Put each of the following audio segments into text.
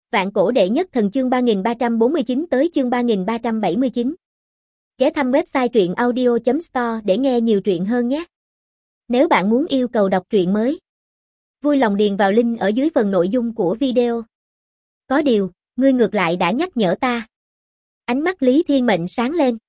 Vạn cổ đệ nhất thần chương 3349 tới chương 3379. Ghé thăm website truyện audio.store để nghe nhiều truyện hơn nhé. Nếu bạn muốn yêu cầu đọc truyện mới, vui lòng điền vào link ở dưới phần nội dung của video. Có điều, ngươi ngược lại đã nhắc nhở ta. Ánh mắt Lý Thiên Mệnh sáng lên.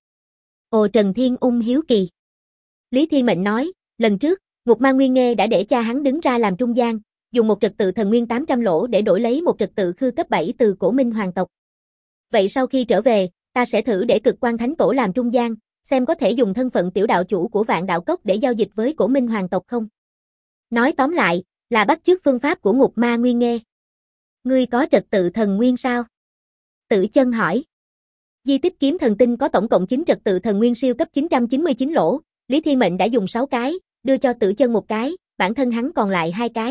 Ồ, Trần Thiên Ung hiếu kỳ. Lý Thiên Mệnh nói, lần trước, Ngục Ma Nguyên Nghê đã để cha hắn đứng ra làm trung gian, dùng một trật tự thần nguyên 800 lỗ để đổi lấy một trật tự khư cấp 7 từ Cổ Minh hoàng tộc. Vậy sau khi trở về, ta sẽ thử để Cực Quan Thánh Tổ làm trung gian, xem có thể dùng thân phận tiểu đạo chủ của Vạn Đạo Cốc để giao dịch với Cổ Minh hoàng tộc không. Nói tóm lại, là bắt chước phương pháp của Ngục Ma Nguyên Nghê. Ngươi có trật tự thần nguyên sao? Tử Chân hỏi. Di tích kiếm thần tinh có tổng cộng 9 trật tự thần nguyên siêu cấp 999 lỗ, Lý Thiên Mệnh đã dùng 6 cái, đưa cho Tử Chân một cái, bản thân hắn còn lại 2 cái.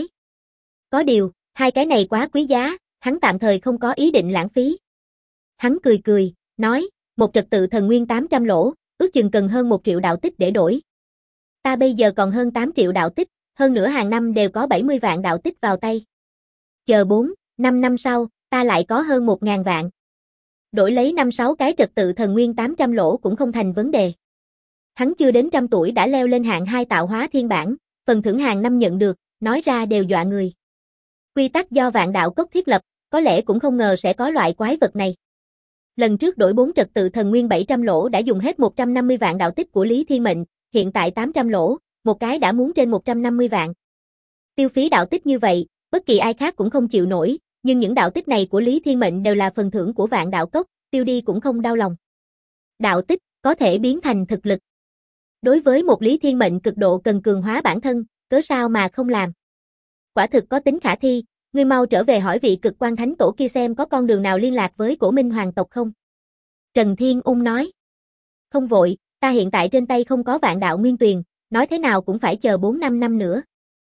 Có điều, 2 cái này quá quý giá, hắn tạm thời không có ý định lãng phí. Hắn cười cười, nói, một trật tự thần nguyên 800 lỗ, ước chừng cần hơn 1 triệu đạo tích để đổi. Ta bây giờ còn hơn 8 triệu đạo tích, hơn nữa hàng năm đều có 70 vạn đạo tích vào tay. Chờ 4, 5 năm sau, ta lại có hơn 1.000 vạn. Đổi lấy 5-6 cái trật tự thần nguyên 800 lỗ cũng không thành vấn đề. Hắn chưa đến 100 tuổi đã leo lên hạng 2 tạo hóa thiên bản, phần thưởng hàng năm nhận được, nói ra đều dọa người. Quy tắc do Vạn Đạo Cốc thiết lập, có lẽ cũng không ngờ sẽ có loại quái vật này. Lần trước đổi 4 trật tự thần nguyên 700 lỗ đã dùng hết 150 vạn đạo tích của Lý Thiên Mệnh, hiện tại 800 lỗ, một cái đã muốn trên 150 vạn. Tiêu phí đạo tích như vậy, bất kỳ ai khác cũng không chịu nổi, nhưng những đạo tích này của Lý Thiên Mệnh đều là phần thưởng của Vạn Đạo Cốc, tiêu đi cũng không đau lòng. Đạo tích có thể biến thành thực lực. Đối với một Lý Thiên Mệnh cực độ cần cường hóa bản thân, cớ sao mà không làm. Quả thực có tính khả thi, ngươi mau trở về hỏi vị Cực Quan Thánh Tổ kia xem có con đường nào liên lạc với Cổ Minh hoàng tộc không. Trần Thiên Ung nói. Không vội, ta hiện tại trên tay không có vạn đạo nguyên tuyền, nói thế nào cũng phải chờ 4-5 năm nữa.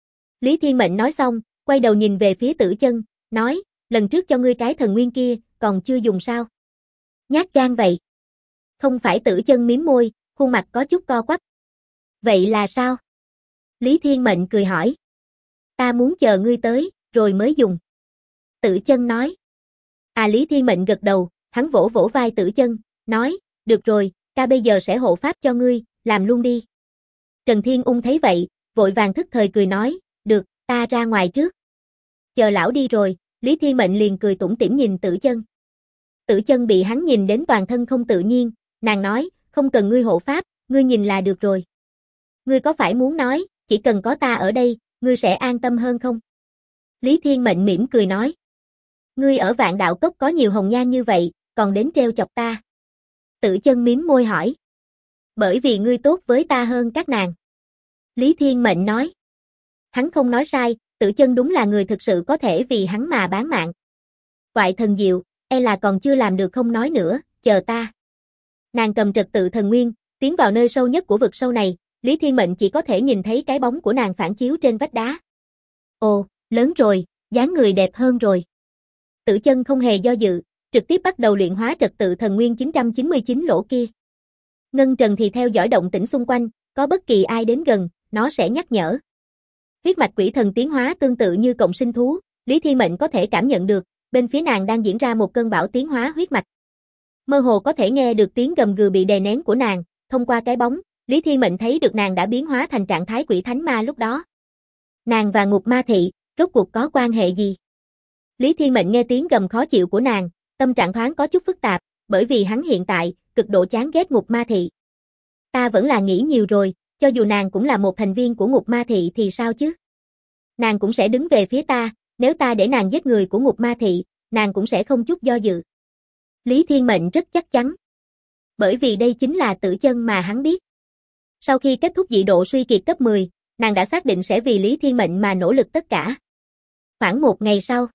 Lý Thiên Mệnh nói xong, quay đầu nhìn về phía Tử Chân, nói, lần trước cho ngươi cái thần nguyên kia, còn chưa dùng sao? Nhát gan vậy. Không phải. Tử Chân mím môi, khuôn mặt có chút co quắp. Vậy là sao? Lý Thiên Mệnh cười hỏi. Ta muốn chờ ngươi tới, rồi mới dùng. Tử Chân nói. À, Lý Thiên Mệnh gật đầu, hắn vỗ vỗ vai Tử Chân, nói, được rồi, ta bây giờ sẽ hộ pháp cho ngươi, làm luôn đi. Trần Thiên Ung thấy vậy, vội vàng thức thời cười nói, được, ta ra ngoài trước. Chờ lão đi rồi, Lý Thiên Mệnh liền cười tủm tỉm nhìn Tử Chân. Tử Chân bị hắn nhìn đến toàn thân không tự nhiên, nàng nói, không cần ngươi hộ pháp, ngươi nhìn là được rồi. Ngươi có phải muốn nói, chỉ cần có ta ở đây, ngươi sẽ an tâm hơn không? Lý Thiên Mệnh mỉm cười nói. Ngươi ở Vạn Đạo Cốc có nhiều hồng nhan như vậy, còn đến trêu chọc ta. Tử Chân mím môi hỏi. Bởi vì ngươi tốt với ta hơn các nàng. Lý Thiên Mệnh nói. Hắn không nói sai, Tử Chân đúng là người thực sự có thể vì hắn mà bán mạng. Toại thần diệu, e là còn chưa làm được không nói nữa, chờ ta. Nàng cầm trật tự thần nguyên, tiến vào nơi sâu nhất của vực sâu này, Lý Thiên Mệnh chỉ có thể nhìn thấy cái bóng của nàng phản chiếu trên vách đá. Ồ, lớn rồi, dáng người đẹp hơn rồi. Tử Chân không hề do dự, trực tiếp bắt đầu luyện hóa trật tự thần nguyên 999 lỗ kia. Ngân Trần thì theo dõi động tĩnh xung quanh, có bất kỳ ai đến gần, nó sẽ nhắc nhở. Huyết mạch quỷ thần tiến hóa tương tự như cộng sinh thú, Lý Thiên Mệnh có thể cảm nhận được, bên phía nàng đang diễn ra một cơn bão tiến hóa huyết mạch. Mơ hồ có thể nghe được tiếng gầm gừ bị đè nén của nàng, thông qua cái bóng, Lý Thiên Mệnh thấy được nàng đã biến hóa thành trạng thái quỷ thánh ma lúc đó. Nàng và Ngục Ma Thị, rốt cuộc có quan hệ gì? Lý Thiên Mệnh nghe tiếng gầm khó chịu của nàng, tâm trạng thoáng có chút phức tạp, bởi vì hắn hiện tại, cực độ chán ghét Ngục Ma Thị. Ta vẫn là nghĩ nhiều rồi, cho dù nàng cũng là một thành viên của Ngục Ma Thị thì sao chứ? Nàng cũng sẽ đứng về phía ta, nếu ta để nàng giết người của Ngục Ma Thị, nàng cũng sẽ không chút do dự. Lý Thiên Mệnh rất chắc chắn. Bởi vì đây chính là Tử Chân mà hắn biết. Sau khi kết thúc dị độ suy kiệt cấp 10, nàng đã xác định sẽ vì Lý Thiên Mệnh mà nỗ lực tất cả. Khoảng 1 ngày sau,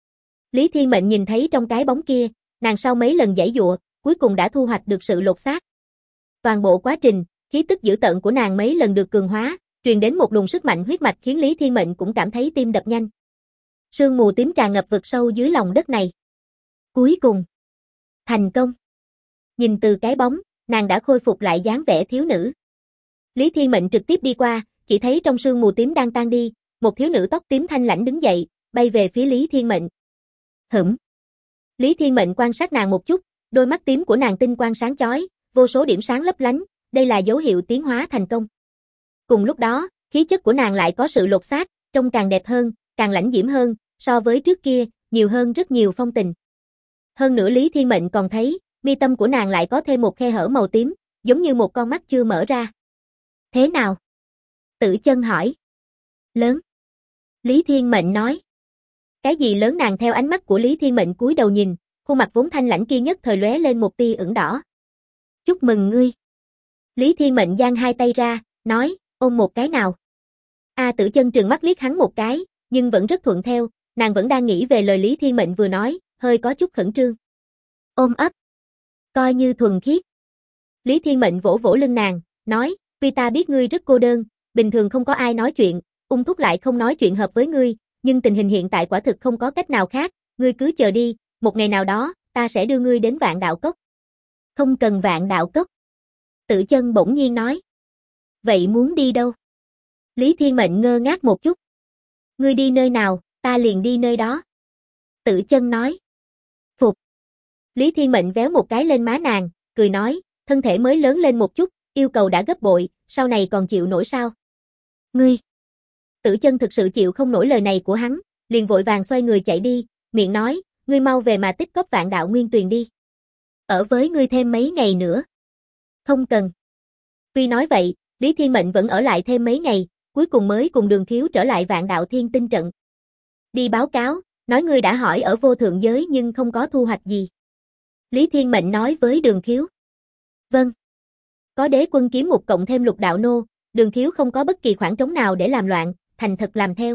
Lý Thiên Mệnh nhìn thấy trong cái bóng kia, nàng sau mấy lần giãy giụa, cuối cùng đã thu hoạch được sự lột xác. Toàn bộ quá trình, khí tức dữ tợn của nàng mấy lần được cường hóa, truyền đến một luồng sức mạnh huyết mạch khiến Lý Thiên Mệnh cũng cảm thấy tim đập nhanh. Sương mù tím tràn ngập vực sâu dưới lòng đất này. Cuối cùng, thành công. Nhìn từ cái bóng, nàng đã khôi phục lại dáng vẻ thiếu nữ. Lý Thiên Mệnh trực tiếp đi qua, chỉ thấy trong sương mù tím đang tan đi, một thiếu nữ tóc tím thanh lãnh đứng dậy, bay về phía Lý Thiên Mệnh. Hửm. Lý Thiên Mệnh quan sát nàng một chút, đôi mắt tím của nàng tinh quang sáng chói, vô số điểm sáng lấp lánh, đây là dấu hiệu tiến hóa thành công. Cùng lúc đó, khí chất của nàng lại có sự lột xác, trông càng đẹp hơn, càng lãnh diễm hơn, so với trước kia, nhiều hơn rất nhiều phong tình. Hơn nữa Lý Thiên Mệnh còn thấy, mi tâm của nàng lại có thêm một khe hở màu tím, giống như một con mắt chưa mở ra. Thế nào? Tử Chân hỏi. Lớn. Lý Thiên Mệnh nói. Cái gì lớn? Nàng theo ánh mắt của Lý Thiên Mệnh cúi đầu nhìn, khuôn mặt vốn thanh lãnh kia nhất thời lóe lên một tia ửng đỏ. Chúc mừng ngươi. Lý Thiên Mệnh giang hai tay ra, nói, ôm một cái nào. Tử Chân trừng mắt liếc hắn một cái, nhưng vẫn rất thuận theo, nàng vẫn đang nghĩ về lời Lý Thiên Mệnh vừa nói, hơi có chút khẩn trương. Ôm ấp. Coi như thuần khiết. Lý Thiên Mệnh vỗ vỗ lưng nàng, nói, tuy ta biết ngươi rất cô đơn, bình thường không có ai nói chuyện, Ung Thúc lại không nói chuyện hợp với ngươi, nhưng tình hình hiện tại quả thực không có cách nào khác, ngươi cứ chờ đi, một ngày nào đó, ta sẽ đưa ngươi đến Vạn Đạo Cốc. Không cần Vạn Đạo Cốc. Tử Chân bỗng nhiên nói. Vậy muốn đi đâu? Lý Thiên Mệnh ngơ ngác một chút. Ngươi đi nơi nào, ta liền đi nơi đó. Tử Chân nói. Phục. Lý Thiên Mệnh véo một cái lên má nàng, cười nói, thân thể mới lớn lên một chút, yêu cầu đã gấp bội, sau này còn chịu nổi sao? Ngươi. Tử Chân thực sự chịu không nổi lời này của hắn, liền vội vàng xoay người chạy đi, miệng nói, ngươi mau về mà tích cóp Vạn Đạo Nguyên Tuyền đi. Ở với ngươi thêm mấy ngày nữa. Không cần. Tuy nói vậy, Lý Thiên Mệnh vẫn ở lại thêm mấy ngày, cuối cùng mới cùng Đường Khiếu trở lại Vạn Đạo Thiên Tinh trận. Đi báo cáo, nói ngươi đã hỏi ở vô thượng giới nhưng không có thu hoạch gì. Lý Thiên Mệnh nói với Đường Khiếu. Vâng. Có Đế Quân kiếm một cộng thêm Lục Đạo Nô, Đường Khiếu không có bất kỳ khoảng trống nào để làm loạn, thành thật làm theo.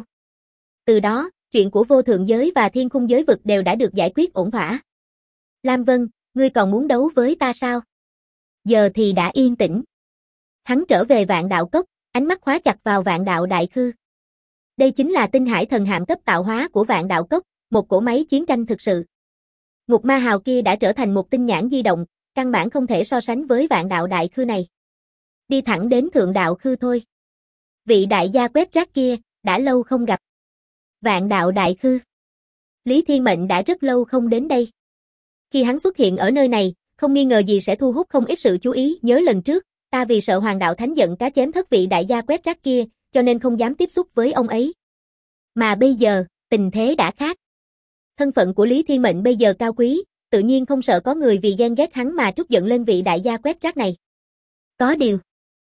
Từ đó, chuyện của vô thượng giới và thiên khung giới vực đều đã được giải quyết ổn thỏa. Lam Vân, ngươi còn muốn đấu với ta sao? Giờ thì đã yên tĩnh. Hắn trở về Vạn Đạo Cốc, ánh mắt khóa chặt vào Vạn Đạo Đại Khư. Đây chính là tinh hải thần hạm cấp tạo hóa của Vạn Đạo Cốc, một cỗ máy chiến tranh thực sự. Ngục Ma Hào kia đã trở thành một tinh nhãn di động, căn bản không thể so sánh với Vạn Đạo Đại Khư này. Đi thẳng đến Thượng Đạo Khư thôi. Vị đại gia quét rác kia, đã lâu không gặp. Vạn Đạo Đại Khư. Lý Thiên Mệnh đã rất lâu không đến đây. Khi hắn xuất hiện ở nơi này, không nghi ngờ gì sẽ thu hút không ít sự chú ý. Nhớ lần trước, ta vì sợ Hoàng Đạo Thánh giận cá chém thất vị đại gia quét rác kia, cho nên không dám tiếp xúc với ông ấy. Mà bây giờ, tình thế đã khác. Thân phận của Lý Thiên Mệnh bây giờ cao quý, tự nhiên không sợ có người vì ghen ghét hắn mà trút giận lên vị đại gia quét rác này. Có điều,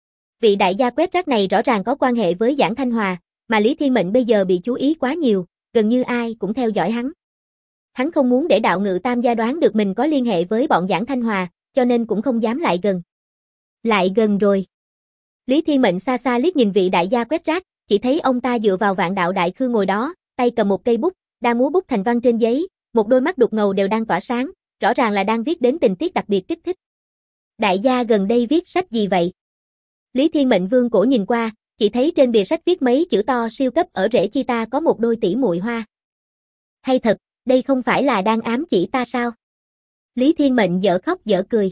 vị đại gia quét rác này rõ ràng có quan hệ với Giảng Thanh Hòa, mà Lý Thiên Mệnh bây giờ bị chú ý quá nhiều, gần như ai cũng theo dõi hắn. Hắn không muốn để Đạo Ngự Tam gia đoán được mình có liên hệ với bọn Giảng Thanh Hòa, cho nên cũng không dám lại gần. Lại gần rồi. Lý Thiên Mệnh xa xa liếc nhìn vị đại gia quét rác, chỉ thấy ông ta dựa vào Vạn Đạo Đại Khư ngồi đó, tay cầm một cây bút, đang múa bút thành văn trên giấy, một đôi mắt đục ngầu đều đang tỏa sáng, rõ ràng là đang viết đến tình tiết đặc biệt kích thích. Đại gia gần đây viết sách gì vậy? Lý Thiên Mệnh vương cổ nhìn qua, chỉ thấy trên bìa sách viết mấy chữ to siêu cấp ở rễ chi ta có một đôi tỷ muội hoa. Hay thật, đây không phải là đang ám chỉ ta sao? Lý Thiên Mệnh dở khóc dở cười.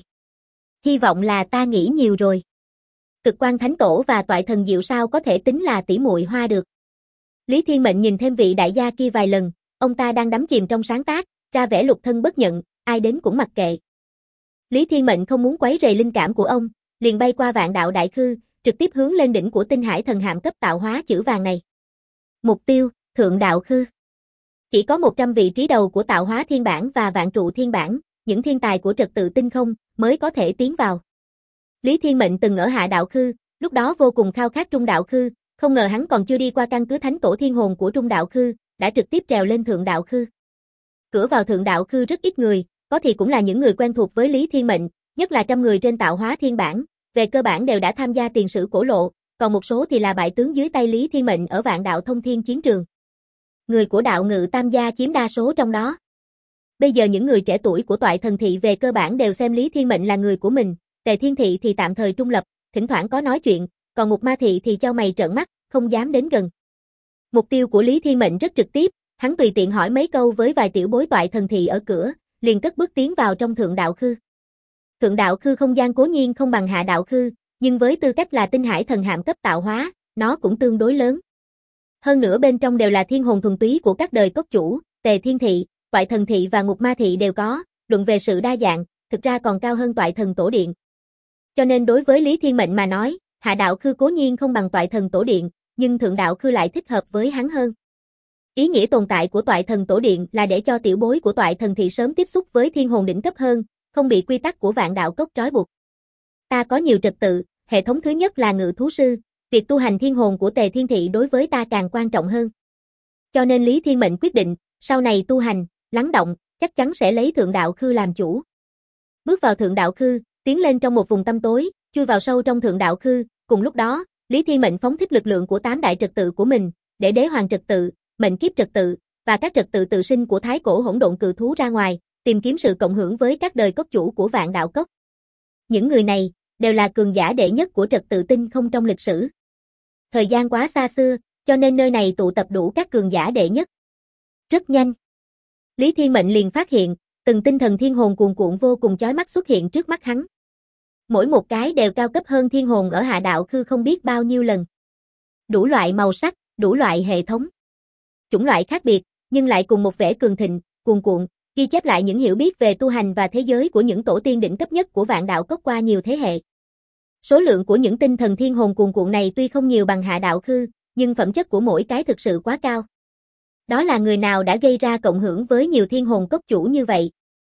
Hy vọng là ta nghĩ nhiều rồi. Cực Quan Thánh Tổ và Toại Thần Diệu sao có thể tính là tỷ muội hoa được. Lý Thiên Mệnh nhìn thêm vị đại gia kia vài lần, ông ta đang đắm chìm trong sáng tác, ra vẻ lục thân bất nhận, ai đến cũng mặc kệ. Lý Thiên Mệnh không muốn quấy rầy linh cảm của ông, liền bay qua Vạn Đạo Đại Khư, trực tiếp hướng lên đỉnh của tinh hải thần hạm cấp tạo hóa chữ vàng này. Mục tiêu, Thượng Đạo Khư. Chỉ có 100 vị trí đầu của tạo hóa thiên bản và vạn trụ thiên bản, những thiên tài của trật tự tinh không, mới có thể tiến vào. Lý Thiên Mệnh từng ở Hạ Đạo Khư, lúc đó vô cùng khao khát Trung Đạo Khư, không ngờ hắn còn chưa đi qua căn cứ Thánh Tổ Thiên Hồn của Trung Đạo Khư, đã trực tiếp trèo lên Thượng Đạo Khư. Cửa vào Thượng Đạo Khư rất ít người, có thì cũng là những người quen thuộc với Lý Thiên Mệnh, nhất là 100 người trên tạo hóa thiên bản, về cơ bản đều đã tham gia tiền sử cổ lộ, còn một số thì là bại tướng dưới tay Lý Thiên Mệnh ở Vạn Đạo Thông Thiên chiến trường. Người của Đạo Ngự Tam gia chiếm đa số trong đó. Bây giờ những người trẻ tuổi của Toại Thần Thị về cơ bản đều xem Lý Thiên Mệnh là người của mình, Tề Thiên Thị thì tạm thời trung lập, thỉnh thoảng có nói chuyện, còn Ngục Ma Thị thì chau mày trợn mắt, không dám đến gần. Mục tiêu của Lý Thiên Mệnh rất trực tiếp, hắn tùy tiện hỏi mấy câu với vài tiểu bối Toại Thần Thị ở cửa, liền cất bước tiến vào trong Thượng Đạo Khư. Thượng Đạo Khư không gian cố nhiên không bằng Hạ Đạo Khư, nhưng với tư cách là tinh hải thần hạm cấp tạo hóa, nó cũng tương đối lớn. Hơn nữa bên trong đều là thiên hồn thuần túy của các đời cốc chủ, Tề Thiên Thị, Toại thần thị và ngục ma thị đều có, luận về sự đa dạng, thực ra còn cao hơn toại thần tổ điện. Cho nên đối với Lý Thiên Mệnh mà nói, hạ đạo khư cố nhiên không bằng toại thần tổ điện, nhưng thượng đạo khư lại thích hợp với hắn hơn. Ý nghĩa tồn tại của toại thần tổ điện là để cho tiểu bối của toại thần thị sớm tiếp xúc với thiên hồn đỉnh cấp hơn, không bị quy tắc của vạn đạo cốc trói buộc. Ta có nhiều trật tự, hệ thống thứ nhất là ngự thú sư, việc tu hành thiên hồn của Tề Thiên Thị đối với ta càng quan trọng hơn. Cho nên Lý Thiên Mệnh quyết định, sau này tu hành, lắng động, chắc chắn sẽ lấy thượng đạo khư làm chủ. Bước vào thượng đạo khư, tiến lên trong một vùng tăm tối, chui vào sâu trong thượng đạo khư, cùng lúc đó, Lý Thiên Mệnh phóng thích lực lượng của 8 đại trật tự của mình, để đế hoàng trật tự, mệnh kiếp trật tự và các trật tự tự sinh của thái cổ hỗn độn cự thú ra ngoài, tìm kiếm sự cộng hưởng với các đời cốc chủ của vạn đạo cốc. Những người này đều là cường giả đệ nhất của trật tự tinh không trong lịch sử. Thời gian quá xa xưa, cho nên nơi này tụ tập đủ các cường giả đệ nhất. Rất nhanh, Lý Thiên Mệnh liền phát hiện, từng tinh thần thiên hồn cuồn cuộn vô cùng chói mắt xuất hiện trước mắt hắn. Mỗi một cái đều cao cấp hơn thiên hồn ở hạ đạo khư không biết bao nhiêu lần. Đủ loại màu sắc, đủ loại hệ thống. Chủng loại khác biệt, nhưng lại cùng một vẻ cường thịnh, cuồn cuộn, ghi chép lại những hiểu biết về tu hành và thế giới của những tổ tiên đỉnh cấp nhất của vạn đạo cốc qua nhiều thế hệ. Số lượng của những tinh thần thiên hồn cuồn cuộn này tuy không nhiều bằng hạ đạo khư, nhưng phẩm chất của mỗi cái thực sự quá cao. Đó là người nào đã gây ra cộng hưởng với nhiều thiên hồn cốc chủ như vậy?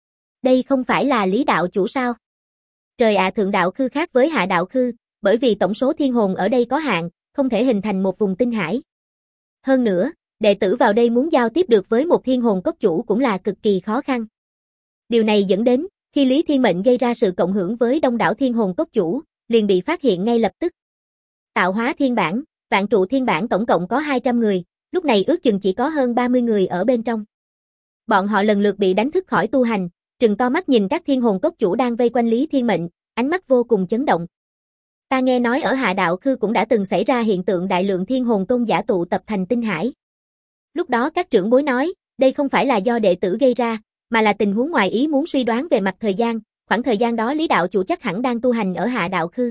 Đây không phải là Lý đạo chủ sao? Trời ạ, thượng đạo khư khác với hạ đạo khư, bởi vì tổng số thiên hồn ở đây có hạn, không thể hình thành một vùng tinh hải. Hơn nữa, đệ tử vào đây muốn giao tiếp được với một thiên hồn cốc chủ cũng là cực kỳ khó khăn. Điều này dẫn đến, khi Lý Thiên Mệnh gây ra sự cộng hưởng với đông đảo thiên hồn cốc chủ, liền bị phát hiện ngay lập tức. Tạo hóa thiên bản, vạn trụ thiên bản tổng cộng có 200 người, lúc này ước chừng chỉ có hơn 30 người ở bên trong. Bọn họ lần lượt bị đánh thức khỏi tu hành, trừng to mắt nhìn các thiên hồn cốc chủ đang vây quanh Lý Thiên Mệnh, ánh mắt vô cùng chấn động. Ta nghe nói ở hạ đạo khư cũng đã từng xảy ra hiện tượng đại lượng thiên hồn tôn giả tụ tập thành tinh hải. Lúc đó các trưởng bối nói, đây không phải là do đệ tử gây ra, mà là tình huống ngoài ý muốn suy đoán về mặt thời gian, khoảng thời gian đó Lý đạo chủ chắc hẳn đang tu hành ở hạ đạo khư.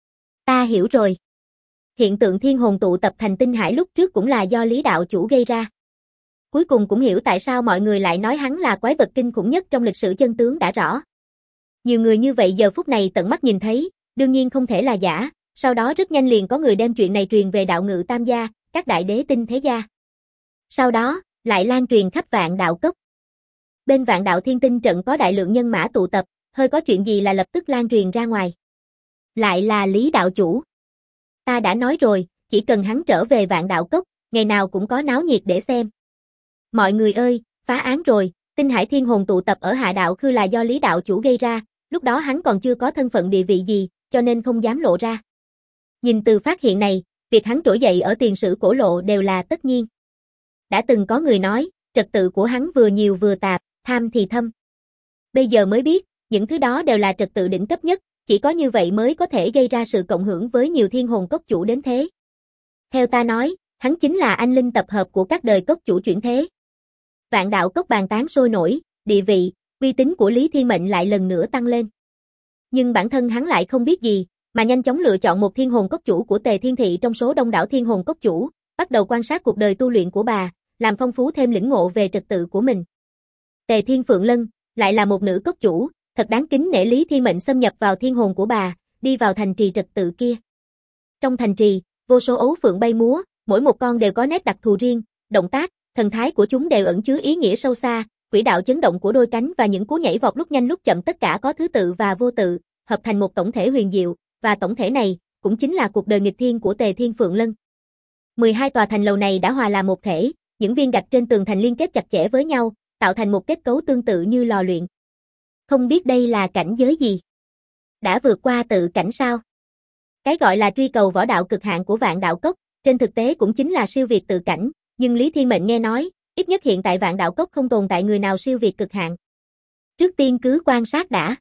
Ta hiểu rồi. Hiện tượng thiên hồn tụ tập thành tinh hải lúc trước cũng là do Lý đạo chủ gây ra. Cuối cùng cũng hiểu tại sao mọi người lại nói hắn là quái vật kinh khủng nhất trong lịch sử, chân tướng đã rõ. Nhiều người như vậy giờ phút này tận mắt nhìn thấy, đương nhiên không thể là giả, sau đó rất nhanh liền có người đem chuyện này truyền về đạo ngự tam gia, các đại đế tinh thế gia. Sau đó, lại lan truyền khắp vạn đạo cốc. Bên vạn đạo thiên tinh trận có đại lượng nhân mã tụ tập, hơi có chuyện gì là lập tức lan truyền ra ngoài. Lại là Lý đạo chủ. Ta đã nói rồi, chỉ cần hắn trở về vạn đạo cốc, ngày nào cũng có náo nhiệt để xem. Mọi người ơi, phá án rồi, tinh hải thiên hồn tụ tập ở hạ đạo khư là do Lý đạo chủ gây ra, lúc đó hắn còn chưa có thân phận địa vị gì, cho nên không dám lộ ra. Nhìn từ phát hiện này, việc hắn trỗi dậy ở tiền sử cổ lộ đều là tất nhiên. Đã từng có người nói, trật tự của hắn vừa nhiều vừa tạp, tham thì thâm. Bây giờ mới biết, những thứ đó đều là trật tự đỉnh cấp nhất, chỉ có như vậy mới có thể gây ra sự cộng hưởng với nhiều thiên hồn cốc chủ đến thế. Theo ta nói, hắn chính là anh linh tập hợp của các đời cốc chủ chuyển thế. Vạn đạo cốc bàn tán sôi nổi, địa vị, uy tín của Lý Thiên Mệnh lại lần nữa tăng lên. Nhưng bản thân hắn lại không biết gì, mà nhanh chóng lựa chọn một thiên hồn cốc chủ của Tề Thiên Thị trong số đông đảo thiên hồn cốc chủ, bắt đầu quan sát cuộc đời tu luyện của bà, làm phong phú thêm lĩnh ngộ về trật tự của mình. Tề Thiên Phượng Lân, lại là một nữ cốc chủ, thật đáng kính nể. Lý Thiên Mệnh xâm nhập vào thiên hồn của bà, đi vào thành trì trật tự kia. Trong thành trì, vô số ấu phượng bay múa, mỗi một con đều có nét đặc thù riêng, động tác, thần thái của chúng đều ẩn chứa ý nghĩa sâu xa, quỹ đạo chấn động của đôi cánh và những cú nhảy vọt lúc nhanh lúc chậm tất cả có thứ tự và vô tự, hợp thành một tổng thể huyền diệu, và tổng thể này cũng chính là cuộc đời nghịch thiên của Tề Thiên Phượng Lân. 12 tòa thành lầu này đã hòa làm một thể, những viên gạch trên tường thành liên kết chặt chẽ với nhau, tạo thành một kết cấu tương tự như lò luyện. Không biết đây là cảnh giới gì? Đã vượt qua tự cảnh sao? Cái gọi là truy cầu võ đạo cực hạn của vạn đạo cốc, trên thực tế cũng chính là siêu việt tự cảnh, nhưng Lý Thiên Mệnh nghe nói, ít nhất hiện tại vạn đạo cốc không tồn tại người nào siêu việt cực hạn. Trước tiên cứ quan sát đã.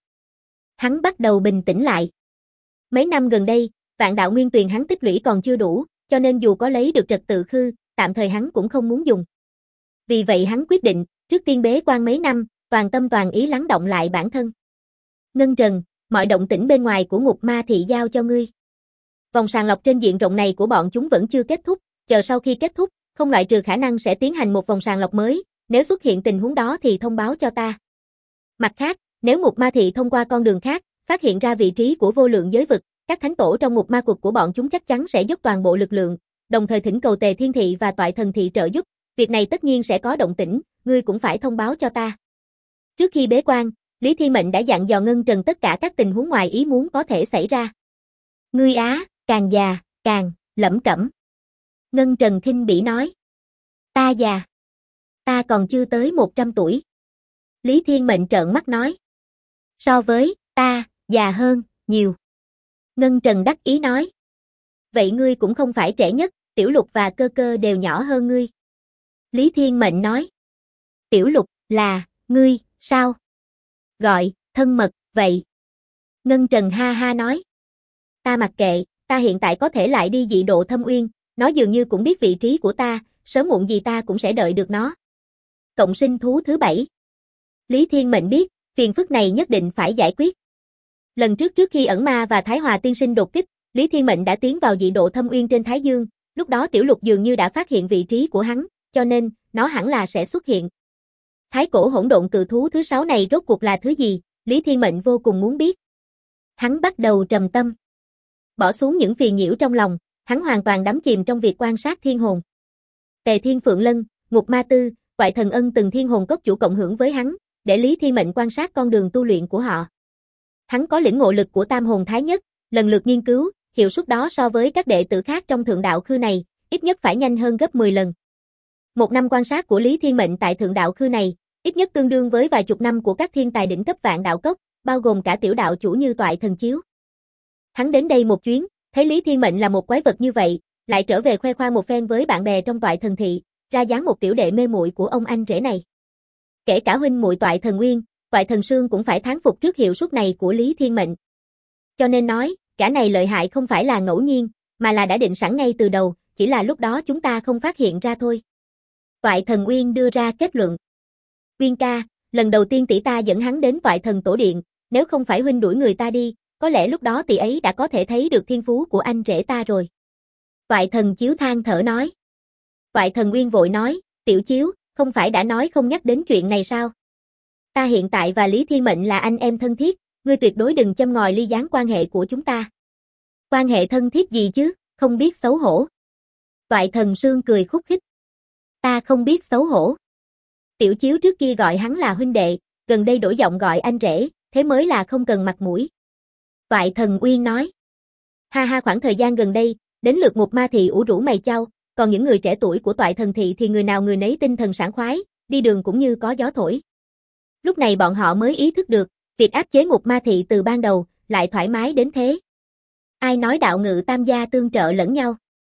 Hắn bắt đầu bình tĩnh lại. Mấy năm gần đây, vạn đạo nguyên tuyền hắn tích lũy còn chưa đủ, cho nên dù có lấy được trật tự khư, tạm thời hắn cũng không muốn dùng. Vì vậy hắn quyết định, trước tiên bế quan mấy năm, toàn tâm toàn ý lắng động lại bản thân. Ngân Trần, mọi động tĩnh bên ngoài của ngục ma thị giao cho ngươi. Vòng sàng lọc trên diện rộng này của bọn chúng vẫn chưa kết thúc, chờ sau khi kết thúc, không loại trừ khả năng sẽ tiến hành một vòng sàng lọc mới, nếu xuất hiện tình huống đó thì thông báo cho ta. Mặt khác, nếu ngục ma thị thông qua con đường khác, phát hiện ra vị trí của vô lượng giới vực, các thánh tổ trong ngục ma cuộc của bọn chúng chắc chắn sẽ dốc toàn bộ lực lượng, đồng thời thỉnh cầu Tề Thiên Thị và Toại Thần Thị trợ giúp, việc này tất nhiên sẽ có động tĩnh, ngươi cũng phải thông báo cho ta. Trước khi bế quan, Lý Thiên Mệnh đã dặn dò Ngân Trần tất cả các tình huống ngoài ý muốn có thể xảy ra. Ngươi á, càng già, càng lẩm cẩm. Ngân Trần khinh bỉ nói. Ta già. Ta còn chưa tới 100 tuổi. Lý Thiên Mệnh trợn mắt nói. So với ta, già hơn, nhiều. Ngân Trần đắc ý nói. Vậy ngươi cũng không phải trẻ nhất, Tiểu Lục và Cơ Cơ đều nhỏ hơn ngươi. Lý Thiên Mệnh nói. Tiểu Lục, là, ngươi, sao? Gọi, thân mật, vậy. Ngân Trần ha ha nói. Ta mặc kệ, ta hiện tại có thể lại đi dị độ Thâm Uyên, nó dường như cũng biết vị trí của ta, sớm muộn gì ta cũng sẽ đợi được nó. Cộng sinh thú thứ 7. Lý Thiên Mệnh biết, phiền phức này nhất định phải giải quyết. Lần trước khi ẩn ma và Thái Hòa tiên sinh đột kích, Lý Thiên Mệnh đã tiến vào dị độ Thâm Uyên trên Thái Dương, lúc đó Tiểu Lục dường như đã phát hiện vị trí của hắn, cho nên, nó hẳn là sẽ xuất hiện. Thái cổ hỗn độn cự thú thứ 6 này rốt cuộc là thứ gì, Lý Thiên Mệnh vô cùng muốn biết. Hắn bắt đầu trầm tâm. Bỏ xuống những phiền nhiễu trong lòng, hắn hoàn toàn đắm chìm trong việc quan sát thiên hồn. Tề Thiên Phượng Lân, Ngục Ma Tư, Toại Thần Ân từng thiên hồn cốc chủ cộng hưởng với hắn, để Lý Thiên Mệnh quan sát con đường tu luyện của họ. Hắn có lĩnh ngộ lực của Tam Hồn Thái Nhất, lần lượt nghiên cứu, hiệu suất đó so với các đệ tử khác trong Thượng Đạo Khư này, ít nhất phải nhanh hơn gấp 10 lần. Một năm quan sát của Lý Thiên Mệnh tại Thượng Đạo Khư này, ít nhất tương đương với vài chục năm của các thiên tài đỉnh cấp Vạn Đạo Cốc, bao gồm cả tiểu đạo chủ như Toại Thần Chiếu. Hắn đến đây một chuyến, thấy Lý Thiên Mệnh là một quái vật như vậy, lại trở về khoe khoang một phen với bạn bè trong Toại Thần Thị, ra dáng một tiểu đệ mê muội của ông anh rể này. Kể cả huynh muội Toại Thần Nguyên, Toại Thần Sương cũng phải thán phục trước hiệu suất này của Lý Thiên Mệnh. Cho nên nói, cả này lợi hại không phải là ngẫu nhiên, mà là đã định sẵn ngay từ đầu, chỉ là lúc đó chúng ta không phát hiện ra thôi. Toại Thần Uyên đưa ra kết luận. Uyên ca, lần đầu tiên tỷ ta dẫn hắn đến Toại Thần Tổ Điện, nếu không phải huynh đuổi người ta đi, có lẽ lúc đó tỷ ấy đã có thể thấy được thiên phú của anh rể ta rồi. Toại Thần Chiếu than thở nói. Toại Thần Uyên vội nói, Tiểu Chiếu, không phải đã nói không nhắc đến chuyện này sao? Ta hiện tại và Lý Thiên Mệnh là anh em thân thiết, ngươi tuyệt đối đừng châm ngòi ly gián quan hệ của chúng ta. Quan hệ thân thiết gì chứ, không biết xấu hổ. Toại Thần Sương cười khúc khích. Ta không biết xấu hổ. Tiểu Chiếu trước kia gọi hắn là huynh đệ, gần đây đổi giọng gọi anh rể, thế mới là không cần mặt mũi. Toại Thần Uyên nói. Ha ha, khoảng thời gian gần đây, đến lượt Ngục Ma Thị ủ rũ mày chau, còn những người trẻ tuổi của Toại Thần Thị thì người nào người nấy tinh thần sảng khoái, đi đường cũng như có gió thổi. Lúc này bọn họ mới ý thức được, việc áp chế Ngục Ma Thị từ ban đầu, lại thoải mái đến thế. Ai nói đạo ngự tam gia tương trợ lẫn nhau?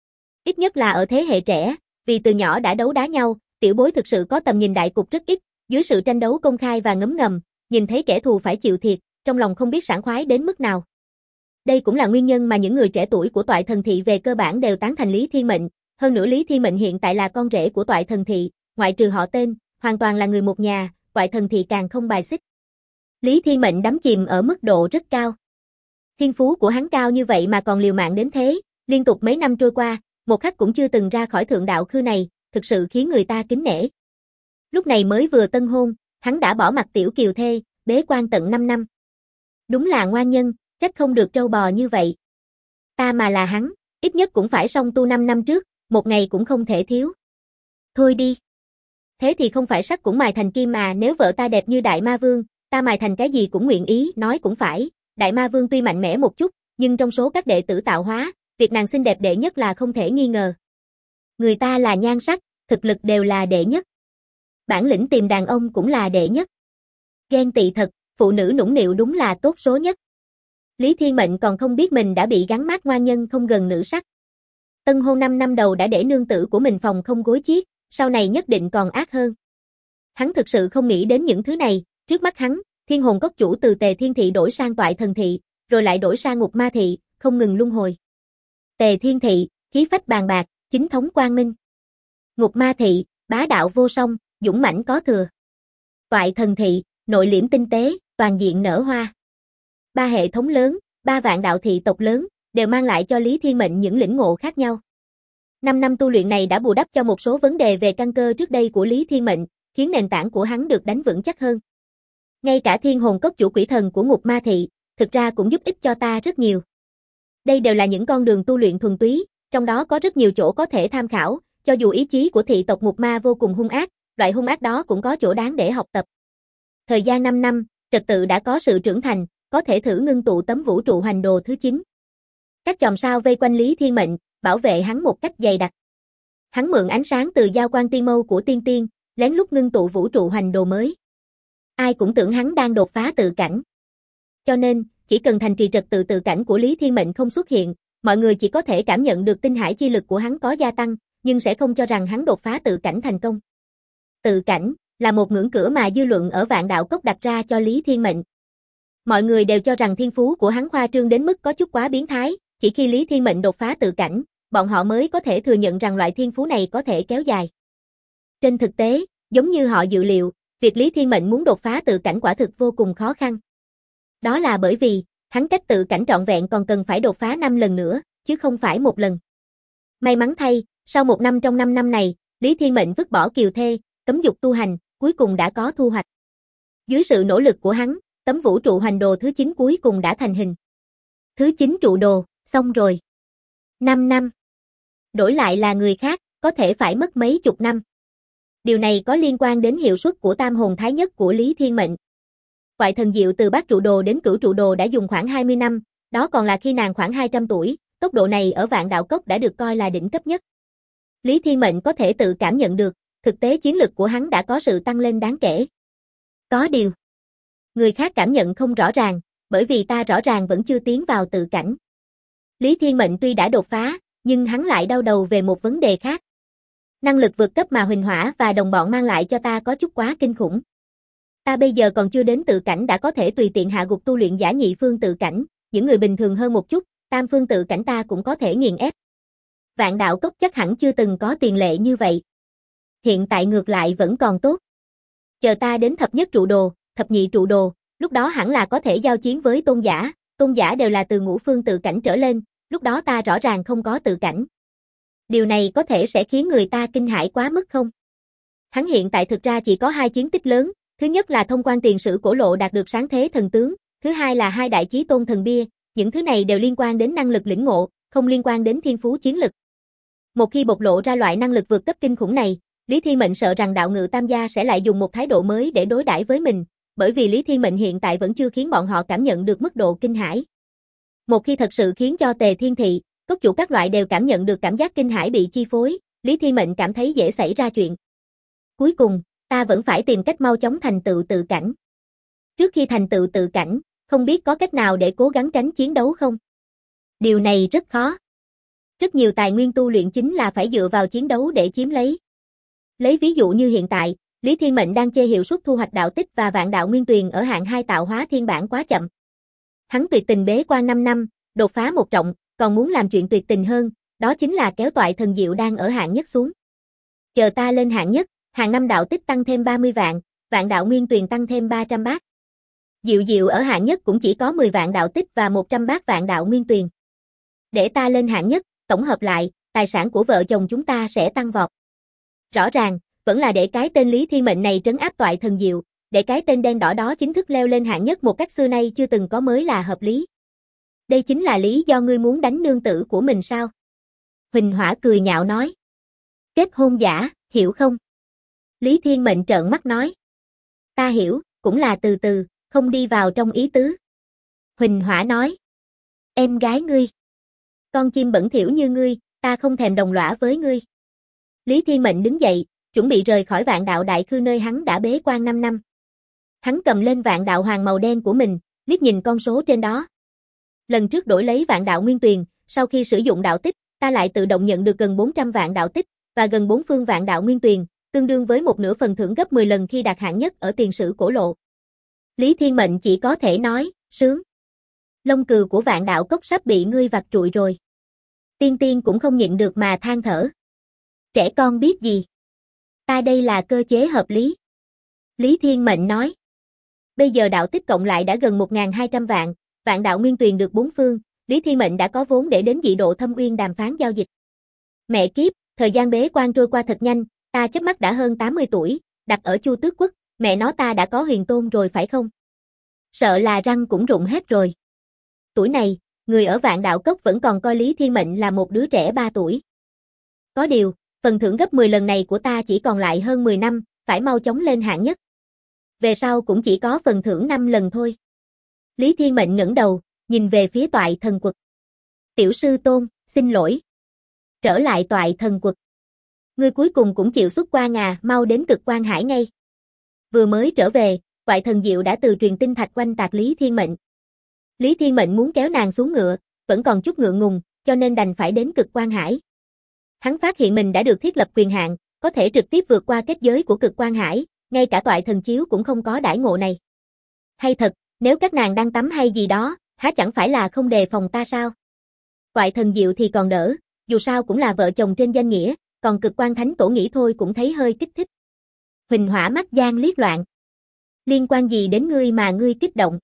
Ít nhất là ở thế hệ trẻ, vì từ nhỏ đã đấu đá nhau, tiểu bối thực sự có tầm nhìn đại cục rất ít, dưới sự tranh đấu công khai và ngấm ngầm, nhìn thấy kẻ thù phải chịu thiệt, trong lòng không biết sảng khoái đến mức nào. Đây cũng là nguyên nhân mà những người trẻ tuổi của Toại Thần Thị về cơ bản đều tán thành Lý Thiên Mệnh, hơn nữa Lý Thiên Mệnh hiện tại là con rể của Toại Thần Thị, ngoại trừ họ tên, hoàn toàn là người một nhà, Toại Thần Thị càng không bài xích. Lý Thiên Mệnh đắm chìm ở mức độ rất cao. Thiên phú của hắn cao như vậy mà còn liều mạng đến thế, liên tục mấy năm trôi qua, một khắc cũng chưa từng ra khỏi Thượng Đạo Khư này, thực sự khiến người ta kính nể. Lúc này mới vừa tân hôn, hắn đã bỏ mặt tiểu kiều thê, bế quan tận 5 năm. Đúng là ngoan nhân, trách không được trâu bò như vậy. Ta mà là hắn, ít nhất cũng phải song tu 5 năm trước, một ngày cũng không thể thiếu. Thôi đi. Thế thì không phải sắt cũng mài thành kim mà, nếu vợ ta đẹp như Đại Ma Vương, ta mài thành cái gì cũng nguyện ý, nói cũng phải. Đại Ma Vương tuy mạnh mẽ một chút, nhưng trong số các đệ tử tạo hóa, việc nàng xinh đẹp đệ nhất là không thể nghi ngờ. Người ta là nhan sắc, thực lực đều là đệ nhất. Bản lĩnh tìm đàn ông cũng là đệ nhất. Ghen tị thật, phụ nữ nũng nịu đúng là tốt số nhất. Lý Thiên Mệnh còn không biết mình đã bị gắn mác ngoan nhân không gần nữ sắc. Tân hôn 5 năm đầu đã để nương tử của mình phòng không gối chiếc, sau này nhất định còn ác hơn. Hắn thực sự không nghĩ đến những thứ này, trước mắt hắn, thiên hồn cốc chủ từ Tề Thiên Thị đổi sang Toại Thần Thị, rồi lại đổi sang Ngục Ma Thị, không ngừng luân hồi. Tề Thiên Thị, khí phách bàn bạc, chính thống quang minh. Ngục Ma Thị, bá đạo vô song, dũng mãnh có thừa. Toại Thần Thị, nội liễm tinh tế, toàn diện nở hoa. Ba hệ thống lớn, 3 vạn đạo thị tộc lớn, đều mang lại cho Lý Thiên Mệnh những lĩnh ngộ khác nhau. 5 năm tu luyện này đã bù đắp cho một số vấn đề về căn cơ trước đây của Lý Thiên Mệnh, khiến nền tảng của hắn được đánh vững chắc hơn. Ngay cả thiên hồn cốc chủ quỷ thần của ngục ma thị, thực ra cũng giúp ích cho ta rất nhiều. Đây đều là những con đường tu luyện thuần túy, trong đó có rất nhiều chỗ có thể tham khảo, cho dù ý chí của thị tộc ngục ma vô cùng hung ác, loại hung ác đó cũng có chỗ đáng để học tập. Thời gian 5 năm, trật tự đã có sự trưởng thành, có thể thử ngưng tụ tấm vũ trụ hoành đồ thứ 9. Các chòm sao vây quanh Lý Thiên Mệnh, bảo vệ hắn một cách dày đặc. Hắn mượn ánh sáng từ giao quang tiên mâu của tiên tiên, lén lút ngưng tụ vũ trụ hoành đồ mới. Ai cũng tưởng hắn đang đột phá tự cảnh. Cho nên, chỉ cần thành trì trật tự tự cảnh của Lý Thiên Mệnh không xuất hiện, mọi người chỉ có thể cảm nhận được tinh hải chi lực của hắn có gia tăng, nhưng sẽ không cho rằng hắn đột phá tự cảnh thành công. Tự cảnh là một ngưỡng cửa mà dư luận ở Vạn Đạo Cốc đặt ra cho Lý Thiên Mệnh. Mọi người đều cho rằng thiên phú của hắn khoa trương đến mức có chút quá biến thái, chỉ khi Lý Thiên Mệnh đột phá tự cảnh, bọn họ mới có thể thừa nhận rằng loại thiên phú này có thể kéo dài. Trên thực tế, giống như họ dự liệu, việc Lý Thiên Mệnh muốn đột phá tự cảnh quả thực vô cùng khó khăn. Đó là bởi vì, hắn cách tự cảnh trọn vẹn còn cần phải đột phá 5 lần nữa, chứ không phải một lần. May mắn thay, sau 1 năm trong 5 năm này, Lý Thiên Mệnh vứt bỏ kiều thê, cấm dục tu hành, cuối cùng đã có thu hoạch. Dưới sự nỗ lực của hắn, tấm vũ trụ hoành đồ thứ 9 cuối cùng đã thành hình. Thứ 9 trụ đồ, xong rồi. 5 năm. Đổi lại là người khác, có thể phải mất mấy chục năm. Điều này có liên quan đến hiệu suất của tam hồn thái nhất của Lý Thiên Mệnh. Quại thần diệu từ bát trụ đồ đến cửu trụ đồ đã dùng khoảng 20 năm, đó còn là khi nàng khoảng 200 tuổi, tốc độ này ở Vạn Đạo Cốc đã được coi là đỉnh cấp nhất. Lý Thiên Mệnh có thể tự cảm nhận được, thực tế chiến lực của hắn đã có sự tăng lên đáng kể. Có điều, người khác cảm nhận không rõ ràng, bởi vì ta rõ ràng vẫn chưa tiến vào tự cảnh. Lý Thiên Mệnh tuy đã đột phá, nhưng hắn lại đau đầu về một vấn đề khác. Năng lực vượt cấp mà Huỳnh Hỏa và đồng bọn mang lại cho ta có chút quá kinh khủng. Ta bây giờ còn chưa đến tự cảnh đã có thể tùy tiện hạ gục tu luyện giả nhị phương tự cảnh, những người bình thường hơn một chút, tam phương tự cảnh ta cũng có thể nghiền ép. Vạn Đạo Cốc chắc hẳn chưa từng có tiền lệ như vậy. Hiện tại ngược lại vẫn còn tốt. Chờ ta đến thập nhất trụ đồ, thập nhị trụ đồ, lúc đó hẳn là có thể giao chiến với tôn giả đều là từ ngũ phương tự cảnh trở lên, lúc đó ta rõ ràng không có tự cảnh. Điều này có thể sẽ khiến người ta kinh hãi quá mức không? Hắn hiện tại thực ra chỉ có 2 chiến tích lớn, thứ nhất là thông quan tiền sử cổ lộ đạt được sáng thế thần tướng, thứ hai là 2 đại chí tôn thần bia, những thứ này đều liên quan đến năng lực lĩnh ngộ, không liên quan đến thiên phú chiến lực. Một khi bộc lộ ra loại năng lực vượt cấp kinh khủng này, Lý Thiên Mệnh sợ rằng đạo ngự tam gia sẽ lại dùng một thái độ mới để đối đãi với mình, bởi vì Lý Thiên Mệnh hiện tại vẫn chưa khiến bọn họ cảm nhận được mức độ kinh hãi. Một khi thật sự khiến cho Tề Thiên Thị, cốc chủ các loại đều cảm nhận được cảm giác kinh hãi bị chi phối, Lý Thiên Mệnh cảm thấy dễ xảy ra chuyện. Cuối cùng, ta vẫn phải tìm cách mau chóng thành tựu tự cảnh. Trước khi thành tựu tự cảnh, không biết có cách nào để cố gắng tránh chiến đấu không? Điều này rất khó. Rất nhiều tài nguyên tu luyện chính là phải dựa vào chiến đấu để chiếm lấy. Lấy ví dụ như hiện tại, Lý Thiên Mệnh đang chê hiệu suất thu hoạch đạo tích và vạn đạo nguyên tuyền ở hạng 2 tạo hóa thiên bản quá chậm. Hắn tuyệt tình bế quan 5 năm, đột phá một trọng, còn muốn làm chuyện tuyệt tình hơn, đó chính là kéo toại thần diệu đang ở hạng nhất xuống. Chờ ta lên hạng nhất, hàng năm đạo tích tăng thêm 30 vạn, vạn đạo nguyên tuyền tăng thêm 300 bát. Diệu diệu ở hạng nhất cũng chỉ có 10 vạn đạo tích và 100 bát vạn đạo nguyên tuyền. Để ta lên hạng nhất, tổng hợp lại, tài sản của vợ chồng chúng ta sẽ tăng vọt. Rõ ràng, vẫn là để cái tên Lý Thiên Mệnh này trấn áp toại thần diệu, để cái tên đen đỏ đó chính thức leo lên hạng nhất một cách xưa nay chưa từng có mới là hợp lý. Đây chính là lý do ngươi muốn đánh nương tử của mình sao? Huỳnh Hỏa cười nhạo nói. Kết hôn giả, hiểu không? Lý Thiên Mệnh trợn mắt nói. Ta hiểu, cũng là từ từ, không đi vào trong ý tứ. Huỳnh Hỏa nói. Em gái ngươi. Con chim bẩn thỉu như ngươi, ta không thèm đồng lõa với ngươi. Lý Thiên Mệnh đứng dậy, chuẩn bị rời khỏi vạn đạo đại khư nơi hắn đã bế quan 5 năm. Hắn cầm lên vạn đạo hoàng màu đen của mình, liếc nhìn con số trên đó. Lần trước đổi lấy vạn đạo nguyên tuyền, sau khi sử dụng đạo tích, ta lại tự động nhận được gần 400 vạn đạo tích, và gần 4 phương vạn đạo nguyên tuyền, tương đương với một nửa phần thưởng gấp 10 lần khi đạt hạng nhất ở tiền sử cổ lộ. Lý Thiên Mệnh chỉ có thể nói, sướng. Lông cừu của vạn đạo cốc sắp bị ngươi vạch trụi rồi. Tiên tiên cũng không nhịn được mà than thở. Trẻ con biết gì? Ta đây là cơ chế hợp lý. Lý Thiên Mệnh nói. Bây giờ đạo tích cộng lại đã gần 1.200 vạn, vạn đạo nguyên tuyền được 4 phương, Lý Thiên Mệnh đã có vốn để đến dị độ thâm uyên đàm phán giao dịch. Mẹ kiếp, thời gian bế quan trôi qua thật nhanh, ta chớp mắt đã hơn 80 tuổi, đặt ở Chu Tước Quốc, mẹ nó ta đã có huyền tôn rồi phải không? Sợ là răng cũng rụng hết rồi. Tuổi này, người ở Vạn Đạo Cốc vẫn còn coi Lý Thiên Mệnh là một đứa trẻ 3 tuổi. Có điều, phần thưởng gấp 10 lần này của ta chỉ còn lại hơn 10 năm, phải mau chóng lên hạng nhất. Về sau cũng chỉ có phần thưởng 5 lần thôi. Lý Thiên Mệnh ngẩng đầu, nhìn về phía Toại Thần Quật. Tiểu sư tôn, xin lỗi. Trở lại Toại Thần Quật. Ngươi cuối cùng cũng chịu xuất quan à, mau đến Cực Quan Hải ngay. Vừa mới trở về, Toại Thần Diệu đã từ truyền tinh thạch quanh tạc Lý Thiên Mệnh. Lý Thiên Mệnh muốn kéo nàng xuống ngựa, vẫn còn chút ngượng ngùng, cho nên đành phải đến Cực Quan Hải. Hắn phát hiện mình đã được thiết lập quyền hạn, có thể trực tiếp vượt qua kết giới của Cực Quan Hải, ngay cả Toại Thần Chiếu cũng không có đãi ngộ này. Hay thật, nếu các nàng đang tắm hay gì đó, há chẳng phải là không đề phòng ta sao? Toại Thần Diệu thì còn đỡ, dù sao cũng là vợ chồng trên danh nghĩa, còn Cực Quan Thánh Tổ nghĩ thôi cũng thấy hơi kích thích. Huỳnh Hỏa mắt gian liếc loạn. Liên quan gì đến ngươi mà ngươi kích động?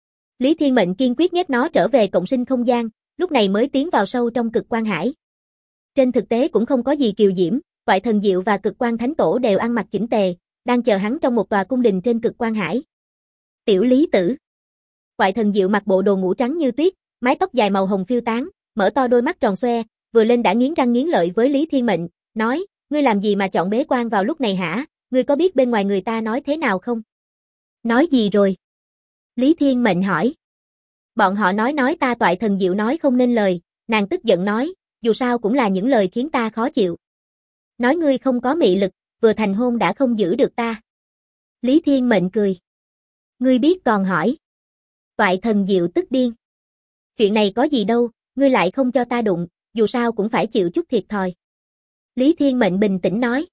Lý Thiên Mệnh kiên quyết nhét nó trở về cộng sinh không gian, lúc này mới tiến vào sâu trong Cực Quan Hải. Trên thực tế cũng không có gì kiều diễm, Toại Thần Diệu và Cực Quan Thánh Tổ đều ăn mặc chỉnh tề, đang chờ hắn trong một tòa cung đình trên Cực Quan Hải. Tiểu Lý Tử. Toại Thần Diệu mặc bộ đồ ngủ trắng như tuyết, mái tóc dài màu hồng phiêu tán, mở to đôi mắt tròn xoe, vừa lên đã nghiến răng nghiến lợi với Lý Thiên Mệnh, nói, ngươi làm gì mà chọn bế quan vào lúc này hả, ngươi có biết bên ngoài người ta nói thế nào không? Nói gì rồi? Lý Thiên Mệnh hỏi. Bọn họ nói ta. Toại Thần Diệu nói không nên lời, nàng tức giận nói, dù sao cũng là những lời khiến ta khó chịu. Nói ngươi không có mị lực, vừa thành hôn đã không giữ được ta. Lý Thiên Mệnh cười. Ngươi biết còn hỏi. Toại Thần Diệu tức điên. Chuyện này có gì đâu, ngươi lại không cho ta đụng, dù sao cũng phải chịu chút thiệt thòi. Lý Thiên Mệnh bình tĩnh nói.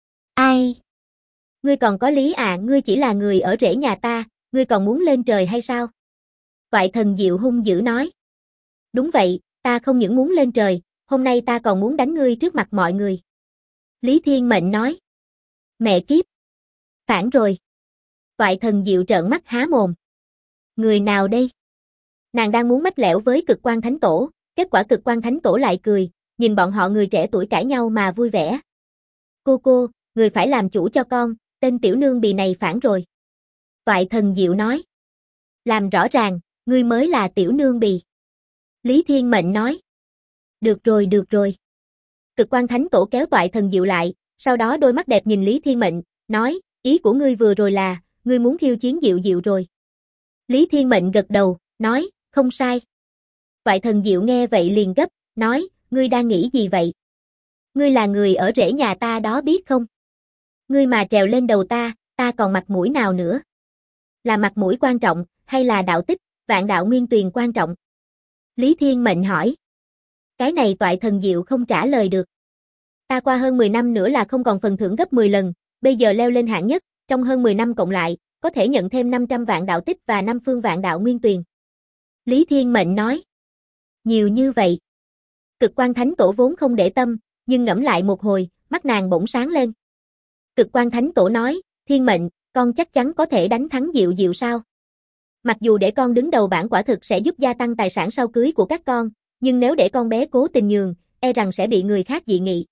Ai? Ngươi còn có lý à, ngươi chỉ là người ở rễ nhà ta, ngươi còn muốn lên trời hay sao? Toại Thần Diệu hung dữ nói. Đúng vậy, ta không những muốn lên trời, hôm nay ta còn muốn đánh ngươi trước mặt mọi người. Lý Thiên Mệnh nói. Mẹ kiếp. Phản rồi. Toại Thần Diệu trợn mắt há mồm. Người nào đây? Nàng đang muốn mách lẻo với Cực Quan Thánh Tổ, kết quả Cực Quan Thánh Tổ lại cười, nhìn bọn họ người trẻ tuổi cãi nhau mà vui vẻ. Cô, người phải làm chủ cho con, tên tiểu nương bì này phản rồi. Toại Thần Diệu nói. Làm rõ ràng, ngươi mới là tiểu nương bì. Lý Thiên Mệnh nói. Được rồi. Cực Quan Thánh Tổ kéo Toại Thần Diệu lại, sau đó đôi mắt đẹp nhìn Lý Thiên Mệnh, nói, ý của ngươi vừa rồi là, ngươi muốn khiêu chiến Diệu rồi. Lý Thiên Mệnh gật đầu, nói, không sai. Toại Thần Diệu nghe vậy liền gấp, nói, ngươi đang nghĩ gì vậy? Ngươi là người ở rễ nhà ta đó biết không? Ngươi mà trèo lên đầu ta còn mặt mũi nào nữa? Là mặt mũi quan trọng, hay là đạo tích, Vạn Đạo Nguyên Tuyền quan trọng? Lý Thiên Mệnh hỏi. Cái này Toại Thần Diệu không trả lời được. Ta qua hơn 10 năm nữa là không còn phần thưởng gấp 10 lần, bây giờ leo lên hạng nhất, trong hơn 10 năm cộng lại, có thể nhận thêm 500 vạn đạo tích và 5 phương Vạn Đạo Nguyên Tuyền. Lý Thiên Mệnh nói. Nhiều như vậy. Cực Quan Thánh Tổ vốn không để tâm, nhưng ngẫm lại một hồi, mắt nàng bỗng sáng lên. Cực Quan Thánh Tổ nói, Thiên Mệnh, con chắc chắn có thể đánh thắng Diệu sao? Mặc dù để con đứng đầu bảng quả thực sẽ giúp gia tăng tài sản sau cưới của các con, nhưng nếu để con bé cố tình nhường, e rằng sẽ bị người khác dị nghị.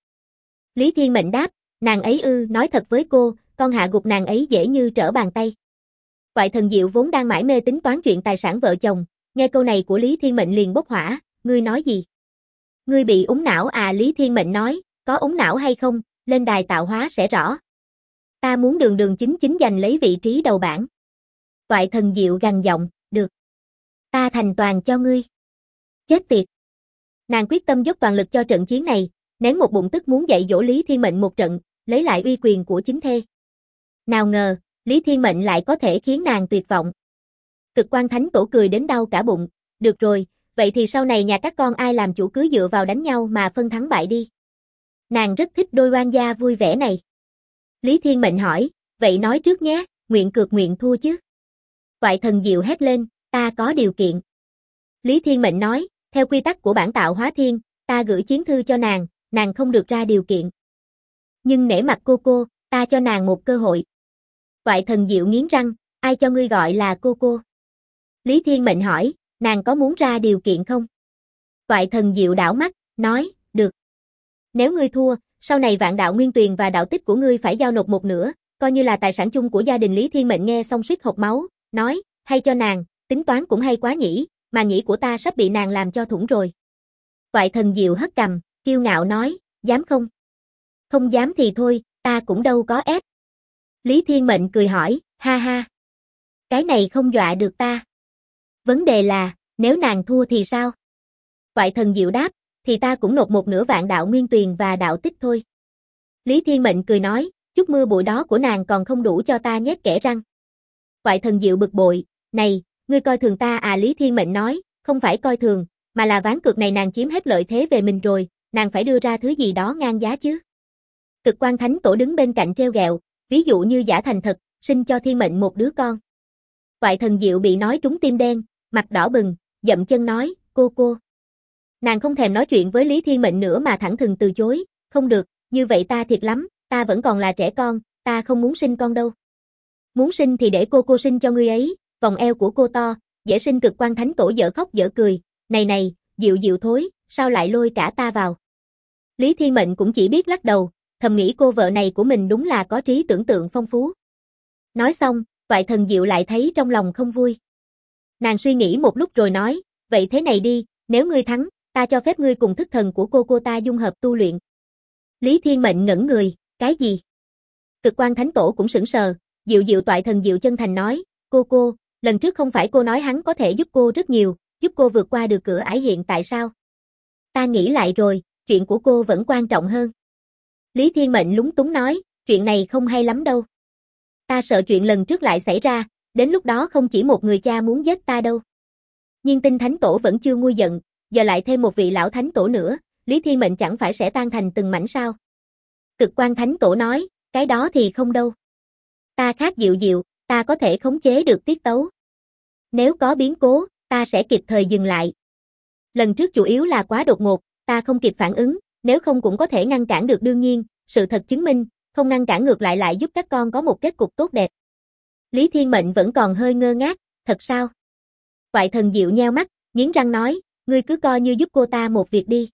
Lý Thiên Mệnh đáp, nàng ấy nói thật với cô, con hạ gục nàng ấy dễ như trở bàn tay. Toại Thần Diệu vốn đang mải mê tính toán chuyện tài sản vợ chồng, nghe câu này của Lý Thiên Mệnh liền bốc hỏa, ngươi nói gì? Ngươi bị úng não à? Lý Thiên Mệnh nói, có úng não hay không, lên đài tạo hóa sẽ rõ. Ta muốn đường chính giành lấy vị trí đầu bảng. Toại Thần Diệu gằn giọng, được. Ta thành toàn cho ngươi. Chết tiệt. Nàng quyết tâm dốc toàn lực cho trận chiến này, nén một bụng tức muốn dạy dỗ Lý Thiên Mệnh một trận, lấy lại uy quyền của chính thê. Nào ngờ, Lý Thiên Mệnh lại có thể khiến nàng tuyệt vọng. Cực Quan Thánh Tổ cười đến đau cả bụng, được rồi, vậy thì sau này nhà các con ai làm chủ cứ dựa vào đánh nhau mà phân thắng bại đi. Nàng rất thích đôi oan gia vui vẻ này. Lý Thiên Mệnh hỏi, vậy nói trước nhé, nguyện cược nguyện thua chứ? Toại Thần Diệu hét lên, ta có điều kiện. Lý Thiên Mệnh nói, theo quy tắc của bản tạo hóa thiên, ta gửi chiến thư cho nàng không được ra điều kiện. Nhưng nể mặt cô, ta cho nàng một cơ hội. Toại Thần Diệu nghiến răng, ai cho ngươi gọi là cô? Lý Thiên Mệnh hỏi, nàng có muốn ra điều kiện không? Toại Thần Diệu đảo mắt, nói, được. Nếu ngươi thua, sau này Vạn Đạo Nguyên Tuyền và đạo tích của ngươi phải giao nộp một nửa, coi như là tài sản chung của gia đình. Lý Thiên Mệnh nghe xong suýt hộc máu, nói, hay cho nàng, tính toán cũng hay quá nhỉ, mà nghĩ của ta sắp bị nàng làm cho thủng rồi. Toại Thần Diệu hất cằm, kiêu ngạo nói, dám không? Không dám thì thôi, ta cũng đâu có ép. Lý Thiên Mệnh cười hỏi, ha ha. Cái này không dọa được ta. Vấn đề là, nếu nàng thua thì sao? Toại Thần Diệu đáp, thì ta cũng nộp 1/2 vạn đạo nguyên tuyền và đạo tích thôi. Lý Thiên Mệnh cười nói, chút mưa bụi đó của nàng còn không đủ cho ta nhét kẽ răng. Toại Thần Diệu bực bội, này, ngươi coi thường ta à? Lý Thiên Mệnh nói, không phải coi thường, mà là ván cược này nàng chiếm hết lợi thế về mình rồi, nàng phải đưa ra thứ gì đó ngang giá chứ. Cực Quan Thánh Tổ đứng bên cạnh trêu ghẹo, ví dụ như giả thành thật, sinh cho Thiên Mệnh một đứa con. Toại Thần Diệu bị nói trúng tim đen, mặt đỏ bừng, dậm chân nói, cô. Nàng không thèm nói chuyện với Lý Thiên Mệnh nữa mà thẳng thừng từ chối, không được, như vậy ta thiệt lắm, ta vẫn còn là trẻ con, ta không muốn sinh con đâu. Muốn sinh thì để cô sinh cho ngươi ấy, vòng eo của cô to, dễ sinh. Cực Quan Thánh Tổ dở khóc dở cười, này, Diệu thối, sao lại lôi cả ta vào. Lý Thiên Mệnh cũng chỉ biết lắc đầu, thầm nghĩ cô vợ này của mình đúng là có trí tưởng tượng phong phú. Nói xong, Toại Thần Diệu lại thấy trong lòng không vui. Nàng suy nghĩ một lúc rồi nói, vậy thế này đi, nếu ngươi thắng, ta cho phép ngươi cùng thức thần của cô ta dung hợp tu luyện. Lý Thiên Mệnh ngẩn người, cái gì? Cực Quan Thánh Tổ cũng sững sờ, Diệu. Toại Thần Diệu chân thành nói, cô, lần trước không phải cô nói hắn có thể giúp cô rất nhiều, giúp cô vượt qua được cửa ải hiện tại sao? Ta nghĩ lại rồi, chuyện của cô vẫn quan trọng hơn. Lý Thiên Mệnh lúng túng nói, chuyện này không hay lắm đâu. Ta sợ chuyện lần trước lại xảy ra, đến lúc đó không chỉ một người cha muốn giết ta đâu. Nhiên Tinh Thánh Tổ vẫn chưa nguôi giận, giờ lại thêm một vị lão Thánh Tổ nữa, Lý Thiên Mệnh chẳng phải sẽ tan thành từng mảnh sao? Cực Quan Thánh Tổ nói, cái đó thì không đâu. Ta khác Diệu, ta có thể khống chế được tiết tấu. Nếu có biến cố, ta sẽ kịp thời dừng lại. Lần trước chủ yếu là quá đột ngột, ta không kịp phản ứng, nếu không cũng có thể ngăn cản được. Đương nhiên, sự thật chứng minh, không ngăn cản ngược lại giúp các con có một kết cục tốt đẹp. Lý Thiên Mệnh vẫn còn hơi ngơ ngác, thật sao? Toại Thần Diệu nheo mắt, nghiến răng nói, ngươi cứ coi như giúp cô ta một việc đi.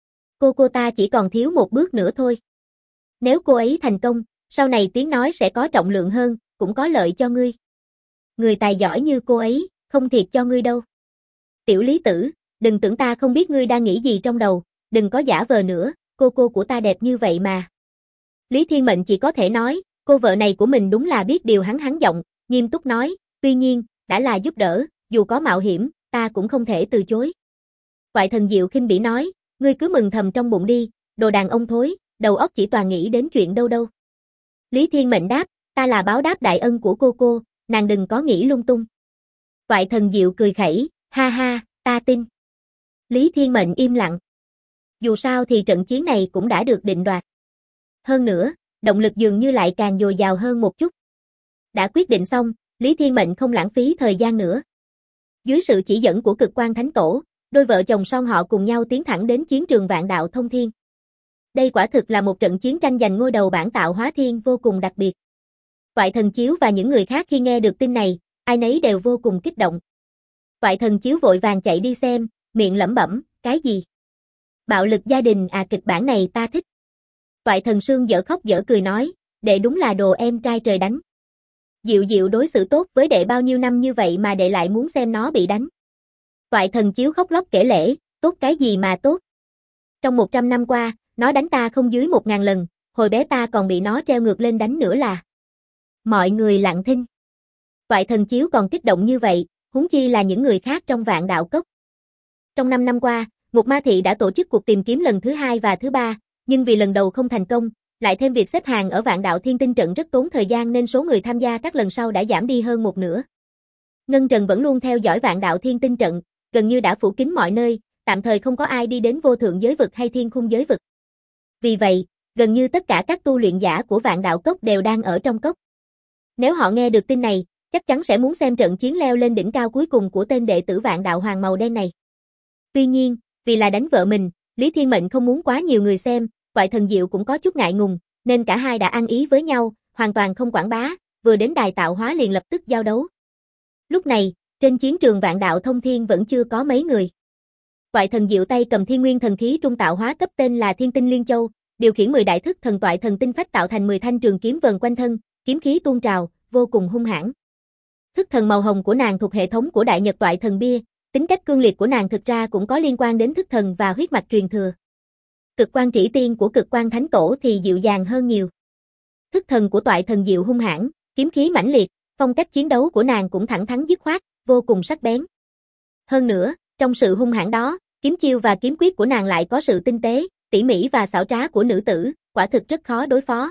Cô ta chỉ còn thiếu một bước nữa thôi. Nếu cô ấy thành công, sau này tiếng nói sẽ có trọng lượng hơn, cũng có lợi cho ngươi. Người tài giỏi như cô ấy, không thiệt cho ngươi đâu. Tiểu Lý Tử, đừng tưởng ta không biết ngươi đang nghĩ gì trong đầu, đừng có giả vờ nữa, cô của ta đẹp như vậy mà. Lý Thiên Mệnh chỉ có thể nói, cô vợ này của mình đúng là biết điều. Hắn giọng, nghiêm túc nói, tuy nhiên, đã là giúp đỡ, dù có mạo hiểm, ta cũng không thể từ chối. Toại Thần Diệu khinh bỉ nói, ngươi cứ mừng thầm trong bụng đi, đồ đàn ông thối, đầu óc chỉ toàn nghĩ đến chuyện đâu. Lý Thiên Mệnh đáp, ta là báo đáp đại ân của cô, nàng đừng có nghĩ lung tung. Toại Thần Diệu cười khẩy, ha ha, ta tin. Lý Thiên Mệnh im lặng. Dù sao thì trận chiến này cũng đã được định đoạt. Hơn nữa, động lực dường như lại càng dồi dào hơn một chút. Đã quyết định xong, Lý Thiên Mệnh không lãng phí thời gian nữa. Dưới sự chỉ dẫn của Cực Quan Thánh Tổ, đôi vợ chồng son họ cùng nhau tiến thẳng đến chiến trường Vạn Đạo Thông Thiên. Đây quả thực là một trận chiến tranh giành ngôi đầu bản tạo hóa thiên vô cùng đặc biệt. Toại Thần Chiếu và những người khác khi nghe được tin này, ai nấy đều vô cùng kích động. Toại Thần Chiếu vội vàng chạy đi xem, miệng lẩm bẩm, cái gì? Bạo lực gia đình à? Kịch bản này ta thích. Toại Thần Sương dở khóc dở cười nói, đệ đúng là đồ em trai trời đánh. Diệu đối xử tốt với đệ bao nhiêu năm như vậy mà đệ lại muốn xem nó bị đánh. Toại Thần Chiếu khóc lóc kể lể, tốt cái gì mà tốt. Trong 100 năm qua, nó đánh ta không dưới 1000 lần, hồi bé ta còn bị nó treo ngược lên đánh nữa là. Mọi người lặng thinh. Toại Thần Chiếu còn kích động như vậy, huống chi là những người khác trong Vạn Đạo Cốc. Trong 5 năm qua, Ngục Ma Thị đã tổ chức cuộc tìm kiếm lần thứ 2 và thứ 3, nhưng vì lần đầu không thành công, lại thêm việc xếp hàng ở Vạn Đạo Thiên Tinh trận rất tốn thời gian nên số người tham gia các lần sau đã giảm đi hơn một nửa. Ngân Trần vẫn luôn theo dõi Vạn Đạo Thiên Tinh trận, gần như đã phủ kín mọi nơi, tạm thời không có ai đi đến vô thượng giới vực hay thiên khung giới vực. Vì vậy, gần như tất cả các tu luyện giả của Vạn Đạo Cốc đều đang ở trong cốc. Nếu họ nghe được tin này, chắc chắn sẽ muốn xem trận chiến leo lên đỉnh cao cuối cùng của tên đệ tử Vạn Đạo Hoàng màu đen này. Tuy nhiên, vì là đánh vợ mình, Lý Thiên Mệnh không muốn quá nhiều người xem, Toại Thần Diệu cũng có chút ngại ngùng, nên cả hai đã ăn ý với nhau, hoàn toàn không quảng bá, vừa đến đài tạo hóa liền lập tức giao đấu. Lúc này, trên chiến trường Vạn Đạo Thông Thiên vẫn chưa có mấy người. Toại Thần Diệu tay cầm Thiên Nguyên thần khí trung tạo hóa cấp tên là Thiên Tinh Liên Châu, điều khiển 10 đại thức thần toại thần tinh phách tạo thành 10 thanh trường kiếm vờn quanh thân, kiếm khí tuôn trào, vô cùng hung hãn. Thức thần màu hồng của nàng thuộc hệ thống của Đại Nhật Toại Thần Bia, tính cách cương liệt của nàng thực ra cũng có liên quan đến thức thần và huyết mạch truyền thừa. Cực quan trĩ tiên của Cực quan Thánh Tổ thì dịu dàng hơn nhiều. Thức thần của Toại Thần Diệu hung hãn, kiếm khí mãnh liệt, phong cách chiến đấu của nàng cũng thẳng thắn dứt khoát, vô cùng sắc bén. Hơn nữa, trong sự hung hãn đó, kiếm chiêu và kiếm quyết của nàng lại có sự tinh tế, tỉ mỉ và xảo trá của nữ tử, quả thực rất khó đối phó.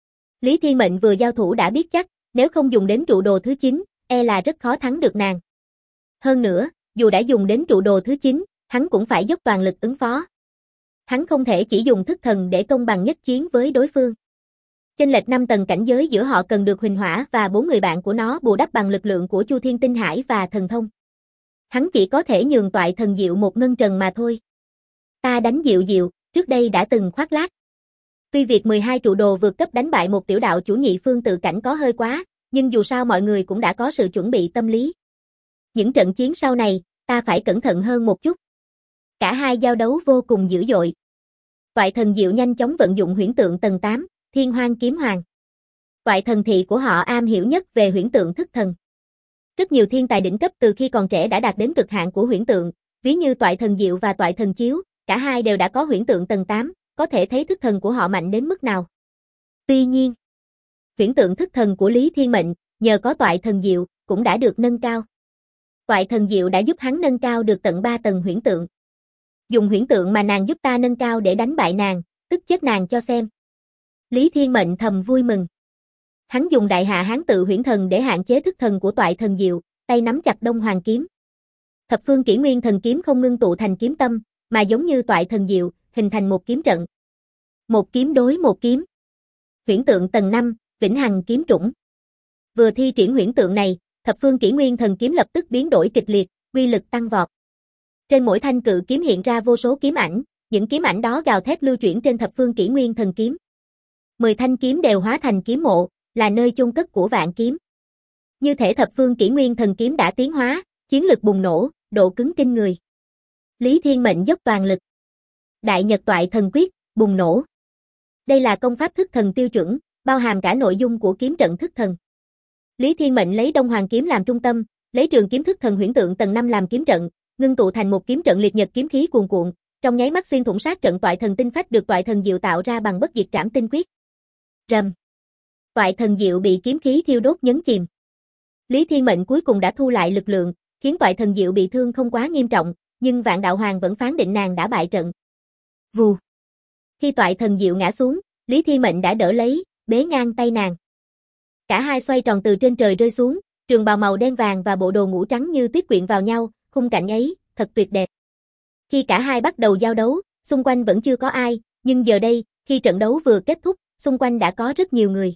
Lý Thiên Mệnh vừa giao thủ đã biết chắc, nếu không dùng đến trụ đồ thứ 9, e là rất khó thắng được nàng. Hơn nữa, dù đã dùng đến trụ đồ thứ 9, hắn cũng phải dốc toàn lực ứng phó. Hắn không thể chỉ dùng thức thần để công bằng nhất chiến với đối phương. Chênh lệch 5 tầng cảnh giới giữa họ cần được Huỳnh Hỏa và 4 người bạn của nó bù đắp bằng lực lượng của Chu Thiên Tinh Hải và thần thông. Hắn chỉ có thể nhường Toại Thần Diệu một ngân trần mà thôi. Ta đánh Diệu Diệu, trước đây đã từng khoác lác. Tuy việc 12 trụ đồ vượt cấp đánh bại một tiểu đạo chủ nhị phương tự cảnh có hơi quá, nhưng dù sao mọi người cũng đã có sự chuẩn bị tâm lý. Những trận chiến sau này, ta phải cẩn thận hơn một chút. Cả hai giao đấu vô cùng dữ dội. Toại Thần Diệu nhanh chóng vận dụng huyễn tượng tầng 8, Thiên Hoang Kiếm Hoàng. Toại thần thị của họ am hiểu nhất về huyễn tượng thức thần. Rất nhiều thiên tài đỉnh cấp từ khi còn trẻ đã đạt đến cực hạn của huyễn tượng, ví như Toại Thần Diệu và Toại Thần Chiếu, cả hai đều đã có huyễn tượng tầng 8, có thể thấy thức thần của họ mạnh đến mức nào. Tuy nhiên, huyễn tượng thức thần của Lý Thiên Mệnh, nhờ có Toại Thần Diệu, cũng đã được nâng cao. Toại Thần Diệu đã giúp hắn nâng cao được tận 3 tầng huyễn tượng. Dùng huyễn tượng mà nàng giúp ta nâng cao để đánh bại nàng, tức chết nàng cho xem. Lý Thiên Mệnh thầm vui mừng. Hắn dùng Đại Hạ Hán tự huyễn thần để hạn chế thức thần của Toại Thần Diệu, tay nắm chặt Đông Hoàng kiếm. Thập phương Kỷ Nguyên Thần kiếm không ngưng tụ thành kiếm tâm, mà giống như Toại Thần Diệu, hình thành một kiếm trận. Một kiếm đối một kiếm. Huyễn tượng tầng 5, Vĩnh Hằng kiếm trũng. Vừa thi triển huyễn tượng này, Thập phương Kỷ Nguyên Thần kiếm lập tức biến đổi kịch liệt, uy lực tăng vọt. Trên mỗi thanh cự kiếm hiện ra vô số kiếm ảnh, những kiếm ảnh đó gào thét lưu chuyển trên Thập phương Kỷ Nguyên Thần kiếm. 10 thanh kiếm đều hóa thành kiếm mộ, là nơi chôn cất của vạn kiếm. Như thể Thập phương Kỷ Nguyên Thần kiếm đã tiến hóa, chiến lực bùng nổ, độ cứng kinh người. Lý Thiên Mệnh dốc toàn lực. Đại Nhật Toại Thần Quyết, bùng nổ. Đây là công pháp thức thần tiêu chuẩn, bao hàm cả nội dung của kiếm trận thức thần. Lý Thiên Mệnh lấy Đông Hoàng kiếm làm trung tâm, lấy trường kiếm thức thần huyễn tượng tầng 5 làm kiếm trận, ngưng tụ thành một kiếm trận liệt nhật kiếm khí cuồn cuộn, trong nháy mắt xuyên thủng sát trận Toại Thần Tinh Phách được Toại Thần Diệu tạo ra bằng Bất Diệt Trảm Tinh Quyết. Rầm. Toại Thần Diệu bị kiếm khí thiêu đốt nhấn chìm. Lý Thiên Mệnh cuối cùng đã thu lại lực lượng, khiến Toại Thần Diệu bị thương không quá nghiêm trọng, nhưng Vạn Đạo Hoàng vẫn phán định nàng đã bại trận. Vù. Khi Toại Thần Diệu ngã xuống, Lý Thiên Mệnh đã đỡ lấy, bế ngang tay nàng. Cả hai xoay tròn từ trên trời rơi xuống, trường bào màu đen vàng và bộ đồ ngũ trắng như tuyết quyện vào nhau, khung cảnh ấy, thật tuyệt đẹp. Khi cả hai bắt đầu giao đấu, xung quanh vẫn chưa có ai, nhưng giờ đây, khi trận đấu vừa kết thúc, xung quanh đã có rất nhiều người.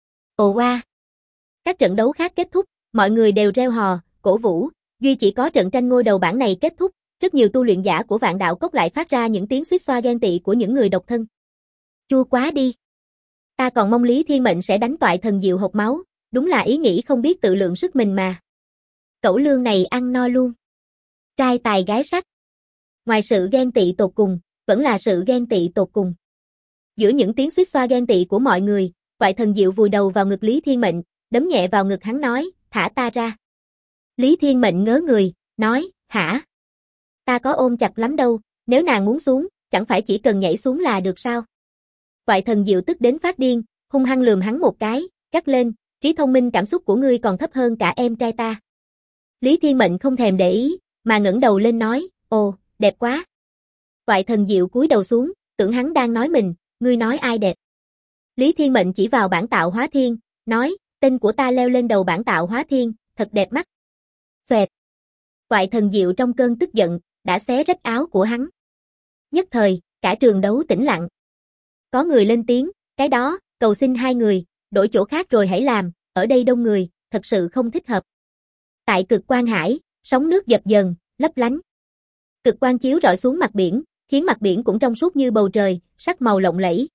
Ồ oa! Các trận đấu khác kết thúc, mọi người đều reo hò, cổ vũ, duy chỉ có trận tranh ngôi đầu bảng này kết thúc, rất nhiều tu luyện giả của Vạn Đạo Cốc lại phát ra những tiếng xuýt xoa ghen tị của những người độc thân. Chua quá đi! Ta còn mong Lý Thiên Mệnh sẽ đánh Toại Thần Diệu hộc máu, đúng là ý nghĩ không biết tự lượng sức mình mà. Cẩu lương này ăn no luôn. Trai tài gái sắc. Ngoài sự ghen tị tột cùng, vẫn là sự ghen tị tột cùng. Giữa những tiếng xuýt xoa ghen tị của mọi người, Toại Thần Diệu vùi đầu vào ngực Lý Thiên Mệnh, đấm nhẹ vào ngực hắn nói, thả ta ra. Lý Thiên Mệnh ngớ người, nói, hả? Ta có ôm chặt lắm đâu, nếu nàng muốn xuống, chẳng phải chỉ cần nhảy xuống là được sao? Toại Thần Diệu tức đến phát điên, hung hăng lườm hắn một cái, gắt lên, trí thông minh cảm xúc của ngươi còn thấp hơn cả em trai ta. Lý Thiên Mệnh không thèm để ý, mà ngẩng đầu lên nói, ồ, đẹp quá. Toại Thần Diệu cúi đầu xuống, tưởng hắn đang nói mình, ngươi nói ai đẹp. Lý Thiên Mệnh chỉ vào bản tạo hóa thiên, nói, tên của ta leo lên đầu bản tạo hóa thiên, thật đẹp mắt. Xoẹt. Toại Thần Diệu trong cơn tức giận, đã xé rách áo của hắn. Nhất thời, cả trường đấu tĩnh lặng. Có người lên tiếng, cái đó, cầu xin hai người, đổi chỗ khác rồi hãy làm, ở đây đông người, thật sự không thích hợp. Tại Cực Quan Hải, sóng nước dập dờn, lấp lánh. Cực quang chiếu rọi xuống mặt biển, khiến mặt biển cũng trong suốt như bầu trời, sắc màu lộng lẫy.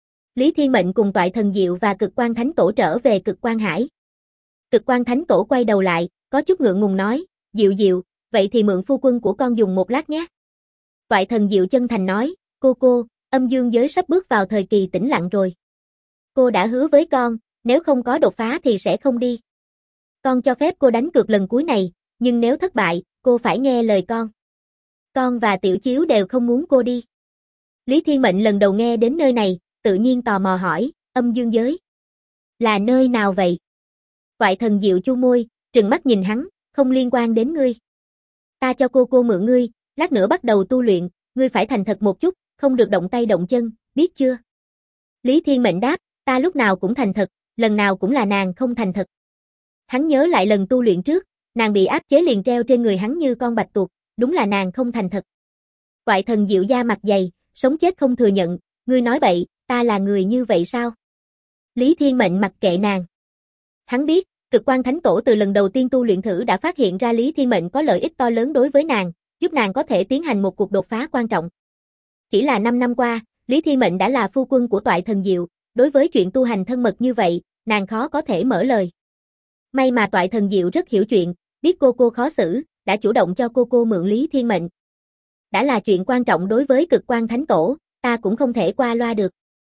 Lý Thiên Mệnh cùng Toại Thần Diệu và Cực Quan Thánh Tổ trở về Cực Quan Hải. Cực Quan Thánh Tổ quay đầu lại, có chút ngượng ngùng nói, Diệu Diệu, vậy thì mượn phu quân của con dùng một lát nhé. Toại Thần Diệu chân thành nói, cô, âm dương giới sắp bước vào thời kỳ tĩnh lặng rồi. Cô đã hứa với con, Nếu không có đột phá thì sẽ không đi. Con cho phép cô đánh cược lần cuối này, nhưng nếu thất bại, cô phải nghe lời con. Con và Tiểu Chiếu đều không muốn cô đi. Lý Thiên Mệnh lần đầu nghe đến nơi này, tự nhiên tò mò hỏi, âm dương giới. Là nơi nào vậy? Toại Thần Diệu chu môi, trừng mắt nhìn hắn, không liên quan đến ngươi. Ta cho cô mượn ngươi, lát nữa bắt đầu tu luyện, ngươi phải thành thật một chút, không được động tay động chân, biết chưa? Lý Thiên Mệnh đáp, ta lúc nào cũng thành thật, lần nào cũng là nàng không thành thật. Hắn nhớ lại lần tu luyện trước, nàng bị áp chế liền treo trên người hắn như con bạch tuộc, đúng là nàng không thành thật. Toại Thần Diệu da mặt dày, sống chết không thừa nhận, ngươi nói bậy, ta là người như vậy sao? Lý Thiên Mệnh mặc kệ nàng. Hắn biết, Cực Quan Thánh Tổ từ lần đầu tiên tu luyện thử đã phát hiện ra Lý Thiên Mệnh có lợi ích to lớn đối với nàng, giúp nàng có thể tiến hành một cuộc đột phá quan trọng. Chỉ là 5 năm qua, Lý Thiên Mệnh đã là phu quân của Toại Thần Diệu, đối với chuyện tu hành thân mật như vậy, nàng khó có thể mở lời. May mà Toại Thần Diệu rất hiểu chuyện, biết cô khó xử, đã chủ động cho cô mượn Lý Thiên Mệnh. Đã là chuyện quan trọng đối với Cực Quan Thánh Tổ, ta cũng không thể qua loa được.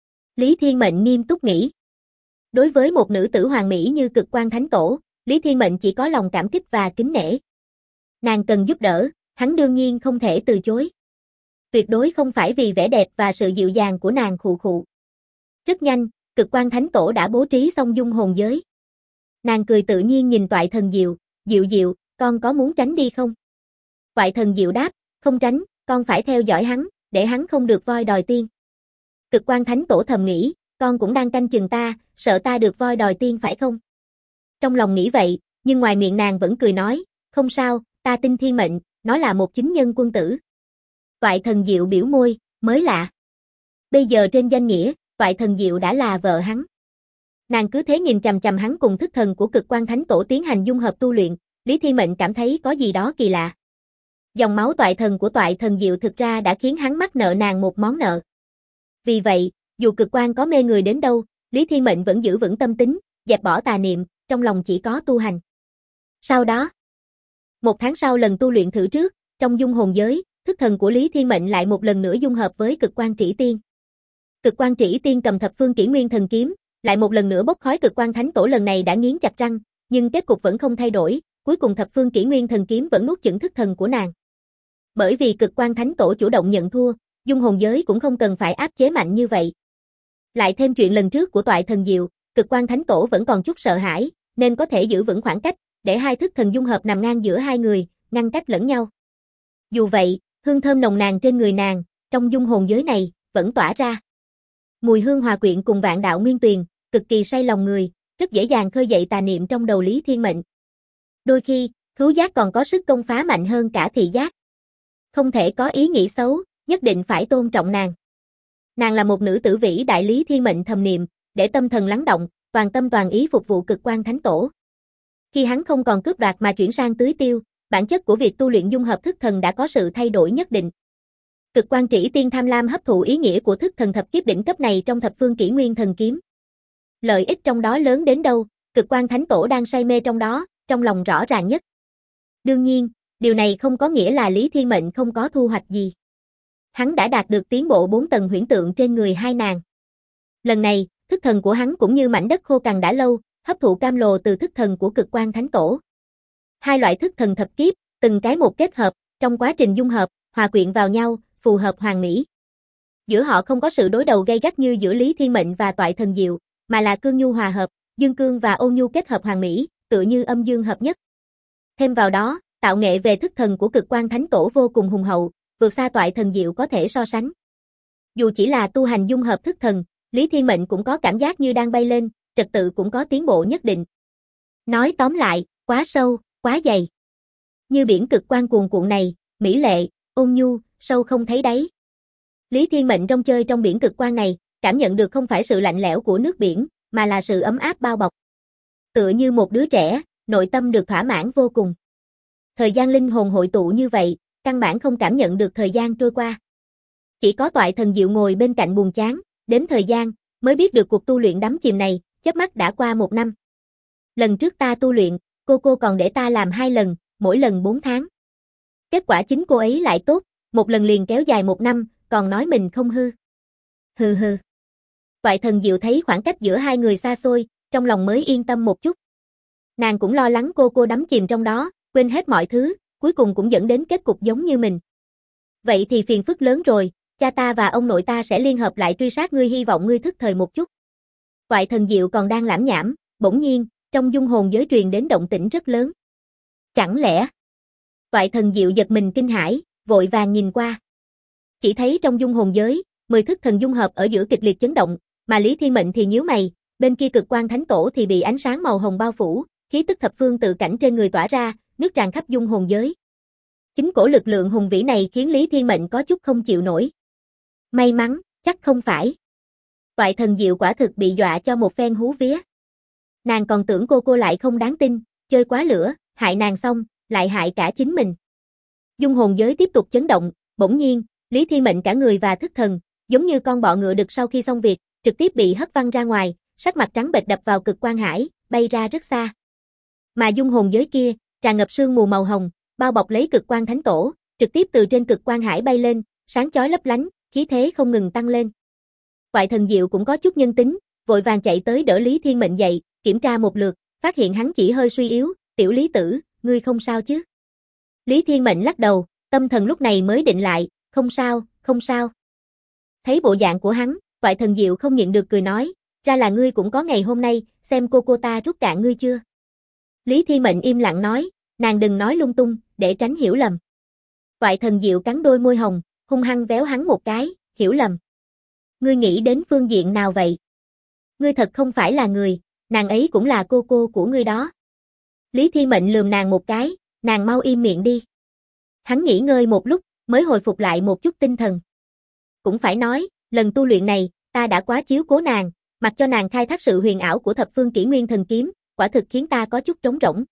Lý Thiên Mệnh nghiêm túc nghĩ. Đối với một nữ tử hoàn mỹ như Cực Quan Thánh Tổ, Lý Thiên Mệnh chỉ có lòng cảm kích và kính nể. Nàng cần giúp đỡ, hắn đương nhiên không thể từ chối. Tuyệt đối không phải vì vẻ đẹp và sự dịu dàng của nàng khụ khụ. Rất nhanh, Cực Quan Thánh Tổ đã bố trí xong dung hồn giới. Nàng cười tự nhiên nhìn Toại Thần Diệu, Diệu, con có muốn tránh đi không? Toại Thần Diệu đáp, không tránh, con phải theo dõi hắn, để hắn không được voi đòi tiên. Cực Quan Thánh Tổ thầm nghĩ, con cũng đang canh chừng ta, sợ ta được voi đòi tiên phải không? Trong lòng nghĩ vậy, nhưng ngoài miệng nàng vẫn cười nói, không sao, ta tin Thiên Mệnh, nó là một chính nhân quân tử. Toại Thần Diệu biểu môi, mới lạ. Bây giờ trên danh nghĩa, Toại Thần Diệu đã là vợ hắn. Nàng cứ thế nhìn chằm chằm hắn cùng thức thần của Cực Quan Thánh Tổ tiến hành dung hợp tu luyện, Lý Thiên Mệnh cảm thấy có gì đó kỳ lạ. Dòng máu toại thần của Toại Thần Diệu thực ra đã khiến hắn mắc nợ nàng một món nợ. Vì vậy, dù Cực Quan có mê người đến đâu, Lý Thiên Mệnh vẫn giữ vững tâm tính, dẹp bỏ tà niệm, trong lòng chỉ có tu hành. Sau đó, 1 tháng sau lần tu luyện thử trước, trong dung hồn giới, thức thần của Lý Thiên Mệnh lại một lần nữa dung hợp với Cực Quan Trĩ Tiên. Cực Quan Trĩ Tiên cầm thập phương Kỷ Nguyên Thần Kiếm, lại một lần nữa bốc khói. Cực Quan Thánh Tổ lần này đã nghiến chặt răng, nhưng kết cục vẫn không thay đổi, cuối cùng thập phương Kỷ Nguyên Thần Kiếm vẫn nuốt chửng thức thần của nàng. Bởi vì Cực Quan Thánh Tổ chủ động nhận thua, dung hồn giới cũng không cần phải áp chế mạnh như vậy. Lại thêm chuyện lần trước của Toại Thần Diệu, Cực Quan Thánh Tổ vẫn còn chút sợ hãi, nên có thể giữ vững khoảng cách, để hai thức thần dung hợp nằm ngang giữa hai người, ngăn cách lẫn nhau. Dù vậy, hương thơm nồng nàn trên người nàng, trong dung hồn giới này, vẫn tỏa ra. Mùi hương hòa quyện cùng vạn đạo nguyên tuyền, cực kỳ say lòng người, rất dễ dàng khơi dậy tà niệm trong đầu Lý Thiên Mệnh. Đôi khi, khứu giác còn có sức công phá mạnh hơn cả thị giác. Không thể có ý nghĩ xấu, nhất định phải tôn trọng nàng. Nàng là một nữ tử vĩ đại. Lý Thiên Mệnh thầm niệm, để tâm thần lắng động, toàn tâm toàn ý phục vụ Cực Quan Thánh Tổ. Khi hắn không còn cướp đoạt mà chuyển sang tưới tiêu, bản chất của việc tu luyện dung hợp thức thần đã có sự thay đổi nhất định. Cực Quan Trĩ Tiên tham lam hấp thụ ý nghĩa của thức thần thập kiếp đỉnh cấp này trong thập phương Kỷ Nguyên Thần Kiếm. Lợi ích trong đó lớn đến đâu, Cực Quan Thánh Tổ đang say mê trong đó, trong lòng rõ ràng nhất. Đương nhiên, điều này không có nghĩa là Lý Thiên Mệnh không có thu hoạch gì. Hắn đã đạt được tiến bộ 4 tầng huyễn tượng trên người hai nàng. Lần này, thức thần của hắn cũng như mảnh đất khô cằn đã lâu, hấp thụ cam lồ từ thức thần của Cực Quan Thánh Tổ. Hai loại thức thần thập kiếp, từng cái một kết hợp, trong quá trình dung hợp, hòa quyện vào nhau, phù hợp hoàn mỹ. Giữa họ không có sự đối đầu gay gắt như giữa Lý Thiên Mệnh và Toại Thần Diệu, mà là cương nhu hòa hợp, dương cương và ôn nhu kết hợp hoàn mỹ, tựa như âm dương hợp nhất. Thêm vào đó, tạo nghệ về thức thần của Cực Quan Thánh Tổ vô cùng hùng hậu, vượt xa Toại Thần Diệu có thể so sánh. Dù chỉ là tu hành dung hợp thức thần, Lý Thiên Mệnh cũng có cảm giác như đang bay lên, trật tự cũng có tiến bộ nhất định. Nói tóm lại, quá sâu, quá dày. Như biển Cực Quan cuồn cuộn này, mỹ lệ, ôn nhu, sâu không thấy đáy. Lý Thiên Mệnh rong chơi trong biển Cực Quan này, cảm nhận được không phải sự lạnh lẽo của nước biển, mà là sự ấm áp bao bọc. Tựa như một đứa trẻ, nội tâm được thỏa mãn vô cùng. Thời gian linh hồn hội tụ như vậy, căn bản không cảm nhận được thời gian trôi qua. Chỉ có Toại Thần Diệu ngồi bên cạnh buồn chán, đếm thời gian, mới biết được cuộc tu luyện đắm chìm này, chớp mắt đã qua 1 năm. Lần trước ta tu luyện, cô còn để ta làm 2 lần, mỗi lần 4 tháng. Kết quả chính cô ấy lại tốt, một lần liền kéo dài 1 năm, còn nói mình không hư. Hừ hừ. Toại Thần Diệu thấy khoảng cách giữa hai người xa xôi, trong lòng mới yên tâm một chút. Nàng cũng lo lắng cô đắm chìm trong đó, quên hết mọi thứ, cuối cùng cũng dẫn đến kết cục giống như mình. Vậy thì phiền phức lớn rồi, cha ta và ông nội ta sẽ liên hợp lại truy sát ngươi, hy vọng ngươi thức thời một chút. Toại Thần Diệu còn đang lảm nhảm, bỗng nhiên, trong dung hồn giới truyền đến động tĩnh rất lớn. Chẳng lẽ? Toại Thần Diệu giật mình kinh hãi, vội vàng nhìn qua. Chỉ thấy trong dung hồn giới, 10 thức thần dung hợp ở giữa kịch liệt chấn động, mà Lý Thiên Mệnh thì nhíu mày, bên kia Cực Quang Thánh Tổ thì bị ánh sáng màu hồng bao phủ, khí tức thập phương tự cảnh trên người tỏa ra, nước tràn khắp dung hồn giới. Chính cổ lực lượng hùng vĩ này khiến Lý Thiên Mệnh có chút không chịu nổi. May mắn, chắc không phải. Toại Thần Diệu quả thực bị dọa cho một phen hú vía. Nàng còn tưởng cô lại không đáng tin, chơi quá lửa, hại nàng xong, lại hại cả chính mình. Dung hồn giới tiếp tục chấn động, bỗng nhiên, Lý Thiên Mệnh cả người và thức thần, giống như con bọ ngựa đực sau khi xong việc, trực tiếp bị hất văng ra ngoài, sắc mặt trắng bệch đập vào Cực Quang Hải, bay ra rất xa. Mà dung hồn giới kia, tràn ngập sương mù màu hồng, bao bọc lấy Cực Quang Thánh Tổ, trực tiếp từ trên Cực Quang Hải bay lên, sáng chói lấp lánh, khí thế không ngừng tăng lên. Toại Thần Diệu cũng có chút nhân tính, vội vàng chạy tới đỡ Lý Thiên Mệnh dậy, kiểm tra một lượt, phát hiện hắn chỉ hơi suy yếu, "Tiểu Lý tử, ngươi không sao chứ?" Lý Thiên Mệnh lắc đầu, tâm thần lúc này mới định lại, "Không sao, không sao." Thấy bộ dạng của hắn, Toại Thần Diệu không nhịn được cười nói, "Ra là ngươi cũng có ngày hôm nay, xem cô ta rút cạn ngươi chưa?" Lý Thiên Mệnh im lặng nói, "Nàng đừng nói lung tung, để tránh hiểu lầm." Toại Thần Diệu cắn đôi môi hồng, hung hăng véo hắn một cái, "Hiểu lầm? Ngươi nghĩ đến phương diện nào vậy? Ngươi thật không phải là người, nàng ấy cũng là cô của ngươi đó." Lý Thiên Mệnh lườm nàng một cái, "Nàng mau im miệng đi." Hắn nghỉ ngơi một lúc, mới hồi phục lại một chút tinh thần. Cũng phải nói, lần tu luyện này, ta đã quá chiếu cố nàng, mặc cho nàng khai thác sự huyền ảo của thập phương kỷ nguyên thần kiếm, quả thực khiến ta có chút trống rỗng.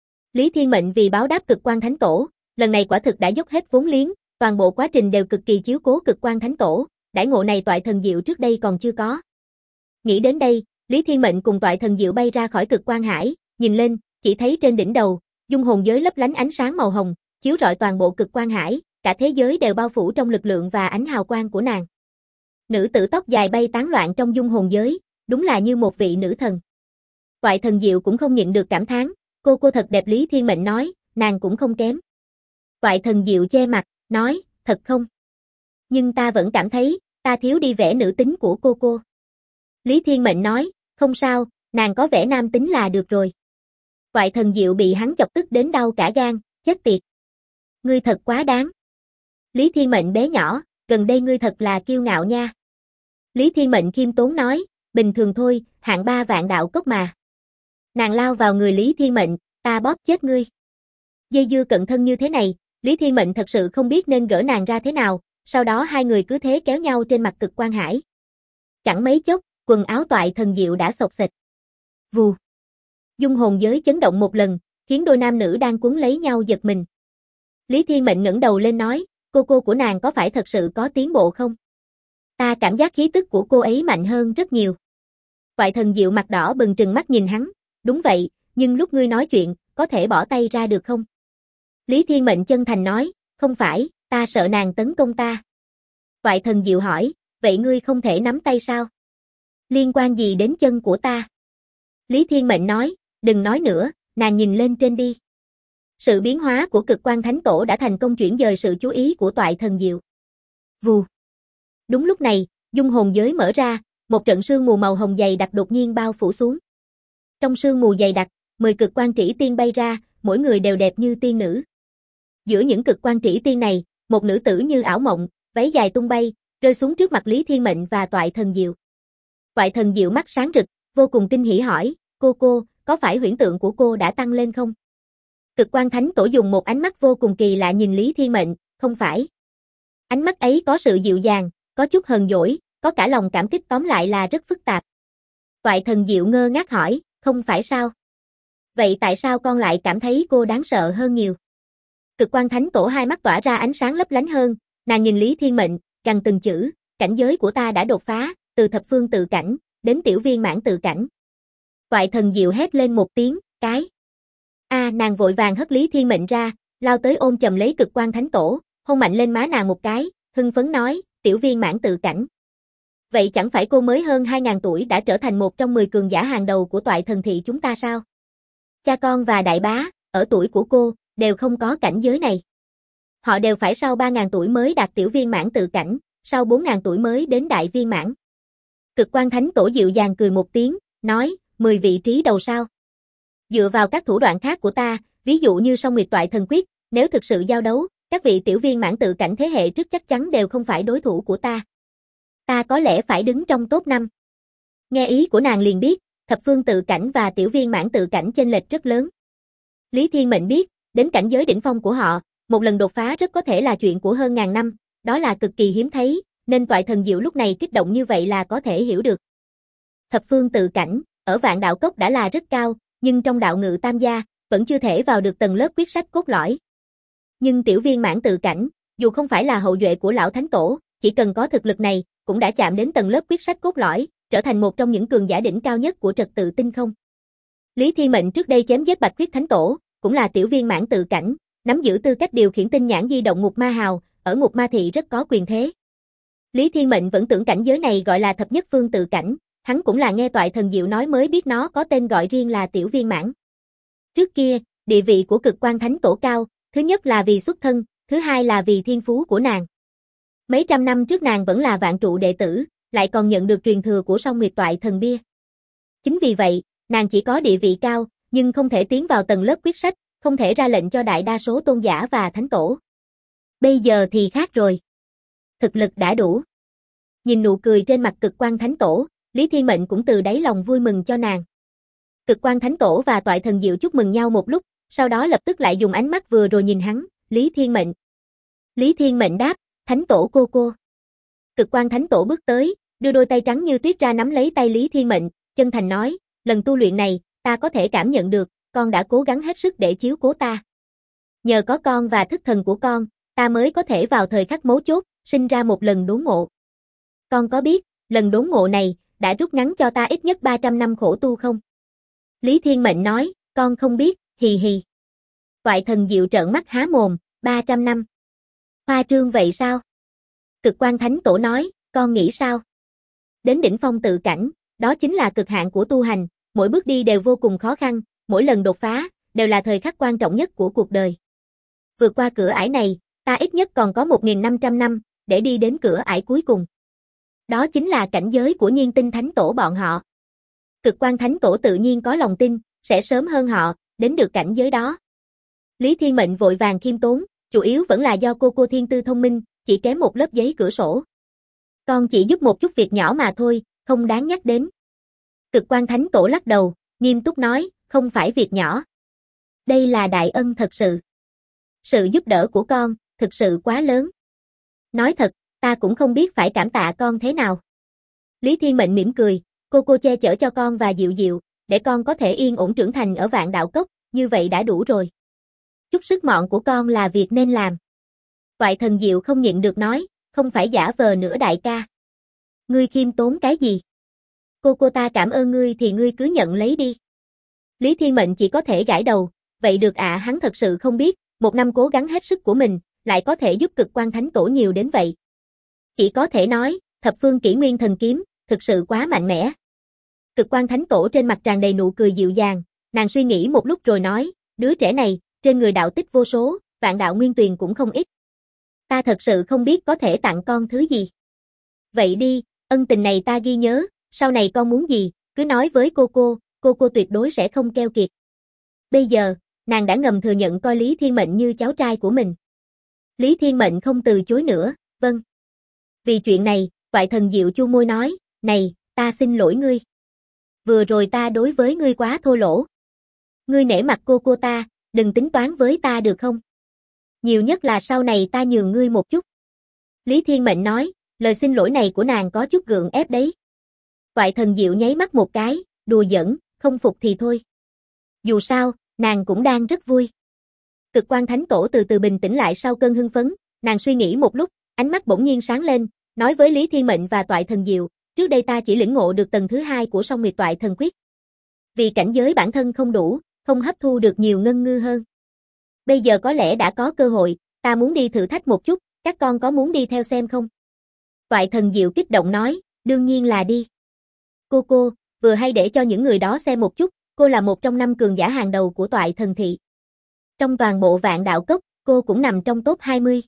Lý Thiên Mệnh vì báo đáp Cực Quang Thánh Tổ, lần này quả thực đã dốc hết vốn liếng, toàn bộ quá trình đều cực kỳ chiếu cố Cực Quang Thánh Tổ, đãi ngộ này Toại Thần Diệu trước đây còn chưa có. Nghĩ đến đây, Lý Thiên Mệnh cùng Toại Thần Diệu bay ra khỏi Cực Quang Hải, nhìn lên, chỉ thấy trên đỉnh đầu, dung hồn giới lấp lánh ánh sáng màu hồng, chiếu rọi toàn bộ Cực Quang Hải, cả thế giới đều bao phủ trong lực lượng và ánh hào quang của nàng. Nữ tử tóc dài bay tán loạn trong dung hồn giới, đúng là như một vị nữ thần. Toại Thần Diệu cũng không nhịn được cảm thán, cô thật đẹp. Lý Thiên Mệnh nói, nàng cũng không kém. Toại Thần Diệu che mặt, nói, thật không? Nhưng ta vẫn cảm thấy, ta thiếu đi vẻ nữ tính của cô. Lý Thiên Mệnh nói, không sao, nàng có vẻ nam tính là được rồi. Toại Thần Diệu bị hắn chọc tức đến đau cả gan, chết tiệt. Ngươi thật quá đáng. Lý Thiên Mệnh bé nhỏ, gần đây ngươi thật là kiêu ngạo nha. Lý Thiên Mệnh khiêm tốn nói, bình thường thôi, hạng 3 vạn đạo cốc mà. Nàng lao vào người Lý Thiên Mệnh, ta bóp chết ngươi. Dây dưa cận thân như thế này, Lý Thiên Mệnh thật sự không biết nên gỡ nàng ra thế nào, sau đó hai người cứ thế kéo nhau trên mặt Cực Quang Hải. Chẳng mấy chốc, quần áo Toại Thần Diệu đã xộc xệch. Vù. Dung hồn giới chấn động một lần, khiến đôi nam nữ đang quấn lấy nhau giật mình. Lý Thiên Mệnh ngẩng đầu lên nói, cô của nàng có phải thật sự có tiến bộ không? Ta cảm giác khí tức của cô ấy mạnh hơn rất nhiều. Toại Thần Diệu mặt đỏ bừng trừng mắt nhìn hắn, đúng vậy, nhưng lúc ngươi nói chuyện, có thể bỏ tay ra được không? Lý Thiên Mệnh chân thành nói, không phải, ta sợ nàng tấn công ta. Toại Thần Diệu hỏi, vậy ngươi không thể nắm tay sao? Liên quan gì đến chân của ta? Lý Thiên Mệnh nói, đừng nói nữa, nàng nhìn lên trên đi. Sự biến hóa của Cực Quang Thánh Tổ đã thành công chuyển dời sự chú ý của Toại Thần Diệu. Vù. Đúng lúc này, dung hồn giới mở ra, một trận sương mù màu hồng dày đặc đột nhiên bao phủ xuống. Trong sương mù dày đặc, 10 cực quan trĩ tiên bay ra, mỗi người đều đẹp như tiên nữ. Giữa những cực quan trĩ tiên này, một nữ tử như ảo mộng, váy dài tung bay, rơi xuống trước mặt Lý Thiên Mệnh và Toại Thần Diệu. Toại Thần Diệu mắt sáng rực, vô cùng kinh hỉ hỏi, cô, có phải huyễn tượng của cô đã tăng lên không? Cực Quang Thánh Tổ dùng một ánh mắt vô cùng kỳ lạ nhìn Lý Thiên Mệnh, không phải. Ánh mắt ấy có sự dịu dàng, có chút hờn dỗi, có cả lòng cảm kích, tóm lại là rất phức tạp. Toại Thần Diệu ngơ ngác hỏi, không phải sao? Vậy tại sao con lại cảm thấy cô đáng sợ hơn nhiều? Cực Quang Thánh Tổ hai mắt tỏa ra ánh sáng lấp lánh hơn, nàng nhìn Lý Thiên Mệnh, gằn từng chữ, cảnh giới của ta đã đột phá, từ thập phương tự cảnh, đến tiểu viên mãn tự cảnh. Toại Thần Diệu hét lên một tiếng, cái. Nàng vội vàng hất Lý Thiên Mệnh ra, lao tới ôm chầm lấy Cực Quang Thánh Tổ, hôn mạnh lên má nàng một cái, hưng phấn nói, tiểu viên mãn tự cảnh. Vậy chẳng phải cô mới hơn 2.000 tuổi đã trở thành một trong 10 cường giả hàng đầu của toại thần thị chúng ta sao? Cha con và đại bá, ở tuổi của cô, đều không có cảnh giới này. Họ đều phải sau 3.000 tuổi mới đạt tiểu viên mãn tự cảnh, sau 4.000 tuổi mới đến đại viên mãn. Cực Quan Thánh Tổ dịu dàng cười một tiếng, nói, 10 vị trí đầu sao? Dựa vào các thủ đoạn khác của ta, ví dụ như Song Nguyệt Toại Thần Quyết, nếu thực sự giao đấu, các vị tiểu viên mãn tự cảnh thế hệ trước chắc chắn đều không phải đối thủ của ta. Ta có lẽ phải đứng trong top 5. Nghe ý của nàng liền biết, thập phương tự cảnh và tiểu viên mãn tự cảnh chênh lệch rất lớn. Lý Thiên Mệnh biết, đến cảnh giới đỉnh phong của họ, một lần đột phá rất có thể là chuyện của hơn ngàn năm, đó là cực kỳ hiếm thấy, nên Toại Thần Diệu lúc này kích động như vậy là có thể hiểu được. Thập phương tự cảnh, ở Vạn Đạo Cốc đã là rất cao, nhưng trong đạo ngự tam gia, vẫn chưa thể vào được tầng lớp quyết sách cốt lõi. Nhưng tiểu viên mãn tự cảnh, dù không phải là hậu duệ của lão thánh tổ, chỉ cần có thực lực này, cũng đã chạm đến tầng lớp quyết sách cốt lõi, trở thành một trong những cường giả đỉnh cao nhất của trật tự tinh không. Lý Thiên Mệnh trước đây chém giết Bạch Huyết Thánh Tổ, cũng là tiểu viên mãn tự cảnh, nắm giữ tư cách điều khiển tinh nhãn di động ngục ma hào, ở ngục ma thị rất có quyền thế. Lý Thiên Mệnh vẫn tưởng cảnh giới này gọi là thập nhất phương tự cảnh, hắn cũng là nghe Toại Thần Diệu nói mới biết nó có tên gọi riêng là tiểu viên mãn. Trước kia, địa vị của Cực Quan Thánh Tổ cao, thứ nhất là vì xuất thân, thứ hai là vì thiên phú của nàng. Mấy trăm năm trước nàng vẫn là vạn trụ đệ tử, lại còn nhận được truyền thừa của Song Nguyệt Toại Thần Bia. Chính vì vậy, nàng chỉ có địa vị cao, nhưng không thể tiến vào tầng lớp quyết sách, không thể ra lệnh cho đại đa số tôn giả và thánh tổ. Bây giờ thì khác rồi. Thực lực đã đủ. Nhìn nụ cười trên mặt Cực Quan Thánh Tổ, Lý Thiên Mệnh cũng từ đáy lòng vui mừng cho nàng. Cực Quan Thánh Tổ và Toại Thần Diệu chúc mừng nhau một lúc, sau đó lập tức lại dùng ánh mắt vừa rồi nhìn hắn, Lý Thiên Mệnh. Lý Thiên Mệnh đáp, Thánh Tổ cô. Cực Quan Thánh Tổ bước tới, đưa đôi tay trắng như tuyết ra nắm lấy tay Lý Thiên Mệnh, chân thành nói, lần tu luyện này, ta có thể cảm nhận được, con đã cố gắng hết sức để chiếu cố ta. Nhờ có con và thức thần của con, ta mới có thể vào thời khắc mấu chốt, sinh ra một lần đốn ngộ. Con có biết, lần đốn ngộ này, đã rút ngắn cho ta ít nhất 300 năm khổ tu không? Lý Thiên Mệnh nói, con không biết, hì hì. Toại Thần Diệu trợn mắt há mồm, 300 năm. Hoa trương vậy sao? Cực Quan Thánh Tổ nói, con nghĩ sao? Đến đỉnh phong tự cảnh, đó chính là cực hạn của tu hành, mỗi bước đi đều vô cùng khó khăn, mỗi lần đột phá, đều là thời khắc quan trọng nhất của cuộc đời. Vượt qua cửa ải này, ta ít nhất còn có 1.500 năm, để đi đến cửa ải cuối cùng. Đó chính là cảnh giới của Nhiên Tinh Thánh Tổ bọn họ. Cực Quan Thánh Tổ tự nhiên có lòng tin, sẽ sớm hơn họ, đến được cảnh giới đó. Lý Thiên Mệnh vội vàng khiêm tốn, chủ yếu vẫn là do cô thiên tư thông minh, chỉ kém một lớp giấy cửa sổ. Con chỉ giúp một chút việc nhỏ mà thôi, không đáng nhắc đến. Cực Quan Thánh Tổ lắc đầu, nghiêm túc nói, không phải việc nhỏ. Đây là đại ân thật sự. Sự giúp đỡ của con, thực sự quá lớn. Nói thật, ta cũng không biết phải cảm tạ con thế nào. Lý Thiên Mệnh mỉm cười, cô che chở cho con và Diệu Diệu, để con có thể yên ổn trưởng thành ở Vạn Đạo Cốc, như vậy đã đủ rồi. Chút sức mọn của con là việc nên làm. Toại Thần Diệu không nhịn được nói, không phải giả vờ nữa đại ca. Ngươi khiêm tốn cái gì? Cô ta cảm ơn ngươi thì ngươi cứ nhận lấy đi. Lý Thiên Mệnh chỉ có thể gãi đầu, vậy được ạ, hắn thật sự không biết, một năm cố gắng hết sức của mình, lại có thể giúp Cực Quan Thánh Tổ nhiều đến vậy. Chỉ có thể nói, thập phương kỷ nguyên thần kiếm, thực sự quá mạnh mẽ. Cực Quan Thánh Tổ trên mặt tràn đầy nụ cười dịu dàng, nàng suy nghĩ một lúc rồi nói, đứa trẻ này, trên người đạo tích vô số, vạn đạo nguyên tuyền cũng không ít. Ta thật sự không biết có thể tặng con thứ gì. Vậy đi, ân tình này ta ghi nhớ, sau này con muốn gì, cứ nói với cô tuyệt đối sẽ không keo kiệt. Bây giờ, nàng đã ngầm thừa nhận coi Lý Thiên Mệnh như cháu trai của mình. Lý Thiên Mệnh không từ chối nữa, vâng. Vì chuyện này, Toại Thần Diệu chu môi nói, này, ta xin lỗi ngươi. Vừa rồi ta đối với ngươi quá thô lỗ. Ngươi nể mặt cô ta, đừng tính toán với ta được không? Nhiều nhất là sau này ta nhường ngươi một chút. Lý Thiên Mệnh nói, lời xin lỗi này của nàng có chút gượng ép đấy. Toại Thần Diệu nháy mắt một cái, đùa giỡn, không phục thì thôi. Dù sao, nàng cũng đang rất vui. Cực Quan Thánh Tổ từ từ bình tĩnh lại sau cơn hưng phấn, nàng suy nghĩ một lúc, ánh mắt bỗng nhiên sáng lên, nói với Lý Thiên Mệnh và Toại Thần Diệu, trước đây ta chỉ lĩnh ngộ được tầng thứ 2 của Song Nguyệt Toại Thần Quyết. Vì cảnh giới bản thân không đủ, không hấp thu được nhiều ngân ngư hơn. Bây giờ có lẽ đã có cơ hội, ta muốn đi thử thách một chút, các con có muốn đi theo xem không? Toại Thần Diệu kích động nói, Đương nhiên là đi. Cô, vừa hay để cho những người đó xem một chút, cô là một trong 5 cường giả hàng đầu của Toại Thần Thị. Trong toàn bộ Vạn Đạo Cốc, cô cũng nằm trong top 20.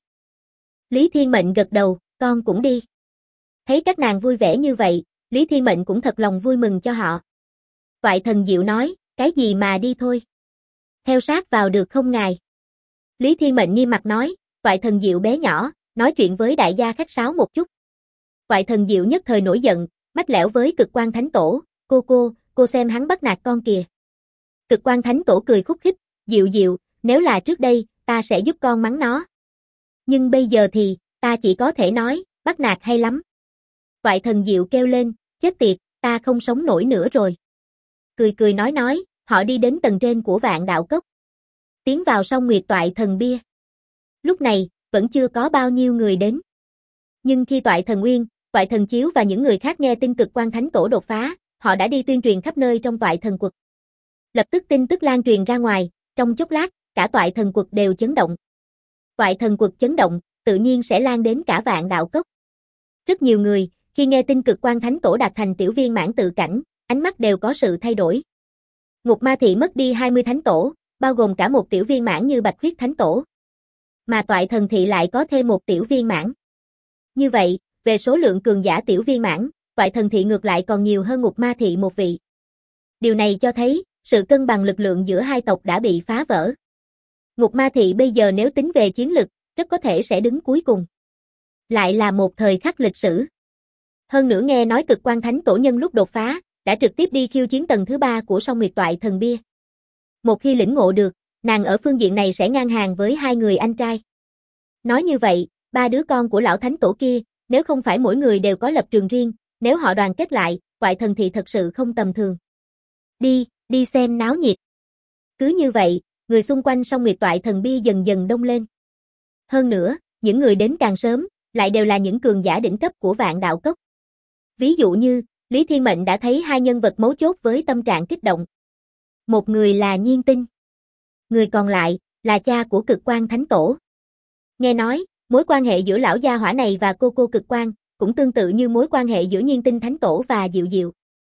Lý Thiên Mệnh gật đầu, con cũng đi. Thấy các nàng vui vẻ như vậy, Lý Thiên Mệnh cũng thật lòng vui mừng cho họ. Toại Thần Diệu nói, cái gì mà đi thôi. Theo sát vào được không ngài? Lý Thiên Mệnh nghiêm mặt nói, Toại Thần Diệu bé nhỏ, nói chuyện với đại gia khách sáo một chút. Toại Thần Diệu nhất thời nổi giận, mách lẻo với Cực Quang Thánh Tổ, cô xem hắn bắt nạt con kìa. Cực Quang Thánh Tổ cười khúc khích, Diệu, nếu là trước đây, ta sẽ giúp con mắng nó. Nhưng bây giờ thì, ta chỉ có thể nói, bắt nạt hay lắm. Toại Thần Diệu kêu lên, chết tiệt, ta không sống nổi nữa rồi. Cười nói, họ đi đến tầng trên của Vạn Đạo Cốc. Tiến vào song Nguyệt Toại Thần Bia. Lúc này, vẫn chưa có bao nhiêu người đến. Nhưng khi Toại Thần Uyên, Toại Thần Chiếu và những người khác nghe tin Cực Quang Thánh Tổ đột phá, họ đã đi tuyên truyền khắp nơi trong Toại Thần Quật. Lập tức tin tức lan truyền ra ngoài, trong chốc lát, cả Toại Thần Quật đều chấn động. Toại Thần Quật chấn động, tự nhiên sẽ lan đến cả Vạn Đạo Cốc. Rất nhiều người, khi nghe tin Cực Quang Thánh Tổ đạt thành tiểu viên mãn tự cảnh, ánh mắt đều có sự thay đổi. Ngục Ma Thị mất đi 20 thánh tổ, bao gồm cả một tiểu viên mãn như Bạch Khuyết Thánh Tổ. Mà Toại Thần Thị lại có thêm một tiểu viên mãn. Như vậy, về số lượng cường giả tiểu viên mãn, Toại Thần Thị ngược lại còn nhiều hơn Ngục Ma Thị một vị. Điều này cho thấy, sự cân bằng lực lượng giữa hai tộc đã bị phá vỡ. Ngục Ma Thị bây giờ nếu tính về chiến lực, rất có thể sẽ đứng cuối cùng. Lại là một thời khắc lịch sử. Hơn nữa nghe nói Cực Quang Thánh Tổ nhân lúc đột phá, đã trực tiếp đi khiêu chiến tầng thứ 3 của song Nguyệt Toại Thần Bia. Một khi lĩnh ngộ được, nàng ở phương diện này sẽ ngang hàng với 2 người anh trai. Nói như vậy, 3 đứa con của lão thánh tổ kia, nếu không phải mỗi người đều có lập trường riêng, nếu họ đoàn kết lại, Toại Thần Thị thật sự không tầm thường. Đi xem náo nhiệt. Cứ như vậy, người xung quanh song Nguyệt Toại Thần Bia dần dần đông lên. Hơn nữa, những người đến càng sớm, lại đều là những cường giả đỉnh cấp của Vạn Đạo Cốc. Ví dụ như, Lý Thiên Mệnh đã thấy 2 nhân vật mấu chốt với tâm trạng kích động. Một người là Nhiên Tinh. Người còn lại, là cha của Cực Quang Thánh Tổ. Nghe nói, mối quan hệ giữa lão gia hỏa này và cô Cực Quang, cũng tương tự như mối quan hệ giữa Nhiên Tinh Thánh Tổ và Diệu.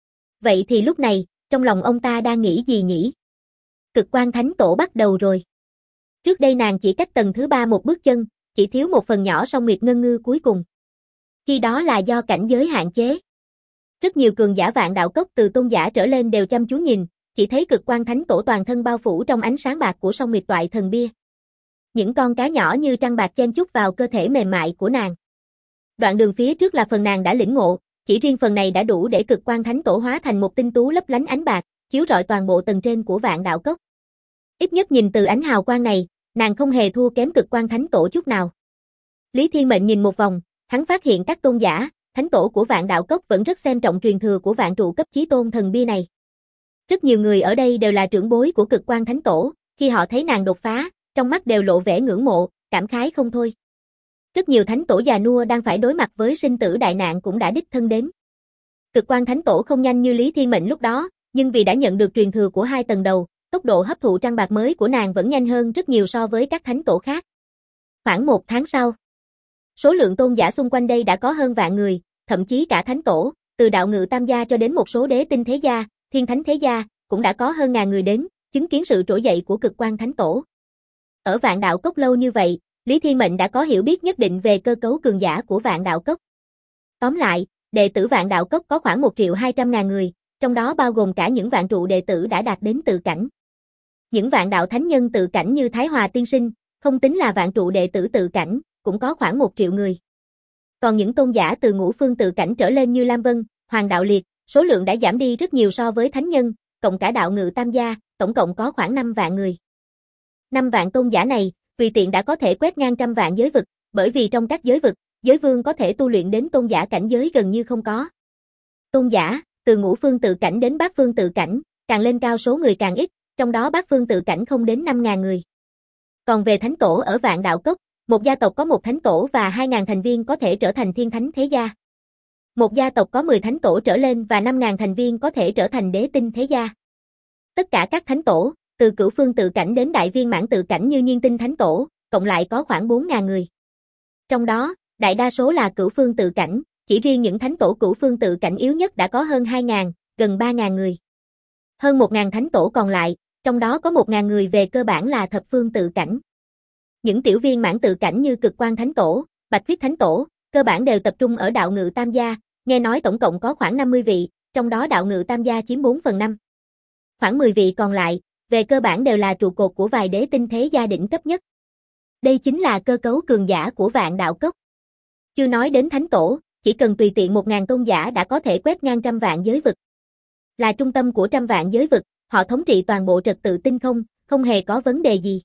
Vậy thì lúc này, trong lòng ông ta đang nghĩ gì nhỉ? Cực Quang Thánh Tổ bắt đầu rồi. Trước đây nàng chỉ cách tầng thứ 3 một bước chân, chỉ thiếu một phần nhỏ song Nguyệt Ngân Ngư cuối cùng. Khi đó là do cảnh giới hạn chế. Rất nhiều cường giả Vạn Đạo Cốc từ tôn giả trở lên đều chăm chú nhìn, chỉ thấy Cực Quang Thánh Tổ toàn thân bao phủ trong ánh sáng bạc của song Nguyệt Toại Thần Bia. Những con cá nhỏ như trăng bạc chen chúc vào cơ thể mềm mại của nàng. Đoạn đường phía trước là phần nàng đã lĩnh ngộ, chỉ riêng phần này đã đủ để Cực Quang Thánh Tổ hóa thành một tinh tú lấp lánh ánh bạc, chiếu rọi toàn bộ tầng trên của Vạn Đạo Cốc. Ít nhất nhìn từ ánh hào quang này, nàng không hề thua kém Cực Quang Thánh Tổ chút nào. Lý Thiên Mệnh nhìn một vòng, hắn phát hiện các tôn giả, thánh tổ của Vạn Đạo Cốc vẫn rất xem trọng truyền thừa của Vạn Trụ cấp Chí Tôn Thần Bia này. Rất nhiều người ở đây đều là trưởng bối của Cực Quang Thánh Tổ, khi họ thấy nàng đột phá, trong mắt đều lộ vẻ ngưỡng mộ, cảm khái không thôi. Rất nhiều thánh tổ già nua đang phải đối mặt với sinh tử đại nạn cũng đã đích thân đến. Cực Quang Thánh Tổ không nhanh như Lý Thiên Mệnh lúc đó, nhưng vì đã nhận được truyền thừa của 2 tầng đầu, tốc độ hấp thụ trăng bạc mới của nàng vẫn nhanh hơn rất nhiều so với các thánh tổ khác. Khoảng 1 tháng sau, số lượng tôn giả xung quanh đây đã có hơn vạn người, thậm chí cả thánh tổ, từ đạo ngự tam gia cho đến một số đế tinh thế gia, thiên thánh thế gia, cũng đã có hơn ngàn người đến, chứng kiến sự trỗi dậy của Cực Quang Thánh Tổ. Ở Vạn Đạo Cốc lâu như vậy, Lý Thiên Mệnh đã có hiểu biết nhất định về cơ cấu cường giả của Vạn Đạo Cốc. Tóm lại, đệ tử Vạn Đạo Cốc có khoảng 1.200.000 người, trong đó bao gồm cả những vạn trụ đệ tử đã đạt đến tự cảnh. Những vạn đạo thánh nhân tự cảnh như Thái Hòa Tiên Sinh, không tính là vạn trụ đệ tử tự cảnh, cũng có khoảng 1 triệu người. Còn những tôn giả từ ngũ phương tự cảnh trở lên như Lam Vân, Hoàng Đạo Liệt, số lượng đã giảm đi rất nhiều so với thánh nhân, cộng cả đạo ngự tam gia, tổng cộng có khoảng 5 vạn người. 5 vạn tôn giả này, tùy tiện đã có thể quét ngang trăm vạn giới vực, bởi vì trong các giới vực, giới vương có thể tu luyện đến tôn giả cảnh giới gần như không có. Tôn giả, từ ngũ phương tự cảnh đến bát phương tự cảnh, càng lên cao số người càng ít, trong đó bát phương tự cảnh không đến 5.000 người. Còn về thánh tổ ở Vạn Đạo Cốc, một gia tộc có một thánh tổ và 2.000 thành viên có thể trở thành thiên thánh thế gia. Một gia tộc có 10 thánh tổ trở lên và 5.000 thành viên có thể trở thành đế tinh thế gia. Tất cả các thánh tổ, từ cửu phương tự cảnh đến đại viên mãn tự cảnh như Nhiên Tinh Thánh Tổ, cộng lại có khoảng 4.000 người. Trong đó, đại đa số là cửu phương tự cảnh, chỉ riêng những thánh tổ cửu phương tự cảnh yếu nhất đã có hơn 2.000, gần 3.000 người. Hơn 1.000 thánh tổ còn lại, trong đó có 1.000 người về cơ bản là thập phương tự cảnh. Những tiểu viên mãn tự cảnh như Cực Quang Thánh Tổ, Bạch Huyết Thánh Tổ, cơ bản đều tập trung ở đạo ngự tam gia, nghe nói tổng cộng có khoảng 50 vị, trong đó đạo ngự tam gia chiếm 4/5. Khoảng 10 vị còn lại, về cơ bản đều là trụ cột của vài đế tinh thế gia đỉnh cấp nhất. Đây chính là cơ cấu cường giả của Vạn Đạo Cốc. Chưa nói đến thánh tổ, chỉ cần tùy tiện 1.000 tôn giả đã có thể quét ngang trăm vạn giới vực. Là trung tâm của trăm vạn giới vực, họ thống trị toàn bộ trật tự tinh không, không hề có vấn đề gì.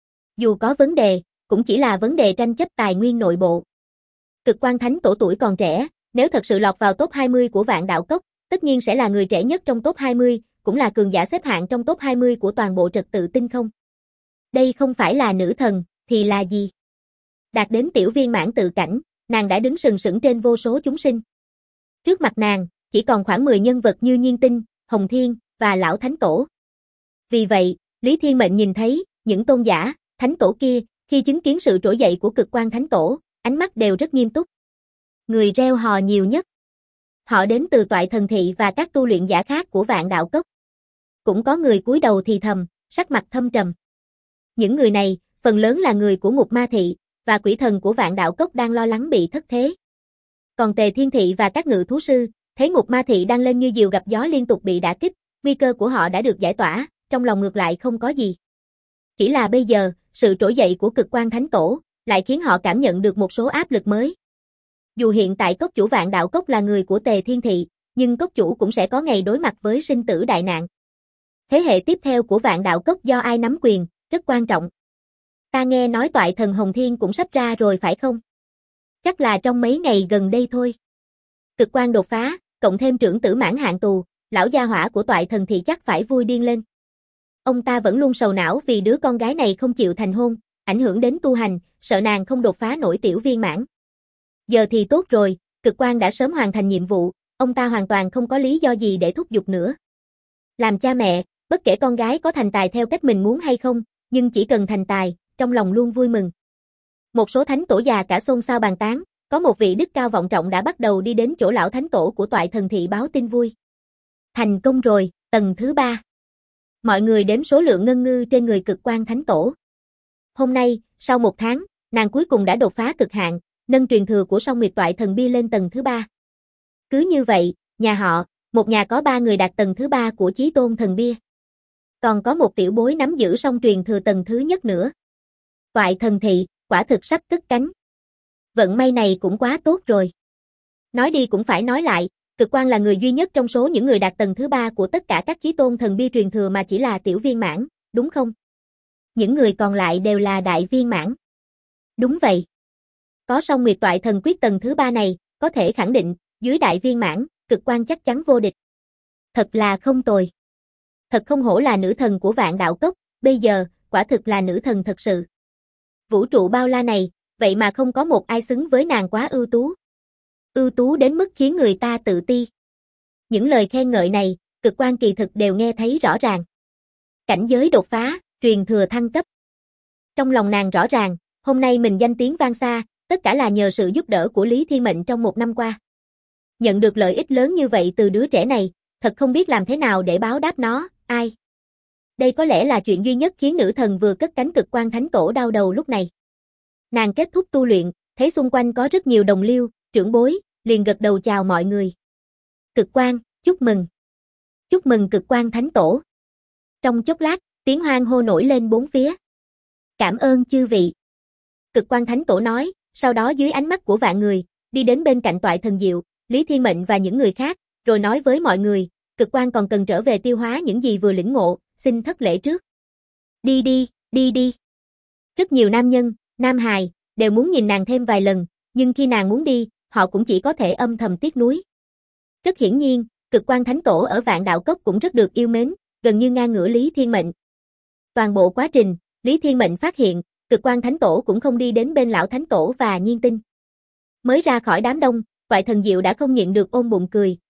Dù có vấn đề, cũng chỉ là vấn đề tranh chấp tài nguyên nội bộ. Cực Quang Thánh Tổ tuổi còn trẻ, nếu thật sự lọt vào top 20 của Vạn Đạo Cốc, tất nhiên sẽ là người trẻ nhất trong top 20, cũng là cường giả xếp hạng trong top 20 của toàn bộ trật tự tinh không. Đây không phải là nữ thần, thì là gì? Đạt đến tiểu viên mãn tự cảnh, nàng đã đứng sừng sững trên vô số chúng sinh. Trước mặt nàng, chỉ còn khoảng 10 nhân vật như Nhiên Tinh, Hồng Thiên, và Lão Thánh Tổ. Vì vậy, Lý Thiên Mệnh nhìn thấy, những tôn giả, thánh tổ kia, khi chứng kiến sự trỗi dậy của Cực Quang Thánh Tổ, ánh mắt đều rất nghiêm túc. Người reo hò nhiều nhất. Họ đến từ Toại Thần Thị và các tu luyện giả khác của Vạn Đạo Cốc. Cũng có người cúi đầu thì thầm, sắc mặt thâm trầm. Những người này, phần lớn là người của Ngục Ma Thị, và quỷ thần của Vạn Đạo Cốc đang lo lắng bị thất thế. Còn Tề Thiên Thị và các ngự thú sư, thấy Ngục Ma Thị đang lên như diều gặp gió liên tục bị đả kích, nguy cơ của họ đã được giải tỏa, trong lòng ngược lại không có gì. Chỉ là bây giờ, sự trỗi dậy của Cực Quang Thánh Tổ, lại khiến họ cảm nhận được một số áp lực mới. Dù hiện tại cốc chủ Vạn Đạo Cốc là người của Tề Thiên Thị, nhưng cốc chủ cũng sẽ có ngày đối mặt với sinh tử đại nạn. Thế hệ tiếp theo của Vạn Đạo Cốc do ai nắm quyền, rất quan trọng. Ta nghe nói Toại Thần Hồng Thiên cũng sắp ra rồi phải không? Chắc là trong mấy ngày gần đây thôi. Cực Quang đột phá, cộng thêm trưởng tử mãn hạn tù, lão gia hỏa của Toại Thần Thị chắc phải vui điên lên. Ông ta vẫn luôn sầu não vì đứa con gái này không chịu thành hôn, ảnh hưởng đến tu hành, sợ nàng không đột phá nổi tiểu viên mãn. Giờ thì tốt rồi, Cực Quang đã sớm hoàn thành nhiệm vụ, ông ta hoàn toàn không có lý do gì để thúc giục nữa. Làm cha mẹ, bất kể con gái có thành tài theo cách mình muốn hay không, nhưng chỉ cần thành tài, trong lòng luôn vui mừng. Một số thánh tổ già cả xôn xao bàn tán, có một vị đức cao vọng trọng đã bắt đầu đi đến chỗ lão thánh tổ của Toại Thần Thị báo tin vui. Thành công rồi, tầng thứ 3. Mọi người đếm số lượng ngân ngư trên người Cực Quang Thánh Tổ. Hôm nay, sau 1 tháng, nàng cuối cùng đã đột phá cực hạn, nâng truyền thừa của Song Nguyệt Toại Thần Bia lên tầng thứ 3. Cứ như vậy, nhà họ, một nhà có 3 người đạt tầng thứ 3 của Chí Tôn Thần Bia. Còn có một tiểu bối nắm giữ song truyền thừa tầng thứ nhất nữa. Toại Thần Thị, quả thực sắp cất cánh. Vận may này cũng quá tốt rồi. Nói đi cũng phải nói lại, Cực Quang là người duy nhất trong số những người đạt tầng thứ 3 của tất cả các Chí Tôn Thần Bia truyền thừa mà chỉ là tiểu viên mãn, đúng không? Những người còn lại đều là đại viên mãn. Đúng vậy. Có Song Nguyệt Toại Thần Quyết tầng thứ 3 này, có thể khẳng định, dưới đại viên mãn, Cực Quang chắc chắn vô địch. Thật là không tồi. Thật không hổ là nữ thần của Vạn Đạo Cốc, bây giờ, quả thực là nữ thần thật sự. Vũ trụ bao la này, vậy mà không có một ai xứng với nàng quá ưu tú. Ưu tú đến mức khiến người ta tự ti. Những lời khen ngợi này, Cực Quang kỳ thực đều nghe thấy rõ ràng. Cảnh giới đột phá, truyền thừa thăng cấp. Trong lòng nàng rõ ràng, hôm nay mình danh tiếng vang xa, tất cả là nhờ sự giúp đỡ của Lý Thiên Mệnh trong 1 năm qua. Nhận được lợi ích lớn như vậy từ đứa trẻ này, thật không biết làm thế nào để báo đáp nó, ai. Đây có lẽ là chuyện duy nhất khiến nữ thần vừa cất cánh Cực Quang Thánh Tổ đau đầu lúc này. Nàng kết thúc tu luyện, thấy xung quanh có rất nhiều đồng liêu, trưởng bối, liền gật đầu chào mọi người. Cực Quang, chúc mừng. Chúc mừng Cực Quang Thánh Tổ. Trong chốc lát, tiếng hoan hô nổi lên bốn phía. Cảm ơn chư vị. Cực Quang Thánh Tổ nói, sau đó dưới ánh mắt của vạn người, đi đến bên cạnh Toại Thần Diệu, Lý Thiên Mệnh và những người khác, rồi nói với mọi người, Cực Quang còn cần trở về tiêu hóa những gì vừa lĩnh ngộ, xin thất lễ trước. Đi đi, đi đi. Rất nhiều nam nhân, nam hài, đều muốn nhìn nàng thêm vài lần, nhưng khi nàng muốn đi, họ cũng chỉ có thể âm thầm tiếc nuối. Rất hiển nhiên, Cực Quang Thánh Tổ ở Vạn Đạo Cốc cũng rất được yêu mến, gần như ngang ngửa Lý Thiên Mệnh. Toàn bộ quá trình, Lý Thiên Mệnh phát hiện, Cực Quang Thánh Tổ cũng không đi đến bên lão Thánh Tổ và Nhiên Tinh. Mới ra khỏi đám đông, Toại Thần Diệu đã không nhịn được ôm bụng cười,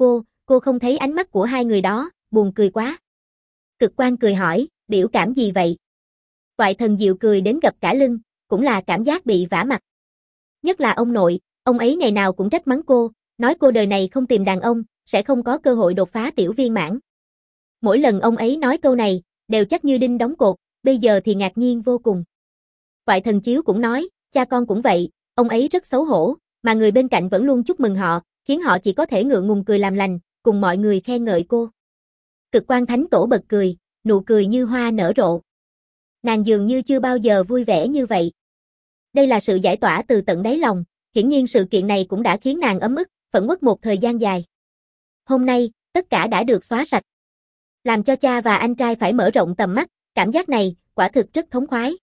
cô không thấy ánh mắt của hai người đó, buồn cười quá. Cực Quang cười hỏi, biểu cảm gì vậy? Toại Thần Diệu cười đến gập cả lưng, cũng là cảm giác bị vả mặt. Nhất là ông nội, Ông ấy ngày nào cũng trách mắng cô, nói cô đời này không tìm đàn ông, sẽ không có cơ hội đột phá tiểu viên mãn. Mỗi lần ông ấy nói câu này, đều chắc như đinh đóng cột, bây giờ thì ngạc nhiên vô cùng. Toại Thần Chiếu cũng nói, cha con cũng vậy, ông ấy rất xấu hổ, mà người bên cạnh vẫn luôn chúc mừng họ, khiến họ chỉ có thể ngượng ngùng cười làm lành, cùng mọi người khen ngợi cô. Cực Quan Thánh Tổ bật cười, nụ cười như hoa nở rộ. Nàng dường như chưa bao giờ vui vẻ như vậy. Đây là sự giải tỏa từ tận đáy lòng, hiển nhiên sự kiện này cũng đã khiến nàng ấm ức, phẫn uất một thời gian dài. Hôm nay, tất cả đã được xóa sạch. Làm cho cha và anh trai phải mở rộng tầm mắt, cảm giác này, quả thực rất thống khoái.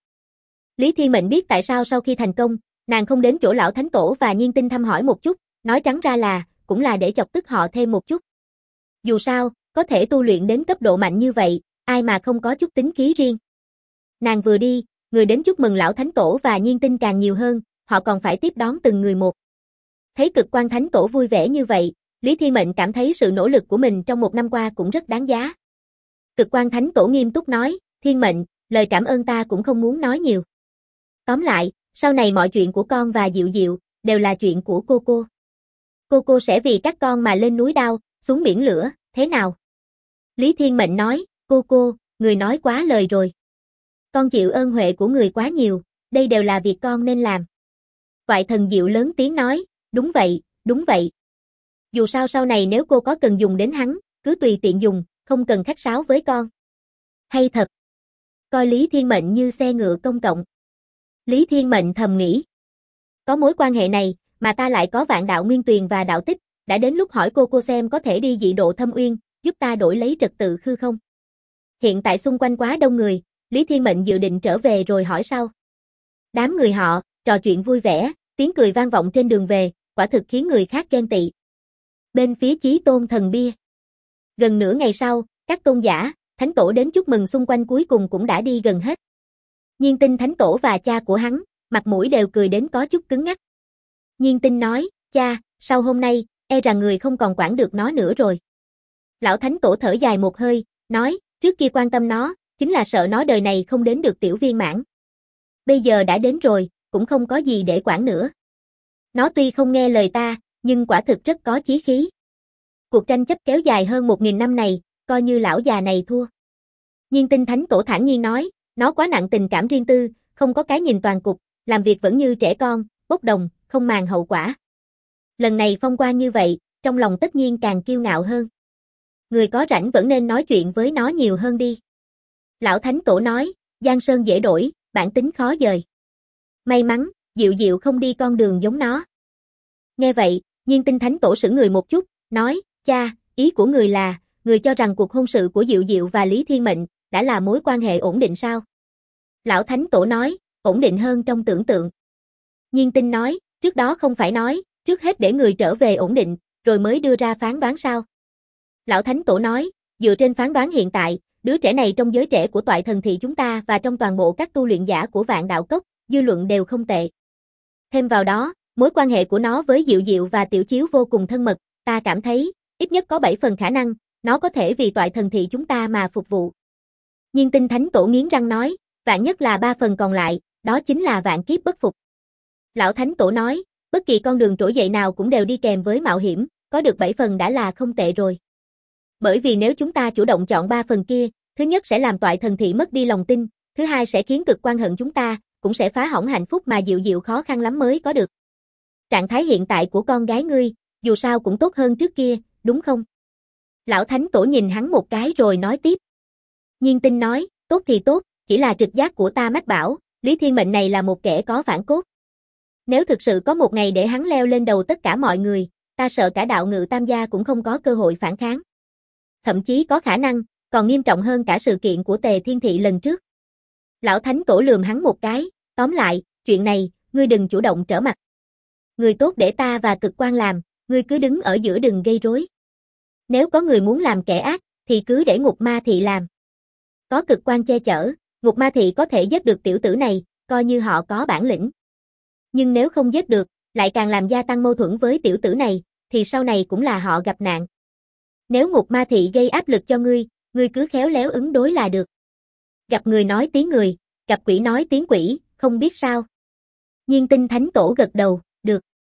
Lý Thiên Mệnh biết tại sao sau khi thành công, nàng không đến chỗ lão Thánh Tổ và Nhiên Tinh thăm hỏi một chút, nói trắng ra là, cũng là để chọc tức họ thêm một chút. Dù sao, có thể tu luyện đến cấp độ mạnh như vậy, ai mà không có chút tính khí riêng. Nàng vừa đi, người đến chúc mừng lão Thánh Tổ và Nhiên Tinh càng nhiều hơn, họ còn phải tiếp đón từng người một. Thấy Cực Quan Thánh Tổ vui vẻ như vậy, Lý Thiên Mệnh cảm thấy sự nỗ lực của mình trong một năm qua cũng rất đáng giá. Cực Quan Thánh Tổ nghiêm túc nói, Thiên Mệnh, lời cảm ơn ta cũng không muốn nói nhiều. Tóm lại, sau này mọi chuyện của con và Diệu Diệu, đều là chuyện của cô. Cô sẽ vì các con mà lên núi đao, xuống biển lửa, thế nào? Lý Thiên Mệnh nói, cô, người nói quá lời rồi. Con chịu ơn huệ của người quá nhiều, đây đều là việc con nên làm. Toại Thần Diệu lớn tiếng nói, đúng vậy. Dù sao sau này nếu cô có cần dùng đến hắn, cứ tùy tiện dùng, không cần khách sáo với con. Hay thật. Coi Lý Thiên Mệnh như xe ngựa công cộng. Lý Thiên Mệnh thầm nghĩ. Có mối quan hệ này, mà ta lại có Vạn Đạo Nguyên Tuyền và Đạo Tích, đã đến lúc hỏi cô xem có thể đi dị độ Thâm Uyên, giúp ta đổi lấy trật tự hư không? Hiện tại xung quanh quá đông người, Lý Thiên Mệnh dự định trở về rồi hỏi sau. Đám người họ, trò chuyện vui vẻ, tiếng cười vang vọng trên đường về, quả thực khiến người khác ghen tị. Bên phía Chí Tôn Thần Bia. Gần nửa ngày sau, các tôn giả, Thánh Tổ đến chúc mừng xung quanh cuối cùng cũng đã đi gần hết. Nhiên Tinh Thánh Tổ và cha của hắn, mặt mũi đều cười đến có chút cứng ngắc. Nhiên Tinh nói, cha, sau hôm nay, e rằng người không còn quản được nó nữa rồi. Lão Thánh Tổ thở dài một hơi, nói, trước kia quan tâm nó, chính là sợ nó đời này không đến được tiểu viên mãn. Bây giờ đã đến rồi, cũng không có gì để quản nữa. Nó tuy không nghe lời ta, nhưng quả thực rất có chí khí. Cuộc tranh chấp kéo dài hơn 1000 năm này, coi như lão già này thua. Nhiên Tinh Thánh Tổ thản nhiên nói, nó quá nặng tình cảm riêng tư, không có cái nhìn toàn cục, làm việc vẫn như trẻ con, bốc đồng, không màng hậu quả. Lần này phong quang như vậy, trong lòng tất nhiên càng kiêu ngạo hơn. Người có rảnh vẫn nên nói chuyện với nó nhiều hơn đi. Lão Thánh Tổ nói, Giang Sơn dễ đổi, bản tính khó dời. May mắn, Diệu Diệu không đi con đường giống nó. Nghe vậy, Nhiên Tinh Thánh Tổ sững người một chút, nói, cha, ý của người là, người cho rằng cuộc hôn sự của Diệu Diệu và Lý Thiên Mệnh, đã là mối quan hệ ổn định sao? Lão Thánh Tổ nói, ổn định hơn trong tưởng tượng. Nhiên Tinh nói, trước đó không phải nói, trước hết để người trở về ổn định, rồi mới đưa ra phán đoán sao? Lão Thánh Tổ nói, dựa trên phán đoán hiện tại, đứa trẻ này trong giới trẻ của Toại Thần Thị chúng ta và trong toàn bộ các tu luyện giả của Vạn Đạo Cốc, dư luận đều không tệ. Thêm vào đó, mối quan hệ của nó với Diệu Diệu và Tiểu Chiếu vô cùng thân mật, ta cảm thấy, ít nhất có 7 phần khả năng, nó có thể vì Toại Thần Thị chúng ta mà phục vụ. Nhiên Tinh Thánh Tổ nghiến răng nói, vạn nhất là 3 phần còn lại, đó chính là vạn kiếp bất phục. Lão Thánh Tổ nói, bất kỳ con đường trỗi dậy nào cũng đều đi kèm với mạo hiểm, có được 7 phần đã là không tệ rồi. Bởi vì nếu chúng ta chủ động chọn 3 phần kia, thứ nhất sẽ làm Toại Thần Thị mất đi lòng tin, thứ hai sẽ khiến Cực Quan hận chúng ta, cũng sẽ phá hỏng hạnh phúc mà Diệu Diệu khó khăn lắm mới có được. Trạng thái hiện tại của con gái ngươi, dù sao cũng tốt hơn trước kia, đúng không? Lão Thánh Tổ nhìn hắn một cái rồi nói tiếp. Nhiên Tinh nói, tốt thì tốt, chỉ là trực giác của ta mách bảo, Lý Thiên Mệnh này là một kẻ có phản cốt. Nếu thực sự có một ngày để hắn leo lên đầu tất cả mọi người, ta sợ cả đạo ngự tam gia cũng không có cơ hội phản kháng. Thậm chí có khả năng, còn nghiêm trọng hơn cả sự kiện của Tề Thiên Thị lần trước. Lão Thánh Tổ lườm hắn một cái, tóm lại, chuyện này, ngươi đừng chủ động trở mặt. Người tốt để ta và Cực Quan làm, ngươi cứ đứng ở giữa đừng gây rối. Nếu có người muốn làm kẻ ác, thì cứ để Ngục Ma Thị làm. Có Cực Quan che chở, Ngục Ma Thị có thể giết được tiểu tử này, coi như họ có bản lĩnh. Nhưng nếu không giết được, lại càng làm gia tăng mâu thuẫn với tiểu tử này, thì sau này cũng là họ gặp nạn. Nếu Ngục Ma Thị gây áp lực cho ngươi cứ khéo léo ứng đối là được. Gặp người nói tiếng người, gặp quỷ nói tiếng quỷ, không biết sao. Nhiên Tinh Thánh Tổ gật đầu, được.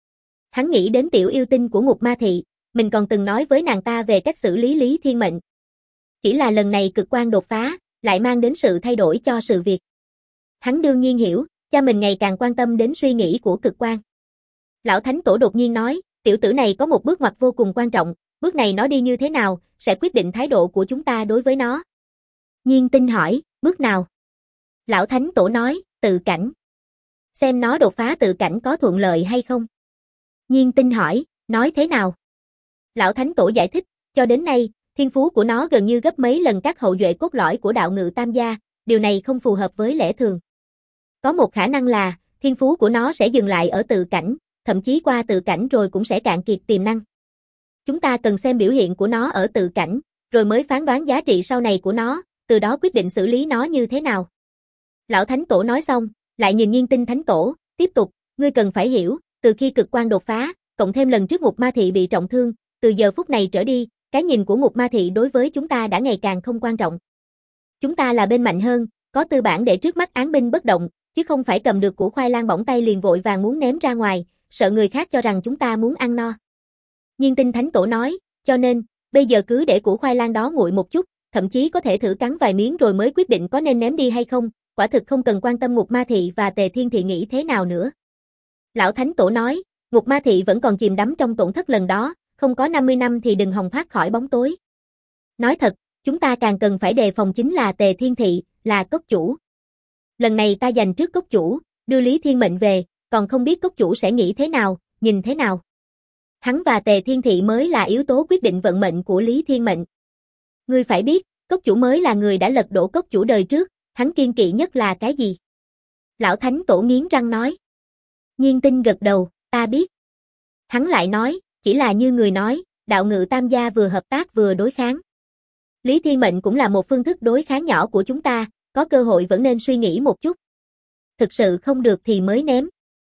Hắn nghĩ đến tiểu yêu tinh của Ngục Ma Thị, mình còn từng nói với nàng ta về cách xử lý Lý Thiên Mệnh. Chỉ là lần này cực quan đột phá, lại mang đến sự thay đổi cho sự việc. Hắn đương nhiên hiểu, cha mình ngày càng quan tâm đến suy nghĩ của cực quan. Lão Thánh Tổ đột nhiên nói, tiểu tử này có một bước ngoặt vô cùng quan trọng, bước này nó đi như thế nào, sẽ quyết định thái độ của chúng ta đối với nó. Nhiên Tinh hỏi, bước nào? Lão Thánh Tổ nói, tự cảnh. Xem nó đột phá tự cảnh có thuận lợi hay không. Nhiên Tinh hỏi, nói thế nào? Lão Thánh Tổ giải thích, cho đến nay, thiên phú của nó gần như gấp mấy lần các hậu duệ cốt lõi của đạo ngự tam gia, điều này không phù hợp với lẽ thường. Có một khả năng là, thiên phú của nó sẽ dừng lại ở tự cảnh, thậm chí qua tự cảnh rồi cũng sẽ cạn kiệt tiềm năng. Chúng ta cần xem biểu hiện của nó ở tự cảnh, rồi mới phán đoán giá trị sau này của nó, từ đó quyết định xử lý nó như thế nào. Lão Thánh Tổ nói xong, lại nhìn Nhiên Tinh Thánh Tổ, tiếp tục, ngươi cần phải hiểu, từ khi cực quan đột phá, cộng thêm lần trước Ngục Ma Thị bị trọng thương, từ giờ phút này trở đi, cái nhìn của Ngục Ma Thị đối với chúng ta đã ngày càng không quan trọng. Chúng ta là bên mạnh hơn, có tư bản để trước mắt án binh bất động, chứ không phải cầm được củ khoai lang bỏng tay liền vội vàng muốn ném ra ngoài, sợ người khác cho rằng chúng ta muốn ăn no. Nhiên Tinh Thánh Tổ nói, cho nên, bây giờ cứ để củ khoai lang đó nguội một chút, thậm chí có thể thử cắn vài miếng rồi mới quyết định có nên ném đi hay không, quả thực không cần quan tâm Ngục Ma Thị và Tề Thiên Thị nghĩ thế nào nữa. Lão Thánh Tổ nói, Ngục Ma Thị vẫn còn chìm đắm trong tổn thất lần đó, không có 50 năm thì đừng hòng thoát khỏi bóng tối. Nói thật, chúng ta càng cần phải đề phòng chính là Tề Thiên Thị, là cốc chủ. Lần này ta giành trước cốc chủ, đưa Lý Thiên Mệnh về, còn không biết cốc chủ sẽ nghĩ thế nào, nhìn thế nào. Hắn và Tề Thiên Thị mới là yếu tố quyết định vận mệnh của Lý Thiên Mệnh. Ngươi phải biết, cốc chủ mới là người đã lật đổ cốc chủ đời trước, hắn kiên kỵ nhất là cái gì? Lão Thánh Tổ nghiến răng nói. Nhiên Tinh gật đầu, ta biết. Hắn lại nói, chỉ là như người nói, đạo ngự tam gia vừa hợp tác vừa đối kháng. Lý Thiên Mệnh cũng là một phương thức đối kháng nhỏ của chúng ta, có cơ hội vẫn nên suy nghĩ một chút. Thực sự không được thì mới ném.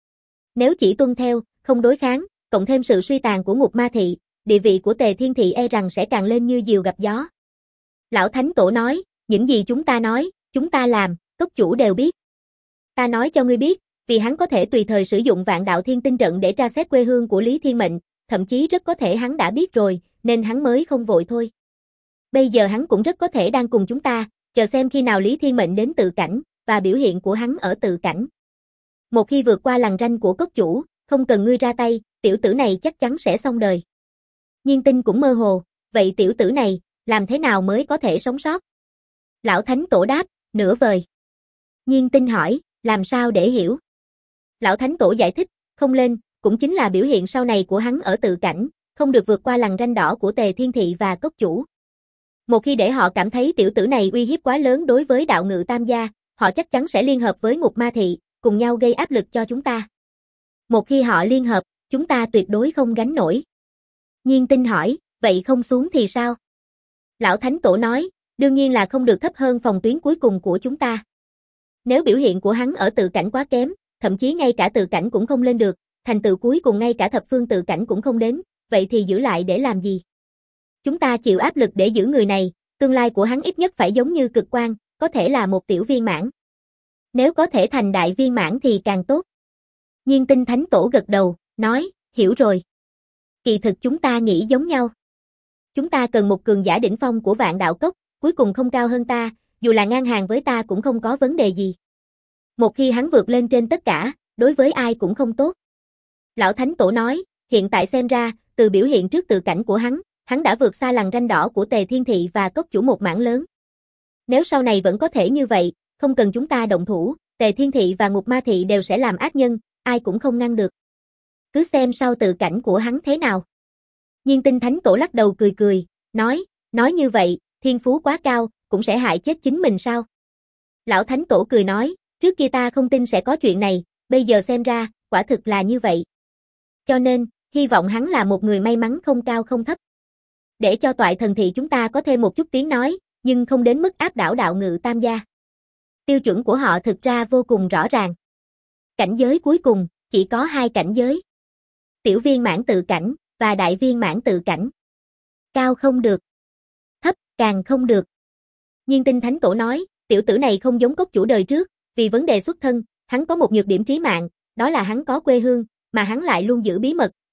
Nếu chỉ tuân theo, không đối kháng, cộng thêm sự suy tàn của Ngục Ma Thị, địa vị của Tề Thiên Thị e rằng sẽ càng lên như diều gặp gió. Lão Thánh Tổ nói, những gì chúng ta nói, chúng ta làm, cốc chủ đều biết. Ta nói cho ngươi biết, vì hắn có thể tùy thời sử dụng Vạn Đạo Thiên Tinh trận để tra xét quê hương của Lý Thiên Mệnh, thậm chí rất có thể hắn đã biết rồi, nên hắn mới không vội thôi. Bây giờ hắn cũng rất có thể đang cùng chúng ta, chờ xem khi nào Lý Thiên Mệnh đến tự cảnh, và biểu hiện của hắn ở tự cảnh. Một khi vượt qua lằn ranh của cốc chủ, không cần ngươi ra tay, tiểu tử này chắc chắn sẽ xong đời. Nhiên Tinh cũng mơ hồ, vậy tiểu tử này, làm thế nào mới có thể sống sót? Lão Thánh Tổ đáp, nửa vời. Nhiên Tinh hỏi, làm sao để hiểu? Lão Thánh Tổ giải thích, không lên, cũng chính là biểu hiện sau này của hắn ở tự cảnh, không được vượt qua lằn ranh đỏ của Tề Thiên Thị và cốc chủ. Một khi để họ cảm thấy tiểu tử này uy hiếp quá lớn đối với đạo ngự tam gia, họ chắc chắn sẽ liên hợp với Ngục Ma Thị, cùng nhau gây áp lực cho chúng ta. Một khi họ liên hợp, chúng ta tuyệt đối không gánh nổi. Nhiên Tinh hỏi, vậy không xuống thì sao? Lão Thánh Tổ nói, đương nhiên là không được thấp hơn phòng tuyến cuối cùng của chúng ta. Nếu biểu hiện của hắn ở tự cảnh quá kém, thậm chí ngay cả tự cảnh cũng không lên được, thành tựu cuối cùng ngay cả thập phương tự cảnh cũng không đến, vậy thì giữ lại để làm gì? Chúng ta chịu áp lực để giữ người này, tương lai của hắn ít nhất phải giống như cực quan, có thể là một tiểu viên mãn. Nếu có thể thành đại viên mãn thì càng tốt. Nhiên Tinh Thánh Tổ gật đầu, nói, hiểu rồi. Kỳ thực chúng ta nghĩ giống nhau. Chúng ta cần một cường giả đỉnh phong của Vạn Đạo Cốc, cuối cùng không cao hơn ta, dù là ngang hàng với ta cũng không có vấn đề gì. Một khi hắn vượt lên trên tất cả, đối với ai cũng không tốt. Lão Thánh Tổ nói, hiện tại xem ra, từ biểu hiện trước tự cảnh của hắn đã vượt xa lằn ranh đỏ của Tề Thiên Thị và cốc chủ một mảng lớn. Nếu sau này vẫn có thể như vậy, không cần chúng ta động thủ, Tề Thiên Thị và Ngục Ma Thị đều sẽ làm ác nhân, ai cũng không ngăn được. Cứ xem sau tự cảnh của hắn thế nào. Nhiên Tinh Thánh Tổ lắc đầu cười cười, nói như vậy, thiên phú quá cao, cũng sẽ hại chết chính mình sao? Lão Thánh Tổ cười nói, trước kia ta không tin sẽ có chuyện này, bây giờ xem ra, quả thực là như vậy. Cho nên, hy vọng hắn là một người may mắn không cao không thấp. Để cho toại thần thị chúng ta có thêm một chút tiếng nói, nhưng không đến mức áp đảo đạo ngự tam gia. Tiêu chuẩn của họ thực ra vô cùng rõ ràng. Cảnh giới cuối cùng, chỉ có 2 cảnh giới. Tiểu viên mãn tự cảnh, và đại viên mãn tự cảnh. Cao không được. Thấp, càng không được. Nhiên Tinh Thánh Tổ nói, tiểu tử này không giống cốc chủ đời trước, vì vấn đề xuất thân, hắn có một nhược điểm trí mạng, đó là hắn có quê hương, mà hắn lại luôn giữ bí mật,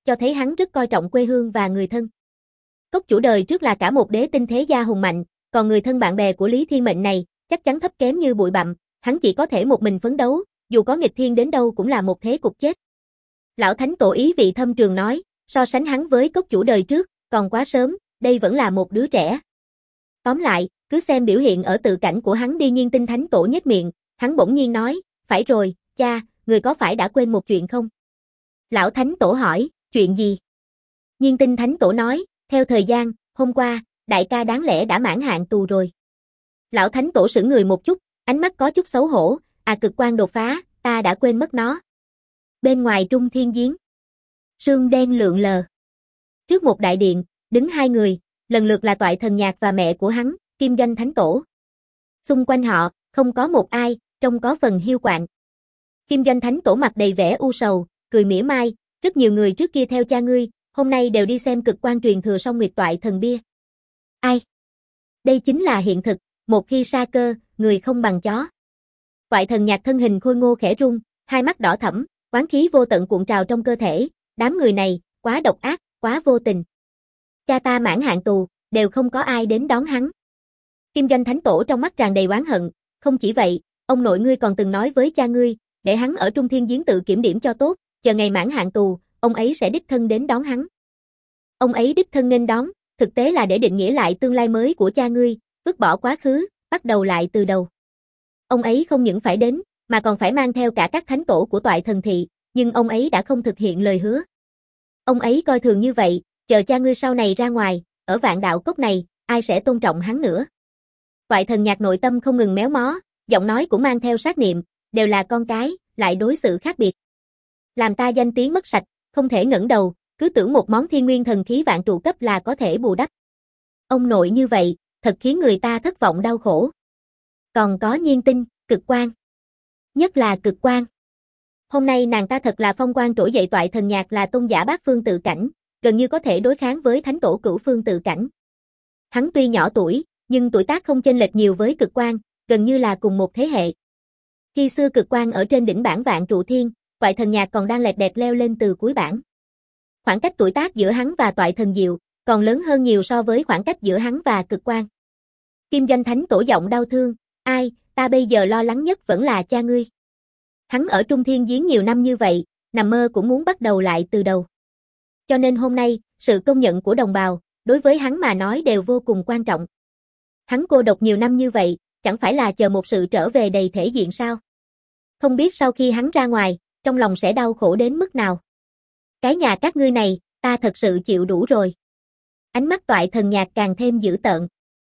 cho thấy hắn rất coi trọng quê hương và người thân. Cốc chủ đời trước là cả một đế tinh thế gia hùng mạnh, còn người thân bạn bè của Lý Thiên Mệnh này, chắc chắn thấp kém như bụi bặm, hắn chỉ có thể một mình phấn đấu, dù có nghịch thiên đến đâu cũng là một thế cục chết. Lão Thánh Tổ ý vị thâm trường nói, so sánh hắn với cốc chủ đời trước, còn quá sớm, đây vẫn là một đứa trẻ. Tóm lại, cứ xem biểu hiện ở tự cảnh của hắn đi. Nhiên Tinh Thánh Tổ nhếch miệng, hắn bỗng nhiên nói, phải rồi, cha, người có phải đã quên một chuyện không? Lão Thánh Tổ hỏi, chuyện gì? Nhiên Tinh Thánh Tổ nói, theo thời gian, hôm qua, đại ca đáng lẽ đã mãn hạn tù rồi. Lão Thánh Tổ sững người một chút, ánh mắt có chút xấu hổ, cực quang đột phá, ta đã quên mất nó. Bên ngoài Trung Thiên Giếng, sương đen lượn lờ. Trước một đại điện, đứng hai người, lần lượt là Toại Thần Nhạc và mẹ của hắn, Kim Doanh Thánh Tổ. Xung quanh họ, không có một ai, trông có phần hiu quạnh. Kim Doanh Thánh Tổ mặt đầy vẻ u sầu, cười mỉa mai, rất nhiều người trước kia theo cha ngươi, hôm nay đều đi xem cực quan truyền thừa Song Nguyệt Toại Thần Bia. Ai? Đây chính là hiện thực, một khi sa cơ, người không bằng chó. Toại Thần Nhạc thân hình khôi ngô khẽ rung, hai mắt đỏ thẫm, oán khí vô tận cuộn trào trong cơ thể, đám người này, quá độc ác, quá vô tình. Cha ta mãn hạn tù, đều không có ai đến đón hắn. Kim Doanh Thánh Tổ trong mắt tràn đầy oán hận, không chỉ vậy, ông nội ngươi còn từng nói với cha ngươi, để hắn ở Trung Thiên Giếng tự kiểm điểm cho tốt, chờ ngày mãn hạn tù, ông ấy sẽ đích thân đến đón hắn. Ông ấy đích thân nên đón, thực tế là để định nghĩa lại tương lai mới của cha ngươi, vứt bỏ quá khứ, bắt đầu lại từ đầu. Ông ấy không những phải đến, mà còn phải mang theo cả các thánh tổ của Toại Thần Thị, nhưng ông ấy đã không thực hiện lời hứa. Ông ấy coi thường như vậy, chờ cha ngươi sau này ra ngoài, ở Vạn Đạo Cốc này, ai sẽ tôn trọng hắn nữa. Toại Thần Nhạc nội tâm không ngừng méo mó, giọng nói cũng mang theo sát niệm, đều là con cái, lại đối xử khác biệt. Làm ta danh tiếng mất sạch, không thể ngẩng đầu, cứ tưởng một món thiên nguyên thần khí vạn trụ cấp là có thể bù đắp. Ông nội như vậy, thật khiến người ta thất vọng đau khổ. Còn có Nhiên Tinh, Cực Quang. Nhất là Cực Quang. Hôm nay nàng ta thật là phong quang trỗi dậy. Toại Thần Nhạc là tôn giả bát phương tự cảnh, gần như có thể đối kháng với thánh tổ cửu phương tự cảnh. Hắn tuy nhỏ tuổi, nhưng tuổi tác không chênh lệch nhiều với Cực Quang, gần như là cùng một thế hệ. Khi xưa Cực Quang ở trên đỉnh bảng Vạn Trụ Thiên, Toại Thần Nhạc còn đang lẹt đẹt leo lên từ cuối bảng. Khoảng cách tuổi tác giữa hắn và Toại Thần Diệu còn lớn hơn nhiều so với khoảng cách giữa hắn và Cực Quang. Kim Doanh Thánh Tổ giọng đau thương, ai, ta bây giờ lo lắng nhất vẫn là cha ngươi. Hắn ở Trung Thiên Giếng nhiều năm như vậy, nằm mơ cũng muốn bắt đầu lại từ đầu. Cho nên hôm nay, sự công nhận của đồng bào, đối với hắn mà nói đều vô cùng quan trọng. Hắn cô độc nhiều năm như vậy, chẳng phải là chờ một sự trở về đầy thể diện sao? Không biết sau khi hắn ra ngoài, trong lòng sẽ đau khổ đến mức nào. Cái nhà các ngươi này, ta thật sự chịu đủ rồi. Ánh mắt Toại Thần Nhạc càng thêm dữ tợn.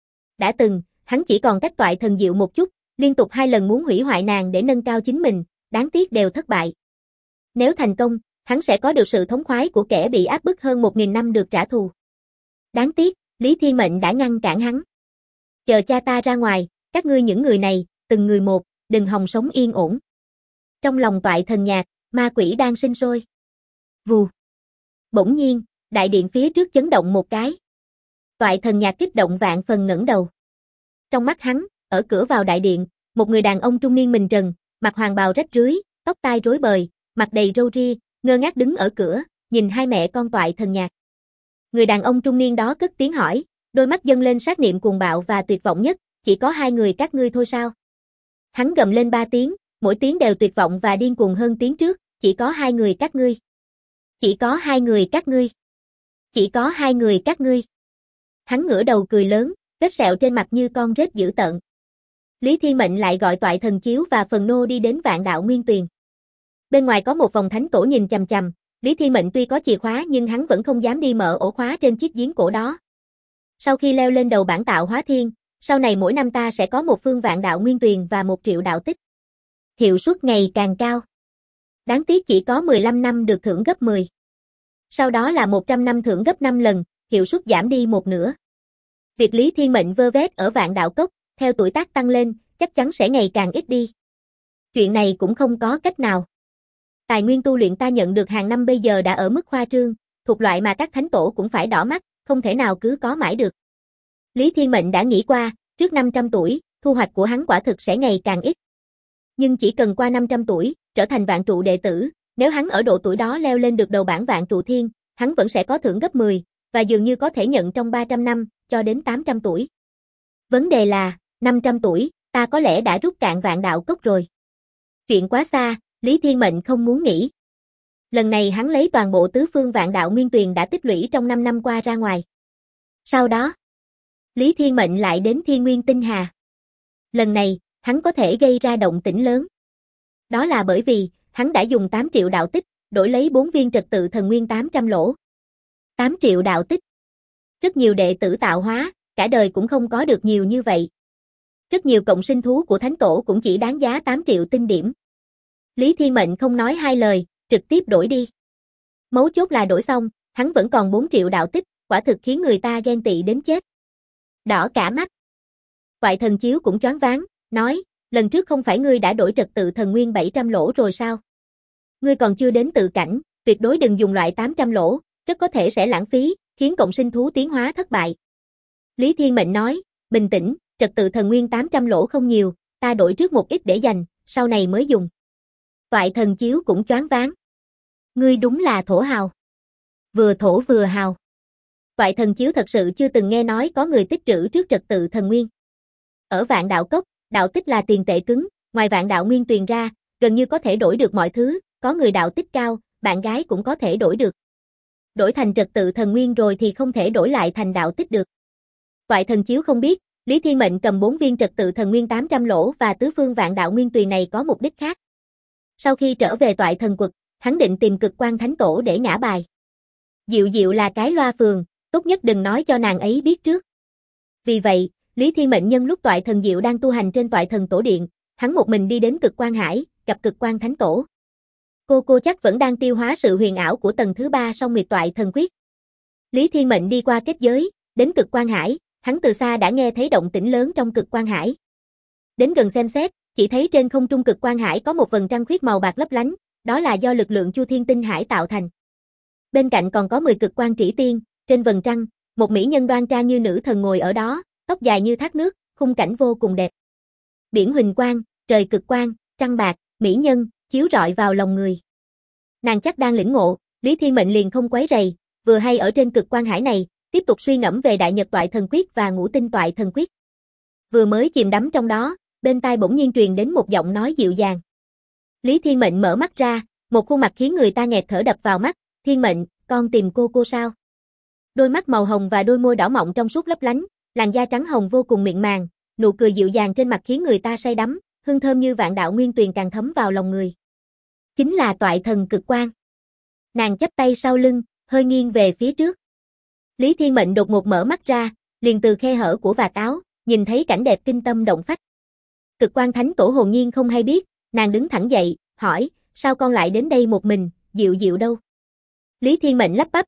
Đã từng, hắn chỉ còn cách Toại Thần Diệu một chút, liên tục 2 lần muốn hủy hoại nàng để nâng cao chính mình, đáng tiếc đều thất bại. Nếu thành công, hắn sẽ có được sự thống khoái của kẻ bị áp bức hơn 1000 năm được trả thù. Đáng tiếc, Lý Thiên Mệnh đã ngăn cản hắn. Chờ cha ta ra ngoài, các ngươi những người này, từng người một, đừng hòng sống yên ổn. Trong lòng Toại Thần Nhạc, ma quỷ đang sinh sôi. Vù. Bỗng nhiên, đại điện phía trước chấn động một cái. Toại Thần Nhạc kích động vạn phần ngẩng đầu. Trong mắt hắn, ở cửa vào đại điện, một người đàn ông trung niên mình trần, mặc hoàng bào rách rưới, tóc tai rối bời, mặt đầy râu ria, ngơ ngác đứng ở cửa, nhìn hai mẹ con Toại Thần Nhạc. Người đàn ông trung niên đó cất tiếng hỏi, đôi mắt dâng lên sát niệm cuồng bạo và tuyệt vọng nhất, chỉ có 2 người các ngươi thôi sao? Hắn gầm lên 3 tiếng, mỗi tiếng đều tuyệt vọng và điên cuồng hơn tiếng trước, chỉ có 2 người các ngươi. Chỉ có 2 người các ngươi. Chỉ có 2 người các ngươi. Hắn ngửa đầu cười lớn, vết sẹo trên mặt như con rết dữ tợn. Lý Thiên Mệnh lại gọi Toại Thần Chiếu và Phần Nô đi đến Vạn Đạo Nguyên Tuyền. Bên ngoài có một vòng thánh tổ nhìn chằm chằm, Lý Thiên Mệnh tuy có chìa khóa nhưng hắn vẫn không dám đi mở ổ khóa trên chiếc giếng cổ đó. Sau khi leo lên đầu bản tạo hóa thiên, sau này mỗi năm ta sẽ có một phương Vạn Đạo Nguyên Tuyền và 1 triệu đạo tích. Hiệu suất ngày càng cao. Đáng tiếc chỉ có 15 năm được thưởng gấp 10. Sau đó là 100 năm thưởng gấp 5 lần, hiệu suất giảm đi 1/2. Việc Lý Thiên Mệnh vơ vét ở Vạn Đạo Cốc, theo tuổi tác tăng lên, chắc chắn sẽ ngày càng ít đi. Chuyện này cũng không có cách nào. Tài nguyên tu luyện ta nhận được hàng năm bây giờ đã ở mức khoa trương, thuộc loại mà các thánh tổ cũng phải đỏ mắt, không thể nào cứ có mãi được. Lý Thiên Mệnh đã nghĩ qua, trước 500 tuổi, thu hoạch của hắn quả thực sẽ ngày càng ít. Nhưng chỉ cần qua 500 tuổi, trở thành vạn trụ đệ tử, nếu hắn ở độ tuổi đó leo lên được đầu bảng Vạn Trụ Thiên, hắn vẫn sẽ có thưởng gấp 10, và dường như có thể nhận trong 300 năm, cho đến 800 tuổi. Vấn đề là, 500 tuổi, ta có lẽ đã rút cạn Vạn Đạo Cốc rồi. Chuyện quá xa, Lý Thiên Mệnh không muốn nghĩ. Lần này hắn lấy toàn bộ tứ phương Vạn Đạo Nguyên Tuyền đã tích lũy trong 5 năm qua ra ngoài. Sau đó, Lý Thiên Mệnh lại đến Thiên Nguyên Tinh Hà. Lần này, hắn có thể gây ra động tĩnh lớn. Đó là bởi vì, hắn đã dùng 8 triệu đạo tích, đổi lấy 4 viên trật tự thần nguyên 800 lỗ. 8 triệu đạo tích. Rất nhiều đệ tử tạo hóa, cả đời cũng không có được nhiều như vậy. Rất nhiều cộng sinh thú của Thánh Tổ cũng chỉ đáng giá 8 triệu tinh điểm. Lý Thiên Mệnh không nói hai lời, trực tiếp đổi đi. Mấu chốt là đổi xong, hắn vẫn còn 4 triệu đạo tích, quả thực khiến người ta ghen tị đến chết. Đỏ cả mắt. Toại Thần Chiếu cũng choáng váng, nói, lần trước không phải ngươi đã đổi trật tự thần nguyên 700 lỗ rồi sao? Ngươi còn chưa đến tự cảnh, tuyệt đối đừng dùng loại 800 lỗ, rất có thể sẽ lãng phí, khiến cộng sinh thú tiến hóa thất bại. Lý Thiên Mệnh nói, bình tĩnh, trật tự thần nguyên 800 lỗ không nhiều, ta đổi trước một ít để dành, sau này mới dùng. Toại Thần Chiếu cũng choáng váng. Ngươi đúng là thổ hào. Vừa thổ vừa hào. Toại Thần Chiếu thật sự chưa từng nghe nói có người tích trữ trước trật tự thần nguyên. Ở Vạn Đạo Cốc, đạo tích là tiền tệ cứng, ngoài Vạn Đạo Nguyên Tuyền ra, gần như có thể đổi được mọi thứ, có người đạo tích cao, bạn gái cũng có thể đổi được. Đổi thành trật tự thần nguyên rồi thì không thể đổi lại thành đạo tích được. Toại Thần Chiếu không biết, Lý Thiên Mệnh cầm 4 viên trật tự thần nguyên 800 lỗ và tứ phương Vạn Đạo Nguyên Tuyền này có mục đích khác. Sau khi trở về Toại Thần Quật, hắn định tìm Cực Quan Thánh Tổ để ngã bài. Diệu Diệu là cái loa phường, tốt nhất đừng nói cho nàng ấy biết trước. Vì vậy, Lý Thiên Mệnh nhân lúc Toại Thần Diệu đang tu hành trên Toại Thần Tổ Điện, hắn một mình đi đến Cực Quan Hải, gặp Cực Quan Thánh Tổ. Cô chắc vẫn đang tiêu hóa sự huyền ảo của tầng thứ 3 Song Nguyệt Toại Thần Quyết. Lý Thiên Mệnh đi qua kết giới, đến Cực Quan Hải, hắn từ xa đã nghe thấy động tĩnh lớn trong Cực Quan Hải. Đến gần xem xét, chỉ thấy trên không trung Cực Quan Hải có một vầng trăng khuyết màu bạc lấp lánh, đó là do lực lượng Chu Thiên Tinh Hải tạo thành. Bên cạnh còn có 10 cực quan trĩ tiên, trên vầng trăng, một mỹ nhân đoan trang như nữ thần ngồi ở đó, tóc dài như thác nước, khung cảnh vô cùng đẹp. Biển huỳnh quang, trời cực quang, trăng bạc, mỹ nhân, chiếu rọi vào lòng người. Nàng chắc đang lĩnh ngộ, Lý Thiên Mệnh liền không quấy rầy, vừa hay ở trên Cực Quan Hải này, tiếp tục suy ngẫm về Đại Nhật Toại Thần Quyết và Ngũ Tinh Toại Thần Quyết. Vừa mới chìm đắm trong đó, bên tai bỗng nhiên truyền đến một giọng nói dịu dàng. Lý Thiên Mệnh mở mắt ra, một khuôn mặt khiến người ta nghẹt thở đập vào mắt, Thiên Mệnh, con tìm cô sao? Đôi mắt màu hồng và đôi môi đỏ mọng trong suốt lấp lánh, làn da trắng hồng vô cùng mịn màng, nụ cười dịu dàng trên mặt khiến người ta say đắm, hương thơm như Vạn Đạo Nguyên Tuyền càng thấm vào lòng người. Chính là Toại Thần Cực Quan. Nàng chắp tay sau lưng, hơi nghiêng về phía trước. Lý Thiên Mệnh đột ngột mở mắt ra, liền từ khe hở của vạt áo, nhìn thấy cảnh đẹp kinh tâm động phách. Cực Quan Thánh Tổ hồn nhiên không hay biết, nàng đứng thẳng dậy, hỏi, sao con lại đến đây một mình, Diệu Diệu đâu? Lý Thiên Mệnh lắp bắp,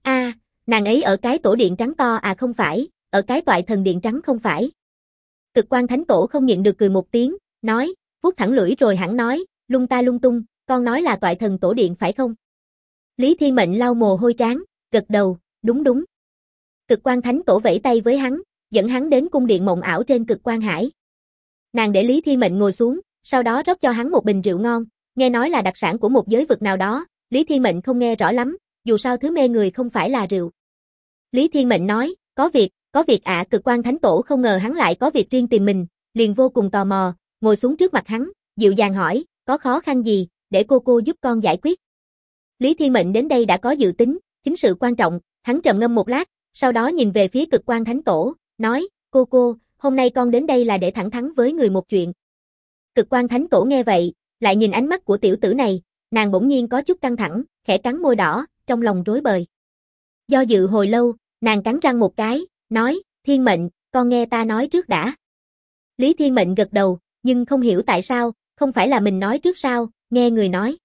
nàng ấy ở cái tổ điện trắng to à không phải, ở cái Toại Thần Điện trắng không phải. Cực Quan Thánh Tổ không nhịn được cười một tiếng, nói, vuốt thẳng lưỡi rồi hẳn nói, lung ta lung tung, con nói là Toại Thần Tổ Điện phải không? Lý Thiên Mệnh lau mồ hôi trán, gật đầu, đúng. Cực Quan Thánh Tổ vẫy tay với hắn, dẫn hắn đến cung điện mộng ảo trên Cực Quan Hải. Nàng để Lý Thiên Mệnh ngồi xuống, sau đó rót cho hắn một bình rượu ngon, nghe nói là đặc sản của một giới vực nào đó, Lý Thiên Mệnh không nghe rõ lắm, dù sao thứ mê người không phải là rượu. Lý Thiên Mệnh nói, có việc ạ. Cực Quan Thánh Tổ không ngờ hắn lại có việc riêng tìm mình, liền vô cùng tò mò, ngồi xuống trước mặt hắn, dịu dàng hỏi, có khó khăn gì, để cô giúp con giải quyết. Lý Thiên Mệnh đến đây đã có dự tính, chính sự quan trọng, hắn trầm ngâm một lát, sau đó nhìn về phía Cực Quan Thánh Tổ, nói, cô, hôm nay con đến đây là để thẳng thắn với người một chuyện. Cực Quan Thánh Tổ nghe vậy, lại nhìn ánh mắt của tiểu tử này, nàng bỗng nhiên có chút căng thẳng, khẽ cắn môi đỏ, trong lòng rối bời. Do dự hồi lâu, nàng cắn răng một cái, nói, Thiên Mệnh, con nghe ta nói trước đã. Lý Thiên Mệnh gật đầu, nhưng không hiểu tại sao, không phải là mình nói trước sao, nghe người nói.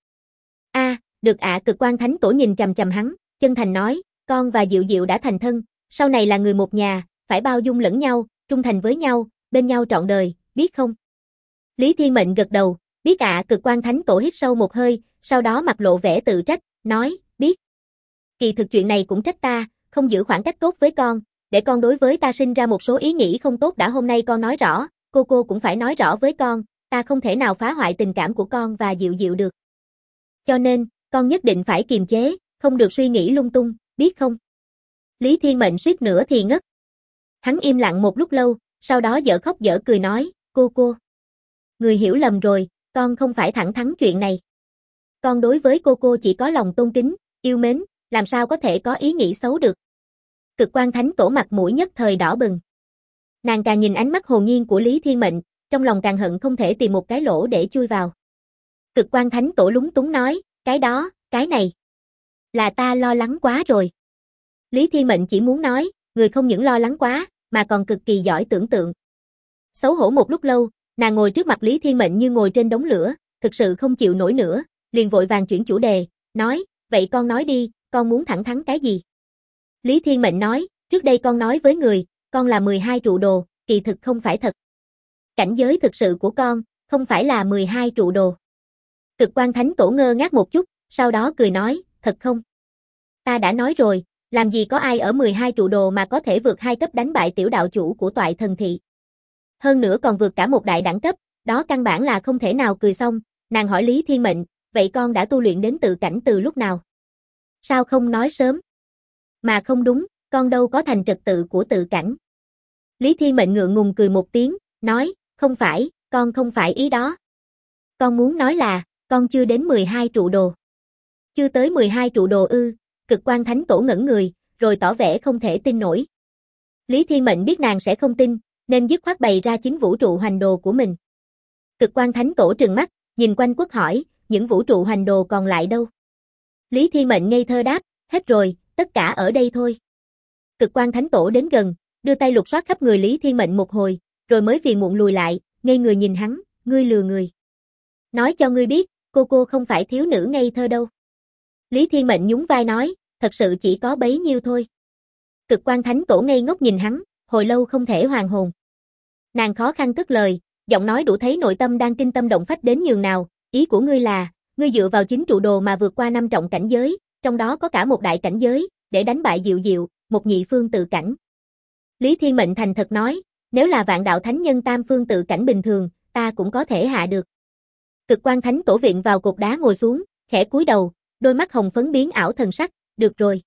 Được ạ. Cực Quan Thánh Tổ nhìn chằm hắn, chân thành nói, con và Diệu Diệu đã thành thân, sau này là người một nhà, phải bao dung lẫn nhau, trung thành với nhau, bên nhau trọn đời, biết không? Lý Thiên Mệnh gật đầu, biết ạ. Cực Quan Thánh Tổ hít sâu một hơi, sau đó mặt lộ vẻ tự trách, nói, biết. Kỳ thực chuyện này cũng trách ta, không giữ khoảng cách tốt với con, để con đối với ta sinh ra một số ý nghĩ không tốt đã hôm nay con nói rõ, cô cũng phải nói rõ với con, ta không thể nào phá hoại tình cảm của con và Diệu Diệu được. Cho nên, con nhất định phải kiềm chế, không được suy nghĩ lung tung, biết không? Lý Thiên Mệnh suýt nữa thì ngất. Hắn im lặng một lúc lâu, sau đó dở khóc dở cười nói, cô. Người hiểu lầm rồi, con không phải thẳng thắn chuyện này. Con đối với cô chỉ có lòng tôn kính, yêu mến, làm sao có thể có ý nghĩ xấu được. Cực Quan Thánh Tổ mặt mũi nhất thời đỏ bừng. Nàng càng nhìn ánh mắt hồn nhiên của Lý Thiên Mệnh, trong lòng càng hận không thể tìm một cái lỗ để chui vào. Cực Quan Thánh Tổ lúng túng nói, cái này, là ta lo lắng quá rồi. Lý Thiên Mệnh chỉ muốn nói, người không những lo lắng quá, mà còn cực kỳ giỏi tưởng tượng. Xấu hổ một lúc lâu, nàng ngồi trước mặt Lý Thiên Mệnh như ngồi trên đống lửa, thực sự không chịu nổi nữa, liền vội vàng chuyển chủ đề, nói, vậy con nói đi, con muốn thẳng thắn cái gì? Lý Thiên Mệnh nói, trước đây con nói với người, con là 12 trụ đồ, kỳ thực không phải thật. Cảnh giới thực sự của con, không phải là 12 trụ đồ. Cực Quan Thánh Tổ ngơ ngác một chút, sau đó cười nói, thật không? Ta đã nói rồi, làm gì có ai ở 12 trụ đồ mà có thể vượt 2 cấp đánh bại tiểu đạo chủ của toại thần thị. Hơn nữa còn vượt cả một đại đẳng cấp, đó căn bản là không thể nào. Cười xong, nàng hỏi Lý Thiên Mệnh, vậy con đã tu luyện đến tự cảnh từ lúc nào? Sao không nói sớm? Mà không đúng, con đâu có thành trật tự của tự cảnh. Lý Thiên Mệnh ngượng ngùng cười một tiếng, nói, không phải, con không phải ý đó. Con muốn nói là, con chưa đến 12 trụ đồ. Chưa tới 12 trụ đồ ư? Cực Quan Thánh Tổ ngẩn người, rồi tỏ vẻ không thể tin nổi. Lý Thiên Mệnh biết nàng sẽ không tin, nên dứt khoát bày ra chính vũ trụ hoành đồ của mình. Cực Quan Thánh Tổ trừng mắt, nhìn quanh quất hỏi, những vũ trụ hoành đồ còn lại đâu? Lý Thiên Mệnh ngây thơ đáp, hết rồi, tất cả ở đây thôi. Cực Quan Thánh Tổ đến gần, đưa tay lục soát khắp người Lý Thiên Mệnh một hồi, rồi mới phiền muộn lùi lại, ngây người nhìn hắn, ngươi lừa người. Nói cho ngươi biết, cô không phải thiếu nữ ngây thơ đâu. Lý Thiên Mệnh nhún vai nói, thật sự chỉ có bấy nhiêu thôi. Cực Quan Thánh Tổ ngây ngốc nhìn hắn, hồi lâu không thể hoàn hồn. Nàng khó khăn cất lời, giọng nói đủ thấy nội tâm đang kinh tâm động phách đến nhường nào, ý của ngươi là, ngươi dựa vào chính trụ đồ mà vượt qua 5 trọng cảnh giới, trong đó có cả một đại cảnh giới, để đánh bại Diệu Diệu, một nhị phương tự cảnh. Lý Thiên Mệnh thành thật nói, nếu là vạn đạo thánh nhân tam phương tự cảnh bình thường, ta cũng có thể hạ được. Cực Quan Thánh Tổ viện vào cột đá ngồi xuống, khẽ cúi đầu, đôi mắt hồng phấn biến ảo thần sắc, được rồi.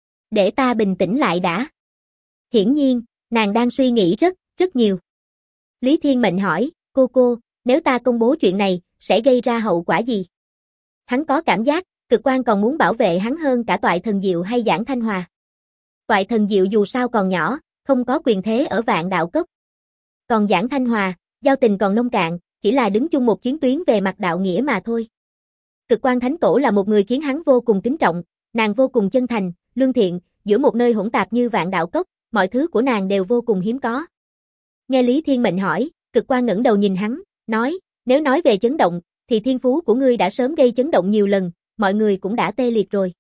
Để ta bình tĩnh lại đã. Hiển nhiên, nàng đang suy nghĩ rất nhiều. Lý Thiên Mệnh hỏi, cô, nếu ta công bố chuyện này, sẽ gây ra hậu quả gì? Hắn có cảm giác, Cực Quan còn muốn bảo vệ hắn hơn cả Toại Thần Diệu hay Giảng Thanh Hòa. Toại Thần Diệu dù sao còn nhỏ, không có quyền thế ở Vạn Đạo Cốc. Còn Giảng Thanh Hòa, giao tình còn nông cạn, chỉ là đứng chung một chiến tuyến về mặt đạo nghĩa mà thôi. Cực Quan Thánh Tổ là một người khiến hắn vô cùng kính trọng, nàng vô cùng chân thành, lương thiện, giữa một nơi hỗn tạp như Vạn Đạo Cốc, mọi thứ của nàng đều vô cùng hiếm có. Nghe Lý Thiên Mệnh hỏi, Cực Quan ngẩng đầu nhìn hắn, nói, nếu nói về chấn động, thì thiên phú của ngươi đã sớm gây chấn động nhiều lần, mọi người cũng đã tê liệt rồi.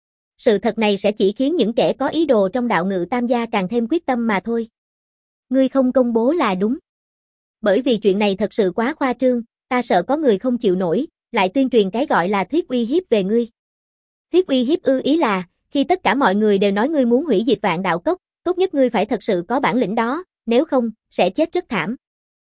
Sự thật này sẽ chỉ khiến những kẻ có ý đồ trong đạo ngự tam gia càng thêm quyết tâm mà thôi. Ngươi không công bố là đúng. Bởi vì chuyện này thật sự quá khoa trương, ta sợ có người không chịu nổi, lại tuyên truyền cái gọi là thuyết uy hiếp về ngươi. Thuyết uy hiếp ý là, khi tất cả mọi người đều nói ngươi muốn hủy diệt Vạn Đạo Cốc, tốt nhất ngươi phải thật sự có bản lĩnh đó, nếu không, sẽ chết rất thảm.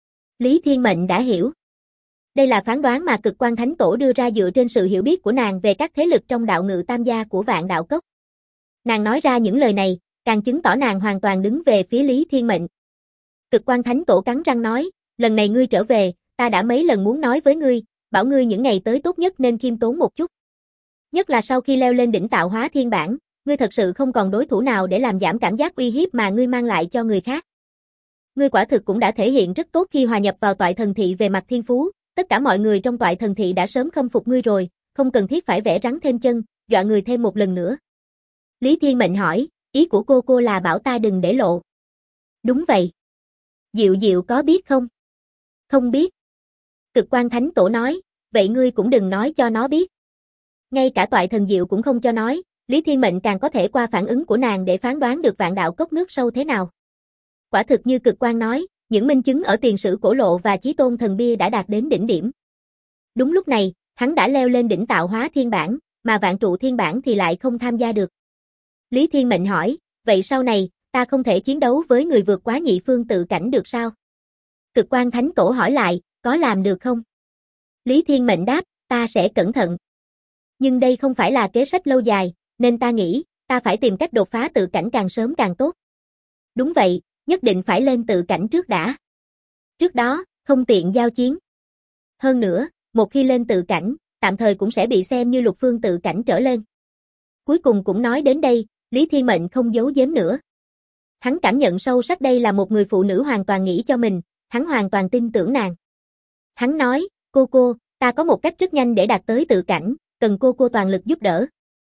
Lý Thiên Mệnh đã hiểu. Đây là phán đoán mà Cực Quan Thánh Tổ đưa ra dựa trên sự hiểu biết của nàng về các thế lực trong đạo ngự tam gia của Vạn Đạo Cốc. Nàng nói ra những lời này, càng chứng tỏ nàng hoàn toàn đứng về phía Lý Thiên Mệnh. Cực Quan Thánh Tổ cắn răng nói, lần này ngươi trở về, ta đã mấy lần muốn nói với ngươi, bảo ngươi những ngày tới tốt nhất nên khiêm tốn một chút. Nhất là sau khi leo lên đỉnh tạo hóa thiên bản, ngươi thật sự không còn đối thủ nào để làm giảm cảm giác uy hiếp mà ngươi mang lại cho người khác. Ngươi quả thực cũng đã thể hiện rất tốt khi hòa nhập vào Toại Thần Thị về mặt thiên phú, tất cả mọi người trong Toại Thần Thị đã sớm khâm phục ngươi rồi, không cần thiết phải vẽ rắn thêm chân, dọa người thêm một lần nữa. Lý Thiên Mệnh hỏi, ý của cô là bảo ta đừng để lộ. Đúng vậy. Diệu Diệu có biết không? Không biết. Cực Quan Thánh Tổ nói, vậy ngươi cũng đừng nói cho nó biết. Ngay cả Toại Thần Diệu cũng không cho nói, Lý Thiên Mệnh càng có thể qua phản ứng của nàng để phán đoán được Vạn Đạo Cốc nước sâu thế nào. Quả thực như Cực Quan nói, những minh chứng ở tiền sử cổ lộ và Chí Tôn Thần Bia đã đạt đến đỉnh điểm. Đúng lúc này, hắn đã leo lên đỉnh tạo hóa thiên bản, mà Vạn Trụ thiên bản thì lại không tham gia được. Lý Thiên Mệnh hỏi, vậy sau này, ta không thể chiến đấu với người vượt quá nhị phương tự cảnh được sao? Cực Quan Thánh Tổ hỏi lại, có làm được không? Lý Thiên Mệnh đáp, ta sẽ cẩn thận. Nhưng đây không phải là kế sách lâu dài, nên ta nghĩ, ta phải tìm cách đột phá tự cảnh càng sớm càng tốt. Đúng vậy, nhất định phải lên tự cảnh trước đã. Trước đó, không tiện giao chiến. Hơn nữa, một khi lên tự cảnh, tạm thời cũng sẽ bị xem như lục phương tự cảnh trở lên. Cuối cùng cũng nói đến đây, Lý Thiên Mệnh không giấu giếm nữa. Hắn cảm nhận sâu sắc đây là một người phụ nữ hoàn toàn nghĩ cho mình, hắn hoàn toàn tin tưởng nàng. Hắn nói, cô, ta có một cách rất nhanh để đạt tới tự cảnh, cần cô toàn lực giúp đỡ.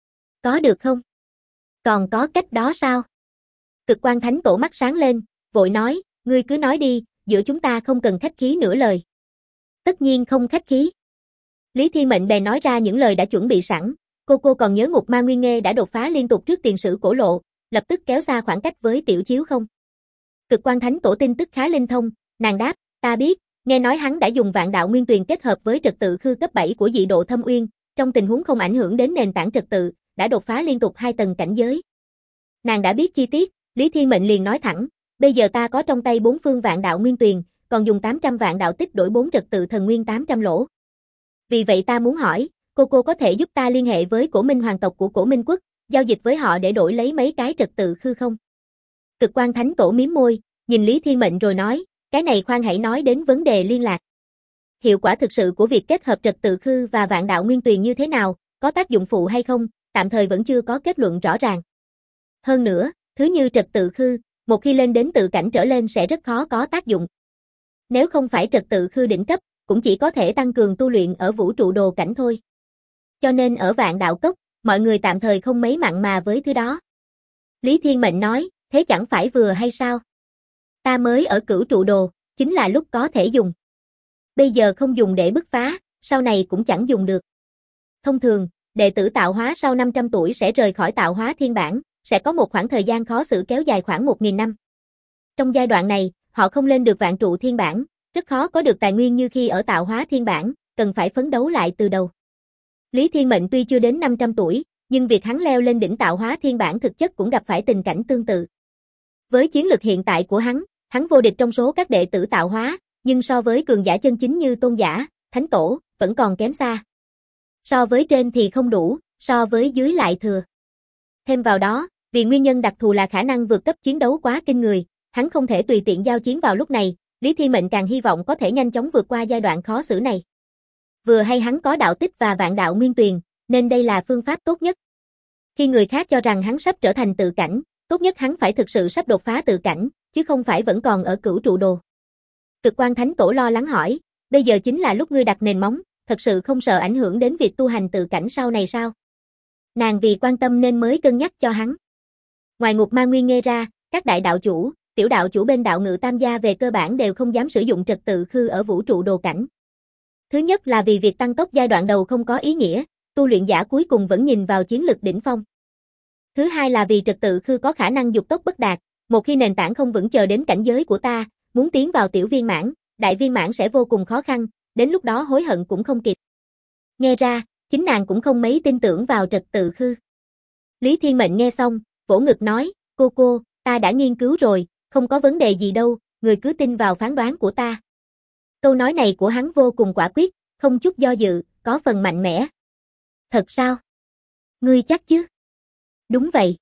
Có được không? Còn có cách đó sao? Cực Quan Thánh Tổ mắt sáng lên, vội nói, ngươi cứ nói đi, giữa chúng ta không cần khách khí nửa lời. Tất nhiên không khách khí. Lý Thiên Mệnh bèn nói ra những lời đã chuẩn bị sẵn, cô còn nhớ Ngục Ma Nguyên Nghê đã đột phá liên tục trước tiền sử cổ lộ, lập tức kéo xa khoảng cách với Tiểu Chiếu không? Cực Quan Thánh Tổ tin tức khá linh thông, nàng đáp, ta biết, nghe nói hắn đã dùng Vạn Đạo Nguyên Tuyền kết hợp với trật tự khư cấp 7 của dị độ Thâm Uyên, trong tình huống không ảnh hưởng đến nền tảng trật tự, đã đột phá liên tục 2 tầng cảnh giới. Nàng đã biết chi tiết, Lý Thiên Mệnh liền nói thẳng, bây giờ ta có trong tay 4 phương Vạn Đạo Nguyên Tuyền, còn dùng 800 vạn đạo tích đổi 4 trật tự thần nguyên 800 lỗ. Vì vậy ta muốn hỏi, cô có thể giúp ta liên hệ với Cổ Minh hoàng tộc của Cổ Minh quốc, giao dịch với họ để đổi lấy mấy cái trật tự khư không? Cực Quan Thánh Tổ mím môi, nhìn Lý Thiên Mệnh rồi nói, cái này khoan hãy nói đến vấn đề liên lạc. Hiệu quả thực sự của việc kết hợp trật tự khư và Vạn Đạo Nguyên Tuyền như thế nào, có tác dụng phụ hay không, tạm thời vẫn chưa có kết luận rõ ràng. Hơn nữa, thứ như trật tự khư, một khi lên đến tự cảnh trở lên sẽ rất khó có tác dụng. Nếu không phải trật tự khư đỉnh cấp, cũng chỉ có thể tăng cường tu luyện ở vũ trụ đồ cảnh thôi. Cho nên ở Vạn Đạo Cốc, mọi người tạm thời không mấy mặn mà với thứ đó. Lý Thiên Mệnh nói, thế chẳng phải vừa hay sao? Ta mới ở cửu trụ đồ, chính là lúc có thể dùng. Bây giờ không dùng để bứt phá, sau này cũng chẳng dùng được. Thông thường, đệ tử tạo hóa sau 500 tuổi sẽ rời khỏi tạo hóa thiên bản, sẽ có một khoảng thời gian khó xử kéo dài khoảng 1000 năm. Trong giai đoạn này, họ không lên được vạn trụ thiên bản, rất khó có được tài nguyên như khi ở tạo hóa thiên bản, cần phải phấn đấu lại từ đầu. Lý Thiên Mệnh tuy chưa đến 500 tuổi, nhưng việc hắn leo lên đỉnh tạo hóa thiên bản thực chất cũng gặp phải tình cảnh tương tự. Với chiến lực hiện tại của hắn vô địch trong số các đệ tử tạo hóa, nhưng so với cường giả chân chính như tôn giả, thánh tổ, vẫn còn kém xa. So với trên thì không đủ, so với dưới lại thừa. Thêm vào đó, vì nguyên nhân đặc thù là khả năng vượt cấp chiến đấu quá kinh người, hắn không thể tùy tiện giao chiến vào lúc này, Lý Thiên Mệnh càng hy vọng có thể nhanh chóng vượt qua giai đoạn khó xử này. Vừa hay hắn có đạo tích và Vạn Đạo Nguyên Tuyền, nên đây là phương pháp tốt nhất. Khi người khác cho rằng hắn sắp trở thành tự cảnh, tốt nhất hắn phải thực sự sắp đột phá tự cảnh, chứ không phải vẫn còn ở cửu trụ đồ. Cực Quan Thánh Tổ lo lắng hỏi, bây giờ chính là lúc ngươi đặt nền móng, thật sự không sợ ảnh hưởng đến việc tu hành tự cảnh sau này sao? Nàng vì quan tâm nên mới cân nhắc cho hắn. Ngoài Ngục Ma Nguyên Nghê ra, các đại đạo chủ, tiểu đạo chủ bên đạo Ngự Tam gia về cơ bản đều không dám sử dụng trật tự khư ở vũ trụ đồ cảnh. Thứ nhất là vì việc tăng tốc giai đoạn đầu không có ý nghĩa, tu luyện giả cuối cùng vẫn nhìn vào chiến lực đỉnh phong. Thứ hai là vì trật tự khư có khả năng dục tốc bất đạt, một khi nền tảng không vững chờ đến cảnh giới của ta, muốn tiến vào tiểu viên mãn, đại viên mãn sẽ vô cùng khó khăn, đến lúc đó hối hận cũng không kịp. Nghe ra, chính nàng cũng không mấy tin tưởng vào trật tự khư. Lý Thiên Mệnh nghe xong, vỗ ngực nói, cô, ta đã nghiên cứu rồi, không có vấn đề gì đâu, người cứ tin vào phán đoán của ta. Câu nói này của hắn vô cùng quả quyết, không chút do dự, có phần mạnh mẽ. Thật sao? Ngươi chắc chứ? Đúng vậy.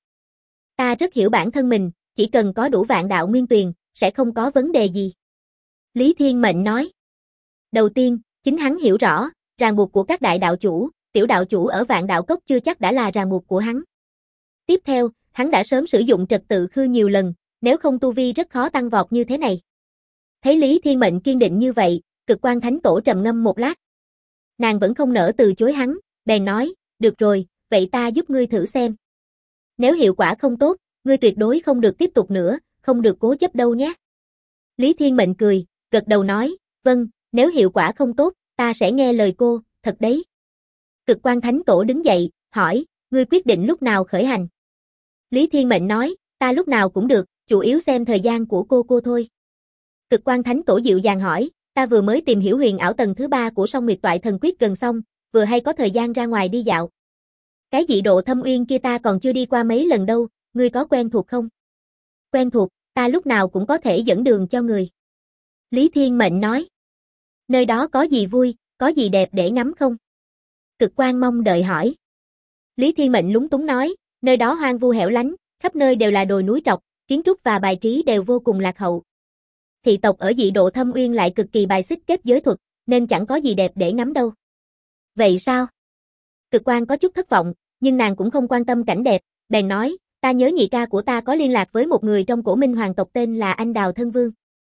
Ta rất hiểu bản thân mình, chỉ cần có đủ Vạn Đạo Nguyên Tuyền, sẽ không có vấn đề gì. Lý Thiên Mệnh nói. Đầu tiên, chính hắn hiểu rõ, ràng buộc của các đại đạo chủ, tiểu đạo chủ ở Vạn Đạo Cốc chưa chắc đã là ràng buộc của hắn. Tiếp theo, hắn đã sớm sử dụng trật tự khư nhiều lần, nếu không tu vi rất khó tăng vọt như thế này. Thấy Lý Thiên Mệnh kiên định như vậy, Cực Quan Thánh Tổ trầm ngâm một lát. Nàng vẫn không nỡ từ chối hắn, bèn nói, được rồi, vậy ta giúp ngươi thử xem. Nếu hiệu quả không tốt, ngươi tuyệt đối không được tiếp tục nữa, không được cố chấp đâu nhé. Lý Thiên Mệnh cười, gật đầu nói, vâng, nếu hiệu quả không tốt, ta sẽ nghe lời cô, thật đấy. Cực Quan Thánh Tổ đứng dậy, hỏi, ngươi quyết định lúc nào khởi hành? Lý Thiên Mệnh nói, ta lúc nào cũng được, chủ yếu xem thời gian của cô thôi. Cực Quan Thánh Tổ dịu dàng hỏi, ta vừa mới tìm hiểu huyền ảo tầng thứ 3 của Song Nguyệt Toại Thần Quyết gần xong, vừa hay có thời gian ra ngoài đi dạo. Cái dị độ Thâm Uyên kia ta còn chưa đi qua mấy lần đâu, ngươi có quen thuộc không? Quen thuộc, ta lúc nào cũng có thể dẫn đường cho người. Lý Thiên Mệnh nói. Nơi đó có gì vui, có gì đẹp để ngắm không? Cực Quan mong đợi hỏi. Lý Thiên Mệnh lúng túng nói, Nơi đó hoang vu hẻo lánh, khắp nơi đều là đồi núi trọc, kiến trúc và bài trí đều vô cùng lạc hậu. Thị tộc ở Dị Độ Thâm Uyên lại cực kỳ bài xích kết giới thuật, nên chẳng có gì đẹp để ngắm đâu. Vậy sao? Cực Quan có chút thất vọng, nhưng nàng cũng không quan tâm cảnh đẹp, bèn nói, ta nhớ nhị ca của ta có liên lạc với một người trong Cổ Minh Hoàng tộc tên là Anh Đào Thân Vương.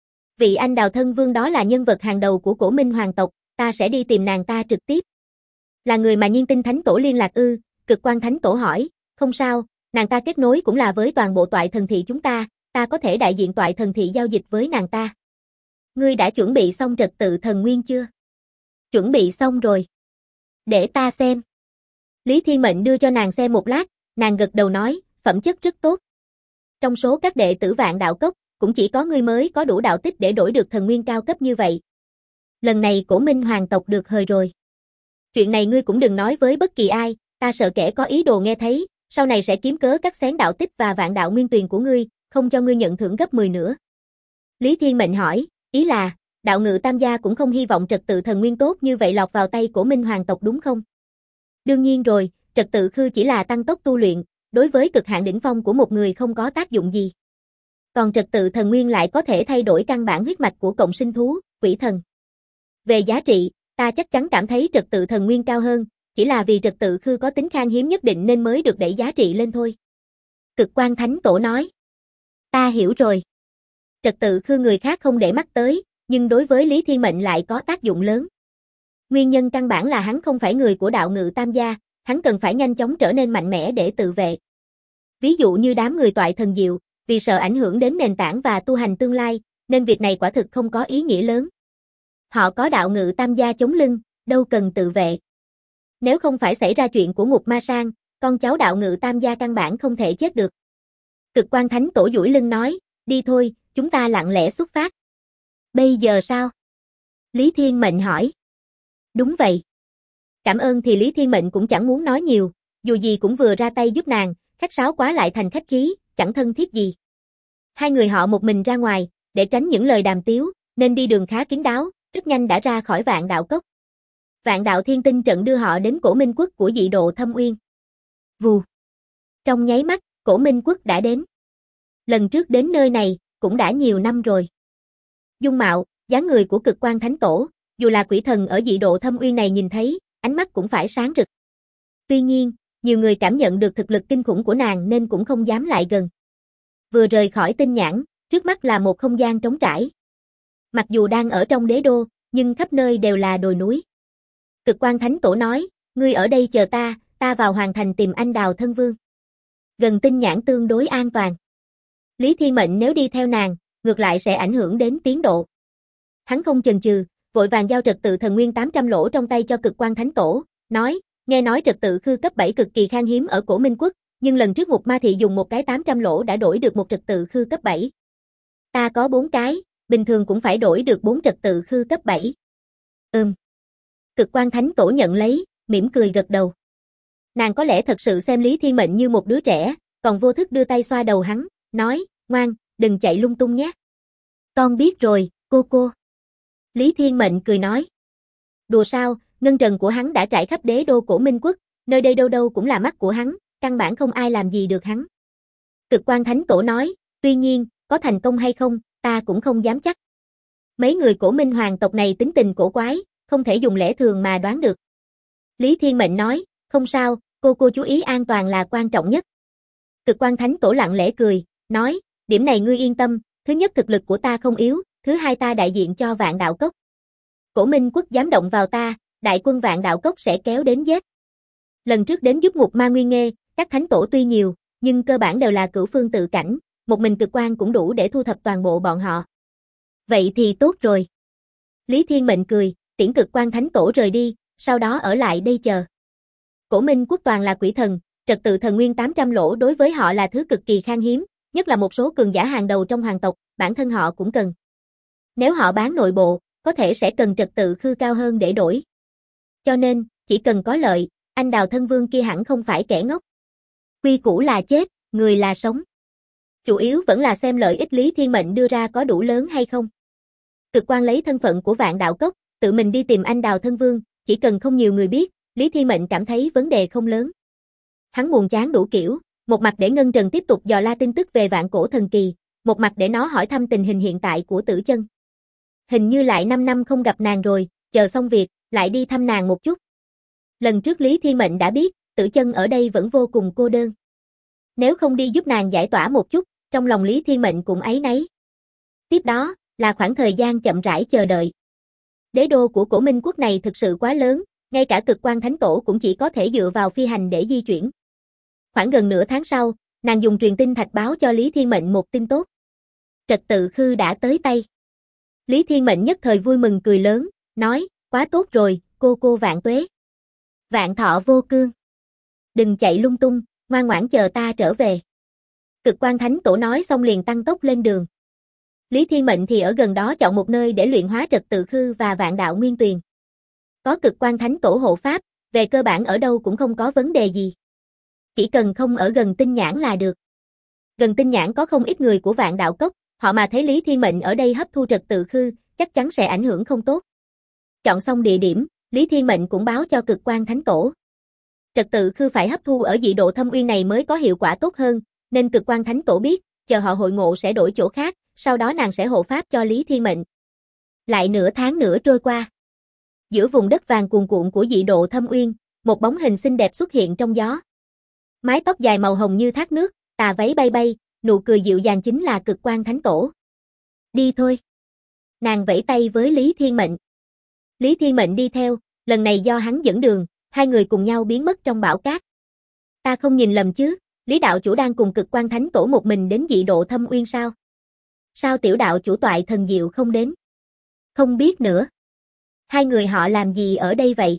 Vị Anh Đào Thân Vương đó là nhân vật hàng đầu của Cổ Minh Hoàng tộc, ta sẽ đi tìm nàng ta trực tiếp. Là người mà Nhiên Tinh Thánh Tổ liên lạc ư? Cực Quan Thánh Tổ hỏi, không sao, nàng ta kết nối cũng là với toàn bộ toại thần thị chúng ta có thể đại diện toại thần thị giao dịch với nàng ta. Ngươi đã chuẩn bị xong trật tự thần nguyên chưa? Chuẩn bị xong rồi. Để ta xem. Lý Thiên Mệnh đưa cho nàng xem một lát, nàng gật đầu nói, phẩm chất rất tốt. Trong số các đệ tử Vạn Đạo Cốc, cũng chỉ có ngươi mới có đủ đạo tích để đổi được thần nguyên cao cấp như vậy. Lần này Cổ Minh Hoàng tộc được hời rồi. Chuyện này ngươi cũng đừng nói với bất kỳ ai, ta sợ kẻ có ý đồ nghe thấy, sau này sẽ kiếm cớ cắt xén đạo tích và vạn đạo nguyên tuyền của ngươi, không cho ngươi nhận thưởng gấp 10 nữa. Lý Thiên Mệnh hỏi, ý là, đạo ngự tam gia cũng không hy vọng trật tự thần nguyên tốt như vậy lọt vào tay của Minh Hoàng tộc đúng không? Đương nhiên rồi, trật tự khư chỉ là tăng tốc tu luyện, đối với cực hạn đỉnh phong của một người không có tác dụng gì. Còn trật tự thần nguyên lại có thể thay đổi căn bản huyết mạch của cộng sinh thú, quỷ thần. Về giá trị, ta chắc chắn cảm thấy trật tự thần nguyên cao hơn, chỉ là vì trật tự khư có tính khan hiếm nhất định nên mới được đẩy giá trị lên thôi. Cực Quan Thánh Tổ nói. Ta hiểu rồi. Trật tự khư người khác không để mắt tới, nhưng đối với Lý Thiên Mệnh lại có tác dụng lớn. Nguyên nhân căn bản là hắn không phải người của đạo ngự tam gia, hắn cần phải nhanh chóng trở nên mạnh mẽ để tự vệ. Ví dụ như đám người toại thần diệu, vì sợ ảnh hưởng đến nền tảng và tu hành tương lai, nên việc này quả thực không có ý nghĩa lớn. Họ có đạo ngự tam gia chống lưng, đâu cần tự vệ. Nếu không phải xảy ra chuyện của Ngục Ma Sang, con cháu đạo ngự tam gia căn bản không thể chết được. Cực Quan Thánh Tổ duỗi lưng nói, đi thôi, chúng ta lặng lẽ xuất phát. Bây giờ sao? Lý Thiên Mệnh hỏi. Đúng vậy. Cảm ơn thì Lý Thiên Mệnh cũng chẳng muốn nói nhiều, dù gì cũng vừa ra tay giúp nàng, khách sáo quá lại thành khách khí, chẳng thân thiết gì. Hai người họ một mình ra ngoài, để tránh những lời đàm tiếu, nên đi đường khá kín đáo, rất nhanh đã ra khỏi Vạn Đạo Cốc. Vạn Đạo Thiên Tinh trận đưa họ đến Cổ Minh Quốc của Dị Độ Thâm Uyên. Vù. Trong nháy mắt, Cổ Minh Quốc đã đến. Lần trước đến nơi này, cũng đã nhiều năm rồi. Dung mạo, dáng người của Cực Quan Thánh Tổ, dù là quỷ thần ở Dị Độ Thâm Uyên này nhìn thấy, ánh mắt cũng phải sáng rực. Tuy nhiên, nhiều người cảm nhận được thực lực kinh khủng của nàng nên cũng không dám lại gần. Vừa rời khỏi tinh nhãn, trước mắt là một không gian trống trải. Mặc dù đang ở trong đế đô, nhưng khắp nơi đều là đồi núi. Cực Quan Thánh Tổ nói, ngươi ở đây chờ ta vào hoàng thành tìm Anh Đào Thân Vương. Gần tinh nhãn tương đối an toàn. Lý Thiên Mệnh nếu đi theo nàng, ngược lại sẽ ảnh hưởng đến tiến độ. Hắn không chần chừ, vội vàng giao trật tự thần nguyên 800 lỗ trong tay cho Cực Quan Thánh Tổ, nói, nghe nói trật tự khư cấp 7 cực kỳ khan hiếm ở Cổ Minh Quốc, nhưng lần trước Ngục Ma Thị dùng một cái 800 lỗ đã đổi được một trật tự khư cấp 7. Ta có 4 cái, bình thường cũng phải đổi được 4 trật tự khư cấp 7. Cực Quan Thánh Tổ nhận lấy, mỉm cười gật đầu. Nàng có lẽ thật sự xem Lý Thiên Mệnh như một đứa trẻ, còn vô thức đưa tay xoa đầu hắn, nói, ngoan, đừng chạy lung tung nhé. Con biết rồi, cô. Lý Thiên Mệnh cười nói. Đùa sao, ngân trần của hắn đã trải khắp đế đô Cổ Minh Quốc, nơi đây đâu đâu cũng là mắt của hắn, căn bản không ai làm gì được hắn. Cực Quan Thánh Tổ nói, tuy nhiên, có thành công hay không, ta cũng không dám chắc. Mấy người Cổ Minh Hoàng tộc này tính tình cổ quái, không thể dùng lẽ thường mà đoán được. Lý Thiên Mệnh nói, không sao, cô chú ý an toàn là quan trọng nhất. Cực Quan Thánh Tổ lặng lẽ cười, nói, điểm này ngươi yên tâm, thứ nhất thực lực của ta không yếu, thứ hai ta đại diện cho Vạn Đạo Cốc. Cổ Minh Quốc dám động vào ta, đại quân Vạn Đạo Cốc sẽ kéo đến giết. Lần trước đến giúp Ngục Ma Nguyên Nghê, các thánh tổ tuy nhiều, nhưng cơ bản đều là cửu phương tự cảnh, một mình Cực Quan cũng đủ để thu thập toàn bộ bọn họ. Vậy thì tốt rồi. Lý Thiên Mệnh cười, tiễn Cực Quan Thánh Tổ rời đi, sau đó ở lại đây chờ. Cổ Minh Quốc toàn là quỷ thần, trật tự thần nguyên 800 lỗ đối với họ là thứ cực kỳ khan hiếm, nhất là một số cường giả hàng đầu trong hoàng tộc, bản thân họ cũng cần. Nếu họ bán nội bộ, có thể sẽ cần trật tự khư cao hơn để đổi. Cho nên, chỉ cần có lợi, anh Đào Thân Vương kia hẳn không phải kẻ ngốc. Quy củ là chết, người là sống. Chủ yếu vẫn là xem lợi ích Lý Thiên Mệnh đưa ra có đủ lớn hay không. Cực Quan lấy thân phận của Vạn Đạo Cốc, tự mình đi tìm anh Đào Thân Vương, chỉ cần không nhiều người biết, Lý Thiên Mệnh cảm thấy vấn đề không lớn. Hắn buồn chán đủ kiểu, một mặt để Ngân Trần tiếp tục dò la tin tức về vạn cổ thần kỳ, một mặt để nó hỏi thăm tình hình hiện tại của Tử Chân. Hình như lại 5 năm không gặp nàng rồi, chờ xong việc, lại đi thăm nàng một chút. Lần trước Lý Thiên Mệnh đã biết, Tử Chân ở đây vẫn vô cùng cô đơn. Nếu không đi giúp nàng giải tỏa một chút, trong lòng Lý Thiên Mệnh cũng áy náy. Tiếp đó, là khoảng thời gian chậm rãi chờ đợi. Đế đô của Cổ Minh quốc này thực sự quá lớn, ngay cả Cực Quang Thánh Tổ cũng chỉ có thể dựa vào phi hành để di chuyển. Khoảng gần nửa tháng sau, nàng dùng truyền tin thạch báo cho Lý Thiên Mệnh một tin tốt. Trật tự khư đã tới tay. Lý Thiên Mệnh nhất thời vui mừng cười lớn, nói, quá tốt rồi, cô vạn tuế. Vạn thọ vô cương. Đừng chạy lung tung, ngoan ngoãn chờ ta trở về. Cực Quang Thánh Tổ nói xong liền tăng tốc lên đường. Lý Thiên Mệnh thì ở gần đó chọn một nơi để luyện hóa trật tự khư và vạn đạo nguyên tuyền. Có Cực Quang Thánh Tổ hộ pháp, về cơ bản ở đâu cũng không có vấn đề gì. Chỉ cần không ở gần Tinh Nhãn là được. Gần Tinh Nhãn có không ít người của vạn đạo cốc, họ mà thấy Lý Thiên Mệnh ở đây hấp thu trật tự khư, chắc chắn sẽ ảnh hưởng không tốt. Chọn xong địa điểm, Lý Thiên Mệnh cũng báo cho Cực Quang Thánh Tổ. Trật tự khư phải hấp thu ở dị độ thâm uyên này mới có hiệu quả tốt hơn, nên Cực Quang Thánh Tổ biết, chờ họ hội ngộ sẽ đổi chỗ khác, sau đó nàng sẽ hộ pháp cho Lý Thiên Mệnh. Lại nửa tháng nữa trôi qua. Giữa vùng đất vàng cuồn cuộn của dị độ thâm uyên, một bóng hình xinh đẹp xuất hiện trong gió. Mái tóc dài màu hồng như thác nước, tà váy bay bay, nụ cười dịu dàng chính là Cực Quang Thánh Tổ. Đi thôi. Nàng vẫy tay với Lý Thiên Mệnh. Lý Thiên Mệnh đi theo, lần này do hắn dẫn đường, hai người cùng nhau biến mất trong bão cát. Ta không nhìn lầm chứ, Lý đạo chủ đang cùng Cực Quang Thánh Tổ một mình đến dị độ thâm uyên sao? Sao tiểu đạo chủ toại thần diệu không đến? Không biết nữa. Hai người họ làm gì ở đây vậy?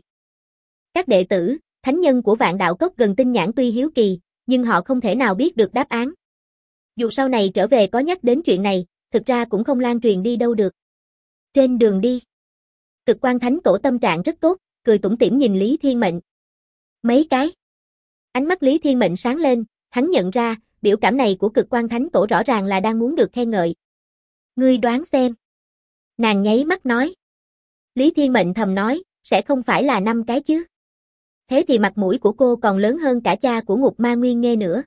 Các đệ tử, thánh nhân của vạn đạo cốc gần Tinh Nhãn tuy hiếu kỳ, nhưng họ không thể nào biết được đáp án. Dù sau này trở về có nhắc đến chuyện này, thực ra cũng không lan truyền đi đâu được. Trên đường đi, Cực Quang Thánh Tổ tâm trạng rất tốt, cười tủm tỉm nhìn Lý Thiên Mệnh. Mấy cái. Ánh mắt Lý Thiên Mệnh sáng lên, hắn nhận ra, biểu cảm này của Cực Quang Thánh Tổ rõ ràng là đang muốn được khen ngợi. Ngươi đoán xem. Nàng nháy mắt nói. Lý Thiên Mệnh thầm nói, sẽ không phải là 5 cái chứ. Thế thì mặt mũi của cô còn lớn hơn cả cha của Ngục Ma Nguyên Nghê nữa.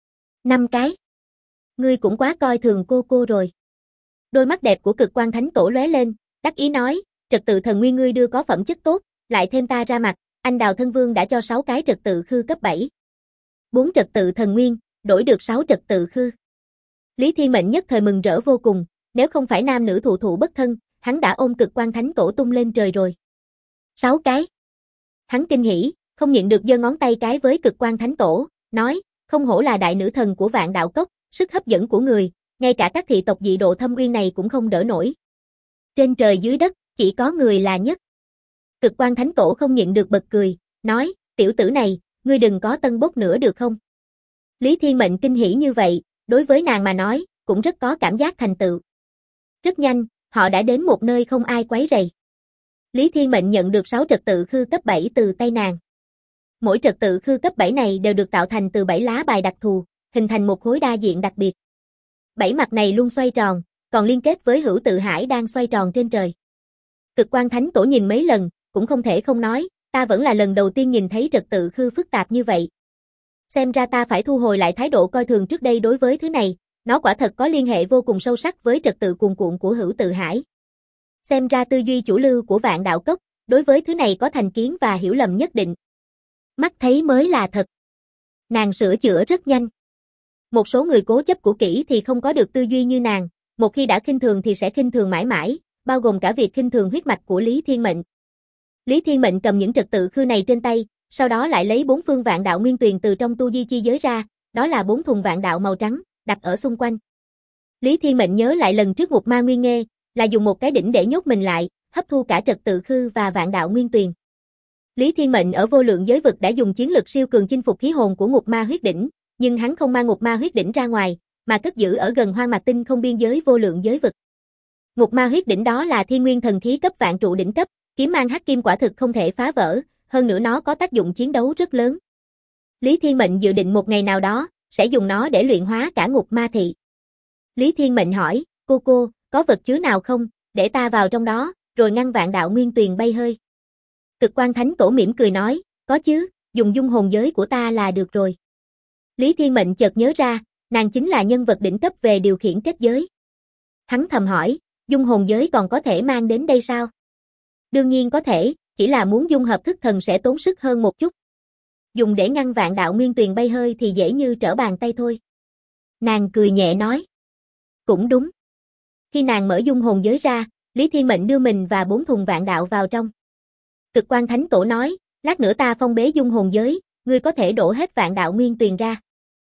5 cái. Ngươi cũng quá coi thường cô rồi. Đôi mắt đẹp của Cực Quang Thánh Tổ lóe lên, đắc ý nói, trật tự thần nguyên ngươi đưa có phẩm chất tốt, lại thêm ta ra mặt, anh Đào Thân Vương đã cho 6 cái trật tự khư cấp 7. 4 trật tự thần nguyên, đổi được 6 trật tự khư. Lý Thiên Mệnh nhất thời mừng rỡ vô cùng, nếu không phải nam nữ thụ thụ bất thân, hắn đã ôm Cực Quang Thánh Tổ tung lên trời rồi. 6 cái. Hắn kinh hỉ, không nhịn được giơ ngón tay cái với Cực Quang Thánh Tổ, nói, không hổ là đại nữ thần của vạn đạo cốc, sức hấp dẫn của người, ngay cả các thị tộc dị độ thâm uyên này cũng không đỡ nổi. Trên trời dưới đất, chỉ có người là nhất. Cực Quang Thánh Tổ không nhịn được bật cười, nói, tiểu tử này, ngươi đừng có tân bốc nữa được không? Lý Thiên Mệnh kinh hỉ như vậy, đối với nàng mà nói, cũng rất có cảm giác thành tựu. Rất nhanh, họ đã đến một nơi không ai quấy rầy. Lý Thiên Mệnh nhận được 6 trật tự khư cấp 7 từ tay nàng. Mỗi trật tự khư cấp 7 này đều được tạo thành từ 7 lá bài đặc thù, hình thành một khối đa diện đặc biệt. 7 mặt này luôn xoay tròn, còn liên kết với Hữu Tự Hải đang xoay tròn trên trời. Cực Quang Thánh Tổ nhìn mấy lần, cũng không thể không nói, ta vẫn là lần đầu tiên nhìn thấy trật tự khư phức tạp như vậy. Xem ra ta phải thu hồi lại thái độ coi thường trước đây đối với thứ này, nó quả thật có liên hệ vô cùng sâu sắc với trật tự cuồn cuộn của Hữu Tự Hải. Xem ra tư duy chủ lưu của vạn đạo cốc, đối với thứ này có thành kiến và hiểu lầm nhất định. Mắt thấy mới là thật. Nàng sửa chữa rất nhanh. Một số người cố chấp cũ kỹ thì không có được tư duy như nàng, một khi đã khinh thường thì sẽ khinh thường mãi mãi, bao gồm cả việc khinh thường huyết mạch của Lý Thiên Mệnh. Lý Thiên Mệnh cầm những trật tự khư này trên tay, sau đó lại lấy 4 phương vạn đạo nguyên tuyền từ trong tu di chi giới ra, đó là 4 thùng vạn đạo màu trắng, đặt ở xung quanh. Lý Thiên Mệnh nhớ lại lần trước Ngục Ma Nguyên Nghê, là dùng một cái đỉnh để nhốt mình lại, hấp thu cả trật tự khư và vạn đạo nguyên tuyền. Lý Thiên Mệnh ở vô lượng giới vực đã dùng chiến lực siêu cường chinh phục khí hồn của Ngục Ma huyết đỉnh, nhưng hắn không mang Ngục Ma huyết đỉnh ra ngoài, mà cất giữ ở gần Hoang Mạc Tinh không biên giới vô lượng giới vực. Ngục Ma huyết đỉnh đó là thiên nguyên thần khí cấp vạn trụ đỉnh cấp, kiếm mang hắc kim quả thực không thể phá vỡ, hơn nữa nó có tác dụng chiến đấu rất lớn. Lý Thiên Mệnh dự định một ngày nào đó, sẽ dùng nó để luyện hóa cả Ngục Ma thị. Lý Thiên Mệnh hỏi, cô, có vật chứa nào không, để ta vào trong đó, rồi ngăn vạn đạo nguyên tuyền bay hơi. Cực Quang Thánh Tổ mỉm cười nói, có chứ, dùng dung hồn giới của ta là được rồi. Lý Thiên Mệnh chợt nhớ ra, nàng chính là nhân vật đỉnh cấp về điều khiển kết giới. Hắn thầm hỏi, dung hồn giới còn có thể mang đến đây sao? Đương nhiên có thể, chỉ là muốn dung hợp thức thần sẽ tốn sức hơn một chút. Dùng để ngăn vạn đạo nguyên tuyền bay hơi thì dễ như trở bàn tay thôi. Nàng cười nhẹ nói. Cũng đúng. Khi nàng mở dung hồn giới ra, Lý Thiên Mệnh đưa mình và 4 thùng vạn đạo vào trong. Cực Quan Thánh Tổ nói, lát nữa ta phong bế dung hồn giới, ngươi có thể đổ hết vạn đạo nguyên tuyền ra.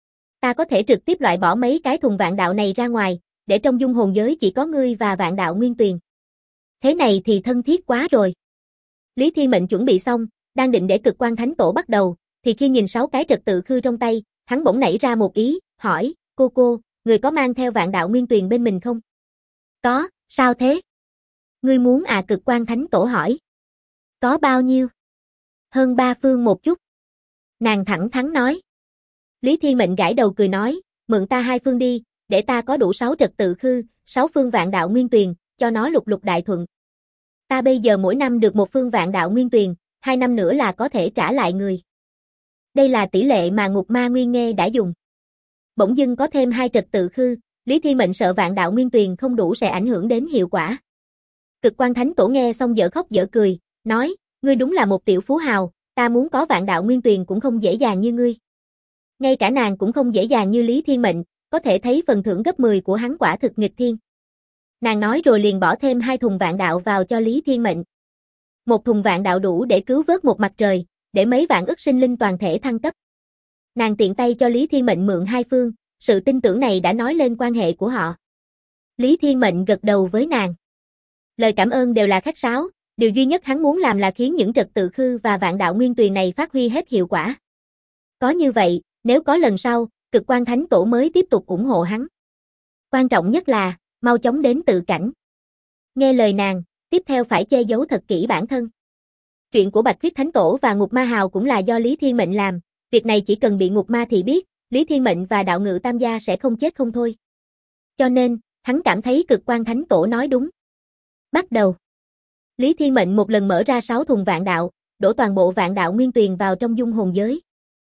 Ta có thể trực tiếp loại bỏ mấy cái thùng vạn đạo này ra ngoài, để trong dung hồn giới chỉ có ngươi và vạn đạo nguyên tuyền. Thế này thì thân thiết quá rồi. Lý Thiên Mệnh chuẩn bị xong, đang định để Cực Quan Thánh Tổ bắt đầu, thì khi nhìn 6 cái trật tự khư trong tay, hắn bỗng nảy ra một ý, hỏi, cô, người có mang theo vạn đạo nguyên tuyền bên mình không? Có, sao thế? Ngươi muốn à? Cực Quan Thánh Tổ hỏi. Có bao nhiêu? Hơn 3 phương một chút. Nàng thẳng thắn nói. Lý Thiên Mệnh gãi đầu cười nói, mượn ta 2 phương đi, để ta có đủ 6 trật tự khư, 6 phương vạn đạo nguyên tuyền, cho nó lục lục đại thuận. Ta bây giờ mỗi năm được 1 phương vạn đạo nguyên tuyền, 2 năm nữa là có thể trả lại người. Đây là tỷ lệ mà Ngục Ma Nguyên Nghê đã dùng. Bỗng dưng có thêm 2 trật tự khư, Lý Thiên Mệnh sợ vạn đạo nguyên tuyền không đủ sẽ ảnh hưởng đến hiệu quả. Cực Quan Thánh Tổ nghe xong dở khóc dở cười, nói, ngươi đúng là một tiểu phú hào, ta muốn có vạn đạo nguyên tuyền cũng không dễ dàng như ngươi. Ngay cả nàng cũng không dễ dàng như Lý Thiên Mệnh, có thể thấy phần thưởng gấp 10 của hắn quả thực nghịch thiên. Nàng nói rồi liền bỏ thêm 2 thùng vạn đạo vào cho Lý Thiên Mệnh. 1 thùng vạn đạo đủ để cứu vớt một mặt trời, để mấy vạn ức sinh linh toàn thể thăng cấp. Nàng tiện tay cho Lý Thiên Mệnh mượn 2 phương, sự tin tưởng này đã nói lên quan hệ của họ. Lý Thiên Mệnh gật đầu với nàng. Lời cảm ơn đều là khách sáo, điều duy nhất hắn muốn làm là khiến những trật tự khư và vạn đạo nguyên tuyền này phát huy hết hiệu quả. Có như vậy, nếu có lần sau, Cực Quan Thánh Tổ mới tiếp tục ủng hộ hắn. Quan trọng nhất là, mau chóng đến tự cảnh. Nghe lời nàng, tiếp theo phải che giấu thật kỹ bản thân. Chuyện của Bạch Khuyết Thánh Tổ và Ngục Ma Hào cũng là do Lý Thiên Mệnh làm, việc này chỉ cần bị Ngục Ma thì biết, Lý Thiên Mệnh và Đạo Ngự Tam Gia sẽ không chết không thôi. Cho nên, hắn cảm thấy Cực Quan Thánh Tổ nói đúng. Bắt đầu. Lý Thiên Mệnh một lần mở ra 6 thùng vạn đạo, đổ toàn bộ vạn đạo nguyên tuyền vào trong dung hồn giới.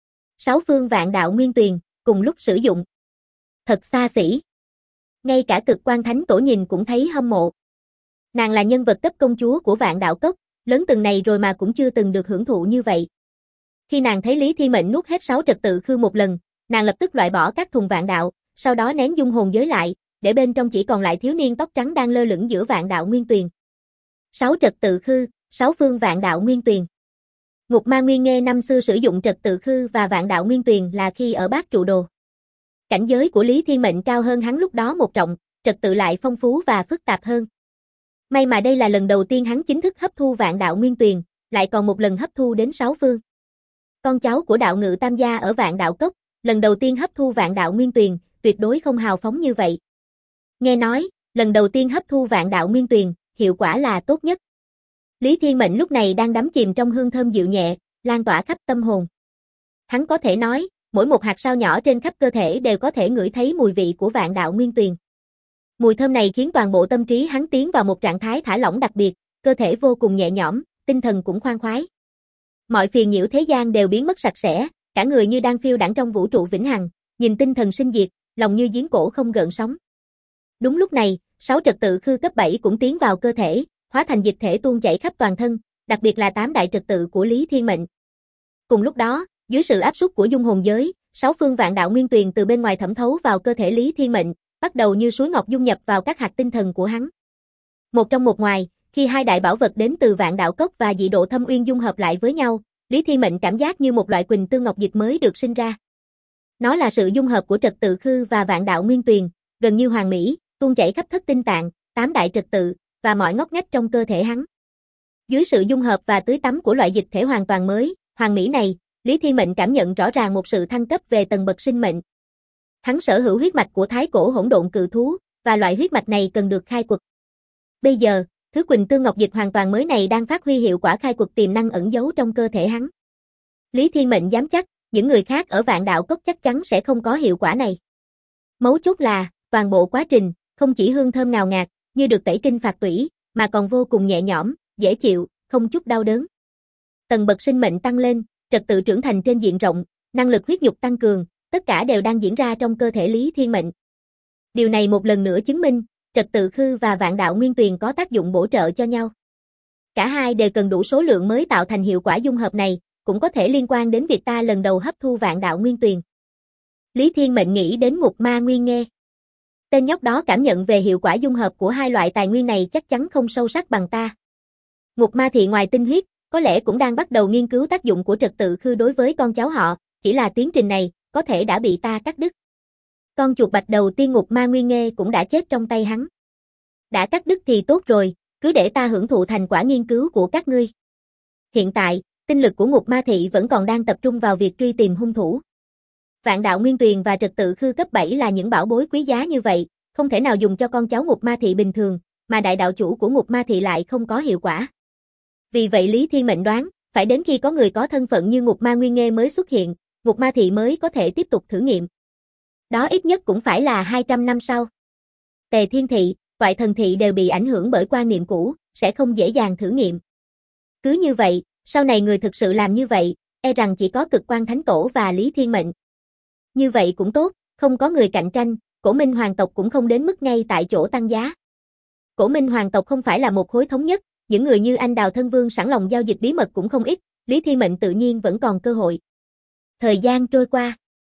6 phương vạn đạo nguyên tuyền, cùng lúc sử dụng. Thật xa xỉ. Ngay cả Cực Quan Thánh Tổ nhìn cũng thấy hâm mộ. Nàng là nhân vật cấp công chúa của vạn đạo cốc, lớn từng này rồi mà cũng chưa từng được hưởng thụ như vậy. Khi nàng thấy Lý Thiên Mệnh nuốt hết 6 trật tự khư một lần, nàng lập tức loại bỏ các thùng vạn đạo, sau đó nén dung hồn giới lại, để bên trong chỉ còn lại thiếu niên tóc trắng đang lơ lửng giữa vạn đạo nguyên tuyền. 6 trật tự khư, 6 phương vạn đạo nguyên tuyền. Ngục Ma Nguyên Nghê năm xưa sử dụng trật tự khư và vạn đạo nguyên tuyền là khi ở Bát Trụ Đồ. Cảnh giới của Lý Thiên Mệnh cao hơn hắn lúc đó một trọng, trật tự lại phong phú và phức tạp hơn. May mà đây là lần đầu tiên hắn chính thức hấp thu vạn đạo nguyên tuyền, lại còn một lần hấp thu đến 6 phương. Con cháu của Đạo Ngự Tam Gia ở vạn đạo cốc, lần đầu tiên hấp thu vạn đạo nguyên tuyền, tuyệt đối không hào phóng như vậy. Nghe nói, lần đầu tiên hấp thu vạn đạo nguyên tuyền, hiệu quả là tốt nhất. Lý Thiên Mệnh lúc này đang đắm chìm trong hương thơm dịu nhẹ, lan tỏa khắp tâm hồn. Hắn có thể nói, mỗi một hạt sao nhỏ trên khắp cơ thể đều có thể ngửi thấy mùi vị của vạn đạo nguyên tuyền. Mùi thơm này khiến toàn bộ tâm trí hắn tiến vào một trạng thái thả lỏng đặc biệt, cơ thể vô cùng nhẹ nhõm, tinh thần cũng khoan khoái. Mọi phiền nhiễu thế gian đều biến mất sạch sẽ, cả người như đang phiêu đãng trong vũ trụ vĩnh hằng, nhìn tinh thần sinh diệt, lòng như giếng cổ không gợn sóng. Đúng lúc này, 6 trật tự khư cấp 7 cũng tiến vào cơ thể, hóa thành dịch thể tuôn chảy khắp toàn thân, đặc biệt là 8 đại trật tự của Lý Thiên Mệnh. Cùng lúc đó, dưới sự áp suất của dung hồn giới, 6 phương vạn đạo nguyên tuyền từ bên ngoài thẩm thấu vào cơ thể Lý Thiên Mệnh, bắt đầu như suối ngọc dung nhập vào các hạt tinh thần của hắn. Một trong một ngoài, khi hai đại bảo vật đến từ vạn đạo cốc và dị độ thâm uyên dung hợp lại với nhau, Lý Thiên Mệnh cảm giác như một loại quỳnh tương ngọc dịch mới được sinh ra. Nó là sự dung hợp của trật tự khư và vạn đạo nguyên tuyền, gần như hoàn mỹ, tuôn chảy khắp thất tinh tạng, 8 đại trật tự và mọi ngóc ngách trong cơ thể hắn. Dưới sự dung hợp và tưới tắm của loại dịch thể hoàn toàn mới, hoàn mỹ này, Lý Thiên Mệnh cảm nhận rõ ràng một sự thăng cấp về tầng bậc sinh mệnh. Hắn sở hữu huyết mạch của thái cổ hỗn độn cự thú, và loại huyết mạch này cần được khai quật. Bây giờ, thứ quỳnh tương ngọc dịch hoàn toàn mới này đang phát huy hiệu quả khai quật tiềm năng ẩn giấu trong cơ thể hắn. Lý Thiên Mệnh dám chắc, những người khác ở vạn đạo cốc chắc chắn sẽ không có hiệu quả này. Mấu chốt là, toàn bộ quá trình, không chỉ hương thơm ngào ngạt, như được tẩy kinh phạt tủy, mà còn vô cùng nhẹ nhõm, dễ chịu, không chút đau đớn. Tầng bậc sinh mệnh tăng lên, trật tự trưởng thành trên diện rộng, năng lực huyết nhục tăng cường, tất cả đều đang diễn ra trong cơ thể Lý Thiên Mệnh. Điều này một lần nữa chứng minh, trật tự khư và vạn đạo nguyên tuyền có tác dụng bổ trợ cho nhau. Cả hai đều cần đủ số lượng mới tạo thành hiệu quả dung hợp này, cũng có thể liên quan đến việc ta lần đầu hấp thu vạn đạo nguyên tuyền. Lý Thiên Mệnh nghĩ đến Ngục Ma Nguyên Nghe. Tên nhóc đó cảm nhận về hiệu quả dung hợp của hai loại tài nguyên này chắc chắn không sâu sắc bằng ta. Ngục Ma Thị ngoài tinh huyết, có lẽ cũng đang bắt đầu nghiên cứu tác dụng của trật tự khư đối với con cháu họ, chỉ là tiến trình này, có thể đã bị ta cắt đứt. Con chuột bạch đầu tiên Ngục Ma Nguyên Nghe cũng đã chết trong tay hắn. Đã cắt đứt thì tốt rồi, cứ để ta hưởng thụ thành quả nghiên cứu của các ngươi. Hiện tại, tinh lực của Ngục Ma Thị vẫn còn đang tập trung vào việc truy tìm hung thủ. Vạn đạo nguyên tuyền và trật tự khư cấp 7 là những bảo bối quý giá như vậy, không thể nào dùng cho con cháu Ngục Ma Thị bình thường, mà đại đạo chủ của Ngục Ma Thị lại không có hiệu quả. Vì vậy Lý Thiên Mệnh đoán, phải đến khi có người có thân phận như Ngục Ma Nguyên Nghe mới xuất hiện, Ngục Ma Thị mới có thể tiếp tục thử nghiệm. Đó ít nhất cũng phải là 200 năm sau. Tề Thiên Thị, Toại Thần Thị đều bị ảnh hưởng bởi quan niệm cũ, sẽ không dễ dàng thử nghiệm. Cứ như vậy, sau này người thực sự làm như vậy, e rằng chỉ có Cực Quan Thánh Tổ và Lý Thiên Mệnh. Như vậy cũng tốt, không có người cạnh tranh, Cổ Minh hoàng tộc cũng không đến mức ngay tại chỗ tăng giá. Cổ Minh hoàng tộc không phải là một khối thống nhất, những người như anh Đào Thân Vương sẵn lòng giao dịch bí mật cũng không ít, Lý Thiên Mệnh tự nhiên vẫn còn cơ hội. Thời gian trôi qua.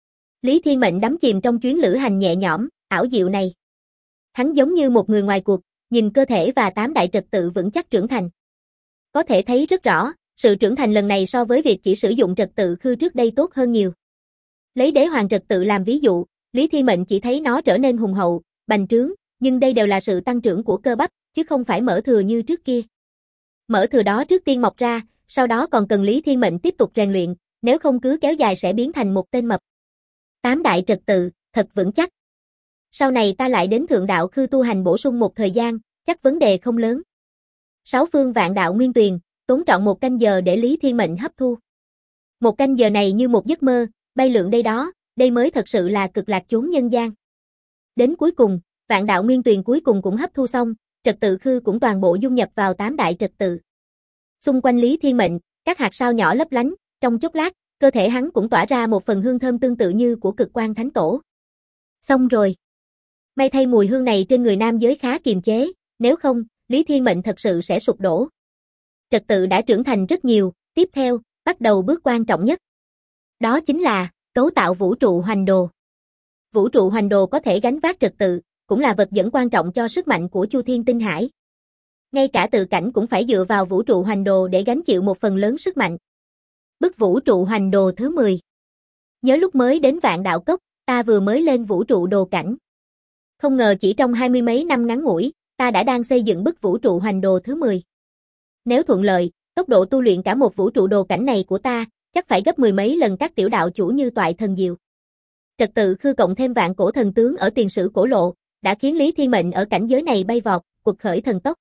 Lý Thiên Mệnh đắm chìm trong chuyến lữ hành nhẹ nhõm, ảo diệu này. Hắn giống như một người ngoài cuộc, nhìn cơ thể và tám đại trật tự vững chắc trưởng thành. Có thể thấy rất rõ, sự trưởng thành lần này so với việc chỉ sử dụng trật tự khư trước đây tốt hơn nhiều. Lấy đế hoàng trật tự làm ví dụ, Lý Thiên Mệnh chỉ thấy nó trở nên hùng hậu, bành trướng, nhưng đây đều là sự tăng trưởng của cơ bắp, chứ không phải mỡ thừa như trước kia. Mỡ thừa đó trước tiên mọc ra, sau đó còn cần Lý Thiên Mệnh tiếp tục rèn luyện, nếu không cứ kéo dài sẽ biến thành một tên mập. Tám đại trật tự, thật vững chắc. Sau này ta lại đến thượng đạo khư tu hành bổ sung một thời gian, chắc vấn đề không lớn. 6 phương vạn đạo nguyên tuyền, tốn trọn 1 canh giờ để Lý Thiên Mệnh hấp thu. 1 canh giờ này như một giấc mơ, bay lượn đây đó, đây mới thật sự là cực lạc chốn nhân gian. Đến cuối cùng, vạn đạo nguyên tuyền cuối cùng cũng hấp thu xong, trật tự khư cũng toàn bộ dung nhập vào 8 đại trật tự. Xung quanh Lý Thiên Mệnh, các hạt sao nhỏ lấp lánh, trong chốc lát, cơ thể hắn cũng tỏa ra một phần hương thơm tương tự như của Cực Quan Thánh Tổ. Xong rồi. May thay mùi hương này trên người nam giới khá kiềm chế, nếu không, Lý Thiên Mệnh thật sự sẽ sụp đổ. Trật tự đã trưởng thành rất nhiều, tiếp theo, bắt đầu bước quan trọng nhất. Đó chính là, cấu tạo vũ trụ hoành đồ. Vũ trụ hoành đồ có thể gánh vác trật tự, cũng là vật dẫn quan trọng cho sức mạnh của Chu Thiên Tinh Hải. Ngay cả tự cảnh cũng phải dựa vào vũ trụ hoành đồ để gánh chịu một phần lớn sức mạnh. Bức vũ trụ hoành đồ thứ 10. Nhớ lúc mới đến Vạn Đạo Cốc, ta vừa mới lên vũ trụ đồ cảnh. Không ngờ chỉ trong 20 mấy năm ngắn ngủi, ta đã đang xây dựng bức vũ trụ hoành đồ thứ 10. Nếu thuận lợi, tốc độ tu luyện cả một vũ trụ đồ cảnh này của ta, chắc phải gấp 10 mấy lần các tiểu đạo chủ như Toại Thần Diệu. Trật tự khư cộng thêm vạn cổ thần tướng ở tiền sử cổ lộ, đã khiến Lý Thiên Mệnh ở cảnh giới này bay vọt, quật khởi thần tốc.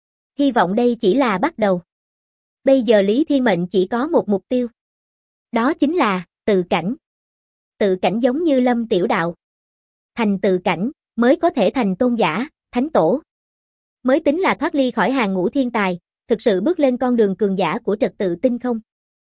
Hy vọng đây chỉ là bắt đầu. Bây giờ Lý Thiên Mệnh chỉ có một mục tiêu. Đó chính là, tự cảnh. Tự cảnh giống như Lâm Tiểu Đạo. Thành tự cảnh, mới có thể thành tôn giả, thánh tổ. Mới tính là thoát ly khỏi hàng ngũ thiên tài, thực sự bước lên con đường cường giả của trật tự tinh không.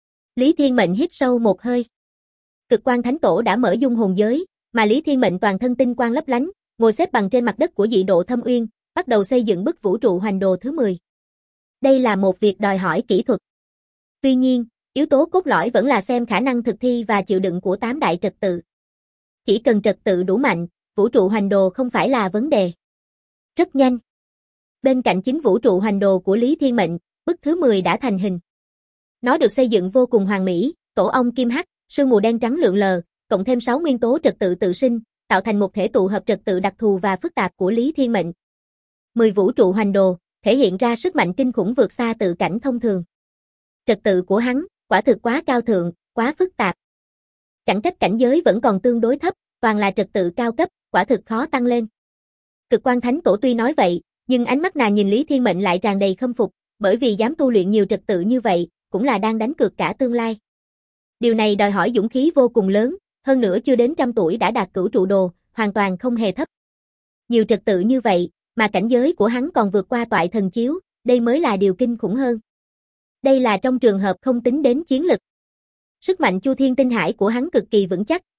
Lý Thiên Mệnh hít sâu một hơi. Cực Quan Thánh Tổ đã mở dung hồn giới, mà Lý Thiên Mệnh toàn thân tinh quang lấp lánh, ngồi xếp bằng trên mặt đất của dị độ Thâm Uyên, bắt đầu xây dựng bức vũ trụ hoành đồ thứ 10. Đây là một việc đòi hỏi kỹ thuật. Tuy nhiên, yếu tố cốt lõi vẫn là xem khả năng thực thi và chịu đựng của 8 đại trật tự. Chỉ cần trật tự đủ mạnh, vũ trụ hoành đồ không phải là vấn đề. Rất nhanh. Bên cạnh chính vũ trụ hoành đồ của Lý Thiên Mệnh, bức thứ 10 đã thành hình. Nó được xây dựng vô cùng hoàn mỹ, tổ ong kim hắc, sương mù đen trắng lượn lờ, cộng thêm 6 nguyên tố trật tự tự sinh, tạo thành một thể tụ hợp trật tự đặc thù và phức tạp của Lý Thiên Mệnh. 10 vũ trụ hoành đồ, thể hiện ra sức mạnh kinh khủng vượt xa tự cảnh thông thường. Trật tự của hắn, quả thực quá cao thượng, quá phức tạp. Chẳng trách cảnh giới vẫn còn tương đối thấp, toàn là trật tự cao cấp, quả thực khó tăng lên. Cực Quan Thánh Tổ tuy nói vậy, nhưng ánh mắt nàng nhìn Lý Thiên Mệnh lại tràn đầy khâm phục, bởi vì dám tu luyện nhiều trật tự như vậy, cũng là đang đánh cược cả tương lai. Điều này đòi hỏi dũng khí vô cùng lớn, hơn nữa chưa đến 100 tuổi đã đạt cửu trụ đồ, hoàn toàn không hề thấp. Nhiều trật tự như vậy, mà cảnh giới của hắn còn vượt qua Toại Thần Chiếu, đây mới là điều kinh khủng hơn. Đây là trong trường hợp không tính đến chiến lực. Sức mạnh Chu Thiên Tinh Hải của hắn cực kỳ vững chắc,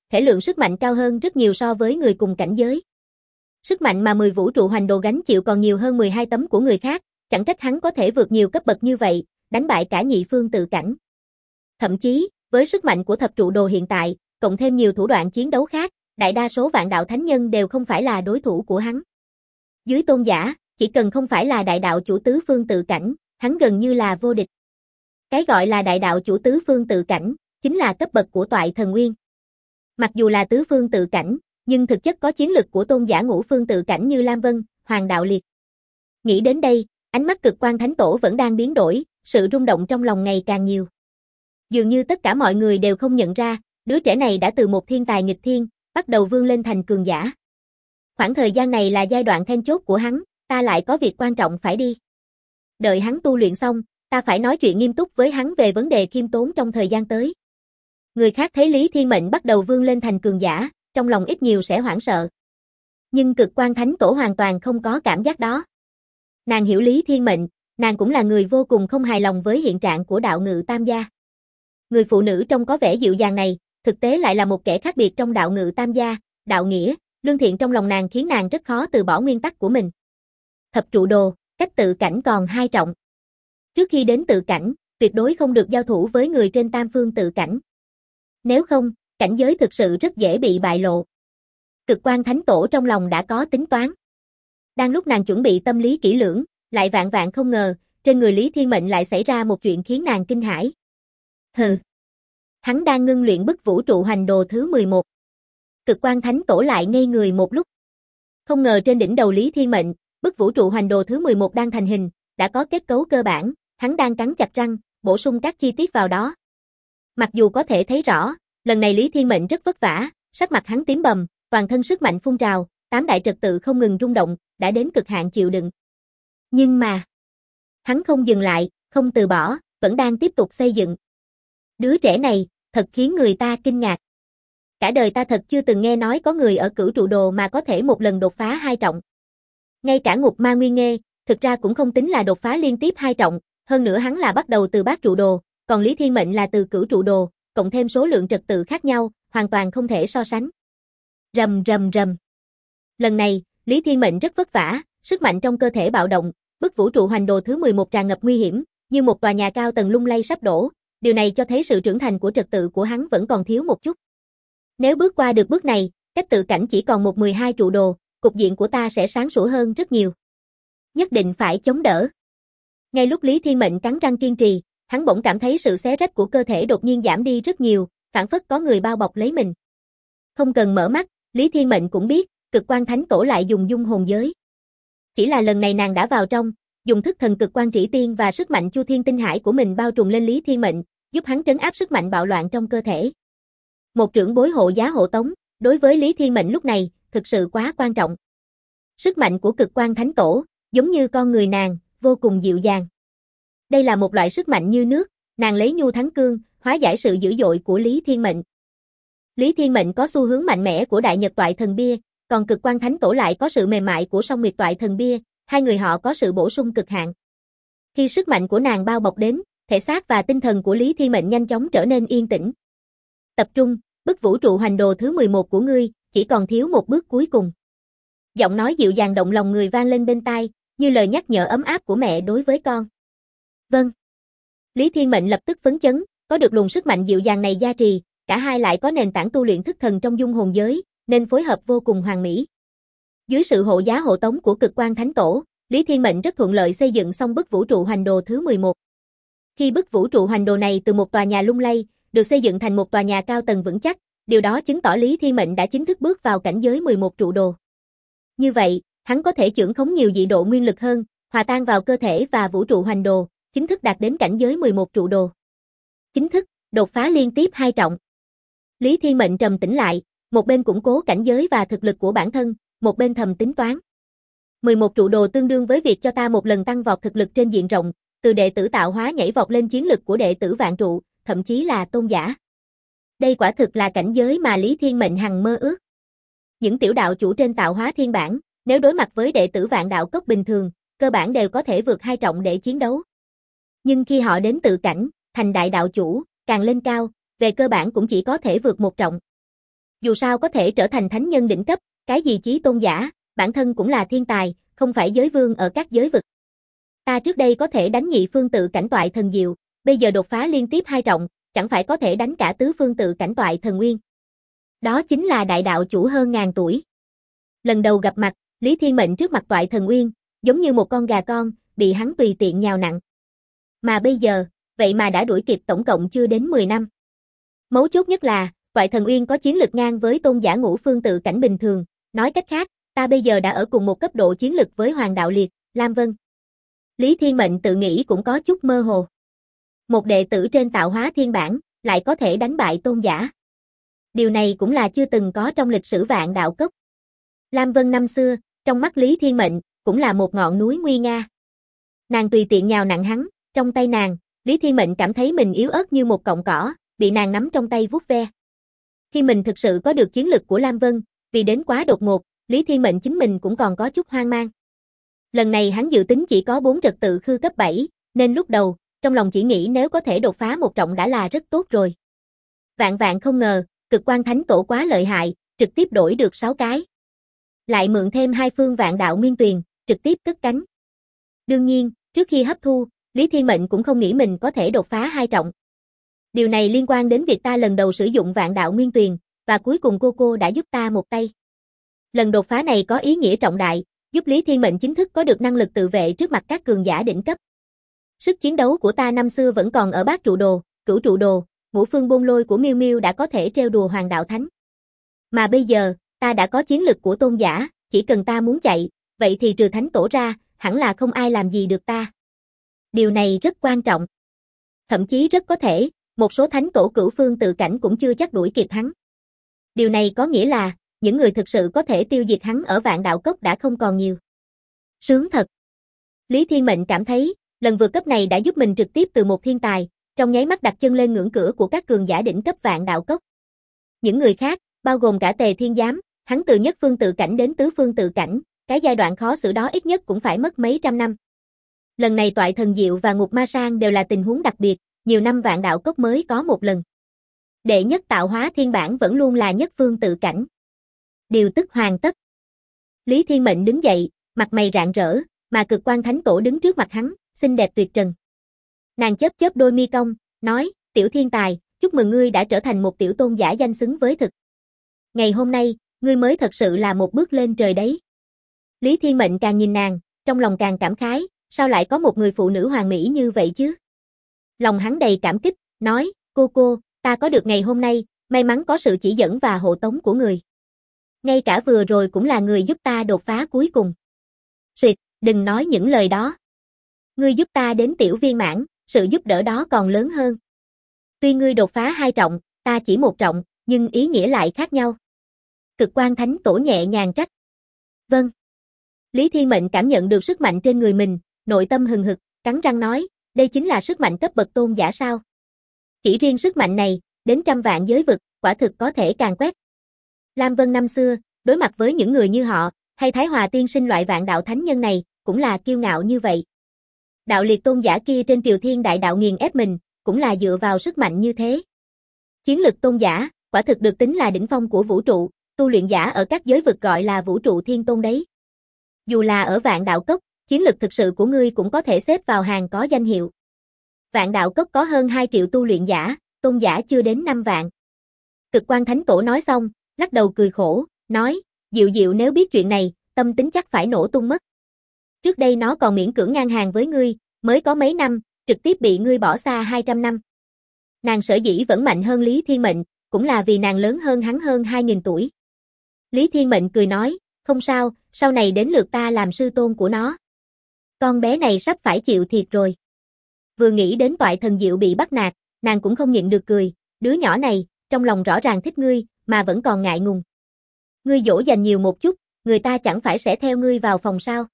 thể lượng sức mạnh cao hơn rất nhiều so với người cùng cảnh giới. Sức mạnh mà 10 vũ trụ hoành đồ gánh chịu còn nhiều hơn 12 tấm của người khác, chẳng trách hắn có thể vượt nhiều cấp bậc như vậy, đánh bại cả nhị phương tự cảnh. Thậm chí, với sức mạnh của thập trụ đồ hiện tại, cộng thêm nhiều thủ đoạn chiến đấu khác, đại đa số vạn đạo thánh nhân đều không phải là đối thủ của hắn. Dưới tôn giả, chỉ cần không phải là đại đạo chủ tứ phương tự cảnh, hắn gần như là vô địch. Cái gọi là đại đạo chủ tứ phương tự cảnh, chính là cấp bậc của toại thần nguyên. Mặc dù là tứ phương tự cảnh, nhưng thực chất có chiến lực của tôn giả ngũ phương tự cảnh như Lam Vân, Hoàng Đạo Liệt. Nghĩ đến đây, ánh mắt Cực Quang Thánh Tổ vẫn đang biến đổi, sự rung động trong lòng ngày càng nhiều. Dường như tất cả mọi người đều không nhận ra, đứa trẻ này đã từ một thiên tài nghịch thiên, bắt đầu vươn lên thành cường giả. Khoảng thời gian này là giai đoạn then chốt của hắn, ta lại có việc quan trọng phải đi. Đợi hắn tu luyện xong, ta phải nói chuyện nghiêm túc với hắn về vấn đề khiêm tốn trong thời gian tới. Người khác thấy Lý Thiên Mệnh bắt đầu vươn lên thành cường giả, trong lòng ít nhiều sẽ hoảng sợ. Nhưng Cực Quang Thánh Tổ hoàn toàn không có cảm giác đó. Nàng hiểu Lý Thiên Mệnh, nàng cũng là người vô cùng không hài lòng với hiện trạng của đạo ngự tam gia. Người phụ nữ trông có vẻ dịu dàng này, thực tế lại là một kẻ khác biệt trong đạo ngự tam gia, đạo nghĩa, lương thiện trong lòng nàng khiến nàng rất khó từ bỏ nguyên tắc của mình. Thập trụ đồ, cách tự cảnh còn 2 trọng. Trước khi đến tự cảnh, tuyệt đối không được giao thủ với người trên tam phương tự cảnh. Nếu không, cảnh giới thực sự rất dễ bị bại lộ. Cực Quang Thánh Tổ trong lòng đã có tính toán. Đang lúc nàng chuẩn bị tâm lý kỹ lưỡng, lại vạn vạn không ngờ, trên người Lý Thiên Mệnh lại xảy ra một chuyện khiến nàng kinh hãi. Hừ. Hắn đang ngưng luyện bức vũ trụ hoành đồ thứ 11. Cực Quang Thánh Tổ lại ngây người một lúc. Không ngờ trên đỉnh đầu Lý Thiên Mệnh, bức vũ trụ hoành đồ thứ 11 đang thành hình, đã có kết cấu cơ bản, hắn đang cắn chặt răng, bổ sung các chi tiết vào đó. Mặc dù có thể thấy rõ, lần này Lý Thiên Mệnh rất vất vả, sắc mặt hắn tím bầm, toàn thân sức mạnh phun trào, 8 đại trật tự không ngừng rung động, đã đến cực hạn chịu đựng. Nhưng mà, hắn không dừng lại, không từ bỏ, vẫn đang tiếp tục xây dựng. Đứa trẻ này, thật khiến người ta kinh ngạc. Cả đời ta thật chưa từng nghe nói có người ở cửu trụ đồ mà có thể một lần đột phá 2 trọng. Ngay cả Ngục Ma Nguyên Nghê, thực ra cũng không tính là đột phá liên tiếp 2 trọng, hơn nữa hắn là bắt đầu từ bát trụ đồ, còn Lý Thiên Mệnh là từ cửu trụ đồ, cộng thêm số lượng trật tự khác nhau, hoàn toàn không thể so sánh. Rầm rầm rầm. Lần này, Lý Thiên Mệnh rất vất vả, sức mạnh trong cơ thể bạo động, bức vũ trụ hoành đồ thứ 11 tràn ngập nguy hiểm, như một tòa nhà cao tầng lung lay sắp đổ, điều này cho thấy sự trưởng thành của trật tự của hắn vẫn còn thiếu một chút. Nếu bước qua được bước này, cách tự cảnh chỉ còn một 12 trụ đồ, cục diện của ta sẽ sáng sủa hơn rất nhiều. Nhất định phải chống đỡ. Ngay lúc Lý Thiên Mệnh cắn răng kiên trì, hắn bỗng cảm thấy sự xé rách của cơ thể đột nhiên giảm đi rất nhiều, phảng phất có người bao bọc lấy mình. Không cần mở mắt, Lý Thiên Mệnh cũng biết, Cực Quang Thánh Tổ lại dùng dung hồn giới. Chỉ là lần này nàng đã vào trong, dùng thức thần Cực Quang Trĩ Tiên và sức mạnh Chu Thiên Tinh Hải của mình bao trùm lên Lý Thiên Mệnh, giúp hắn trấn áp sức mạnh bạo loạn trong cơ thể. Một trưởng bối hộ giá hộ tống, đối với Lý Thiên Mệnh lúc này, thực sự quá quan trọng. Sức mạnh của Cực Quang Thánh Tổ, giống như con người nàng, vô cùng dịu dàng. Đây là một loại sức mạnh như nước, nàng lấy nhu thắng cương, hóa giải sự dữ dội của Lý Thiên Mệnh. Lý Thiên Mệnh có xu hướng mạnh mẽ của Đại Nhật Toại Thần Bia, còn Cực Quang Thánh Tổ lại có sự mềm mại của Song Nguyệt Toại Thần Bia, hai người họ có sự bổ sung cực hạn. Khi sức mạnh của nàng bao bọc đến, thể xác và tinh thần của Lý Thiên Mệnh nhanh chóng trở nên yên tĩnh. Tập trung, bức vũ trụ hoành đồ thứ 11 của ngươi, chỉ còn thiếu một bước cuối cùng. Giọng nói dịu dàng động lòng người vang lên bên tai, như lời nhắc nhở ấm áp của mẹ đối với con. Vâng. Lý Thiên Mệnh lập tức phấn chấn, có được luồng sức mạnh dịu dàng này gia trì, cả hai lại có nền tảng tu luyện thức thần trong dung hồn giới, nên phối hợp vô cùng hoàn mỹ. Dưới sự hộ giá hộ tống của Cực Quang Thánh Tổ, Lý Thiên Mệnh rất thuận lợi xây dựng xong bức vũ trụ hoành đồ thứ 11. Khi bức vũ trụ hoành đồ này từ một tòa nhà lung lay, được xây dựng thành một tòa nhà cao tầng vững chắc, điều đó chứng tỏ Lý Thiên Mệnh đã chính thức bước vào cảnh giới 11 trụ đồ. Như vậy, hắn có thể chưởng khống nhiều dị độ nguyên lực hơn, hòa tan vào cơ thể và vũ trụ hoành đồ, chính thức đạt đến cảnh giới 11 trụ đồ. Chính thức, đột phá liên tiếp 2 trọng. Lý Thiên Mệnh trầm tĩnh lại, một bên củng cố cảnh giới và thực lực của bản thân, một bên thầm tính toán. 11 trụ đồ tương đương với việc cho ta một lần tăng vọt thực lực trên diện rộng, từ đệ tử tạo hóa nhảy vọt lên chiến lực của đệ tử vạn trụ, thậm chí là tôn giả. Đây quả thực là cảnh giới mà Lý Thiên Mệnh hằng mơ ước. Những tiểu đạo chủ trên tạo hóa thiên bản, nếu đối mặt với đệ tử vạn đạo cốc bình thường, cơ bản đều có thể vượt 2 trọng để chiến đấu. Nhưng khi họ đến tự cảnh, thành đại đạo chủ, càng lên cao, về cơ bản cũng chỉ có thể vượt 1 trọng. Dù sao có thể trở thành thánh nhân đỉnh cấp, cái gì chí tôn giả, bản thân cũng là thiên tài, không phải giới vương ở các giới vực. Ta trước đây có thể đánh nhị phương tự cảnh toại thần diệu, bây giờ đột phá liên tiếp 2 trọng, chẳng phải có thể đánh cả tứ phương tự cảnh toại thần nguyên. Đó chính là đại đạo chủ hơn ngàn tuổi. Lần đầu gặp mặt, Lý Thiên Mệnh trước mặt toại thần nguyên, giống như một con gà con, bị hắn tùy tiện nhào nặn. Mà bây giờ, vậy mà đã đuổi kịp tổng cộng chưa đến 10 năm. Mấu chốt nhất là, toại thần uyên có chiến lực ngang với tôn giả ngũ phương tự cảnh bình thường, nói cách khác, ta bây giờ đã ở cùng một cấp độ chiến lực với Hoàng Đạo Liệt, Lam Vân. Lý Thiên Mệnh tự nghĩ cũng có chút mơ hồ. Một đệ tử trên tạo hóa thiên bản, lại có thể đánh bại tôn giả. Điều này cũng là chưa từng có trong lịch sử Vạn Đạo Cốc. Lam Vân năm xưa, trong mắt Lý Thiên Mệnh, cũng là một ngọn núi nguy nga. Nàng tùy tiện nhào nặn hắn, trong tay nàng, Lý Thiên Mệnh cảm thấy mình yếu ớt như một cọng cỏ, bị nàng nắm trong tay vuốt ve. Khi mình thực sự có được chiến lực của Lam Vân, vì đến quá đột ngột, Lý Thiên Mệnh chính mình cũng còn có chút hoang mang. Lần này hắn dự tính chỉ có 4 trật tự khư cấp 7, nên lúc đầu, trong lòng chỉ nghĩ nếu có thể đột phá 1 trọng đã là rất tốt rồi. Vạn vạn không ngờ, Cực Quan Thánh Tổ quá lợi hại, trực tiếp đổi được 6 cái. Lại mượn thêm 2 phương Vạn Đạo Nguyên Tuyền, trực tiếp cất cánh. Đương nhiên, trước khi hấp thu, Lý Thiên Mệnh cũng không nghĩ mình có thể đột phá 2 trọng. Điều này liên quan đến việc ta lần đầu sử dụng Vạn Đạo Nguyên Tuyền, và cuối cùng cô đã giúp ta một tay. Lần đột phá này có ý nghĩa trọng đại, giúp Lý Thiên Mệnh chính thức có được năng lực tự vệ trước mặt các cường giả đỉnh cấp. Sức chiến đấu của ta năm xưa vẫn còn ở bát trụ đồ, cửu trụ đồ, ngũ phương bôn lôi của Miêu Miêu đã có thể trêu đùa Hoàng Đạo Thánh. Mà bây giờ, ta đã có chiến lực của tôn giả, chỉ cần ta muốn chạy, vậy thì trừ Thánh Tổ ra, hẳn là không ai làm gì được ta. Điều này rất quan trọng. Thậm chí rất có thể, một số Thánh Tổ cửu phương tự cảnh cũng chưa chắc đuổi kịp hắn. Điều này có nghĩa là, những người thực sự có thể tiêu diệt hắn ở Vạn Đạo Cốc đã không còn nhiều. Sướng thật. Lý Thiên Mệnh cảm thấy, lần vượt cấp này đã giúp mình trực tiếp từ một thiên tài, trong nháy mắt đặt chân lên ngưỡng cửa của các cường giả đỉnh cấp Vạn Đạo Cốc. Những người khác, bao gồm cả Tề Thiên Giám, hắn từ nhất phương tự cảnh đến tứ phương tự cảnh, cái giai đoạn khó xử đó ít nhất cũng phải mất mấy trăm năm. Lần này toại thần diệu và ngục ma sang đều là tình huống đặc biệt, nhiều năm Vạn Đạo Cốc mới có một lần. Đệ nhất tạo hóa thiên bản vẫn luôn là nhất phương tự cảnh. Điều tức hoàn tất. Lý Thiên Mệnh đứng dậy, mặt mày rạng rỡ, mà Cực Quan Thánh Tổ đứng trước mặt hắn, xinh đẹp tuyệt trần. Nàng chớp chớp đôi mi cong, nói, tiểu thiên tài, chúc mừng ngươi đã trở thành một tiểu tôn giả danh xứng với thực. Ngày hôm nay, ngươi mới thật sự là một bước lên trời đấy. Lý Thiên Mệnh càng nhìn nàng, trong lòng càng cảm khái, sao lại có một người phụ nữ hoàn mỹ như vậy chứ? Lòng hắn đầy cảm kích, nói, cô, ta có được ngày hôm nay, may mắn có sự chỉ dẫn và hộ tống của người. Ngay cả vừa rồi cũng là người giúp ta đột phá cuối cùng. Suyệt, đừng nói những lời đó. Ngươi giúp ta đến tiểu viên mãn, sự giúp đỡ đó còn lớn hơn. Tuy ngươi đột phá 2 trọng, ta chỉ 1 trọng, nhưng ý nghĩa lại khác nhau. Cực Quan Thánh Tổ nhẹ nhàng trách. Vâng. Lý Thiên Mệnh cảm nhận được sức mạnh trên người mình, nội tâm hừng hực, cắn răng nói, đây chính là sức mạnh cấp bậc tôn giả sao? Chỉ riêng sức mạnh này, đến trăm vạn giới vực, quả thực có thể càn quét. Lam Vân năm xưa, đối mặt với những người như họ, hay Thái Hòa tiên sinh loại Vạn Đạo thánh nhân này, cũng là kiêu ngạo như vậy. Đạo liệt tôn giả kia trên Triều Thiên Đại Đạo nghiền ép mình, cũng là dựa vào sức mạnh như thế. Chiến lực tôn giả, quả thực được tính là đỉnh phong của vũ trụ, tu luyện giả ở các giới vực gọi là vũ trụ thiên tôn đấy. Dù là ở Vạn Đạo Cốc, chiến lực thực sự của ngươi cũng có thể xếp vào hàng có danh hiệu. Vạn Đạo Cốc có hơn 2 triệu tu luyện giả, tôn giả chưa đến 5 vạn. Cực Quan Thánh Tổ nói xong, lắc đầu cười khổ, nói, Diệu nếu biết chuyện này, tâm tính chắc phải nổ tung mất. Trước đây nó còn miễn cưỡng ngang hàng với ngươi, mới có mấy năm, trực tiếp bị ngươi bỏ xa 200 năm. Nàng sở dĩ vẫn mạnh hơn Lý Thiên Mệnh, cũng là vì nàng lớn hơn hắn hơn 2.000 tuổi. Lý Thiên Mệnh cười nói, không sao, sau này đến lượt ta làm sư tôn của nó. Con bé này sắp phải chịu thiệt rồi. Vừa nghĩ đến toại thần diệu bị bắt nạt, nàng cũng không nhịn được cười, đứa nhỏ này, trong lòng rõ ràng thích ngươi, mà vẫn còn ngại ngùng. Ngươi dỗ dành nhiều một chút, người ta chẳng phải sẽ theo ngươi vào phòng sao?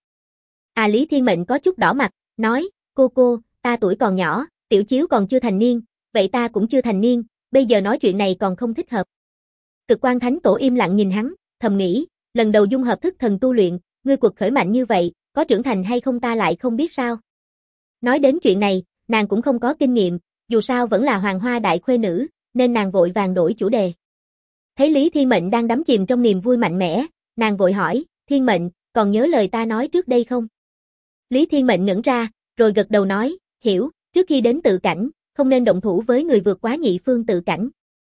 À Lý Thiên Mệnh có chút đỏ mặt, nói, cô, ta tuổi còn nhỏ, tiểu chiếu còn chưa thành niên, vậy ta cũng chưa thành niên, bây giờ nói chuyện này còn không thích hợp. Cực Quan Thánh Tổ im lặng nhìn hắn, thầm nghĩ, lần đầu dung hợp thức thần tu luyện, ngươi quật khởi mạnh như vậy, có trưởng thành hay không ta lại không biết sao. Nói đến chuyện này, nàng cũng không có kinh nghiệm, dù sao vẫn là hoàng hoa đại khuê nữ, nên nàng vội vàng đổi chủ đề. Thấy Lý Thiên Mệnh đang đắm chìm trong niềm vui mạnh mẽ, nàng vội hỏi, Thiên Mệnh, còn nhớ lời ta nói trước đây không? Lý Thiên Mệnh ngẩn ra, rồi gật đầu nói, hiểu, trước khi đến tự cảnh, không nên động thủ với người vượt quá nhị phương tự cảnh.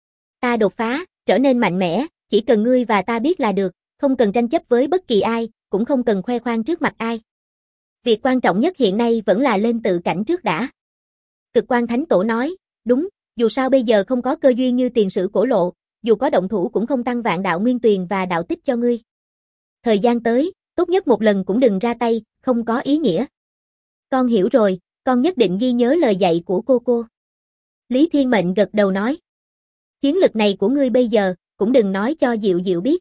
Ta đột phá, trở nên mạnh mẽ, chỉ cần ngươi và ta biết là được, không cần tranh chấp với bất kỳ ai, cũng không cần khoe khoang trước mặt ai. Việc quan trọng nhất hiện nay vẫn là lên tự cảnh trước đã. Cực Quan Thánh Tổ nói, đúng, dù sao bây giờ không có cơ duyên như tiền sử cổ lộ, dù có động thủ cũng không tăng vạn đạo nguyên tuyền và đạo tích cho ngươi. Thời gian tới, tốt nhất một lần cũng đừng ra tay, không có ý nghĩa. Con hiểu rồi, con nhất định ghi nhớ lời dạy của cô. Lý Thiên Mệnh gật đầu nói. Chiến lực này của ngươi bây giờ, cũng đừng nói cho Diệu Diệu biết.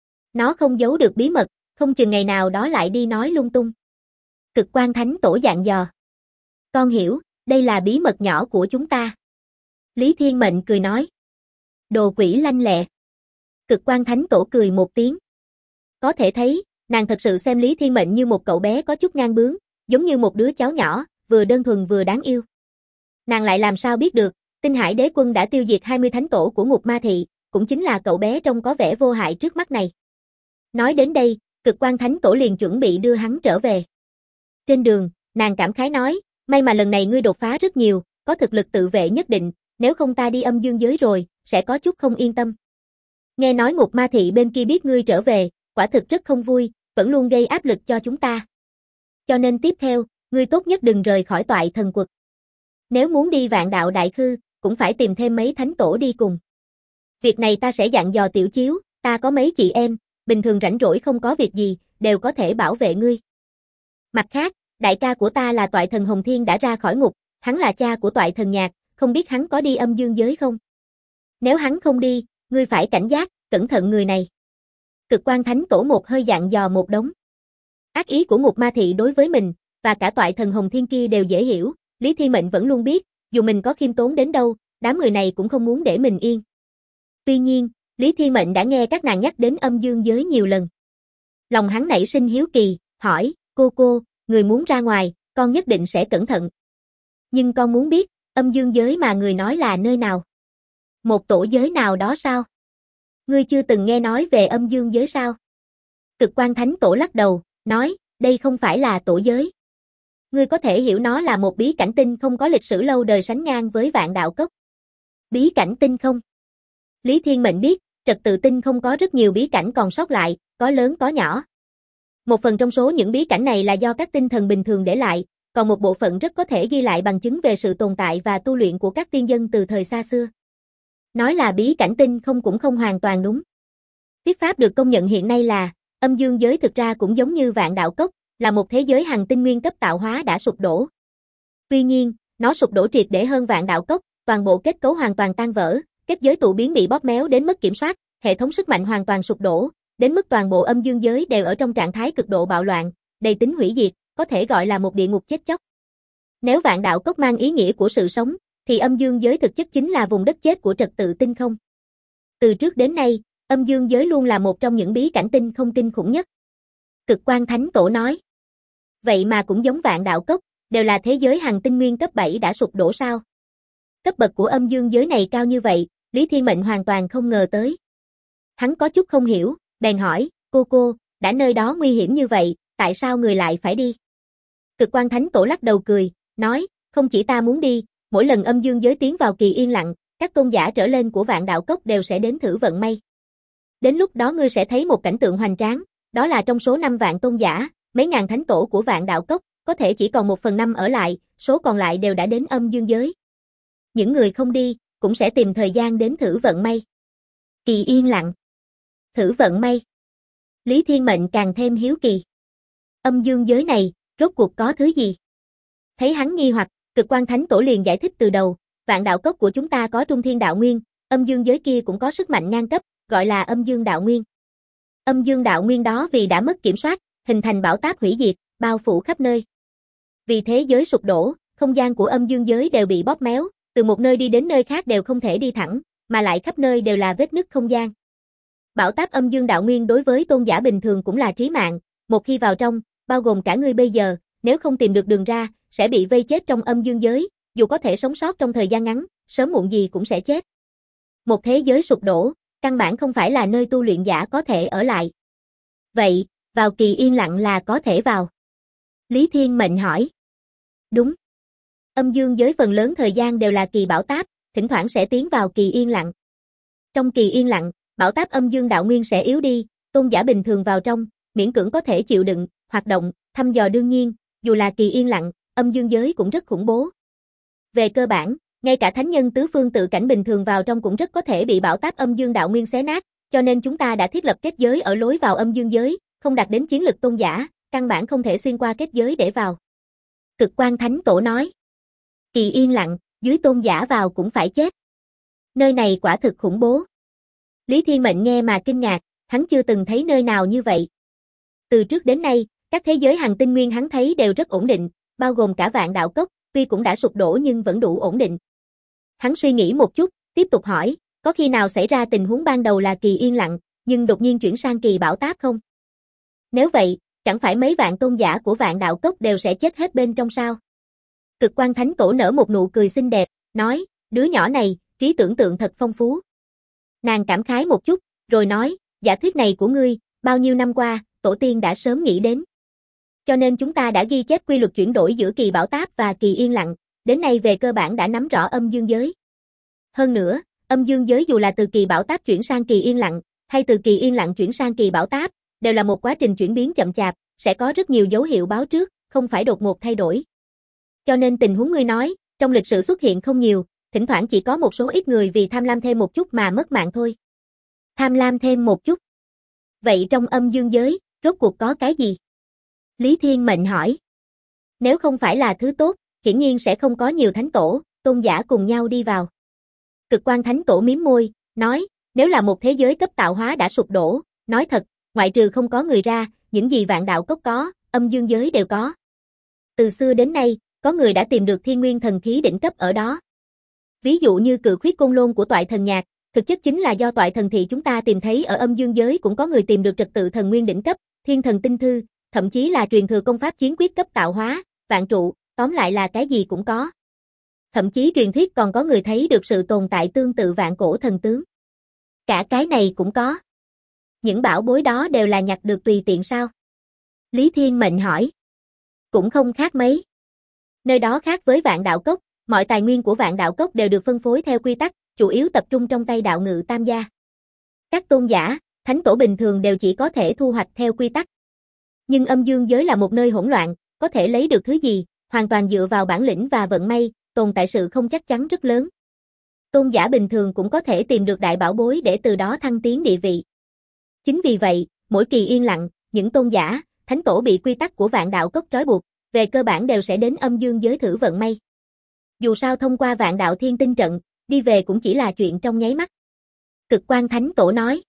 Nó không giấu được bí mật, không chừng ngày nào đó lại đi nói lung tung. Cực Quan Thánh Tổ dặn dò. Con hiểu, đây là bí mật nhỏ của chúng ta. Lý Thiên Mệnh cười nói. Đồ quỷ lanh lẹ. Cực Quan Thánh Tổ cười một tiếng. Có thể thấy, nàng thật sự xem Lý Thiên Mệnh như một cậu bé có chút ngang bướng, giống như một đứa cháu nhỏ, vừa đơn thuần vừa đáng yêu. Nàng lại làm sao biết được, Tinh Hải Đế Quân đã tiêu diệt 20 thánh tổ của Ngục Ma Thị, cũng chính là cậu bé trông có vẻ vô hại trước mắt này. Nói đến đây, Cực Quan Thánh Tổ liền chuẩn bị đưa hắn trở về. Trên đường, nàng cảm khái nói, may mà lần này ngươi đột phá rất nhiều, có thực lực tự vệ nhất định, nếu không ta đi âm dương giới rồi, sẽ có chút không yên tâm. Nghe nói Ngục Ma Thị bên kia biết ngươi trở về, quả thực rất không vui, vẫn luôn gây áp lực cho chúng ta. Cho nên tiếp theo, ngươi tốt nhất đừng rời khỏi Toại Thần Quật. Nếu muốn đi Vạn Đạo Đại Khư, cũng phải tìm thêm mấy thánh tổ đi cùng. Việc này ta sẽ dặn dò Tiểu Chiếu, ta có mấy chị em, bình thường rảnh rỗi không có việc gì, đều có thể bảo vệ ngươi. Mặt khác, đại ca của ta là Toại Thần Hồng Thiên đã ra khỏi ngục, hắn là cha của Toại Thần Nhạc, không biết hắn có đi âm dương giới không? Nếu hắn không đi, ngươi phải cảnh giác, cẩn thận người này. Cực Quan Thánh Tổ một hơi dặn dò một đống. Ác ý của Ngục Ma Thị đối với mình, và cả Toại Thần Hồng Thiên kia đều dễ hiểu, Lý Thiên Mệnh vẫn luôn biết, dù mình có khiêm tốn đến đâu, đám người này cũng không muốn để mình yên. Tuy nhiên, Lý Thiên Mệnh đã nghe các nàng nhắc đến âm dương giới nhiều lần. Lòng hắn nảy sinh hiếu kỳ, hỏi, cô, người muốn ra ngoài, con nhất định sẽ cẩn thận. Nhưng con muốn biết, âm dương giới mà người nói là nơi nào? Một tổ giới nào đó sao? Ngươi chưa từng nghe nói về âm dương giới sao? Cực Quan Thánh Tổ lắc đầu, nói, đây không phải là tổ giới. Ngươi có thể hiểu nó là một bí cảnh tinh không có lịch sử lâu đời sánh ngang với Vạn Đạo Cốc. Bí cảnh tinh không? Lý Thiên Mệnh biết, trật tự tinh không có rất nhiều bí cảnh còn sót lại, có lớn có nhỏ. Một phần trong số những bí cảnh này là do các tinh thần bình thường để lại, còn một bộ phận rất có thể ghi lại bằng chứng về sự tồn tại và tu luyện của các tiên dân từ thời xa xưa. Nói là bí cảnh tinh không cũng không hoàn toàn đúng. Thuyết pháp được công nhận hiện nay là, âm dương giới thực ra cũng giống như Vạn Đạo Cốc, là một thế giới hằng tinh nguyên cấp tạo hóa đã sụp đổ. Tuy nhiên, nó sụp đổ triệt để hơn Vạn Đạo Cốc, toàn bộ kết cấu hoàn toàn tan vỡ, kết giới tụ biến bị bóp méo đến mất kiểm soát, hệ thống sức mạnh hoàn toàn sụp đổ, đến mức toàn bộ âm dương giới đều ở trong trạng thái cực độ bạo loạn, đầy tính hủy diệt, có thể gọi là một địa ngục chết chóc. Nếu Vạn Đạo Cốc mang ý nghĩa của sự sống, thì âm dương giới thực chất chính là vùng đất chết của trật tự tinh không. Từ trước đến nay, âm dương giới luôn là một trong những bí cảnh tinh không kinh khủng nhất. Cực Quan Thánh Tổ nói. Vậy mà cũng giống Vạn Đạo Cốc, đều là thế giới hằng tinh nguyên cấp 7 đã sụp đổ sao? Cấp bậc của âm dương giới này cao như vậy, Lý Thiên Mệnh hoàn toàn không ngờ tới. Hắn có chút không hiểu, bèn hỏi, cô, đã nơi đó nguy hiểm như vậy, tại sao người lại phải đi? Cực Quan Thánh Tổ lắc đầu cười, nói, không chỉ ta muốn đi, mỗi lần âm dương giới tiến vào kỳ yên lặng, các tôn giả trở lên của Vạn Đạo Cốc đều sẽ đến thử vận may. Đến lúc đó ngươi sẽ thấy một cảnh tượng hoành tráng, đó là trong số 5 vạn tôn giả, mấy ngàn thánh tổ của Vạn Đạo Cốc, có thể chỉ còn 1/5 ở lại, số còn lại đều đã đến âm dương giới. Những người không đi, cũng sẽ tìm thời gian đến thử vận may. Kỳ yên lặng. Thử vận may. Lý Thiên Mệnh càng thêm hiếu kỳ. Âm dương giới này, rốt cuộc có thứ gì? Thấy hắn nghi hoặc, Cực Quan Thánh Tổ liền giải thích từ đầu, Vạn Đạo Cốc của chúng ta có Trung Thiên Đạo Nguyên, âm dương giới kia cũng có sức mạnh ngang cấp, gọi là âm dương đạo nguyên. Âm dương đạo nguyên đó vì đã mất kiểm soát, hình thành bão táp hủy diệt, bao phủ khắp nơi. Vì thế giới sụp đổ, không gian của âm dương giới đều bị bóp méo, từ một nơi đi đến nơi khác đều không thể đi thẳng, mà lại khắp nơi đều là vết nứt không gian. Bão táp âm dương đạo nguyên đối với tôn giả bình thường cũng là trí mạng, một khi vào trong, bao gồm cả ngươi bây giờ, nếu không tìm được đường ra, sẽ bị vây chết trong âm dương giới, dù có thể sống sót trong thời gian ngắn, sớm muộn gì cũng sẽ chết. Một thế giới sụp đổ, Căn bản không phải là nơi tu luyện giả có thể ở lại. Vậy, vào kỳ yên lặng là có thể vào? Lý Thiên Mệnh hỏi. Đúng. Âm dương giới phần lớn thời gian đều là kỳ bảo táp, thỉnh thoảng sẽ tiến vào kỳ yên lặng. Trong kỳ yên lặng, bảo táp âm dương đạo nguyên sẽ yếu đi, tôn giả bình thường vào trong, miễn cưỡng có thể chịu đựng, hoạt động, thăm dò đương nhiên, dù là kỳ yên lặng, âm dương giới cũng rất khủng bố. Về cơ bản, ngay cả thánh nhân tứ phương tự cảnh bình thường vào trong cũng rất có thể bị bảo táp âm dương đạo nguyên xé nát, cho nên chúng ta đã thiết lập kết giới ở lối vào âm dương giới, không đạt đến chiến lực tôn giả, căn bản không thể xuyên qua kết giới để vào. Cực Quan Thánh Tổ nói. Kỳ yên lặng, dưới tôn giả vào cũng phải chết. Nơi này quả thực khủng bố. Lý Thiên Mệnh nghe mà kinh ngạc, hắn chưa từng thấy nơi nào như vậy. Từ trước đến nay, các thế giới hành tinh nguyên hắn thấy đều rất ổn định, bao gồm cả Vạn Đạo Cốc, tuy cũng đã sụp đổ nhưng vẫn đủ ổn định. Hắn suy nghĩ một chút, tiếp tục hỏi, có khi nào xảy ra tình huống ban đầu là kỳ yên lặng, nhưng đột nhiên chuyển sang kỳ bảo táp không? Nếu vậy, chẳng phải mấy vạn tôn giả của Vạn Đạo Cốc đều sẽ chết hết bên trong sao? Cực Quan Thánh Tổ nở một nụ cười xinh đẹp, nói, đứa nhỏ này, trí tưởng tượng thật phong phú. Nàng cảm khái một chút, rồi nói, giả thuyết này của ngươi, bao nhiêu năm qua, tổ tiên đã sớm nghĩ đến. Cho nên chúng ta đã ghi chép quy luật chuyển đổi giữa kỳ bảo táp và kỳ yên lặng, đến nay về cơ bản đã nắm rõ âm dương giới. Hơn nữa, âm dương giới dù là từ kỳ bảo táp chuyển sang kỳ yên lặng, hay từ kỳ yên lặng chuyển sang kỳ bảo táp, đều là một quá trình chuyển biến chậm chạp, sẽ có rất nhiều dấu hiệu báo trước, không phải đột ngột thay đổi. Cho nên tình huống ngươi nói, trong lịch sử xuất hiện không nhiều, thỉnh thoảng chỉ có một số ít người vì tham lam thêm một chút mà mất mạng thôi. Tham lam thêm một chút. Vậy trong âm dương giới, rốt cuộc có cái gì? Lý Thiên Mệnh hỏi. Nếu không phải là thứ tốt, hiển nhiên sẽ không có nhiều thánh tổ, tôn giả cùng nhau đi vào. Cực Quan Thánh Tổ mím môi, nói, nếu là một thế giới cấp tạo hóa đã sụp đổ, nói thật, ngoại trừ không có người ra, những gì Vạn Đạo Cốc có, âm dương giới đều có. Từ xưa đến nay, có người đã tìm được thiên nguyên thần khí đỉnh cấp ở đó. Ví dụ như Cự Khuyết Côn Lôn của Toại Thần Nhạc, thực chất chính là do Toại Thần Thị chúng ta tìm thấy ở âm dương giới, cũng có người tìm được trật tự thần nguyên đỉnh cấp, Thiên Thần Tinh Thư, thậm chí là truyền thừa công pháp chiến quyết cấp tạo hóa, vạn trụ, tóm lại là cái gì cũng có. Thậm chí truyền thuyết còn có người thấy được sự tồn tại tương tự vạn cổ thần tướng. Cả cái này cũng có. Những bảo bối đó đều là nhặt được tùy tiện sao? Lý Thiên Mệnh hỏi. Cũng không khác mấy. Nơi đó khác với Vạn Đạo Cốc, mọi tài nguyên của Vạn Đạo Cốc đều được phân phối theo quy tắc, chủ yếu tập trung trong tay Đạo Ngự Tam Gia. Các tôn giả, thánh tổ bình thường đều chỉ có thể thu hoạch theo quy tắc. Nhưng âm dương giới là một nơi hỗn loạn, có thể lấy được thứ gì, hoàn toàn dựa vào bản lĩnh và vận may, tồn tại sự không chắc chắn rất lớn. Tôn giả bình thường cũng có thể tìm được đại bảo bối để từ đó thăng tiến địa vị. Chính vì vậy, mỗi kỳ yên lặng, những tôn giả, thánh tổ bị quy tắc của Vạn Đạo Cốc trói buộc, về cơ bản đều sẽ đến âm dương giới thử vận may. Dù sao thông qua Vạn Đạo Thiên Tinh trận, đi về cũng chỉ là chuyện trong nháy mắt. Cực Quan Thánh Tổ nói.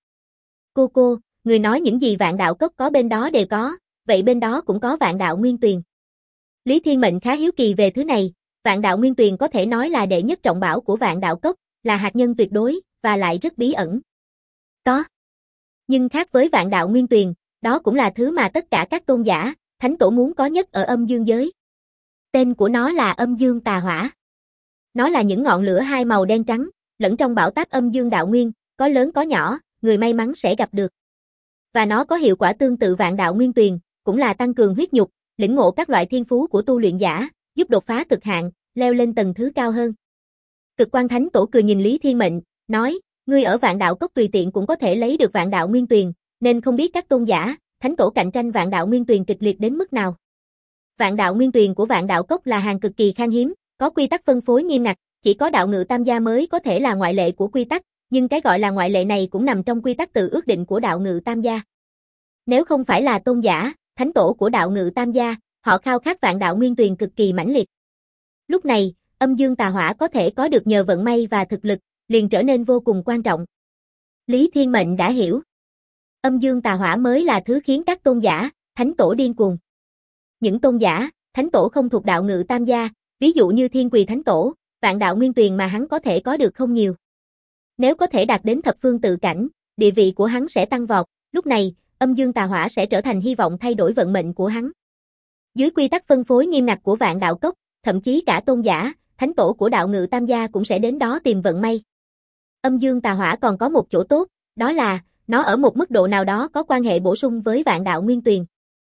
Cô, người nói những gì Vạn Đạo Cốc có bên đó đều có, vậy bên đó cũng có Vạn Đạo Nguyên Tuyền. Lý Thiên Mệnh khá hiếu kỳ về thứ này, Vạn Đạo Nguyên Tuyền có thể nói là đệ nhất trọng bảo của Vạn Đạo Cốc, là hạt nhân tuyệt đối, và lại rất bí ẩn. Có. Nhưng khác với Vạn Đạo Nguyên Tuyền, đó cũng là thứ mà tất cả các tôn giả, thánh tổ muốn có nhất ở âm dương giới. Tên của nó là âm dương tà hỏa. Nó là những ngọn lửa hai màu đen trắng, lẫn trong bảo táp âm dương đạo nguyên, có lớn có nhỏ, người may mắn sẽ gặp được. Và nó có hiệu quả tương tự Vạn Đạo Nguyên Tuyền, cũng là tăng cường huyết nhục, lĩnh ngộ các loại thiên phú của tu luyện giả, giúp đột phá cực hạn, leo lên tầng thứ cao hơn. Cực Quan Thánh Tổ cười nhìn Lý Thiên Mệnh, nói, ngươi ở Vạn Đạo Cốc tùy tiện cũng có thể lấy được Vạn Đạo Nguyên Tuyền, nên không biết các tôn giả, thánh tổ cạnh tranh Vạn Đạo Nguyên Tuyền kịch liệt đến mức nào. Vạn Đạo Nguyên Tuyền của Vạn Đạo Cốc là hàng cực kỳ khan hiếm, có quy tắc phân phối nghiêm ngặt, chỉ có Đạo Ngự Tam Gia mới có thể là ngoại lệ của quy tắc, nhưng cái gọi là ngoại lệ này cũng nằm trong quy tắc tự ước định của Đạo Ngự Tam Gia. Nếu không phải là tôn giả, thánh tổ của Đạo Ngự Tam Gia, họ khao khát Vạn Đạo Nguyên Tuyền cực kỳ mãnh liệt. Lúc này, âm dương tà hỏa có thể có được nhờ vận may và thực lực, liền trở nên vô cùng quan trọng. Lý Thiên Mệnh đã hiểu. Âm dương tà hỏa mới là thứ khiến các tôn giả, thánh tổ điên cuồng. Những tôn giả, thánh tổ không thuộc Đạo Ngự Tam Gia, ví dụ như Thiên Quỳ Thánh Tổ, Vạn Đạo Nguyên Tuyền mà hắn có thể có được không nhiều. Nếu có thể đạt đến thập phương tự cảnh, địa vị của hắn sẽ tăng vọt, lúc này, âm dương tà hỏa sẽ trở thành hy vọng thay đổi vận mệnh của hắn. Dưới quy tắc phân phối nghiêm ngặt của Vạn Đạo Cốc, thậm chí cả tôn giả, thánh tổ của Đạo Ngự Tam Gia cũng sẽ đến đó tìm vận may. Âm dương tà hỏa còn có một chỗ tốt, Đó là, nó ở một mức độ nào đó có quan hệ bổ sung với vạn đạo nguyên tuyền.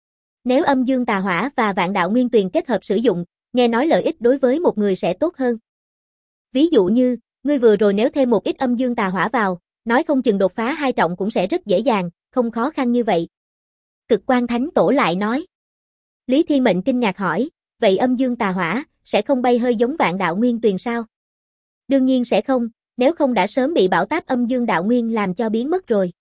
Nếu âm dương tà hỏa và vạn đạo nguyên tuyền kết hợp sử dụng, nghe nói lợi ích đối với một người sẽ tốt hơn. Ví dụ như, ngươi vừa rồi nếu thêm một ít âm dương tà hỏa vào, nói không chừng đột phá 2 trọng cũng sẽ rất dễ dàng, không khó khăn như vậy. Cực Quan Thánh Tổ lại nói. Lý Thiên Mệnh kinh ngạc hỏi, vậy âm dương tà hỏa, sẽ không bay hơi giống vạn đạo nguyên tuyền sao? Đương nhiên sẽ không, nếu không đã sớm bị bão táp âm dương đạo nguyên làm cho biến mất rồi.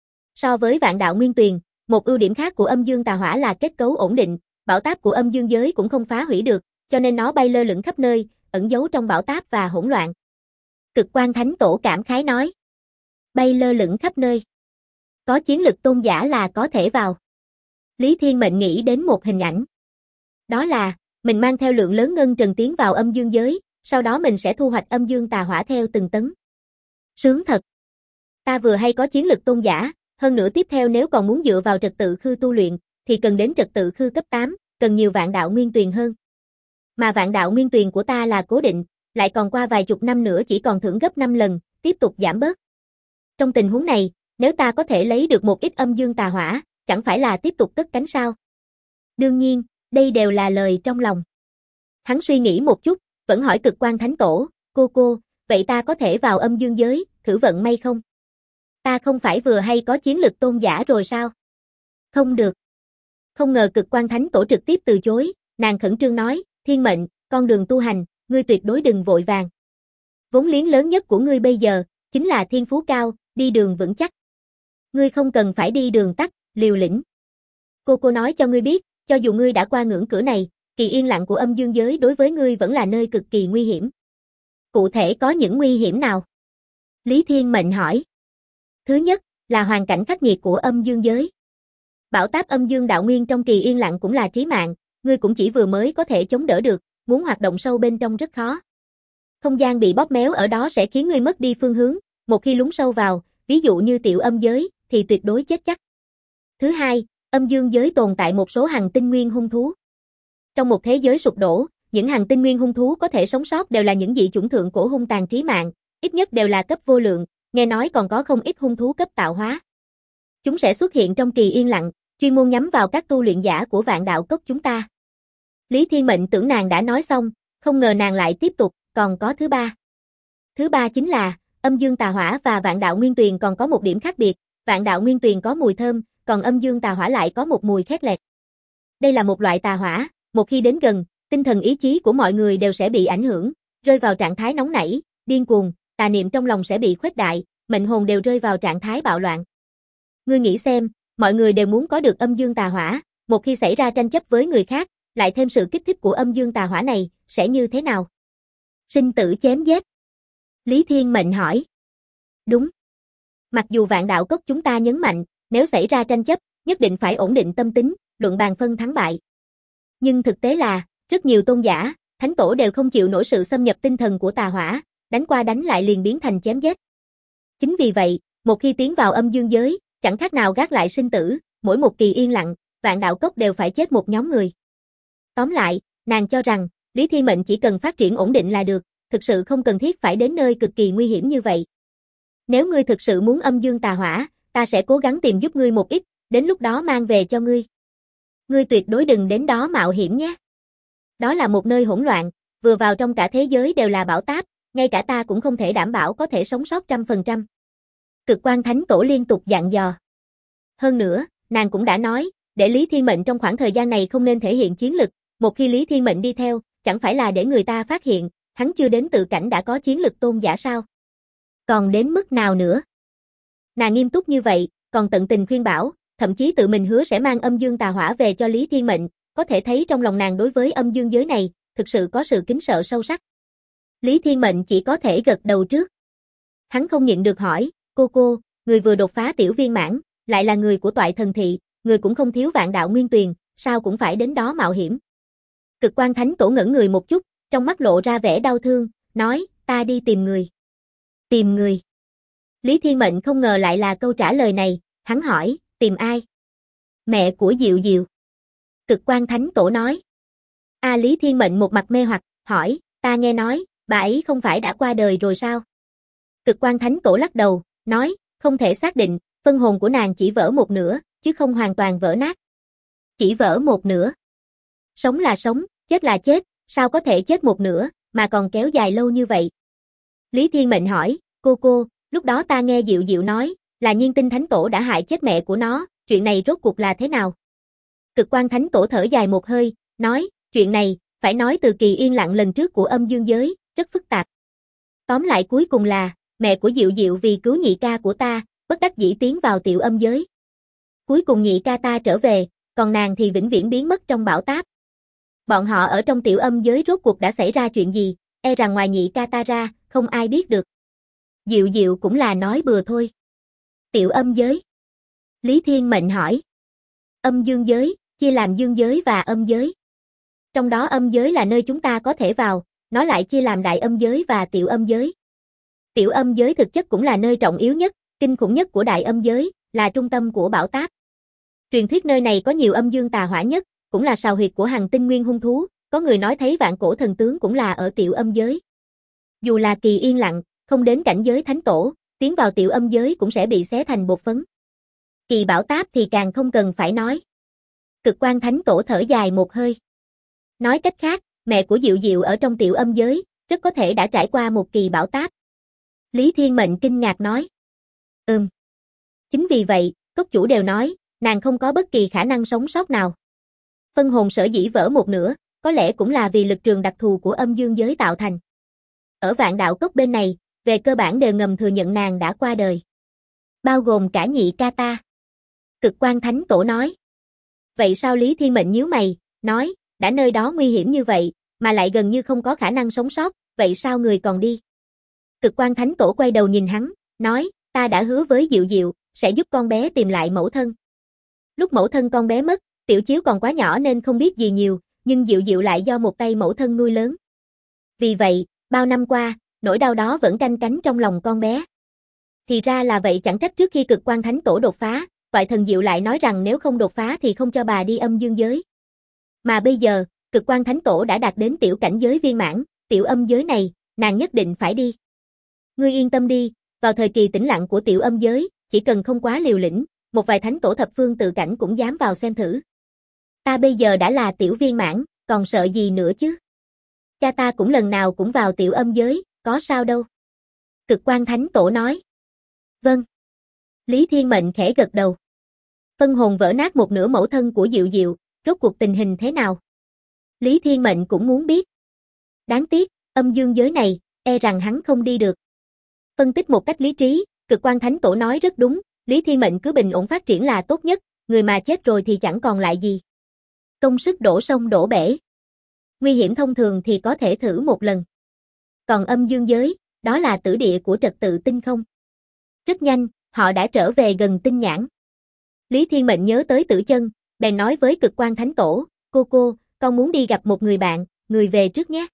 So với vạn đạo nguyên tuyền, một ưu điểm khác của âm dương tà hỏa là kết cấu ổn định, bão táp của âm dương giới cũng không phá hủy được, cho nên nó bay lơ lửng khắp nơi, ẩn giấu trong bão táp và hỗn loạn. Cực Quan Thánh Tổ cảm khái nói. Bay lơ lửng khắp nơi. Có chiến lực tôn giả là có thể vào. Lý Thiên Mệnh nghĩ đến một hình ảnh. Đó là, mình mang theo lượng lớn ngân trần tiến vào âm dương giới, sau đó mình sẽ thu hoạch âm dương tà hỏa theo từng tấn. Sướng thật. Ta vừa hay có chiến lực tôn giả, hơn nữa tiếp theo nếu còn muốn dựa vào trật tự khư tu luyện, thì cần đến trật tự khư cấp 8, cần nhiều vạn đạo nguyên tuyền hơn. Mà vạn đạo nguyên tuyền của ta là cố định, lại còn qua vài chục năm nữa chỉ còn thưởng gấp 5 lần, tiếp tục giảm bớt. Trong tình huống này, nếu ta có thể lấy được một ít âm dương tà hỏa, chẳng phải là tiếp tục cất cánh sao? Đương nhiên, đây đều là lời trong lòng. Hắn suy nghĩ một chút, vẫn hỏi Cực Quan Thánh Tổ, cô, vậy ta có thể vào âm dương giới, thử vận may không? Ta không phải vừa hay có chiến lực tôn giả rồi sao? Không được. Không ngờ Cực Quan Thánh Tổ trực tiếp từ chối, nàng khẩn trương nói, Thiên Mệnh, con đường tu hành, ngươi tuyệt đối đừng vội vàng. Vốn liếng lớn nhất của ngươi bây giờ, chính là thiên phú cao, đi đường vững chắc. Ngươi không cần phải đi đường tắt, liều lĩnh. Cô nói cho ngươi biết, cho dù ngươi đã qua ngưỡng cửa này, kỳ yên lặng của âm dương giới đối với ngươi vẫn là nơi cực kỳ nguy hiểm. Cụ thể có những nguy hiểm nào? Lý Thiên Mệnh hỏi. Thứ nhất, là hoàn cảnh khắc nghiệt của âm dương giới. Bão táp âm dương đạo nguyên trong kỳ yên lặng cũng là trí mạng, ngươi cũng chỉ vừa mới có thể chống đỡ được, muốn hoạt động sâu bên trong rất khó. Không gian bị bóp méo ở đó sẽ khiến ngươi mất đi phương hướng, một khi lún sâu vào, ví dụ như tiểu âm giới, thì tuyệt đối chết chắc. Thứ hai, âm dương giới tồn tại một số hành tinh nguyên hung thú. Trong một thế giới sụp đổ, những hành tinh nguyên hung thú có thể sống sót đều là những dị chủng thượng cổ hung tàn trí mạng, ít nhất đều là cấp vô lượng, nghe nói còn có không ít hung thú cấp tạo hóa. Chúng sẽ xuất hiện trong kỳ yên lặng, chuyên môn nhắm vào các tu luyện giả của vạn đạo cốc chúng ta. Lý Thiên Mệnh tưởng nàng đã nói xong, không ngờ nàng lại tiếp tục, còn có thứ ba. Thứ ba chính là, âm dương tà hỏa và vạn đạo nguyên tuyền còn có một điểm khác biệt, vạn đạo nguyên tuyền có mùi thơm, còn âm dương tà hỏa lại có một mùi khét lẹt. Đây là một loại tà hỏa, một khi đến gần, tinh thần ý chí của mọi người đều sẽ bị ảnh hưởng, rơi vào trạng thái nóng nảy, điên cuồng, tà niệm trong lòng sẽ bị khuếch đại, mệnh hồn đều rơi vào trạng thái bạo loạn. Ngươi nghĩ xem, mọi người đều muốn có được âm dương tà hỏa, một khi xảy ra tranh chấp với người khác, lại thêm sự kích thích của âm dương tà hỏa này, sẽ như thế nào? Sinh tử chém giết. Lý Thiên Mệnh hỏi. Đúng. Mặc dù vạn đạo cốc chúng ta nhấn mạnh, nếu xảy ra tranh chấp, nhất định phải ổn định tâm tính, luận bàn phân thắng bại. Nhưng thực tế là, rất nhiều tôn giả, thánh tổ đều không chịu nổi sự xâm nhập tinh thần của tà hỏa, đánh qua đánh lại liền biến thành chém giết. Chính vì vậy, một khi tiến vào âm dương giới, chẳng khác nào gác lại sinh tử, mỗi một kỳ yên lặng, vạn đạo cốc đều phải chết một nhóm người. Tóm lại, nàng cho rằng, Lý Thiên Mệnh chỉ cần phát triển ổn định là được, thực sự không cần thiết phải đến nơi cực kỳ nguy hiểm như vậy. Nếu ngươi thực sự muốn âm dương tà hỏa, ta sẽ cố gắng tìm giúp ngươi một ít, đến lúc đó mang về cho ngươi. Ngươi tuyệt đối đừng đến đó mạo hiểm nhé. Đó là một nơi hỗn loạn, vừa vào trong cả thế giới đều là bão táp, ngay cả ta cũng không thể đảm bảo có thể sống sót 100%. Cực Quan Thánh Tổ liên tục dặn dò. Hơn nữa, nàng cũng đã nói, để Lý Thiên Mệnh trong khoảng thời gian này không nên thể hiện chiến lực, một khi Lý Thiên Mệnh đi theo, chẳng phải là để người ta phát hiện, hắn chưa đến tự cảnh đã có chiến lực tôn giả sao? Còn đến mức nào nữa? Nàng nghiêm túc như vậy, còn tận tình khuyên bảo, thậm chí tự mình hứa sẽ mang âm dương tà hỏa về cho Lý Thiên Mệnh, có thể thấy trong lòng nàng đối với âm dương giới này, thực sự có sự kính sợ sâu sắc. Lý Thiên Mệnh chỉ có thể gật đầu trước. Hắn không nhịn được hỏi, cô, người vừa đột phá tiểu viên mãn, lại là người của Toại Thần Thị, người cũng không thiếu vạn đạo nguyên tuyền, sao cũng phải đến đó mạo hiểm. Cực Quan Thánh Tổ ngẩn người một chút, trong mắt lộ ra vẻ đau thương, nói, ta đi tìm người. Tìm người. Lý Thiên Mệnh không ngờ lại là câu trả lời này, hắn hỏi, tìm ai? Mẹ của Diệu Diệu. Cực Quan Thánh Tổ nói. Lý Thiên Mệnh một mặt mê hoặc, hỏi, ta nghe nói, bà ấy không phải đã qua đời rồi sao? Cực Quan Thánh Tổ lắc đầu, nói, Không thể xác định, phân hồn của nàng chỉ vỡ một nửa, chứ không hoàn toàn vỡ nát. Chỉ vỡ một nửa. Sống là sống, chết là chết, sao có thể chết một nửa, mà còn kéo dài lâu như vậy? Lý Thiên Mệnh hỏi, cô, lúc đó ta nghe Diệu Diệu nói, là Nhiên Tinh Thánh Tổ đã hại chết mẹ của nó, chuyện này rốt cuộc là thế nào? Cực Quan Thánh Tổ thở dài một hơi, nói, chuyện này, phải nói từ kỳ yên lặng lần trước của âm dương giới, rất phức tạp. Tóm lại cuối cùng là, mẹ của Diệu Diệu vì cứu nhị ca của ta, bất đắc dĩ tiến vào tiểu âm giới. Cuối cùng nhị ca ta trở về, còn nàng thì vĩnh viễn biến mất trong bão táp. Bọn họ ở trong tiểu âm giới rốt cuộc đã xảy ra chuyện gì, e rằng ngoài nhị ca ta ra, không ai biết được. Diệu Diệu cũng là nói bừa thôi. Tiểu âm giới. Lý Thiên Mệnh hỏi. Âm dương giới, chia làm dương giới và âm giới. Trong đó âm giới là nơi chúng ta có thể vào, nó lại chia làm đại âm giới và tiểu âm giới. Tiểu âm giới thực chất cũng là nơi trọng yếu nhất, kinh khủng nhất của đại âm giới, là trung tâm của bão táp. Truyền thuyết nơi này có nhiều âm dương tà hỏa nhất, cũng là sào huyệt của hàng tinh nguyên hung thú, có người nói thấy vạn cổ thần tướng cũng là ở tiểu âm giới. Dù là kỳ yên lặng, không đến cảnh giới thánh tổ, tiến vào tiểu âm giới cũng sẽ bị xé thành bột phấn. Kỳ bão táp thì càng không cần phải nói. Cực Quan Thánh Tổ thở dài một hơi. Nói cách khác, mẹ của Diệu Diệu ở trong tiểu âm giới, rất có thể đã trải qua một kỳ bão táp. Lý Thiên Mệnh kinh ngạc nói. Chính vì vậy, cốc chủ đều nói, nàng không có bất kỳ khả năng sống sót nào. Phân hồn sở dĩ vỡ một nửa, có lẽ cũng là vì lực trường đặc thù của âm dương giới tạo thành. Ở Vạn Đạo Cốc bên này, về cơ bản đều ngầm thừa nhận nàng đã qua đời. Bao gồm cả nhị ca ta. Cực Quan Thánh Tổ nói. Vậy sao Lý Thiên Mệnh nhíu mày, nói, đã nơi đó nguy hiểm như vậy, mà lại gần như không có khả năng sống sót, vậy sao người còn đi? Cực Quan Thánh Tổ quay đầu nhìn hắn, nói, ta đã hứa với Diệu Diệu, sẽ giúp con bé tìm lại mẫu thân. Lúc mẫu thân con bé mất, Tiểu Chiếu còn quá nhỏ nên không biết gì nhiều, nhưng Diệu Diệu lại do một tay mẫu thân nuôi lớn. Vì vậy, bao năm qua, nỗi đau đó vẫn canh cánh trong lòng con bé. Thì ra là vậy, chẳng trách trước khi Cực Quan Thánh Tổ đột phá, Toại Thần Diệu lại nói rằng nếu không đột phá thì không cho bà đi âm dương giới. Mà bây giờ, Cực Quan Thánh Tổ đã đạt đến tiểu cảnh giới viên mãn, tiểu âm giới này, nàng nhất định phải đi. Ngươi yên tâm đi, vào thời kỳ tĩnh lặng của tiểu âm giới, chỉ cần không quá liều lĩnh, một vài thánh tổ thập phương tự cảnh cũng dám vào xem thử. Ta bây giờ đã là tiểu viên mãn, còn sợ gì nữa chứ? Cha ta cũng lần nào cũng vào tiểu âm giới, có sao đâu. Cực Quan Thánh Tổ nói. Vâng. Lý Thiên Mệnh khẽ gật đầu. Phân hồn vỡ nát một nửa mẫu thân của Diệu Diệu, rốt cuộc tình hình thế nào? Lý Thiên Mệnh cũng muốn biết. Đáng tiếc, âm dương giới này, e rằng hắn không đi được. Phân tích một cách lý trí, Cực Quan Thánh Tổ nói rất đúng, Lý Thiên Mệnh cứ bình ổn phát triển là tốt nhất, người mà chết rồi thì chẳng còn lại gì. Công sức đổ sông đổ bể. Nguy hiểm thông thường thì có thể thử một lần. Còn âm dương giới, đó là tử địa của trật tự tinh không. Rất nhanh, họ đã trở về gần Tinh Nhãn. Lý Thiên Mệnh nhớ tới Tử Chân, bèn nói với Cực Quan Thánh Tổ, cô, con muốn đi gặp một người bạn, người về trước nhé.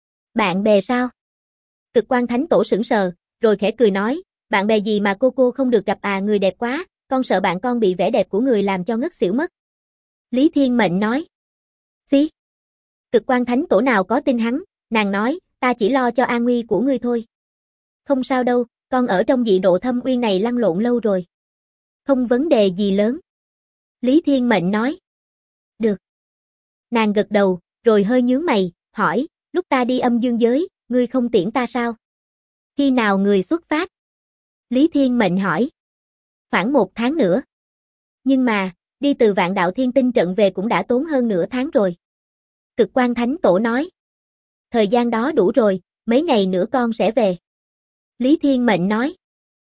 Bạn bè sao? Cực Quan Thánh Tổ sững sờ, rồi khẽ cười nói, bạn bè gì mà cô không được gặp à, người đẹp quá, con sợ bạn con bị vẻ đẹp của người làm cho ngất xỉu mất. Lý Thiên Mệnh nói. Xí. Cực Quan Thánh Tổ nào có tin hắn, nàng nói, ta chỉ lo cho an nguy của ngươi thôi. Không sao đâu, con ở trong dị độ thâm uyên này lăn lộn lâu rồi. Không vấn đề gì lớn. Lý Thiên Mệnh nói. Được. Nàng gật đầu, rồi hơi nhướng mày, hỏi, lúc ta đi âm dương giới, ngươi không tiễn ta sao? Khi nào người xuất phát? Lý Thiên Mệnh hỏi. Khoảng 1 tháng nữa. Nhưng mà, đi từ Vạn Đạo Thiên Tinh trận về cũng đã tốn hơn nửa tháng rồi. Cực Quan Thánh Tổ nói. Thời gian đó đủ rồi, mấy ngày nữa con sẽ về. Lý Thiên Mệnh nói.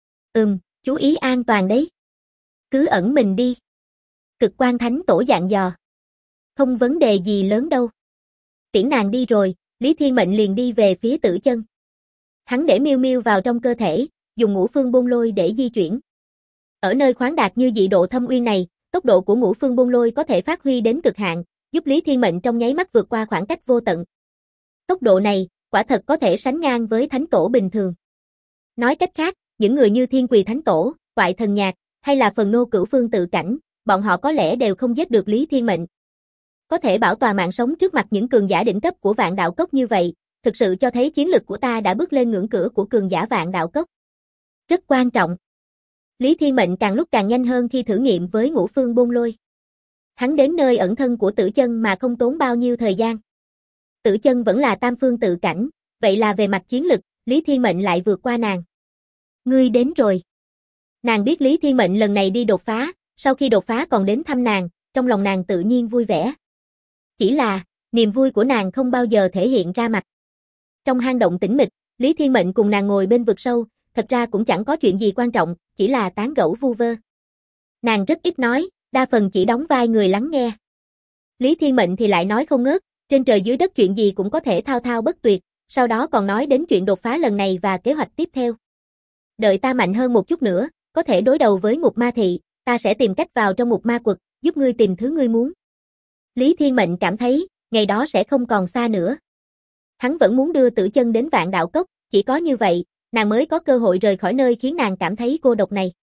Chú ý an toàn đấy. Cứ ẩn mình đi. Cực Quan Thánh Tổ dặn dò. Không vấn đề gì lớn đâu. Tiễn nàng đi rồi, Lý Thiên Mệnh liền đi về phía Tử Chân. Hắn để Miêu Miêu vào trong cơ thể, dùng Ngũ Phương Bôn Lôi để di chuyển. Ở nơi khoáng đạt như dị độ thâm uyên này, tốc độ của Ngũ Phương Bôn Lôi có thể phát huy đến cực hạn, giúp Lý Thiên Mệnh trong nháy mắt vượt qua khoảng cách vô tận. Tốc độ này, quả thật có thể sánh ngang với thánh tổ bình thường. Nói cách khác, những người như Thiên Quỳ Thánh Tổ, Toại Thần Nhạc, hay là Phần Nô Cửu Phương tự cảnh, bọn họ có lẽ đều không giết được Lý Thiên Mệnh. Có thể bảo toàn mạng sống trước mặt những cường giả đỉnh cấp của Vạn Đạo Cốc như vậy, thực sự cho thấy chiến lực của ta đã bước lên ngưỡng cửa của cường giả Vạn Đạo Cốc. Rất quan trọng. Lý Thiên Mệnh càng lúc càng nhanh hơn khi thử nghiệm với Ngũ Phương Bôn Lôi. Hắn đến nơi ẩn thân của Tử Chân mà không tốn bao nhiêu thời gian. Tử Chân vẫn là tam phương tự cảnh, vậy là về mặt chiến lực, Lý Thiên Mệnh lại vượt qua nàng. Ngươi đến rồi. Nàng biết Lý Thiên Mệnh lần này đi đột phá, sau khi đột phá còn đến thăm nàng, trong lòng nàng tự nhiên vui vẻ. Chỉ là, niềm vui của nàng không bao giờ thể hiện ra mặt. Trong hang động tĩnh mịch, Lý Thiên Mệnh cùng nàng ngồi bên vực sâu, thật ra cũng chẳng có chuyện gì quan trọng, chỉ là tán gẫu vu vơ. Nàng rất ít nói, đa phần chỉ đóng vai người lắng nghe. Lý Thiên Mệnh thì lại nói không ngớt, trên trời dưới đất chuyện gì cũng có thể thao thao bất tuyệt, sau đó còn nói đến chuyện đột phá lần này và kế hoạch tiếp theo. Đợi ta mạnh hơn một chút nữa, có thể đối đầu với Ngục Ma Thị, ta sẽ tìm cách vào trong Ngục Ma Quật, giúp ngươi tìm thứ ngươi muốn. Lý Thiên Mệnh cảm thấy, ngày đó sẽ không còn xa nữa. Hắn vẫn muốn đưa Tử Chân đến Vạn Đạo Cốc, chỉ có như vậy, nàng mới có cơ hội rời khỏi nơi khiến nàng cảm thấy cô độc này.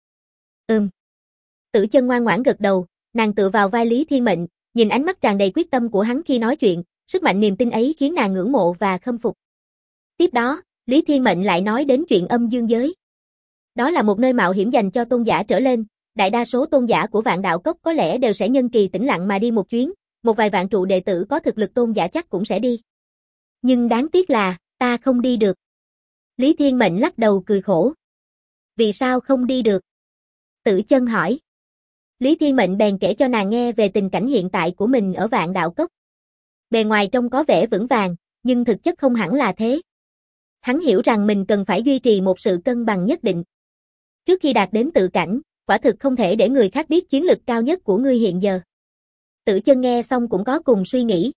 Tử Chân ngoan ngoãn gật đầu, nàng tựa vào vai Lý Thiên Mệnh, nhìn ánh mắt tràn đầy quyết tâm của hắn khi nói chuyện, sức mạnh niềm tin ấy khiến nàng ngưỡng mộ và khâm phục. Tiếp đó, Lý Thiên Mệnh lại nói đến chuyện âm dương giới. Đó là một nơi mạo hiểm dành cho tôn giả trở lên, đại đa số tôn giả của Vạn Đạo Cốc có lẽ đều sẽ nhân kỳ tĩnh lặng mà đi một chuyến, một vài vạn trụ đệ tử có thực lực tôn giả chắc cũng sẽ đi. Nhưng đáng tiếc là, ta không đi được. Lý Thiên Mệnh lắc đầu cười khổ. Vì sao không đi được? Tử Chân hỏi. Lý Thiên Mệnh bèn kể cho nàng nghe về tình cảnh hiện tại của mình ở Vạn Đạo Cốc. Bề ngoài trông có vẻ vững vàng, nhưng thực chất không hẳn là thế. Hắn hiểu rằng mình cần phải duy trì một sự cân bằng nhất định. Trước khi đạt đến tự cảnh, quả thực không thể để người khác biết chiến lực cao nhất của ngươi hiện giờ. Tử Chân nghe xong cũng có cùng suy nghĩ.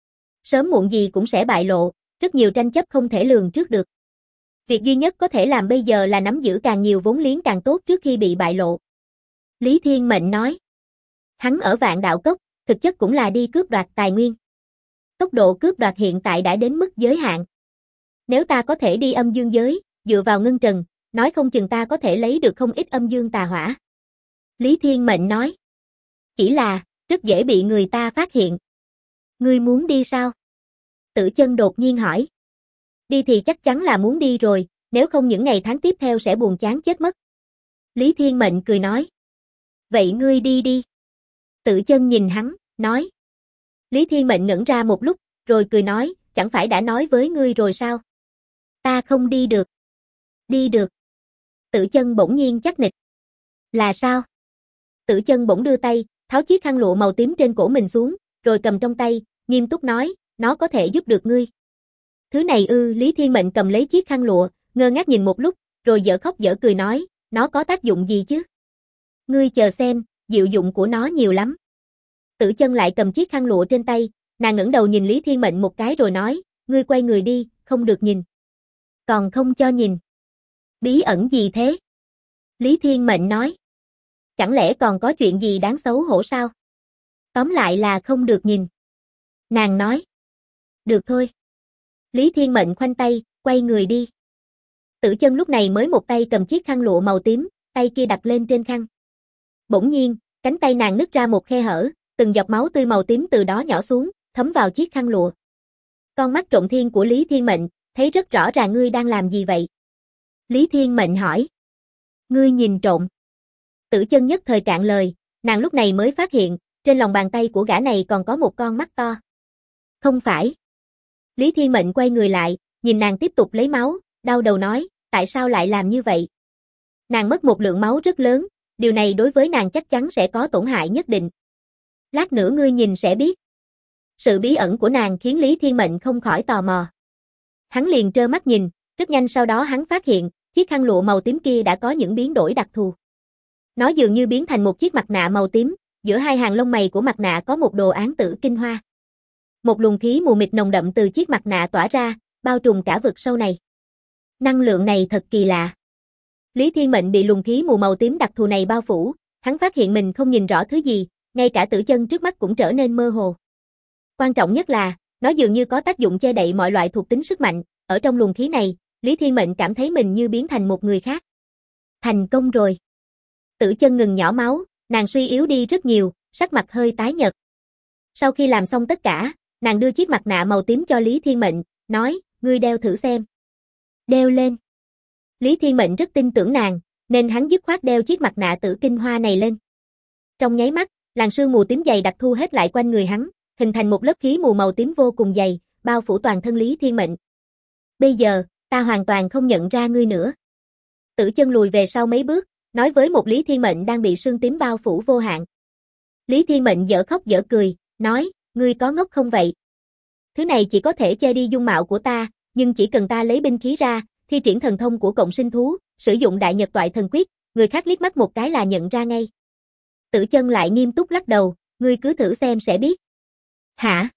Sớm muộn gì cũng sẽ bại lộ, rất nhiều tranh chấp không thể lường trước được. Việc duy nhất có thể làm bây giờ là nắm giữ càng nhiều vốn liếng càng tốt trước khi bị bại lộ. Lý Thiên Mệnh nói. Hắn ở Vạn Đạo Cốc, thực chất cũng là đi cướp đoạt tài nguyên. Tốc độ cướp đoạt hiện tại đã đến mức giới hạn. Nếu ta có thể đi âm dương giới, dựa vào ngân trần, nói không chừng ta có thể lấy được không ít âm dương tà hỏa. Lý Thiên Mệnh nói. Chỉ là, rất dễ bị người ta phát hiện. Ngươi muốn đi sao? Tử Chân đột nhiên hỏi. Đi thì chắc chắn là muốn đi rồi, nếu không những ngày tháng tiếp theo sẽ buồn chán chết mất. Lý Thiên Mệnh cười nói. Vậy ngươi đi đi. Tử Chân nhìn hắn, nói. Lý Thiên Mệnh ngẩn ra một lúc, rồi cười nói, chẳng phải đã nói với ngươi rồi sao? Ta không đi được. Đi được. Tử Chân bỗng nhiên chắc nịch. Là sao? Tử Chân bỗng đưa tay, tháo chiếc khăn lụa màu tím trên cổ mình xuống, rồi cầm trong tay, nghiêm túc nói, nó có thể giúp được ngươi. Thứ này ư? Lý Thiên Mệnh cầm lấy chiếc khăn lụa, ngơ ngác nhìn một lúc, rồi dở khóc dở cười nói, nó có tác dụng gì chứ? Ngươi chờ xem, diệu dụng của nó nhiều lắm. Tử Chân lại cầm chiếc khăn lụa trên tay, nàng ngẩng đầu nhìn Lý Thiên Mệnh một cái rồi nói, ngươi quay người đi, không được nhìn. Còn không cho nhìn. Bí ẩn gì thế? Lý Thiên Mệnh nói. Chẳng lẽ còn có chuyện gì đáng xấu hổ sao? Tóm lại là không được nhìn. Nàng nói. Được thôi. Lý Thiên Mệnh khoanh tay, quay người đi. Tử Chân lúc này mới một tay cầm chiếc khăn lụa màu tím, tay kia đặt lên trên khăn. Bỗng nhiên, cánh tay nàng nứt ra một khe hở, từng giọt máu tươi màu tím từ đó nhỏ xuống, thấm vào chiếc khăn lụa. Con mắt trộm thiên của Lý Thiên Mệnh, thấy rất rõ ràng ngươi đang làm gì vậy? Lý Thiên Mệnh hỏi. Ngươi nhìn trộm. Tử Chân nhất thời cạn lời, nàng lúc này mới phát hiện, trên lòng bàn tay của gã này còn có một con mắt to. Không phải. Lý Thiên Mệnh quay người lại, nhìn nàng tiếp tục lấy máu, đau đầu nói, tại sao lại làm như vậy? Nàng mất một lượng máu rất lớn, điều này đối với nàng chắc chắn sẽ có tổn hại nhất định. Lát nữa ngươi nhìn sẽ biết. Sự bí ẩn của nàng khiến Lý Thiên Mệnh không khỏi tò mò. Hắn liền trơ mắt nhìn, rất nhanh sau đó hắn phát hiện, chiếc khăn lụa màu tím kia đã có những biến đổi đặc thù. Nó dường như biến thành một chiếc mặt nạ màu tím, giữa hai hàng lông mày của mặt nạ có một đồ án Tử Kinh Hoa. Một luồng khí mù mịt nồng đậm từ chiếc mặt nạ tỏa ra, bao trùm cả vực sâu này. Năng lượng này thật kỳ lạ. Lý Thiên Mệnh bị luồng khí mù màu tím đặc thù này bao phủ, hắn phát hiện mình không nhìn rõ thứ gì, ngay cả Tử Chân trước mắt cũng trở nên mơ hồ. Quan trọng nhất là, nó dường như có tác dụng che đậy mọi loại thuộc tính sức mạnh, ở trong luồng khí này, Lý Thiên Mệnh cảm thấy mình như biến thành một người khác. Thành công rồi. Tử Chân ngừng nhỏ máu, nàng suy yếu đi rất nhiều, sắc mặt hơi tái nhợt. Sau khi làm xong tất cả, nàng đưa chiếc mặt nạ màu tím cho Lý Thiên Mệnh, nói, ngươi đeo thử xem. Đeo lên. Lý Thiên Mệnh rất tin tưởng nàng, nên hắn dứt khoát đeo chiếc mặt nạ tử kinh hoa này lên. Trong nháy mắt, làn sương mù tím dày đặc thu hết lại quanh người hắn, hình thành một lớp khí mù màu tím vô cùng dày, bao phủ toàn thân Lý Thiên Mệnh. Bây giờ, ta hoàn toàn không nhận ra ngươi nữa. Tử Chân lùi về sau mấy bước, nói với một Lý Thiên Mệnh đang bị sương tím bao phủ vô hạn. Lý Thiên Mệnh dở khóc dở cười, nói, ngươi có ngốc không vậy? Thứ này chỉ có thể che đi dung mạo của ta, nhưng chỉ cần ta lấy binh khí ra, thi triển thần thông của cộng sinh thú, sử dụng đại nhật toại thần quyết, người khác liếc mắt một cái là nhận ra ngay. Tử Chân lại nghiêm túc lắc đầu, ngươi cứ thử xem sẽ biết. Hả?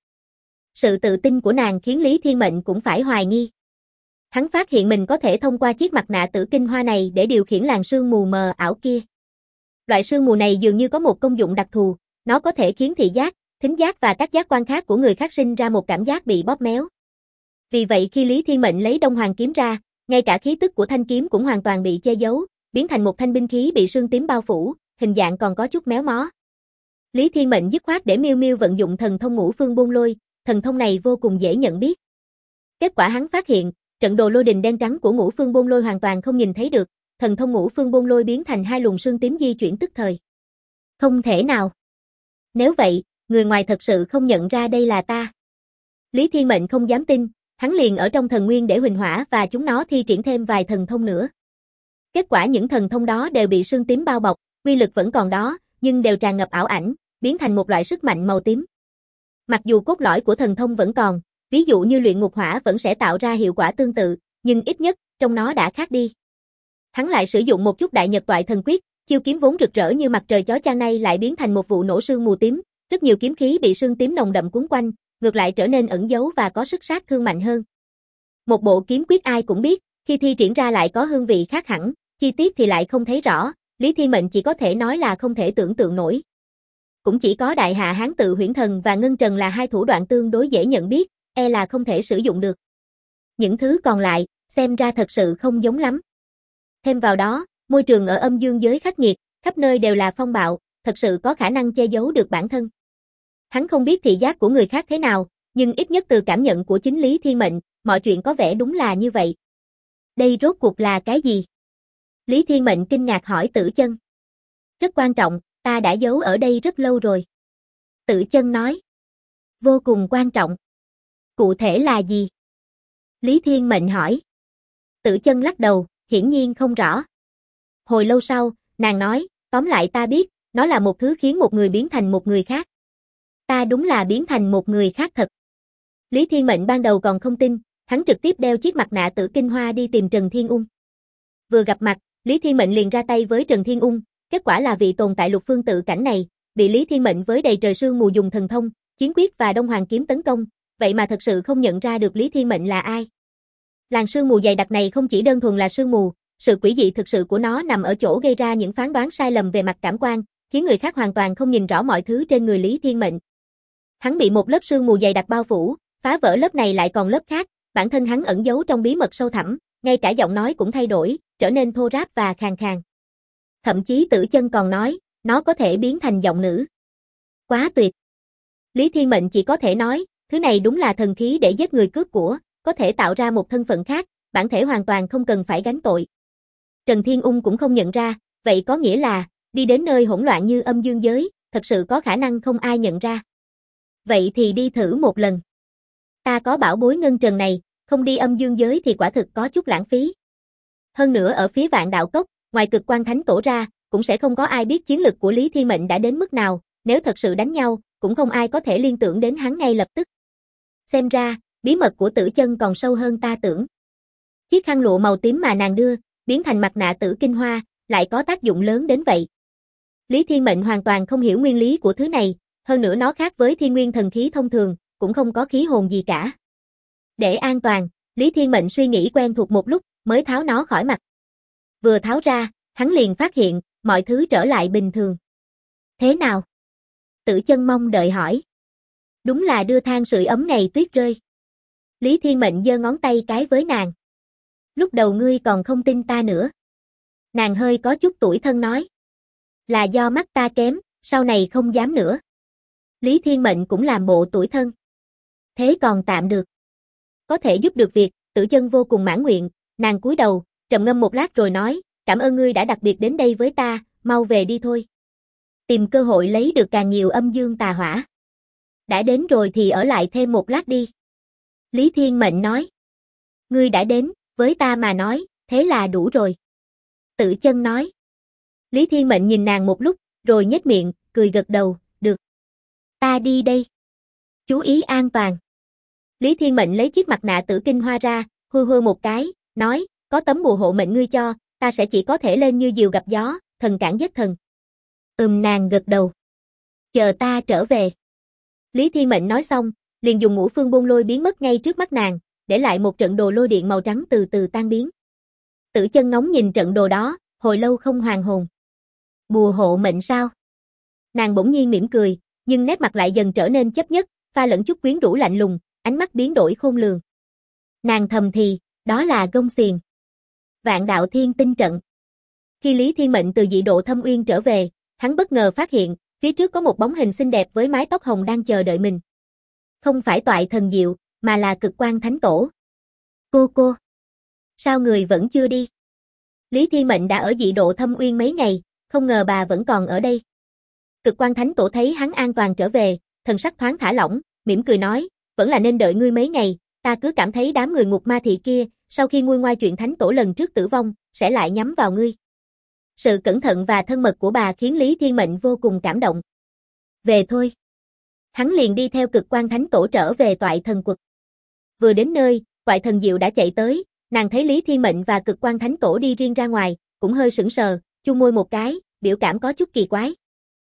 Sự tự tin của nàng khiến Lý Thiên Mệnh cũng phải hoài nghi. Hắn phát hiện mình có thể thông qua chiếc mặt nạ tử kinh hoa này để điều khiển làn sương mù mờ ảo kia. Loại sương mù này dường như có một công dụng đặc thù, nó có thể khiến thị giác, thính giác và các giác quan khác của người khác sinh ra một cảm giác bị bóp méo. Vì vậy khi Lý Thiên Mệnh lấy Đông Hoàng kiếm ra, ngay cả khí tức của thanh kiếm cũng hoàn toàn bị che giấu, biến thành một thanh binh khí bị sương tím bao phủ, hình dạng còn có chút méo mó. Lý Thiên Mệnh dứt khoát để Miêu Miêu vận dụng thần thông Ngũ Phương Bôn Lôi, thần thông này vô cùng dễ nhận biết. Kết quả hắn phát hiện, trận đồ lôi đình đen trắng của Ngũ Phương Bôn Lôi hoàn toàn không nhìn thấy được, thần thông Ngũ Phương Bôn Lôi biến thành hai luồng sương tím di chuyển tức thời. Không thể nào. Nếu vậy, người ngoài thật sự không nhận ra đây là ta. Lý Thiên Mệnh không dám tin, hắn liền ở trong thần nguyên để huỳnh hỏa và chúng nó thi triển thêm vài thần thông nữa. Kết quả những thần thông đó đều bị sương tím bao bọc, uy lực vẫn còn đó, nhưng đều tràn ngập ảo ảnh, biến thành một loại sức mạnh màu tím. Mặc dù cốt lõi của thần thông vẫn còn, ví dụ như luyện ngục hỏa vẫn sẽ tạo ra hiệu quả tương tự, nhưng ít nhất, trong nó đã khác đi. Hắn lại sử dụng một chút đại nhật toại thần quyết, chiêu kiếm vốn rực rỡ như mặt trời chói chang nay lại biến thành một vụ nổ sương mù tím, rất nhiều kiếm khí bị sương tím nồng đậm cuốn quanh, ngược lại trở nên ẩn giấu và có sức sát thương mạnh hơn. Một bộ kiếm quyết ai cũng biết, khi thi triển ra lại có hương vị khác hẳn, chi tiết thì lại không thấy rõ, Lý Thiên Mệnh chỉ có thể nói là không thể tưởng tượng nổi. Cũng chỉ có Đại Hạ Hán Tự Huyễn Thần và Ngân Trần là hai thủ đoạn tương đối dễ nhận biết, e là không thể sử dụng được. Những thứ còn lại, xem ra thật sự không giống lắm. Thêm vào đó, môi trường ở âm dương giới khắc nghiệt, khắp nơi đều là phong bạo, thật sự có khả năng che giấu được bản thân. Hắn không biết thị giác của người khác thế nào, nhưng ít nhất từ cảm nhận của chính Lý Thiên Mệnh, mọi chuyện có vẻ đúng là như vậy. Đây rốt cuộc là cái gì? Lý Thiên Mệnh kinh ngạc hỏi Tử Chân. Rất quan trọng, ta đã giấu ở đây rất lâu rồi. Tử Chân nói. Vô cùng quan trọng. Cụ thể là gì? Lý Thiên Mệnh hỏi. Tử Chân lắc đầu, hiển nhiên không rõ. Hồi lâu sau, nàng nói, tóm lại ta biết, nó là một thứ khiến một người biến thành một người khác. Ta đúng là biến thành một người khác thật. Lý Thiên Mệnh ban đầu còn không tin, hắn trực tiếp đeo chiếc mặt nạ tử kinh hoa đi tìm Trần Thiên Ung. Vừa gặp mặt, Lý Thiên Mệnh liền ra tay với Trần Thiên Ung, kết quả là vị tồn tại lục phương tự cảnh này, bị Lý Thiên Mệnh với đầy trời sương mù dùng thần thông, chiến quyết và Đông Hoàng kiếm tấn công, vậy mà thật sự không nhận ra được Lý Thiên Mệnh là ai. Làn sương mù dày đặc này không chỉ đơn thuần là sương mù, sự quỷ dị thực sự của nó nằm ở chỗ gây ra những phán đoán sai lầm về mặt cảm quan, khiến người khác hoàn toàn không nhìn rõ mọi thứ trên người Lý Thiên Mệnh. Hắn bị một lớp sương mù dày đặc bao phủ, phá vỡ lớp này lại còn lớp khác, bản thân hắn ẩn giấu trong bí mật sâu thẳm, ngay cả giọng nói cũng thay đổi, trở nên thô ráp và khàn khàn. Thậm chí Tử Chân còn nói, nó có thể biến thành giọng nữ. Quá tuyệt. Lý Thiên Mệnh chỉ có thể nói, thứ này đúng là thần khí để giết người cướp của, có thể tạo ra một thân phận khác, bản thể hoàn toàn không cần phải gánh tội. Trần Thiên Ung cũng không nhận ra, vậy có nghĩa là, đi đến nơi hỗn loạn như âm dương giới, thật sự có khả năng không ai nhận ra. Vậy thì đi thử một lần. Ta có bảo bối ngân trần này, không đi âm dương giới thì quả thực có chút lãng phí. Hơn nữa ở phía Vạn Đạo Cốc, ngoài Cực Quan Thánh Tổ ra, cũng sẽ không có ai biết chiến lực của Lý Thiên Mệnh đã đến mức nào, nếu thật sự đánh nhau, cũng không ai có thể liên tưởng đến hắn ngay lập tức. Xem ra, bí mật của Tử Chân còn sâu hơn ta tưởng. Chiếc khăn lụa màu tím mà nàng đưa, biến thành mặt nạ tử kinh hoa, lại có tác dụng lớn đến vậy. Lý Thiên Mệnh hoàn toàn không hiểu nguyên lý của thứ này, hơn nữa nó khác với thiên nguyên thần khí thông thường, cũng không có khí hồn gì cả. Để an toàn, Lý Thiên Mệnh suy nghĩ quen thuộc một lúc, mới tháo nó khỏi mặt. Vừa tháo ra, hắn liền phát hiện, mọi thứ trở lại bình thường. Thế nào? Tử Chân mong đợi hỏi. Đúng là đưa than sưởi ấm ngày tuyết rơi. Lý Thiên Mệnh giơ ngón tay cái với nàng. Lúc đầu ngươi còn không tin ta nữa. Nàng hơi có chút tủi thân nói. Là do mắt ta kém, sau này không dám nữa. Lý Thiên Mệnh cũng làm bộ tủi thân. Thế còn tạm được. Có thể giúp được việc, Tử Chân vô cùng mãn nguyện, nàng cúi đầu, trầm ngâm một lát rồi nói, cảm ơn ngươi đã đặc biệt đến đây với ta, mau về đi thôi. Tìm cơ hội lấy được càng nhiều âm dương tà hỏa. Đã đến rồi thì ở lại thêm một lát đi. Lý Thiên Mệnh nói. Ngươi đã đến, với ta mà nói, thế là đủ rồi. Tử Chân nói. Lý Thiên Mệnh nhìn nàng một lúc, rồi nhếch miệng, cười gật đầu, được. Ta đi đây. Chú ý an toàn. Lý Thiên Mệnh lấy chiếc mặt nạ tử kinh hoa ra, hư hư một cái, nói, có tấm bùa hộ mệnh ngươi cho, ta sẽ chỉ có thể lên như diều gặp gió, thần cản giết thần. Nàng gật đầu. Chờ ta trở về. Lý Thiên Mệnh nói xong, liền dùng ngũ phương bôn lôi biến mất ngay trước mắt nàng, để lại một trận đồ lôi điện màu trắng từ từ tan biến. Tử Chân ngóng nhìn trận đồ đó, hồi lâu không hoàn hồn. Bùa hộ mệnh sao? Nàng bỗng nhiên mỉm cười, nhưng nét mặt lại dần trở nên chấp nhất, pha lẫn chút quyến rũ lạnh lùng, ánh mắt biến đổi khôn lường. Nàng thầm thì, đó là gông xiềng. Vạn đạo thiên tinh trận. Khi Lý Thiên Mệnh từ dị độ thâm uyên trở về, hắn bất ngờ phát hiện, phía trước có một bóng hình xinh đẹp với mái tóc hồng đang chờ đợi mình. Không phải Toại Thần Diệu, mà là Cực Quang Thánh Tổ. Cô, sao người vẫn chưa đi? Lý Thiên Mệnh đã ở dị độ thâm uyên mấy ngày, không ngờ bà vẫn còn ở đây. Cực Quang Thánh Tổ thấy hắn an toàn trở về, thần sắc thoáng thả lỏng, mỉm cười nói, vẫn là nên đợi ngươi mấy ngày, ta cứ cảm thấy đám người ngục ma thị kia, sau khi nguôi ngoai chuyện Thánh Tổ lần trước tử vong, sẽ lại nhắm vào ngươi. Sự cẩn thận và thân mật của bà khiến Lý Thiên Mệnh vô cùng cảm động. Về thôi. Hắn liền đi theo Cực Quang Thánh Tổ trở về Toại Thần Quật. Vừa đến nơi, Toại Thần Diệu đã chạy tới, nàng thấy Lý Thiên Mệnh và Cực Quang Thánh Tổ đi riêng ra ngoài, cũng hơi sững sờ, chu môi một cái, biểu cảm có chút kỳ quái.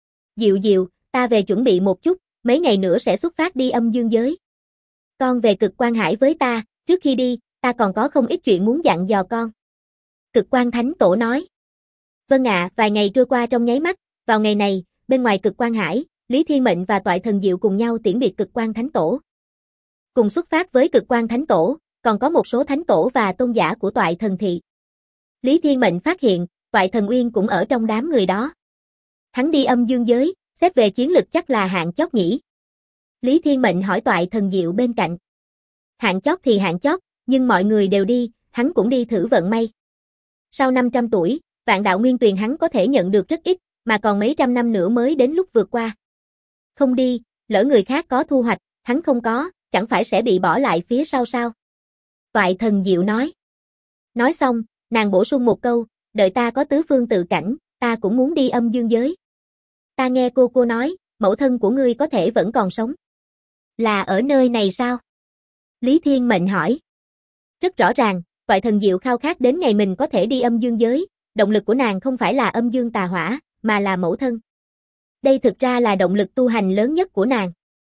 Diệu, ta về chuẩn bị một chút, mấy ngày nữa sẽ xuất phát đi âm dương giới. Con về Cực Quang Hải với ta, trước khi đi, ta còn có không ít chuyện muốn dặn dò con. Cực Quang Thánh Tổ nói. Vâng ạ, vài ngày trôi qua trong nháy mắt, vào ngày này, bên ngoài Cực Quang Hải, Lý Thiên Mệnh và Toại Thần Diệu cùng nhau tiễn biệt Cực Quang Thánh Tổ. Cùng xuất phát với Cực Quang Thánh Tổ, còn có một số thánh tổ và tôn giả của Toại Thần Thị. Lý Thiên Mệnh phát hiện, Toại Thần Uyên cũng ở trong đám người đó. Hắn đi âm dương giới, xét về chiến lực chắc là hạng chót nhỉ. Lý Thiên Mệnh hỏi Toại Thần Diệu bên cạnh. Hạng chót thì hạng chót, nhưng mọi người đều đi, hắn cũng đi thử vận may. Sau 500 tuổi, vạn đạo nguyên tuyền hắn có thể nhận được rất ít, mà còn mấy trăm năm nữa mới đến lúc vượt qua. Không đi, lỡ người khác có thu hoạch, hắn không có, chẳng phải sẽ bị bỏ lại phía sau sao? Toại Thần Diệu nói. Nói xong, nàng bổ sung một câu, đợi ta có tứ phương tự cảnh, ta cũng muốn đi âm dương giới. Ta nghe cô nói, mẫu thân của ngươi có thể vẫn còn sống. Là ở nơi này sao? Lý Thiên Mệnh hỏi. Rất rõ ràng, Toại Thần Diệu khao khát đến ngày mình có thể đi âm dương giới, động lực của nàng không phải là âm dương tà hỏa, mà là mẫu thân. Đây thực ra là động lực tu hành lớn nhất của nàng.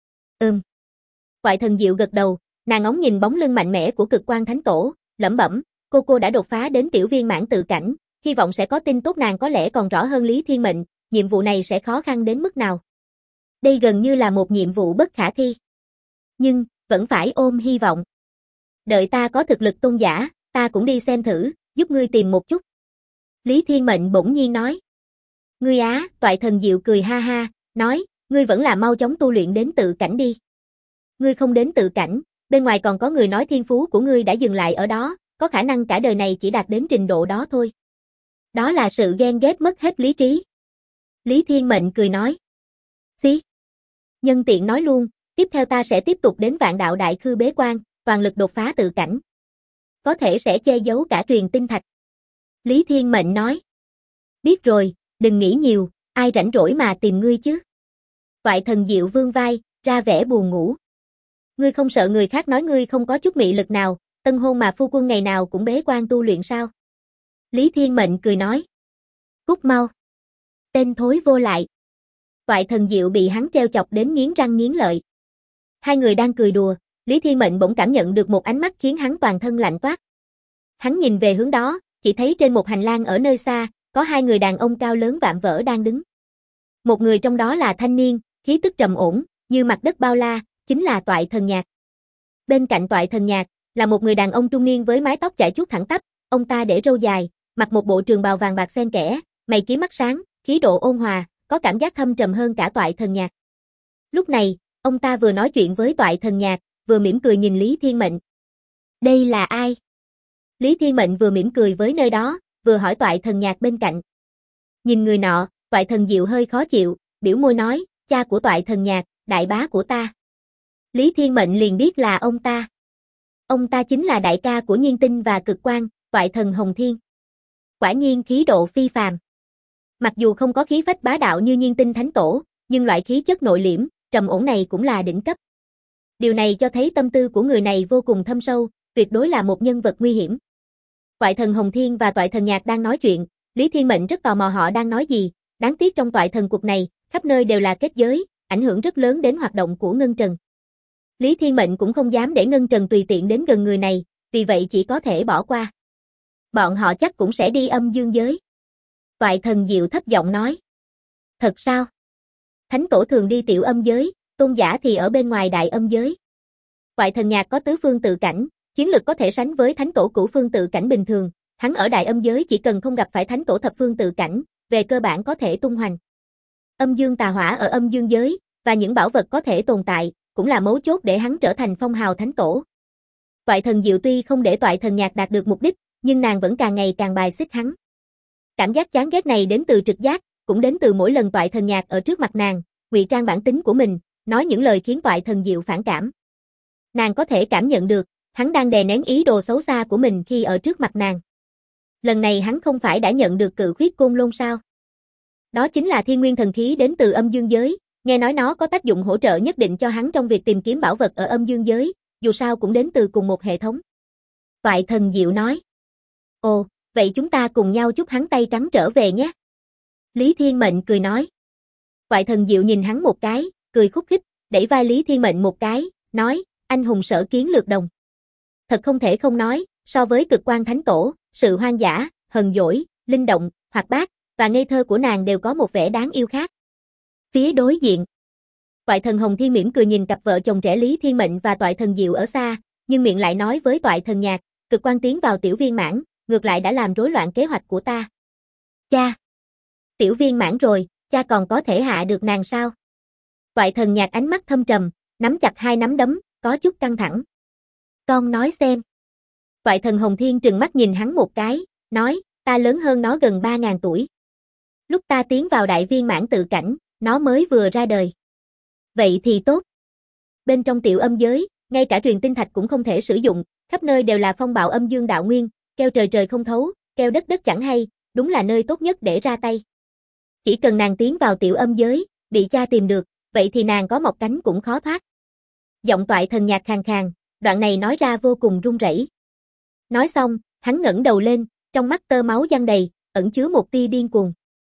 Toại Thần Diệu gật đầu, nàng ngóng nhìn bóng lưng mạnh mẽ của Cực Quang Thánh Tổ, lẩm bẩm, cô đã đột phá đến tiểu viên mãn tự cảnh, hy vọng sẽ có tin tốt. Nàng có lẽ còn rõ hơn Lý Thiên Mệnh, nhiệm vụ này sẽ khó khăn đến mức nào. Đây gần như là một nhiệm vụ bất khả thi. Nhưng, vẫn phải ôm hy vọng. Đợi ta có thực lực tôn giả, ta cũng đi xem thử, giúp ngươi tìm một chút. Lý Thiên Mệnh bỗng nhiên nói. Ngươi á, Toại Thần Diệu cười ha ha, nói, ngươi vẫn là mau chóng tu luyện đến tự cảnh đi. Ngươi không đến tự cảnh, bên ngoài còn có người nói thiên phú của ngươi đã dừng lại ở đó, có khả năng cả đời này chỉ đạt đến trình độ đó thôi. Đó là sự ghen ghét mất hết lý trí. Lý Thiên Mệnh cười nói. Xí. Nhân tiện nói luôn, tiếp theo ta sẽ tiếp tục đến Vạn Đạo Đại Khư bế quan, toàn lực đột phá tự cảnh. Có thể sẽ che giấu cả truyền tinh thạch. Lý Thiên Mệnh nói. Biết rồi, đừng nghĩ nhiều, ai rảnh rỗi mà tìm ngươi chứ. Toại Thần Diệu vươn vai, ra vẻ buồn ngủ. Ngươi không sợ người khác nói ngươi không có chút mị lực nào, tân hôn mà phu quân ngày nào cũng bế quan tu luyện sao? Lý Thiên Mệnh cười nói. Cút mau. Tên thối vô lại. Toại Thần Diệu bị hắn treo chọc đến nghiến răng nghiến lợi. Hai người đang cười đùa, Lý Thiên Mệnh bỗng cảm nhận được một ánh mắt khiến hắn toàn thân lạnh toát. Hắn nhìn về hướng đó, chỉ thấy trên một hành lang ở nơi xa, có hai người đàn ông cao lớn vạm vỡ đang đứng. Một người trong đó là thanh niên, khí tức trầm ổn, như mặt đất bao la, chính là Toại Thần Nhạc. Bên cạnh Toại Thần Nhạc, là một người đàn ông trung niên với mái tóc chải chuốt thẳng tắp, ông ta để râu dài, mặc một bộ trường bào vàng bạc xen kẽ, mày kiếm mắt sáng, khí độ ôn hòa, có cảm giác thâm trầm hơn cả Toại Thần Nhạc. Lúc này, ông ta vừa nói chuyện với Toại Thần Nhạc, vừa mỉm cười nhìn Lý Thiên Mệnh. Đây là ai? Lý Thiên Mệnh vừa mỉm cười với nơi đó, vừa hỏi Toại Thần Nhạc bên cạnh. Nhìn người nọ, Toại Thần Diệu hơi khó chịu, biểu môi nói, cha của Toại Thần Nhạc, đại bá của ta. Lý Thiên Mệnh liền biết là ông ta. Ông ta chính là đại ca của Nhiên Tinh và Cực Quang, Toại Thần Hồng Thiên. Quả nhiên khí độ phi phàm. Mặc dù không có khí phách bá đạo như Nhiên Tinh Thánh Tổ, nhưng loại khí chất nội liễm, trầm ổn này cũng là đỉnh cấp. Điều này cho thấy tâm tư của người này vô cùng thâm sâu, tuyệt đối là một nhân vật nguy hiểm. Toại Thần Hồng Thiên và Toại Thần Nhạc đang nói chuyện, Lý Thiên Mệnh rất tò mò họ đang nói gì, đáng tiếc trong Toại Thần cuộc này, khắp nơi đều là kết giới, ảnh hưởng rất lớn đến hoạt động của Ngân Trần. Lý Thiên Mệnh cũng không dám để Ngân Trần tùy tiện đến gần người này, vì vậy chỉ có thể bỏ qua. Bọn họ chắc cũng sẽ đi âm dương giới. Toại Thần Diệu thấp giọng nói. Thật sao? Thánh Tổ thường đi tiểu âm giới, tôn giả thì ở bên ngoài đại âm giới. Toại Thần Nhạc có tứ phương tự cảnh, chiến lực có thể sánh với Thánh Tổ cửu phương tự cảnh bình thường, hắn ở đại âm giới chỉ cần không gặp phải Thánh Tổ thập phương tự cảnh, về cơ bản có thể tung hoành. Âm dương tà hỏa ở âm dương giới, và những bảo vật có thể tồn tại, cũng là mấu chốt để hắn trở thành phong hào Thánh Tổ. Toại Thần Diệu tuy không để Toại Thần Nhạc đạt được mục đích, nhưng nàng vẫn càng ngày càng bài xích hắn. Cảm giác chán ghét này đến từ trực giác, cũng đến từ mỗi lần Toại Thần Nhạc ở trước mặt nàng, ngụy trang bản tính của mình, nói những lời khiến Toại Thần Diệu phản cảm. Nàng có thể cảm nhận được, hắn đang đè nén ý đồ xấu xa của mình khi ở trước mặt nàng. Lần này hắn không phải đã nhận được cự khuyết côn lôn sao? Đó chính là thiên nguyên thần khí đến từ âm dương giới, nghe nói nó có tác dụng hỗ trợ nhất định cho hắn trong việc tìm kiếm bảo vật ở âm dương giới, dù sao cũng đến từ cùng một hệ thống. Toại Thần Diệu nói. Ồ, vậy chúng ta cùng nhau chúc hắn tay trắng trở về nhé. Lý Thiên Mệnh cười nói. Toại Thần Diệu nhìn hắn một cái, cười khúc khích, đẩy vai Lý Thiên Mệnh một cái, nói, anh hùng sở kiến lược đồng. Thật không thể không nói, so với Cực Quang Thánh Tổ, sự hoang dã, hờn dỗi, linh động, hoạt bát, và ngây thơ của nàng đều có một vẻ đáng yêu khác. Phía đối diện, Toại Thần Hồng Thiên mỉm cười nhìn cặp vợ chồng trẻ Lý Thiên Mệnh và Toại Thần Diệu ở xa, nhưng miệng lại nói với Toại Thần Nhạc, Cực Quang tiến vào tiểu viên mãn, ngược lại đã làm rối loạn kế hoạch của ta. Cha! Tiểu viên mãn rồi, cha còn có thể hạ được nàng sao? Toại Thần Nhạc ánh mắt thâm trầm, nắm chặt hai nắm đấm, có chút căng thẳng. Con nói xem. Toại Thần Hồng Thiên trừng mắt nhìn hắn một cái, nói, ta lớn hơn nó gần 3.000 tuổi. Lúc ta tiến vào đại viên mãn tự cảnh, nó mới vừa ra đời. Vậy thì tốt. Bên trong tiểu âm giới, ngay cả truyền tinh thạch cũng không thể sử dụng, khắp nơi đều là phong bạo âm dương đạo nguyên, kêu trời trời không thấu, kêu đất đất chẳng hay, đúng là nơi tốt nhất để ra tay. Chỉ cần nàng tiến vào tiểu âm giới, bị cha tìm được, vậy thì nàng có mọc cánh cũng khó thoát. Giọng Toại Thần Nhạc khàn khàn, đoạn này nói ra vô cùng run rẩy. Nói xong, hắn ngẩng đầu lên, trong mắt tơ máu giăng đầy, ẩn chứa một tia điên cuồng.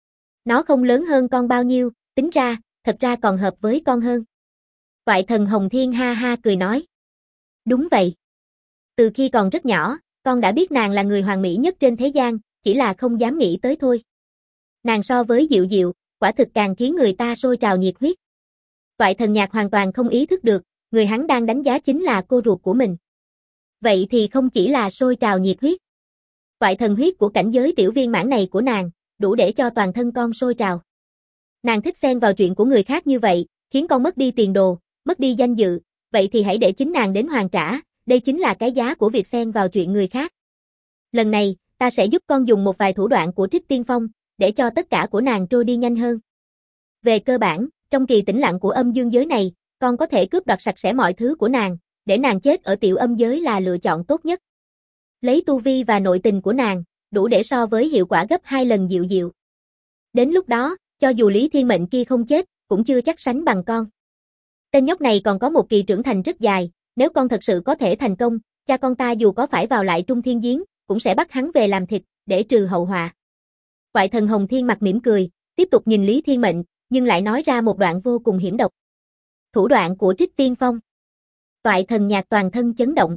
Nó không lớn hơn con bao nhiêu, tính ra, thật ra còn hợp với con hơn. Toại Thần Hồng Thiên ha ha cười nói. Đúng vậy. Từ khi còn rất nhỏ, con đã biết nàng là người hoàn mỹ nhất trên thế gian, chỉ là không dám nghĩ tới thôi. Nàng so với Diệu Diệu, quả thực càng khiến người ta sôi trào nhiệt huyết. Toại Thần Nhạc hoàn toàn không ý thức được, người hắn đang đánh giá chính là cô ruột của mình. Vậy thì không chỉ là sôi trào nhiệt huyết. Toại thần huyết của cảnh giới tiểu viên mãn này của nàng, đủ để cho toàn thân con sôi trào. Nàng thích xen vào chuyện của người khác như vậy, khiến con mất đi tiền đồ, mất đi danh dự, vậy thì hãy để chính nàng đến hoàn trả, đây chính là cái giá của việc xen vào chuyện người khác. Lần này, ta sẽ giúp con dùng một vài thủ đoạn của Trích Tiên Phong, để cho tất cả của nàng trôi đi nhanh hơn. Về cơ bản, trong kỳ tĩnh lặng của âm dương giới này, con có thể cướp đoạt sạch sẽ mọi thứ của nàng, để nàng chết ở tiểu âm giới là lựa chọn tốt nhất. Lấy tu vi và nội tình của nàng, đủ để so với hiệu quả gấp 2 lần Diệu Diệu. Đến lúc đó, cho dù Lý Thiên Mệnh kia không chết, cũng chưa chắc sánh bằng con. Tên nhóc này còn có một kỳ trưởng thành rất dài, nếu con thật sự có thể thành công, cha con ta dù có phải vào lại Trung Thiên Giếng, cũng sẽ bắt hắn về làm thịt, để trừ hậu họa. Toại Thần Hồng Thiên mặt mỉm cười, tiếp tục nhìn Lý Thiên Mệnh, nhưng lại nói ra một đoạn vô cùng hiểm độc. Thủ đoạn của Trích Tiên Phong. Toại Thần Nhạc toàn thân chấn động.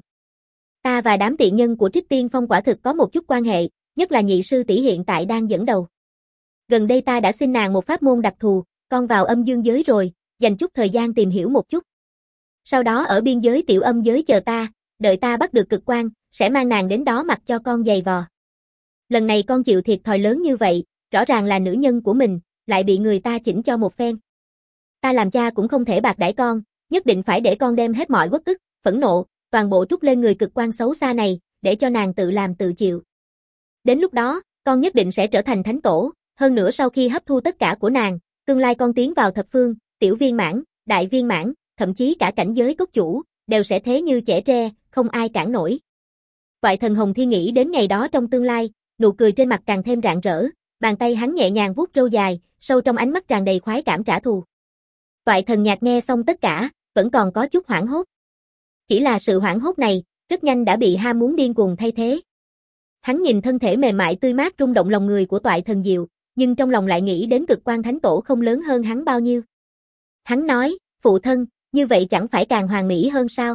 Ta và đám tiện nhân của Trích Tiên Phong quả thực có một chút quan hệ, nhất là nhị sư tỷ hiện tại đang dẫn đầu. Gần đây ta đã xin nàng một pháp môn đặc thù, con vào âm dương giới rồi, dành chút thời gian tìm hiểu một chút. Sau đó ở biên giới tiểu âm giới chờ ta, đợi ta bắt được Cực Quang, sẽ mang nàng đến đó mặc cho con giày vò. Lần này con chịu thiệt thòi lớn như vậy, rõ ràng là nữ nhân của mình, lại bị người ta chỉnh cho một phen. Ta làm cha cũng không thể bạc đãi con, nhất định phải để con đem hết mọi uất ức, phẫn nộ, toàn bộ trút lên người Cực Quang xấu xa này, để cho nàng tự làm tự chịu. Đến lúc đó, con nhất định sẽ trở thành thánh tổ, hơn nữa sau khi hấp thu tất cả của nàng, tương lai con tiến vào thập phương, tiểu viên mãn, đại viên mãn, thậm chí cả cảnh giới cốt chủ, đều sẽ thế như chẻ tre, không ai cản nổi. Toại Thần Hồng Thiên nghĩ đến ngày đó trong tương lai, nụ cười trên mặt càng thêm rạng rỡ, bàn tay hắn nhẹ nhàng vuốt râu dài, sâu trong ánh mắt tràn đầy khoái cảm trả thù. Toại Thần Nhạc nghe xong tất cả, vẫn còn có chút hoảng hốt. Chỉ là sự hoảng hốt này, rất nhanh đã bị ham muốn điên cuồng thay thế. Hắn nhìn thân thể mềm mại tươi mát rung động lòng người của Toại Thần Diệu, nhưng trong lòng lại nghĩ đến Cực Quan Thánh Tổ không lớn hơn hắn bao nhiêu. Hắn nói, phụ thân, như vậy chẳng phải càng hoàn mỹ hơn sao?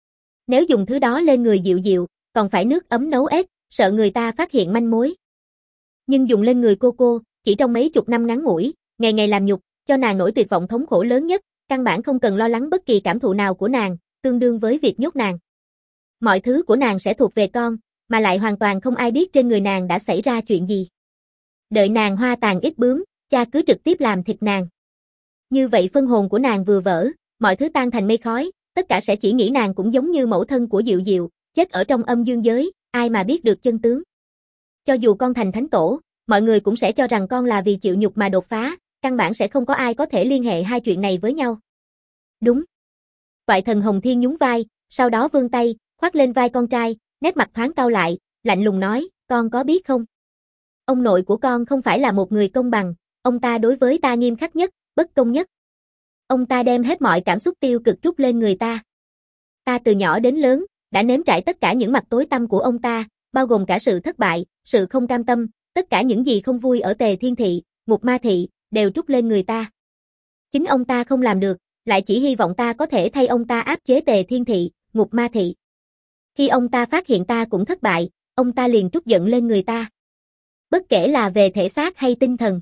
Nếu dùng thứ đó lên người Diệu Diệu, còn phải nước ấm nấu ếch, sợ người ta phát hiện manh mối. Nhưng dùng lên người cô, chỉ trong mấy chục năm ngắn ngủi, ngày ngày làm nhục, cho nàng nỗi tuyệt vọng thống khổ lớn nhất, căn bản không cần lo lắng bất kỳ cảm thụ nào của nàng, tương đương với việc nhốt nàng. Mọi thứ của nàng sẽ thuộc về con, mà lại hoàn toàn không ai biết trên người nàng đã xảy ra chuyện gì. Đợi nàng hoa tàn ít bướm, cha cứ trực tiếp làm thịt nàng. Như vậy phân hồn của nàng vừa vỡ, mọi thứ tan thành mây khói, tất cả sẽ chỉ nghĩ nàng cũng giống như mẫu thân của Diệu Diệu, chết ở trong âm dương giới, ai mà biết được chân tướng. Cho dù con thành thánh tổ, mọi người cũng sẽ cho rằng con là vì chịu nhục mà đột phá, căn bản sẽ không có ai có thể liên hệ hai chuyện này với nhau. Đúng. Toại Thần Hồng Thiên nhún vai, sau đó vươn tay, khoác lên vai con trai, nét mặt thoáng cau lại, lạnh lùng nói, con có biết không? Ông nội của con không phải là một người công bằng, ông ta đối với ta nghiêm khắc nhất, bất công nhất. Ông ta đem hết mọi cảm xúc tiêu cực trút lên người ta. Ta từ nhỏ đến lớn, đã nếm trải tất cả những mặt tối tăm của ông ta, bao gồm cả sự thất bại, sự không cam tâm, tất cả những gì không vui ở Tề Thiên Thị, Ngục Ma Thị, đều trút lên người ta. Chính ông ta không làm được, lại chỉ hy vọng ta có thể thay ông ta áp chế Tề Thiên Thị, Ngục Ma Thị. Khi ông ta phát hiện ta cũng thất bại, ông ta liền trút giận lên người ta. Bất kể là về thể xác hay tinh thần.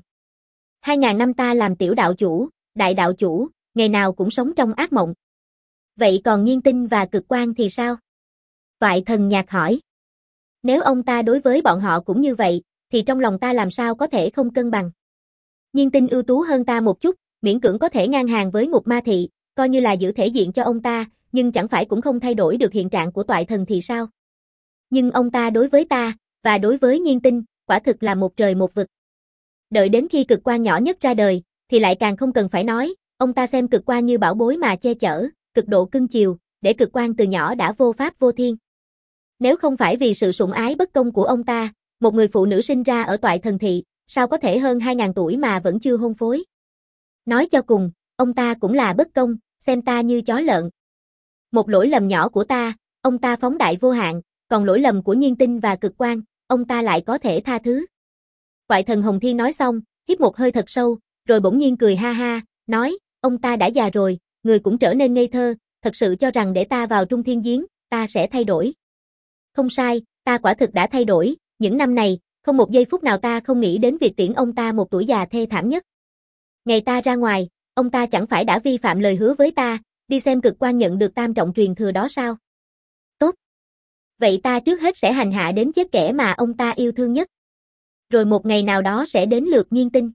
2000 năm ta làm tiểu đạo chủ, đại đạo chủ, ngày nào cũng sống trong ác mộng. Vậy còn Nhiên Tinh và Cực Quan thì sao? Toại Thần Nhạc hỏi. Nếu ông ta đối với bọn họ cũng như vậy, thì trong lòng ta làm sao có thể không cân bằng. Nhiên Tinh ưu tú hơn ta một chút, miễn cưỡng có thể ngang hàng với Ngục Ma Thị, coi như là giữ thể diện cho ông ta, nhưng chẳng phải cũng không thay đổi được hiện trạng của Toại Thần thì sao? Nhưng ông ta đối với ta, và đối với Nhiên Tinh, quả thực là một trời một vực. Đợi đến khi Cực Quan nhỏ nhất ra đời, thì lại càng không cần phải nói, ông ta xem Cực Quan như bảo bối mà che chở, cực độ cưng chiều, để Cực Quan từ nhỏ đã vô pháp vô thiên. Nếu không phải vì sự sủng ái bất công của ông ta, một người phụ nữ sinh ra ở Toại Thần Thị, sao có thể hơn 2000 tuổi mà vẫn chưa hôn phối. Nói cho cùng, ông ta cũng là bất công, xem ta như chó lợn. Một lỗi lầm nhỏ của ta, ông ta phóng đại vô hạn, còn lỗi lầm của Nhiên Tinh và Cực Quan, ông ta lại có thể tha thứ. Toại Thần Hồng Thiên nói xong, hít một hơi thật sâu, rồi bỗng nhiên cười ha ha, nói, ông ta đã già rồi, người cũng trở nên ngây thơ, thật sự cho rằng để ta vào Trung Thiên Giếng, ta sẽ thay đổi. Không sai, ta quả thực đã thay đổi, những năm này, không một giây phút nào ta không nghĩ đến việc tiễn ông ta một tuổi già thê thảm nhất. Ngày ta ra ngoài, ông ta chẳng phải đã vi phạm lời hứa với ta, đi xem Cực Quan nhận được tam trọng truyền thừa đó sao? Tốt. Vậy ta trước hết sẽ hành hạ đến chết kẻ mà ông ta yêu thương nhất. Rồi một ngày nào đó sẽ đến lượt Nhiên Tinh.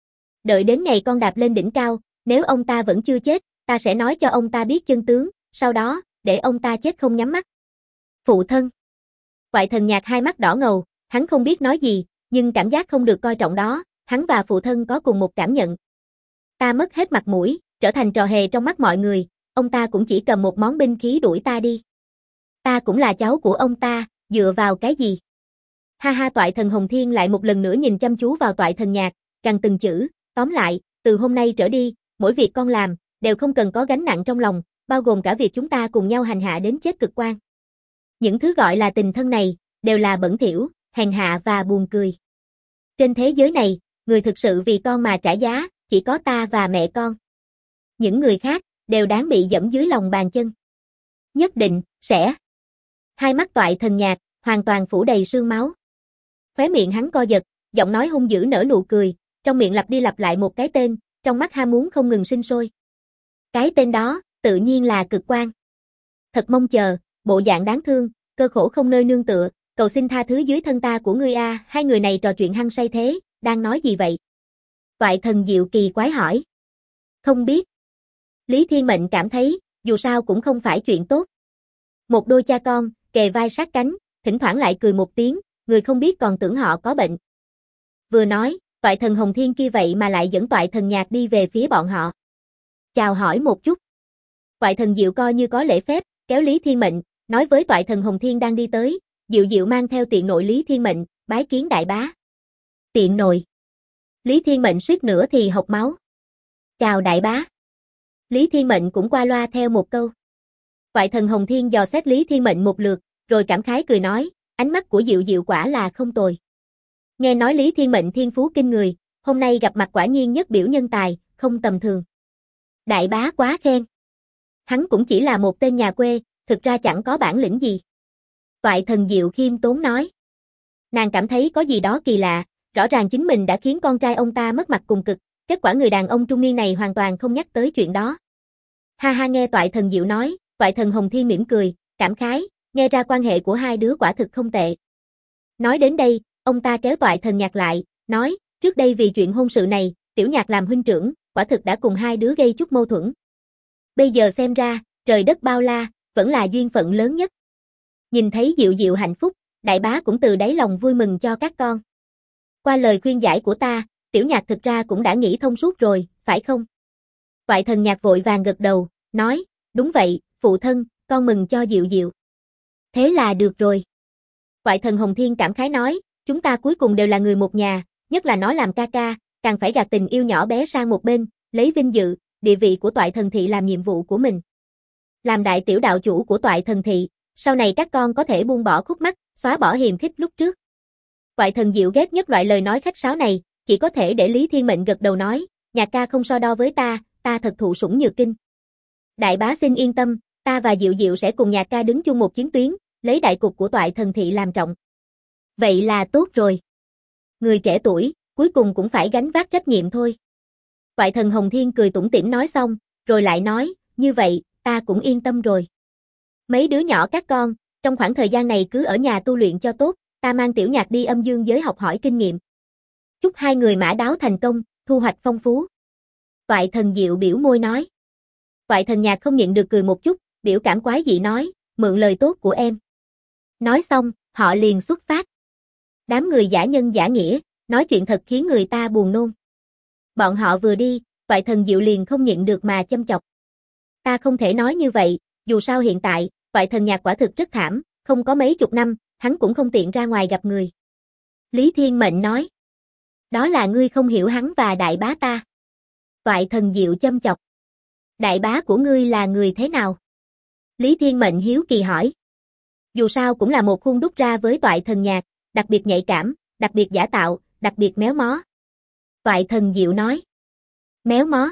Đợi đến ngày con đạp lên đỉnh cao, nếu ông ta vẫn chưa chết, ta sẽ nói cho ông ta biết chân tướng, sau đó, để ông ta chết không nhắm mắt. Phụ thân. Toại Thần Nhạc hai mắt đỏ ngầu, hắn không biết nói gì, nhưng cảm giác không được coi trọng đó, hắn và phụ thân có cùng một cảm nhận. Ta mất hết mặt mũi, trở thành trò hề trong mắt mọi người, ông ta cũng chỉ cầm một món binh khí đuổi ta đi. Ta cũng là cháu của ông ta, dựa vào cái gì? Ha ha. Toại Thần Hồng Thiên lại một lần nữa nhìn chăm chú vào Toại Thần Nhạc, gằn từng chữ, tóm lại, từ hôm nay trở đi, mỗi việc con làm, đều không cần có gánh nặng trong lòng, bao gồm cả việc chúng ta cùng nhau hành hạ đến chết Cực Quan. Những thứ gọi là tình thân này, đều là bẩn thỉu, hèn hạ và buồn cười. Trên thế giới này, người thực sự vì con mà trả giá, chỉ có ta và mẹ con. Những người khác, đều đáng bị dẫm dưới lòng bàn chân. Nhất định, sẽ. Hai mắt Toại Thần Nhạc, hoàn toàn phủ đầy sương máu. Khóe miệng hắn co giật, giọng nói hung dữ nở nụ cười, trong miệng lặp đi lặp lại một cái tên, trong mắt ham muốn không ngừng sinh sôi. Cái tên đó, tự nhiên là Cực Quan. Thật mong chờ, bộ dạng đáng thương, cơ khổ không nơi nương tựa, cầu xin tha thứ dưới thân ta của ngươi a. Hai người này trò chuyện hăng say thế, đang nói gì vậy? Toại Thần Diệu kỳ quái hỏi. Không biết. Lý Thiên Mệnh cảm thấy, dù sao cũng không phải chuyện tốt. Một đôi cha con, kề vai sát cánh, thỉnh thoảng lại cười một tiếng, người không biết còn tưởng họ có bệnh. vừa nói, Toại Thần Hồng Thiên kia vậy mà lại dẫn Toại Thần Nhạc đi về phía bọn họ. Chào hỏi một chút. Toại Thần Diệu coi như có lễ phép, kéo Lý Thiên Mệnh, nói với Toại Thần Hồng Thiên đang đi tới, Diệu Diệu mang theo tiện nội Lý Thiên Mệnh, bái kiến đại bá. Tiện nội. Lý Thiên Mệnh suýt nữa thì hộc máu. Chào đại bá. Lý Thiên Mệnh cũng qua loa theo một câu. Toại Thần Hồng Thiên dò xét Lý Thiên Mệnh một lượt, rồi cảm khái cười nói, ánh mắt của Diệu Diệu quả là không tồi. Nghe nói Lý Thiên Mệnh thiên phú kinh người, hôm nay gặp mặt quả nhiên nhất biểu nhân tài, không tầm thường. Đại bá quá khen. Hắn cũng chỉ là một tên nhà quê, thực ra chẳng có bản lĩnh gì. Toại Thần Diệu khiêm tốn nói. Nàng cảm thấy có gì đó kỳ lạ, rõ ràng chính mình đã khiến con trai ông ta mất mặt cùng cực, kết quả người đàn ông trung niên này hoàn toàn không nhắc tới chuyện đó. Ha ha, nghe Toại Thần Diệu nói, Toại Thần Hồng Thiên mỉm cười, cảm khái, nghe ra quan hệ của hai đứa quả thực không tệ. Nói đến đây, ông ta kéo Toại Thần Nhạc lại, nói, trước đây vì chuyện hôn sự này, Tiểu Nhạc làm huynh trưởng, quả thực đã cùng hai đứa gây chút mâu thuẫn. Bây giờ xem ra, trời đất bao la, vẫn là duyên phận lớn nhất. Nhìn thấy Diệu Diệu hạnh phúc, đại bá cũng từ đáy lòng vui mừng cho các con. Qua lời khuyên giải của ta, Tiểu Nhạc thực ra cũng đã nghĩ thông suốt rồi, phải không? Toại Thần Nhạc vội vàng gật đầu, nói, đúng vậy, phụ thân, con mừng cho Diệu Diệu. Thế là được rồi. Toại Thần Hồng Thiên cảm khái nói, chúng ta cuối cùng đều là người một nhà, nhất là nó làm ca ca, càng phải gạt tình yêu nhỏ bé sang một bên, lấy vinh dự, địa vị của Toại Thần Thị làm nhiệm vụ của mình. Làm đại tiểu đạo chủ của Toại Thần Thị, sau này các con có thể buông bỏ khúc mắc, xóa bỏ hiềm khích lúc trước. Toại Thần Diệu ghét nhất loại lời nói khách sáo này, chỉ có thể để Lý Thiên Mệnh gật đầu nói, Nhạc ca không so đo với ta thật thụ sủng nhược kinh. Đại bá xin yên tâm, ta và Diệu Diệu sẽ cùng Nhạc ca đứng chung một chiến tuyến, lấy đại cục của Toại Thần Thị làm trọng. Vậy là tốt rồi. Người trẻ tuổi, cuối cùng cũng phải gánh vác trách nhiệm thôi. Toại Thần Hồng Thiên cười tủm tỉm nói xong, rồi lại nói, như vậy, ta cũng yên tâm rồi. Mấy đứa nhỏ các con, trong khoảng thời gian này cứ ở nhà tu luyện cho tốt, ta mang Tiểu Nhạc đi âm dương giới học hỏi kinh nghiệm. Chúc hai người mã đáo thành công, thu hoạch phong phú. Toại Thần Diệu biểu môi nói. Toại Thần Nhạc không nhịn được cười một chút, biểu cảm quái dị nói, mượn lời tốt của em. Nói xong, họ liền xuất phát. Đám người giả nhân giả nghĩa, nói chuyện thật khiến người ta buồn nôn. Bọn họ vừa đi, Toại Thần Diệu liền không nhịn được mà châm chọc. Ta không thể nói như vậy, dù sao hiện tại, Toại Thần Nhạc quả thực rất thảm, không có mấy chục năm, hắn cũng không tiện ra ngoài gặp người. Lý Thiên Mệnh nói. Đó là ngươi không hiểu hắn và đại bá ta. Toại Thần Diệu châm chọc. Đại bá của ngươi là người thế nào? Lý Thiên Mệnh hiếu kỳ hỏi. Dù sao cũng là một khuôn đúc ra với Toại Thần Nhạc, đặc biệt nhạy cảm, đặc biệt giả tạo, đặc biệt méo mó. Toại Thần Diệu nói. Méo mó.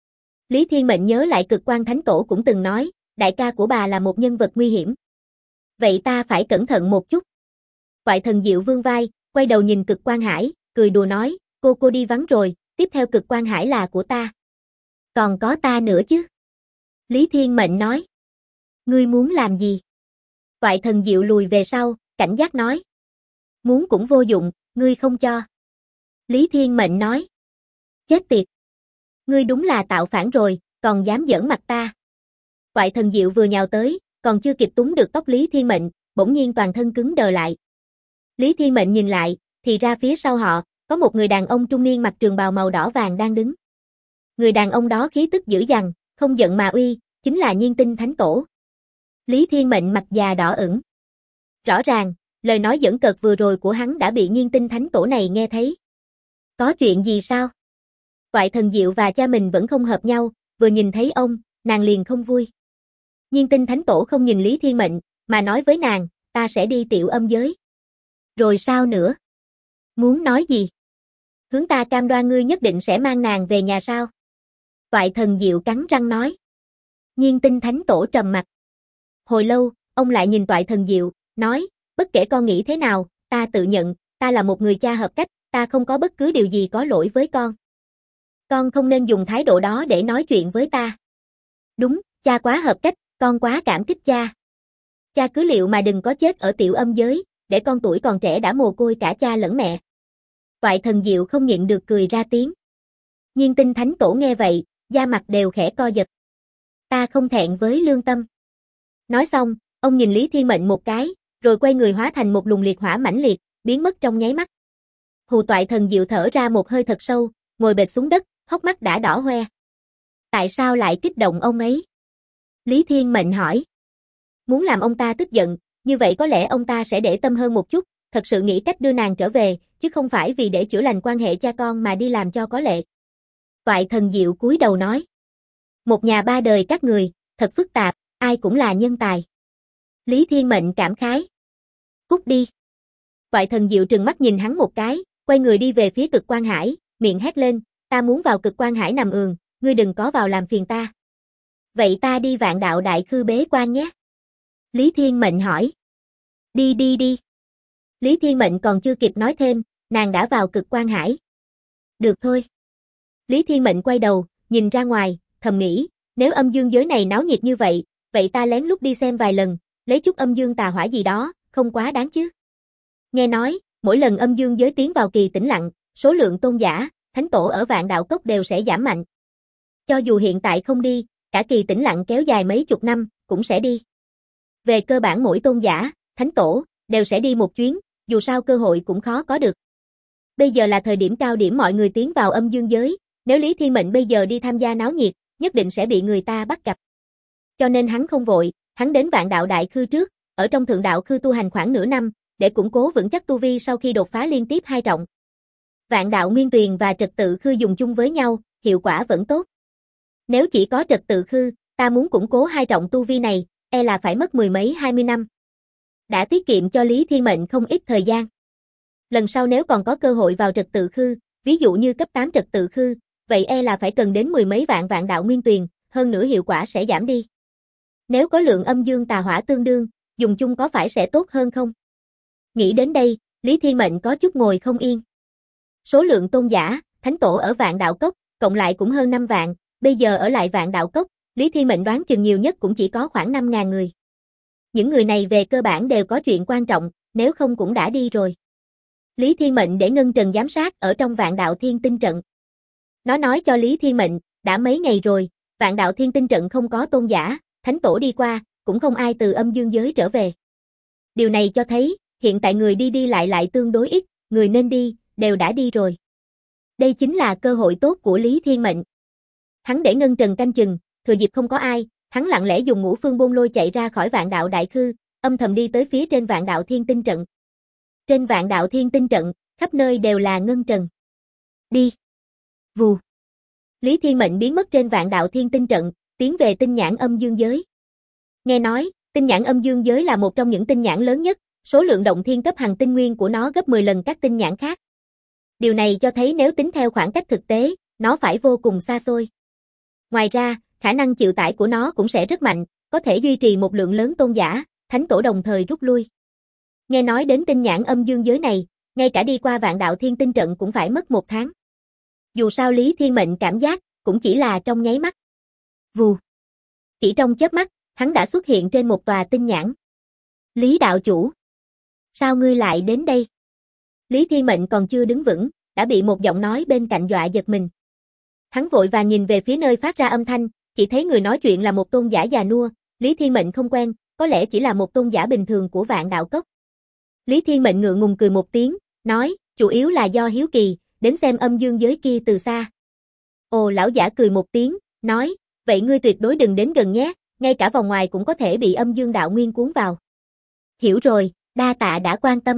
Lý Thiên Mệnh nhớ lại Cực Quan Thánh Tổ cũng từng nói, đại ca của bà là một nhân vật nguy hiểm. Vậy ta phải cẩn thận một chút. Toại Thần Diệu vươn vai, quay đầu nhìn Cực Quan Hải, cười đùa nói, cô đi vắng rồi, tiếp theo Cực Quan Hải là của ta. Còn có ta nữa chứ. Lý Thiên Mệnh nói. Ngươi muốn làm gì? Toại Thần Diệu lùi về sau, cảnh giác nói. Muốn cũng vô dụng, ngươi không cho. Lý Thiên Mệnh nói. Chết tiệt. Ngươi đúng là tạo phản rồi, còn dám giỡn mặt ta. Toại Thần Diệu vừa nhào tới, còn chưa kịp túm được tóc Lý Thiên Mệnh, bỗng nhiên toàn thân cứng đờ lại. Lý Thiên Mệnh nhìn lại, thì ra phía sau họ, có một người đàn ông trung niên mặc trường bào màu đỏ vàng đang đứng. Người đàn ông đó khí tức dữ dằn, không giận mà uy, chính là Nhiên Tinh Thánh Tổ. Lý Thiên Mệnh mặt già đỏ ửng. Rõ ràng, lời nói giỡn cợt vừa rồi của hắn đã bị Nhiên Tinh Thánh Tổ này nghe thấy. Có chuyện gì sao? Toại Thần Diệu và cha mình vẫn không hợp nhau, vừa nhìn thấy ông, nàng liền không vui. Nhiên Tinh Thánh Tổ không nhìn Lý Thiên Mệnh, mà nói với nàng, ta sẽ đi tiểu âm giới. Rồi sao nữa? Muốn nói gì? Hướng ta cam đoan ngươi nhất định sẽ mang nàng về nhà sao? Toại Thần Diệu cắn răng nói. Nhiên Tinh Thánh Tổ trầm mặt. Hồi lâu, ông lại nhìn Toại Thần Diệu, nói, bất kể con nghĩ thế nào, ta tự nhận, ta là một người cha hợp cách, ta không có bất cứ điều gì có lỗi với con. Con không nên dùng thái độ đó để nói chuyện với ta. Đúng, cha quá hợp cách, con quá cảm kích cha. Cha cứ liệu mà đừng có chết ở tiểu âm giới, để con tuổi còn trẻ đã mồ côi cả cha lẫn mẹ. Toại Thần Diệu không nhịn được cười ra tiếng. Nhiên Tinh Thánh Tổ nghe vậy, da mặt đều khẽ co giật. Ta không thẹn với lương tâm. Nói xong, ông nhìn Lý Thiên Mệnh một cái, rồi quay người hóa thành một luồng liệt hỏa mãnh liệt, biến mất trong nháy mắt. Hù Toại Thần Diệu thở ra một hơi thật sâu, ngồi bệt xuống đất, hốc mắt đã đỏ hoe. Tại sao lại kích động ông ấy? Lý Thiên Mệnh hỏi. Muốn làm ông ta tức giận, như vậy có lẽ ông ta sẽ để tâm hơn một chút, thật sự nghĩ cách đưa nàng trở về, chứ không phải vì để chữa lành quan hệ cha con mà đi làm cho có lệ. Toại Thần Diệu cúi đầu nói. Một nhà ba đời các người, thật phức tạp, ai cũng là nhân tài. Lý Thiên Mệnh cảm khái. Cút đi. Toại Thần Diệu trừng mắt nhìn hắn một cái, quay người đi về phía Cực Quan Hải, miệng hét lên, ta muốn vào Cực Quan Hải nằm ườn, ngươi đừng có vào làm phiền ta. Vậy ta đi Vạn Đạo Đại Khư bế quan nhé. Lý Thiên Mệnh hỏi. Đi đi đi. Lý Thiên Mệnh còn chưa kịp nói thêm, nàng đã vào Cực Quan Hải. Được thôi. Lý Thiên Mệnh quay đầu, nhìn ra ngoài, thầm nghĩ, nếu âm dương giới này náo nhiệt như vậy, vậy ta lén lút đi xem vài lần, lấy chút âm dương tà hỏa gì đó, không quá đáng chứ. Nghe nói, mỗi lần âm dương giới tiến vào kỳ tĩnh lặng, số lượng tôn giả, thánh tổ ở Vạn Đạo Cốc đều sẽ giảm mạnh. Cho dù hiện tại không đi, cả kỳ tĩnh lặng kéo dài mấy chục năm, cũng sẽ đi. Về cơ bản mỗi tôn giả, thánh tổ, đều sẽ đi một chuyến, dù sao cơ hội cũng khó có được. Bây giờ là thời điểm cao điểm mọi người tiến vào âm dương giới, nếu Lý Thiên Mệnh bây giờ đi tham gia náo nhiệt, nhất định sẽ bị người ta bắt gặp. Cho nên hắn không vội, hắn đến Vạn Đạo Đại Khư trước, ở trong Thượng Đạo Khư tu hành khoảng nửa năm, để củng cố vững chắc tu vi sau khi đột phá liên tiếp 2 trọng. Vạn Đạo Nguyên Tuyền và Trật Tự Khư dùng chung với nhau, hiệu quả vẫn tốt. Nếu chỉ có Trật Tự Khư, ta muốn củng cố 2 trọng tu vi này, e là phải mất 10 mấy 20 năm. Đã tiết kiệm cho Lý Thiên Mệnh không ít thời gian. Lần sau nếu còn có cơ hội vào Trật Tự Khư, ví dụ như cấp 8 Trật Tự Khư, vậy e là phải cần đến 10 mấy vạn Vạn Đạo Nguyên Tuyền, hơn nữa hiệu quả sẽ giảm đi. Nếu có lượng âm dương tà hỏa tương đương, dùng chung có phải sẽ tốt hơn không? Nghĩ đến đây, Lý Thiên Mệnh có chút ngồi không yên. Số lượng tôn giả, thánh tổ ở Vạn Đạo Cốc, cộng lại cũng hơn 5 vạn, bây giờ ở lại Vạn Đạo Cốc, Lý Thiên Mệnh đoán chừng nhiều nhất cũng chỉ có khoảng 5.000 người. Những người này về cơ bản đều có chuyện quan trọng, nếu không cũng đã đi rồi. Lý Thiên Mệnh để Ngân Trần giám sát ở trong Vạn Đạo Thiên Tinh Trận. Nó nói cho Lý Thiên Mệnh, đã mấy ngày rồi, Vạn Đạo Thiên Tinh Trận không có tôn giả, thánh tổ đi qua, cũng không ai từ âm dương giới trở về. Điều này cho thấy, hiện tại người đi đi lại tương đối ít, người nên đi, đều đã đi rồi. Đây chính là cơ hội tốt của Lý Thiên Mệnh. Hắn để Ngân Trần canh chừng, thừa dịp không có ai, hắn lặng lẽ dùng ngũ phương bôn lôi chạy ra khỏi Vạn Đạo Đại Khư, âm thầm đi tới phía trên Vạn Đạo Thiên Tinh Trận. Trên Vạn Đạo Thiên Tinh Trận, khắp nơi đều là Ngân Trần. Đi. Vù. Lý Thiên Mệnh biến mất trên Vạn Đạo Thiên Tinh Trận, tiến về tinh nhãn âm dương giới. Nghe nói, tinh nhãn âm dương giới là một trong những tinh nhãn lớn nhất, số lượng động thiên cấp hành tinh nguyên của nó gấp 10 lần các tinh nhãn khác. Điều này cho thấy nếu tính theo khoảng cách thực tế, nó phải vô cùng xa xôi. Ngoài ra, khả năng chịu tải của nó cũng sẽ rất mạnh, có thể duy trì một lượng lớn tôn giả, thánh tổ đồng thời rút lui. Nghe nói đến tinh nhãn âm dương giới này, ngay cả đi qua Vạn Đạo Thiên Tinh Trận cũng phải mất 1 tháng. Dù sao Lý Thiên Mệnh cảm giác, cũng chỉ là trong nháy mắt. Vù. Chỉ trong chớp mắt, hắn đã xuất hiện trên một tòa tinh nhãn. Lý đạo chủ. Sao ngươi lại đến đây? Lý Thiên Mệnh còn chưa đứng vững, đã bị một giọng nói bên cạnh dọa giật mình. Hắn vội vàng nhìn về phía nơi phát ra âm thanh, chỉ thấy người nói chuyện là một tôn giả già nua, Lý Thiên Mệnh không quen, có lẽ chỉ là một tôn giả bình thường của Vạn Đạo Cốc. Lý Thiên Mệnh ngượng ngùng cười một tiếng, nói, chủ yếu là do hiếu kỳ, đến xem âm dương giới kia từ xa. Ồ, lão giả cười một tiếng, nói, vậy ngươi tuyệt đối đừng đến gần nhé, ngay cả vòng ngoài cũng có thể bị âm dương đạo nguyên cuốn vào. Hiểu rồi, đa tạ đã quan tâm.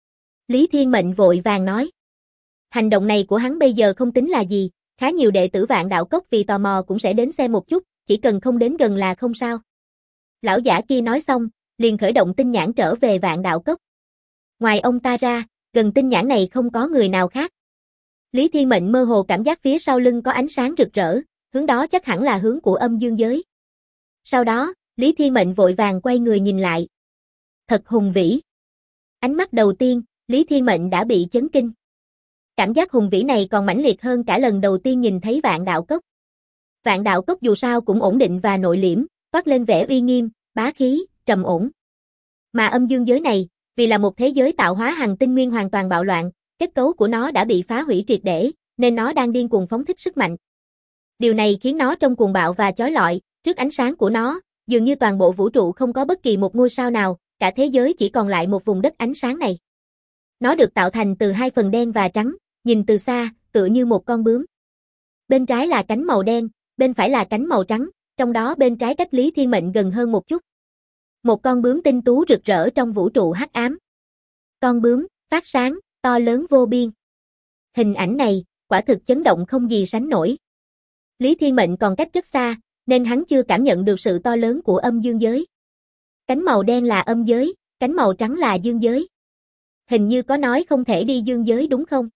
Lý Thiên Mệnh vội vàng nói. Hành động này của hắn bây giờ không tính là gì, khá nhiều đệ tử Vạn Đạo Cốc vì tò mò cũng sẽ đến xem một chút, chỉ cần không đến gần là không sao. Lão giả kia nói xong, liền khởi động tinh nhãn trở về Vạn Đạo Cốc. Ngoài ông ta ra, gần tinh nhãn này không có người nào khác. Lý Thiên Mệnh mơ hồ cảm giác phía sau lưng có ánh sáng rực rỡ, hướng đó chắc hẳn là hướng của âm dương giới. Sau đó, Lý Thiên Mệnh vội vàng quay người nhìn lại. Thật hùng vĩ. Ánh mắt đầu tiên, Lý Thiên Mệnh đã bị chấn kinh. Cảm giác hùng vĩ này còn mãnh liệt hơn cả lần đầu tiên nhìn thấy Vạn Đạo Cốc. Vạn Đạo Cốc dù sao cũng ổn định và nội liễm, toát lên vẻ uy nghiêm, bá khí, trầm ổn. Mà âm dương giới này, vì là một thế giới tạo hóa hành tinh nguyên hoàn toàn bạo loạn, kết cấu của nó đã bị phá hủy triệt để, nên nó đang điên cuồng phóng thích sức mạnh. Điều này khiến nó trông cuồng bạo và chói lọi, trước ánh sáng của nó, dường như toàn bộ vũ trụ không có bất kỳ một ngôi sao nào, cả thế giới chỉ còn lại một vùng đất ánh sáng này. Nó được tạo thành từ hai phần đen và trắng, nhìn từ xa, tựa như một con bướm. Bên trái là cánh màu đen, bên phải là cánh màu trắng, trong đó bên trái cách Lý Thiên Mệnh gần hơn một chút. Một con bướm tinh tú rực rỡ trong vũ trụ hắc ám. Con bướm, phát sáng, to lớn vô biên. Hình ảnh này, quả thực chấn động không gì sánh nổi. Lý Thiên Mệnh còn cách rất xa, nên hắn chưa cảm nhận được sự to lớn của âm dương giới. Cánh màu đen là âm giới, cánh màu trắng là dương giới. Hình như có nói không thể đi dương giới đúng không?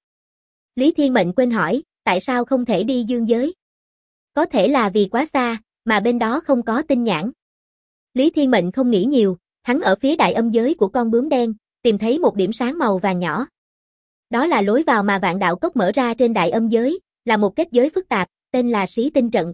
Lý Thiên Mệnh quên hỏi, tại sao không thể đi dương giới? Có thể là vì quá xa, mà bên đó không có tinh nhãn. Lý Thiên Mệnh không nghĩ nhiều, hắn ở phía đại âm giới của con bướm đen, tìm thấy một điểm sáng màu vàng nhỏ. Đó là lối vào mà Vạn Đạo Cốc mở ra trên đại âm giới, là một kết giới phức tạp, tên là Xí Tinh Trận.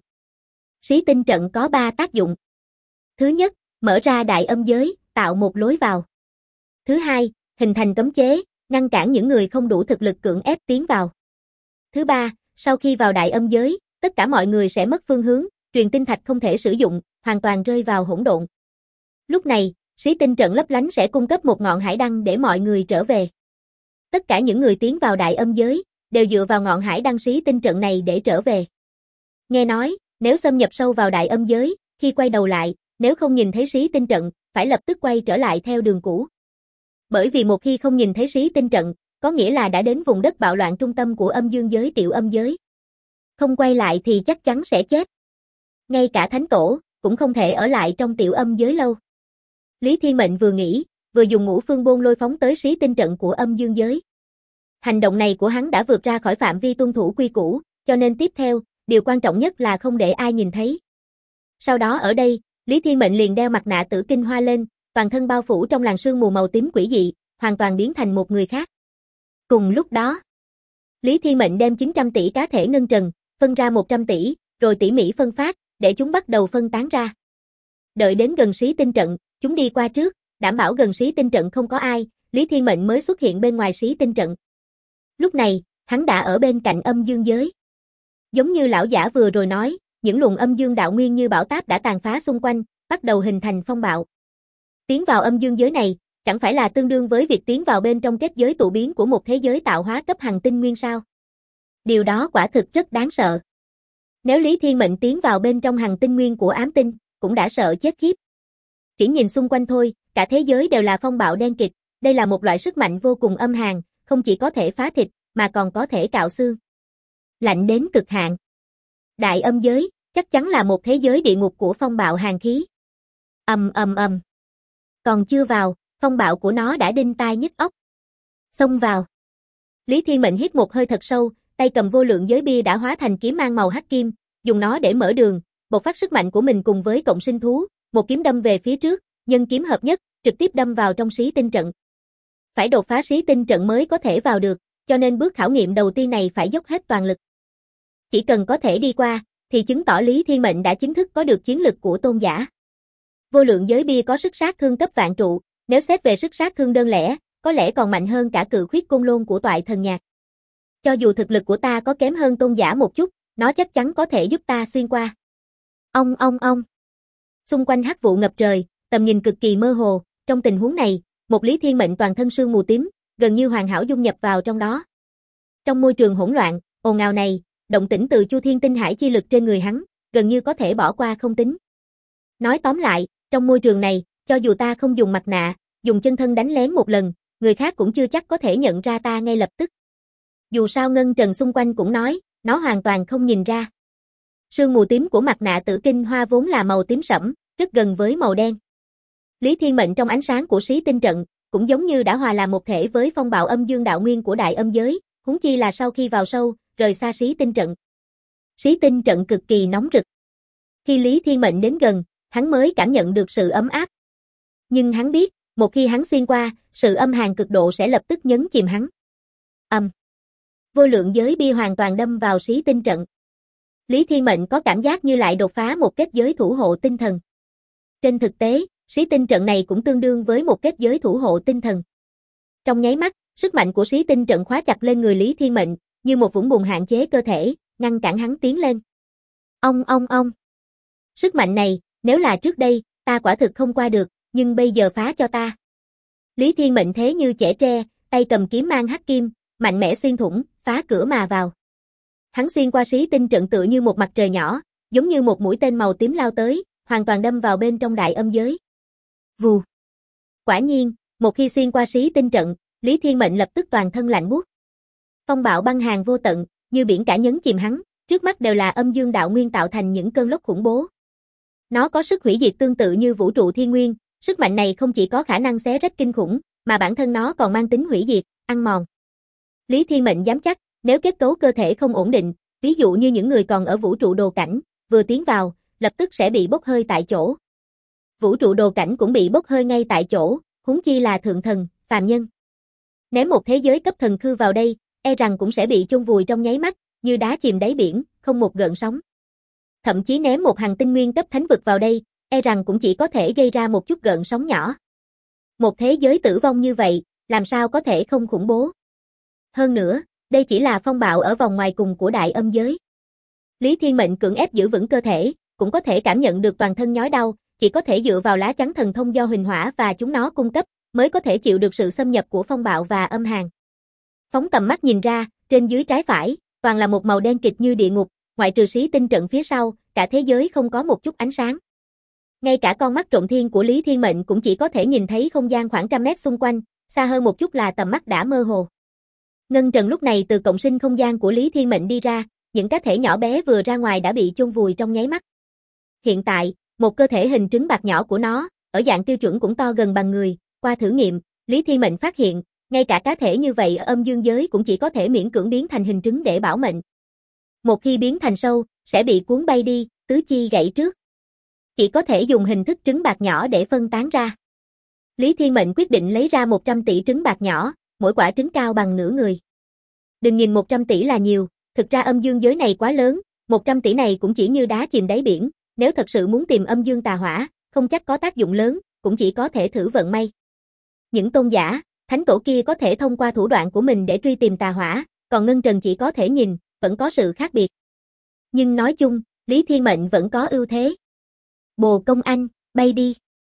Xí Tinh Trận có 3 tác dụng. Thứ nhất, mở ra đại âm giới, tạo một lối vào. Thứ hai, hình thành cấm chế, ngăn cản những người không đủ thực lực cưỡng ép tiến vào. Thứ ba, sau khi vào đại âm giới, tất cả mọi người sẽ mất phương hướng, truyền tinh thạch không thể sử dụng, hoàn toàn rơi vào hỗn độn. Lúc này, Xí Tinh Trận lấp lánh sẽ cung cấp một ngọn hải đăng để mọi người trở về. Tất cả những người tiến vào đại âm giới, đều dựa vào ngọn hải đăng Xí Tinh Trận này để trở về. Nghe nói, nếu xâm nhập sâu vào đại âm giới, khi quay đầu lại, nếu không nhìn thấy Xí Tinh Trận, phải lập tức quay trở lại theo đường cũ. Bởi vì một khi không nhìn thấy Xí Tinh Trận, có nghĩa là đã đến vùng đất bạo loạn trung tâm của âm dương giới tiểu âm giới. Không quay lại thì chắc chắn sẽ chết. Ngay cả thánh tổ, cũng không thể ở lại trong tiểu âm giới lâu. Lý Thiên Mệnh vừa nghĩ, vừa dùng ngũ phương bôn lôi phóng tới Xí Tinh Trận của âm dương giới. Hành động này của hắn đã vượt ra khỏi phạm vi tuân thủ quy củ, cho nên tiếp theo, điều quan trọng nhất là không để ai nhìn thấy. Sau đó ở đây, Lý Thiên Mệnh liền đeo mặt nạ tử kinh hoa lên, toàn thân bao phủ trong làn sương mù màu tím quỷ dị, hoàn toàn biến thành một người khác. Cùng lúc đó, Lý Thiên Mệnh đem 900 tỷ cá thể ngân trần, phân ra 100 tỷ, rồi tỉ mỉ phân phát, để chúng bắt đầu phân tán ra. Đợi đến gần Xí Tinh Trận, chúng đi qua trước, đảm bảo gần Xí Tinh Trận không có ai, Lý Thiên Mệnh mới xuất hiện bên ngoài Xí Tinh Trận. Lúc này, hắn đã ở bên cạnh âm dương giới. Giống như lão giả vừa rồi nói, những luồng âm dương đạo nguyên như bão táp đã tàn phá xung quanh, bắt đầu hình thành phong bạo. Tiến vào âm dương giới này, chẳng phải là tương đương với việc tiến vào bên trong kết giới tụ biến của một thế giới tạo hóa cấp hành tinh nguyên sao? Điều đó quả thực rất đáng sợ. Nếu Lý Thiên Mệnh tiến vào bên trong hành tinh nguyên của ám tinh, cũng đã sợ chết khiếp. Chỉ nhìn xung quanh thôi, cả thế giới đều là phong bạo đen kịt, đây là một loại sức mạnh vô cùng âm hàn, không chỉ có thể phá thịt, mà còn có thể cạo xương. Lạnh đến cực hạn. Đại âm giới, chắc chắn là một thế giới địa ngục của phong bạo hàn khí. Ầm ầm ầm. Còn chưa vào, phong bạo của nó đã đinh tai nhức óc. Xông vào. Lý Thiên Mệnh hít một hơi thật sâu, tay cầm vô lượng giới bia đã hóa thành kiếm mang màu hắc kim, dùng nó để mở đường, bộc phát sức mạnh của mình cùng với cộng sinh thú, một kiếm đâm về phía trước, nhân kiếm hợp nhất, trực tiếp đâm vào trong Xí Tinh Trận. Phải đột phá Xí Tinh Trận mới có thể vào được, cho nên bước khảo nghiệm đầu tiên này phải dốc hết toàn lực. Chỉ cần có thể đi qua, thì chứng tỏ Lý Thiên Mệnh đã chính thức có được chiến lực của tôn giả. Vô lượng giới bia có sức sát thương cấp vạn trụ, nếu xét về sức sát thương đơn lẻ, có lẽ còn mạnh hơn cả cự khuyết côn lôn của Toại Thần Nhạc. Cho dù thực lực của ta có kém hơn tôn giả một chút, nó chắc chắn có thể giúp ta xuyên qua. Ong ong ong. Xung quanh hắc vụ ngập trời, tầm nhìn cực kỳ mơ hồ, trong tình huống này, một Lý Thiên Mệnh toàn thân sương mù tím, gần như hoàn hảo dung nhập vào trong đó. Trong môi trường hỗn loạn, ồn ào này, động tĩnh từ Chu Thiên Tinh Hải chi lực trên người hắn, gần như có thể bỏ qua không tính. Nói tóm lại, trong môi trường này, cho dù ta không dùng mặt nạ, dùng chân thân đánh lén một lần, người khác cũng chưa chắc có thể nhận ra ta ngay lập tức. Dù sao ngân trần xung quanh cũng nói, nó hoàn toàn không nhìn ra. Sương mù tím của mặt nạ tử kinh hoa vốn là màu tím sẫm, rất gần với màu đen. Lý Thiên Mệnh trong ánh sáng của Xí Tinh Trận, cũng giống như đã hòa làm một thể với phong bạo âm dương đạo nguyên của đại âm giới, huống chi là sau khi vào sâu, rời xa Xí Tinh Trận. Xí Tinh Trận cực kỳ nóng rực. Khi Lý Thiên Mệnh đến gần, hắn mới cảm nhận được sự ấm áp. Nhưng hắn biết, một khi hắn xuyên qua, sự âm hàn cực độ sẽ lập tức nhấn chìm hắn. Vô lượng giới bia hoàn toàn đâm vào Xí Tinh Trận. Lý Thiên Mệnh có cảm giác như lại đột phá một kết giới thủ hộ tinh thần. Trên thực tế, Xí Tinh Trận này cũng tương đương với một kết giới thủ hộ tinh thần. Trong nháy mắt, sức mạnh của Xí Tinh Trận khóa chặt lên người Lý Thiên Mệnh, như một vũng bùn hạn chế cơ thể, ngăn cản hắn tiến lên. Ong ong ong. Sức mạnh này, nếu là trước đây, ta quả thực không qua được, nhưng bây giờ phá cho ta. Lý Thiên Mệnh thế như chẻ tre, tay cầm kiếm mang hắc kim, mạnh mẽ xuyên thủng, phá cửa mà vào. Hắn xuyên qua xí tinh trận tựa như một mặt trời nhỏ, giống như một mũi tên màu tím lao tới, hoàn toàn đâm vào bên trong đại âm giới. Vù. Quả nhiên, một khi xuyên qua xí tinh trận, Lý Thiên Mệnh lập tức toàn thân lạnh buốt. Phong bạo băng hàng vô tận, như biển cả nhấn chìm hắn, trước mắt đều là âm dương đạo nguyên tạo thành những cơn lốc khủng bố. Nó có sức hủy diệt tương tự như vũ trụ thiên nguyên, sức mạnh này không chỉ có khả năng xé rách kinh khủng, mà bản thân nó còn mang tính hủy diệt, ăn mòn. Lý Thiên Mệnh dám chắc, nếu kết cấu cơ thể không ổn định, ví dụ như những người còn ở vũ trụ đồ cảnh, vừa tiến vào, lập tức sẽ bị bốc hơi tại chỗ. Vũ trụ đồ cảnh cũng bị bốc hơi ngay tại chỗ, huống chi là thượng thần, phàm nhân. Ném một thế giới cấp thần khư vào đây, e rằng cũng sẽ bị chôn vùi trong nháy mắt, như đá chìm đáy biển, không một gợn sóng. Thậm chí ném một hành tinh nguyên cấp thánh vực vào đây, e rằng cũng chỉ có thể gây ra một chút gợn sóng nhỏ. Một thế giới tử vong như vậy, làm sao có thể không khủng bố? Hơn nữa, đây chỉ là phong bạo ở vòng ngoài cùng của đại âm giới. Lý Thiên Mệnh cưỡng ép giữ vững cơ thể, cũng có thể cảm nhận được toàn thân nhói đau, chỉ có thể dựa vào lá chắn thần thông do Huỳnh Hỏa và chúng nó cung cấp, mới có thể chịu được sự xâm nhập của phong bạo và âm hàn. Phóng tầm mắt nhìn ra, trên dưới trái phải, toàn là một màu đen kịt như địa ngục, ngoại trừ xí tinh trận phía sau, cả thế giới không có một chút ánh sáng. Ngay cả con mắt trộm thiên của Lý Thiên Mệnh cũng chỉ có thể nhìn thấy không gian khoảng trăm mét xung quanh, xa hơn một chút là tầm mắt đã mơ hồ. Ngân Trần lúc này từ cộng sinh không gian của Lý Thiên Mệnh đi ra, những cá thể nhỏ bé vừa ra ngoài đã bị chôn vùi trong nháy mắt. Hiện tại, một cơ thể hình trứng bạc nhỏ của nó, ở dạng tiêu chuẩn cũng to gần bằng người, qua thử nghiệm, Lý Thiên Mệnh phát hiện, ngay cả cá thể như vậy ở âm dương giới cũng chỉ có thể miễn cưỡng biến thành hình trứng để bảo mệnh. Một khi biến thành sâu, sẽ bị cuốn bay đi, tứ chi gãy trước. Chỉ có thể dùng hình thức trứng bạc nhỏ để phân tán ra. Lý Thiên Mệnh quyết định lấy ra 100 tỷ trứng bạc nhỏ, mỗi quả trứng cao bằng nửa người. Đừng nhìn 100 tỷ là nhiều, thực ra âm dương giới này quá lớn, 100 tỷ này cũng chỉ như đá chìm đáy biển, nếu thật sự muốn tìm âm dương tà hỏa, không chắc có tác dụng lớn, cũng chỉ có thể thử vận may. Những tôn giả, thánh tổ kia có thể thông qua thủ đoạn của mình để truy tìm tà hỏa, còn Ngân Trần chỉ có thể nhìn, vẫn có sự khác biệt. Nhưng nói chung, Lý Thiên Mệnh vẫn có ưu thế. Bồ Công Anh, bay đi.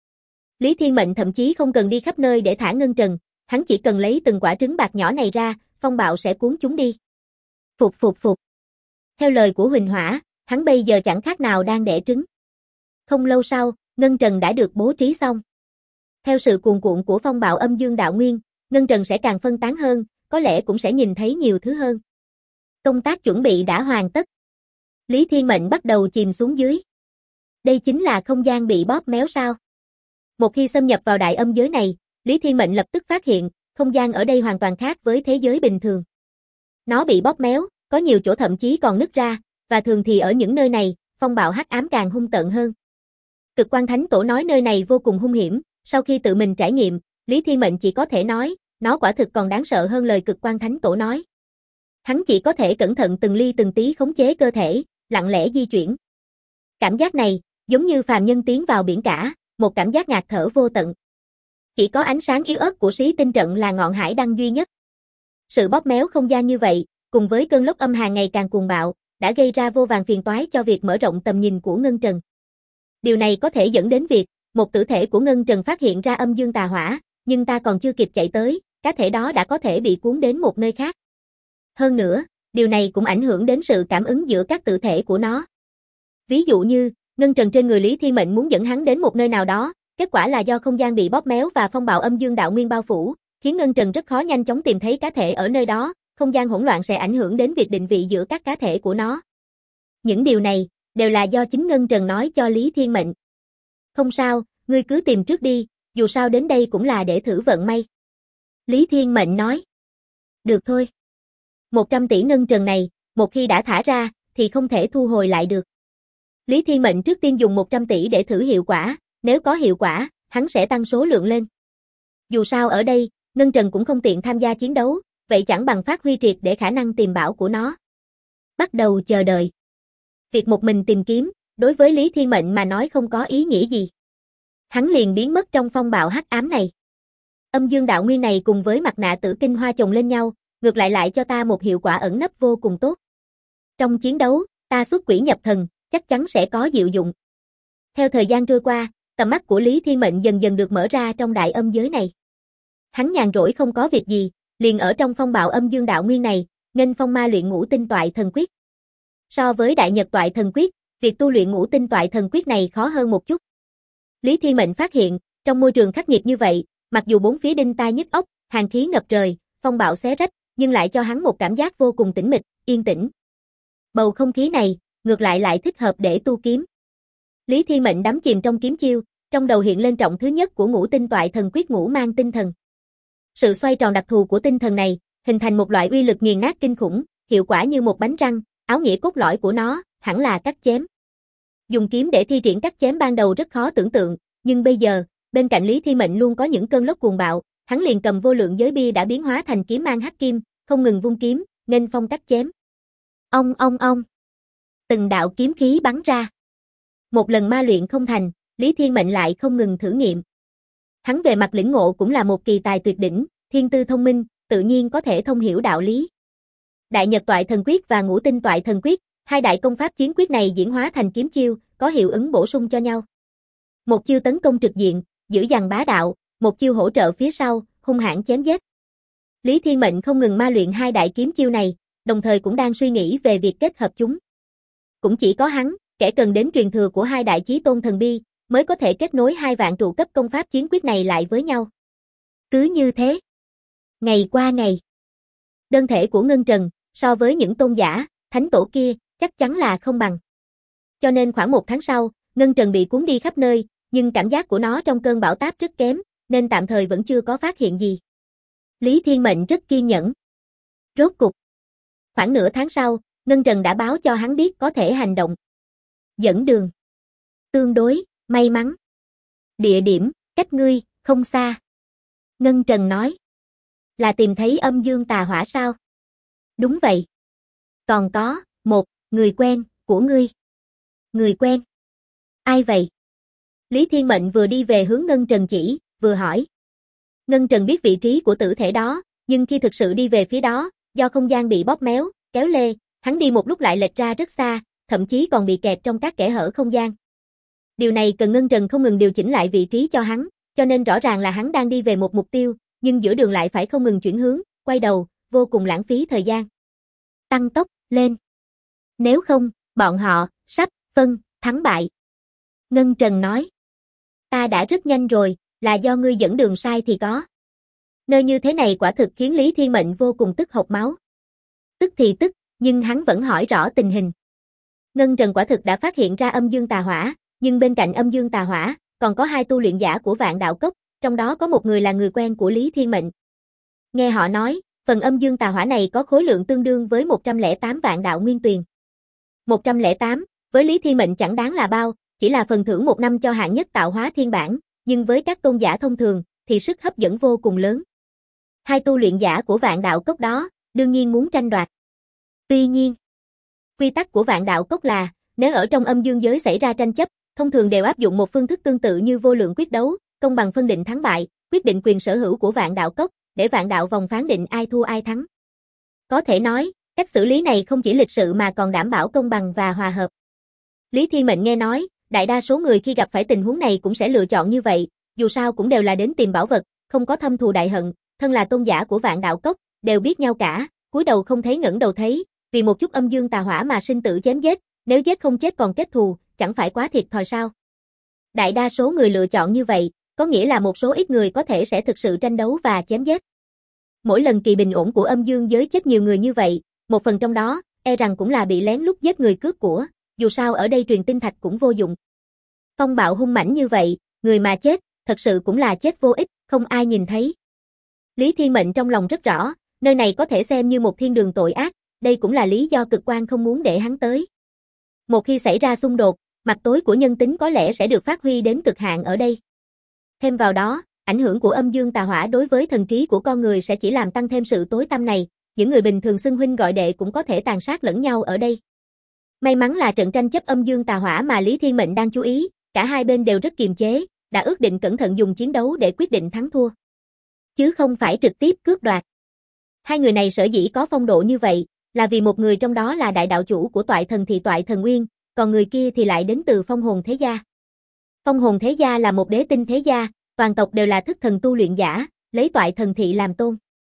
Lý Thiên Mệnh thậm chí không cần đi khắp nơi để thả Ngân Trần, hắn chỉ cần lấy từng quả trứng bạc nhỏ này ra, phong bạo sẽ cuốn chúng đi. Phục phục phục. Theo lời của Huỳnh Hỏa, hắn bây giờ chẳng khác nào đang đẻ trứng. Không lâu sau, Ngân Trần đã được bố trí xong. Theo sự cuồn cuộn của phong bạo âm dương đạo nguyên, Ngân Trần sẽ càng phân tán hơn, có lẽ cũng sẽ nhìn thấy nhiều thứ hơn. Công tác chuẩn bị đã hoàn tất. Lý Thiên Mệnh bắt đầu chìm xuống dưới. Đây chính là không gian bị bóp méo sao? Một khi xâm nhập vào đại âm giới này, Lý Thiên Mệnh lập tức phát hiện, không gian ở đây hoàn toàn khác với thế giới bình thường. Nó bị bóp méo, có nhiều chỗ thậm chí còn nứt ra, và thường thì ở những nơi này, phong bạo hắc ám càng hung tợn hơn. Cực Quan Thánh Tổ nói nơi này vô cùng hung hiểm, sau khi tự mình trải nghiệm, Lý Thiên Mệnh chỉ có thể nói, nó quả thực còn đáng sợ hơn lời Cực Quan Thánh Tổ nói. Hắn chỉ có thể cẩn thận từng ly từng tí khống chế cơ thể, lặng lẽ di chuyển. Cảm giác này, giống như phàm nhân tiến vào biển cả, một cảm giác ngạt thở vô tận. Chỉ có ánh sáng yếu ớt của xí tinh trận là ngọn hải đăng duy nhất. Sự bóp méo không gian như vậy, cùng với cơn lốc âm hàn ngày càng cuồng bạo, đã gây ra vô vàn phiền toái cho việc mở rộng tầm nhìn của Ngân Trần. Điều này có thể dẫn đến việc, một tử thể của Ngân Trần phát hiện ra âm dương tà hỏa, nhưng ta còn chưa kịp chạy tới, cá thể đó đã có thể bị cuốn đến một nơi khác. Hơn nữa, điều này cũng ảnh hưởng đến sự cảm ứng giữa các tử thể của nó. Ví dụ như, Ngân Trần trên người Lý Thiên Mệnh muốn dẫn hắn đến một nơi nào đó, kết quả là do không gian bị bóp méo và phong bạo âm dương đạo nguyên bao phủ, khiến Ngân Trần rất khó nhanh chóng tìm thấy cá thể ở nơi đó, không gian hỗn loạn sẽ ảnh hưởng đến việc định vị giữa các cá thể của nó. Những điều này, đều là do chính Ngân Trần nói cho Lý Thiên Mệnh. Không sao, ngươi cứ tìm trước đi, dù sao đến đây cũng là để thử vận may. Lý Thiên Mệnh nói. Được thôi. 100 tỷ Ngân Trần này, một khi đã thả ra, thì không thể thu hồi lại được. Lý Thiên Mệnh trước tiên dùng 100 tỷ để thử hiệu quả, nếu có hiệu quả, hắn sẽ tăng số lượng lên. Dù sao ở đây, Ngân Trần cũng không tiện tham gia chiến đấu, vậy chẳng bằng phát huy triệt để khả năng tìm bảo của nó. Bắt đầu chờ đợi. Việc một mình tìm kiếm, đối với Lý Thiên Mệnh mà nói không có ý nghĩa gì. Hắn liền biến mất trong phong bạo hắc ám này. Âm dương đạo nguyên này cùng với mặt nạ tử tinh hoa chồng lên nhau, ngược lại cho ta một hiệu quả ẩn nấp vô cùng tốt. Trong chiến đấu, ta xuất quỷ nhập thần, chắc chắn sẽ có diệu dụng. Theo thời gian trôi qua, tầm mắt của Lý Thiên Mệnh dần dần được mở ra trong đại âm giới này. Hắn nhàn rỗi không có việc gì, Liền ở trong phong bạo âm dương đạo nguyên này, nghênh phong ma luyện ngũ tinh toại thần quyết. So với đại nhật toại thần quyết, việc tu luyện ngũ tinh toại thần quyết này khó hơn một chút. Lý Thiên Mệnh phát hiện, trong môi trường khắc nghiệt như vậy, mặc dù bốn phía đinh tai nhức óc, hàn khí ngập trời, phong bạo xé rách, nhưng lại cho hắn một cảm giác vô cùng tĩnh mịch, yên tĩnh. Bầu không khí này, ngược lại thích hợp để tu kiếm. Lý Thiên Mệnh đắm chìm trong kiếm chiêu, trong đầu hiện lên trọng thứ nhất của ngũ tinh toại thần quyết ngũ mang tinh thần. Sự xoay tròn đặc thù của tinh thần này, hình thành một loại uy lực nghiền nát kinh khủng, hiệu quả như một bánh răng, áo nghĩa cốt lõi của nó, hẳn là cắt chém. Dùng kiếm để thi triển cắt chém ban đầu rất khó tưởng tượng, nhưng bây giờ, bên cạnh Lý Thiên Mệnh luôn có những cơn lốc cuồng bạo, hắn liền cầm vô lượng giới bia đã biến hóa thành kiếm mang hắc kim, không ngừng vung kiếm, nghênh phong cắt chém. Ong. Từng đạo kiếm khí bắn ra. Một lần ma luyện không thành, Lý Thiên Mệnh lại không ngừng thử nghiệm. Hắn về mặt lĩnh ngộ cũng là một kỳ tài tuyệt đỉnh, thiên tư thông minh, tự nhiên có thể thông hiểu đạo lý. Đại nhật toại thần quyết và ngũ tinh toại thần quyết, hai đại công pháp chiến quyết này diễn hóa thành kiếm chiêu, có hiệu ứng bổ sung cho nhau. Một chiêu tấn công trực diện, dữ dằn bá đạo, một chiêu hỗ trợ phía sau, hung hãn chém giết. Lý Thiên Mệnh không ngừng ma luyện hai đại kiếm chiêu này, đồng thời cũng đang suy nghĩ về việc kết hợp chúng. Cũng chỉ có hắn, kẻ cần đến truyền thừa của hai đại chí tôn thần bi, mới có thể kết nối hai vạn trụ cấp công pháp chiến quyết này lại với nhau. Cứ như thế, ngày qua ngày, đơn thể của Ngân Trần, so với những tôn giả, thánh tổ kia, chắc chắn là không bằng. Cho nên khoảng 1 tháng sau, Ngân Trần bị cuốn đi khắp nơi, nhưng cảm giác của nó trong cơn bão táp rất kém, nên tạm thời vẫn chưa có phát hiện gì. Lý Thiên Mệnh rất kiên nhẫn. Rốt cục, khoảng nửa tháng sau, Ngân Trần đã báo cho hắn biết có thể hành động. Dẫn đường. Tương đối, may mắn. Địa điểm, cách ngươi, không xa. Ngân Trần nói. Là tìm thấy âm dương tà hỏa sao? Đúng vậy. Còn có, một, người quen, của ngươi. Người quen? Ai vậy? Lý Thiên Mệnh vừa đi về hướng Ngân Trần chỉ, vừa hỏi. Ngân Trần biết vị trí của tử thể đó, nhưng khi thực sự đi về phía đó, do không gian bị bóp méo, kéo lê, hắn đi một lúc lại lệch ra rất xa, thậm chí còn bị kẹt trong các kẽ hở không gian. Điều này cần Ngân Trần không ngừng điều chỉnh lại vị trí cho hắn, cho nên rõ ràng là hắn đang đi về một mục tiêu, nhưng giữa đường lại phải không ngừng chuyển hướng, quay đầu, vô cùng lãng phí thời gian. Tăng tốc, lên. Nếu không, bọn họ, sắp, phân, thắng bại. Ngân Trần nói. Ta đã rất nhanh rồi, là do ngươi dẫn đường sai thì có. Nơi như thế này quả thực khiến Lý Thiên Mệnh vô cùng tức hộc máu. Tức thì tức, nhưng hắn vẫn hỏi rõ tình hình. Ngân Trần quả thực đã phát hiện ra âm dương tà hỏa, nhưng bên cạnh âm dương tà hỏa, còn có hai tu luyện giả của Vạn Đạo Cốc, trong đó có một người là người quen của Lý Thiên Mệnh. Nghe họ nói, phần âm dương tà hỏa này có khối lượng tương đương với 108 vạn đạo nguyên tuyền. 108, với Lý Thiên Mệnh chẳng đáng là bao, chỉ là phần thưởng 1 năm cho hạng nhất tạo hóa thiên bản, nhưng với các tôn giả thông thường, thì sức hấp dẫn vô cùng lớn. Hai tu luyện giả của Vạn Đạo Cốc đó, đương nhiên muốn tranh đoạt. Tuy nhiên, quy tắc của Vạn Đạo Cốc là, nếu ở trong âm dương giới xảy ra tranh chấp, thông thường đều áp dụng một phương thức tương tự như vô lượng quyết đấu, công bằng phân định thắng bại, quyết định quyền sở hữu của Vạn Đạo Cốc, để Vạn Đạo vòng phán định ai thua ai thắng. Có thể nói, cách xử lý này không chỉ lịch sự mà còn đảm bảo công bằng và hòa hợp. Lý Thiên Mệnh nghe nói, đại đa số người khi gặp phải tình huống này cũng sẽ lựa chọn như vậy, dù sao cũng đều là đến tìm bảo vật, không có thâm thù đại hận, thân là tôn giả của Vạn Đạo Cốc, đều biết nhau cả, cúi đầu không thấy ngẩng đầu thấy, vì một chút âm dương tà hỏa mà sinh tử chém giết, nếu giết không chết còn kết thù, chẳng phải quá thiệt thòi sao? Đại đa số người lựa chọn như vậy, có nghĩa là một số ít người có thể sẽ thực sự tranh đấu và chém giết. Mỗi lần kỳ bình ổn của âm dương giới chết nhiều người như vậy, một phần trong đó, e rằng cũng là bị lén lút giết người cướp của, dù sao ở đây truyền tinh thạch cũng vô dụng. Phong bạo hung mãnh như vậy, người mà chết, thật sự cũng là chết vô ích, không ai nhìn thấy. Lý Thiên Mệnh trong lòng rất rõ, nơi này có thể xem như một thiên đường tội ác, đây cũng là lý do cực quan không muốn để hắn tới. Một khi xảy ra xung đột, mặt tối của nhân tính có lẽ sẽ được phát huy đến cực hạn ở đây. Thêm vào đó, ảnh hưởng của âm dương tà hỏa đối với thần trí của con người sẽ chỉ làm tăng thêm sự tối tăm này, những người bình thường xưng huynh gọi đệ cũng có thể tàn sát lẫn nhau ở đây. May mắn là trận tranh chấp âm dương tà hỏa mà Lý Thiên Mệnh đang chú ý, cả hai bên đều rất kiềm chế, đã ước định cẩn thận dùng chiến đấu để quyết định thắng thua, chứ không phải trực tiếp cướp đoạt. Hai người này sở dĩ có phong độ như vậy, là vì một người trong đó là đại đạo chủ của Toại Thần Thị Toại Thần Nguyên, còn người kia thì lại đến từ Phong Hồn Thế Gia. Phong Hồn Thế Gia là một đế tinh thế gia, toàn tộc đều là thức thần tu luyện giả, lấy Toại Thần Thị làm tôn.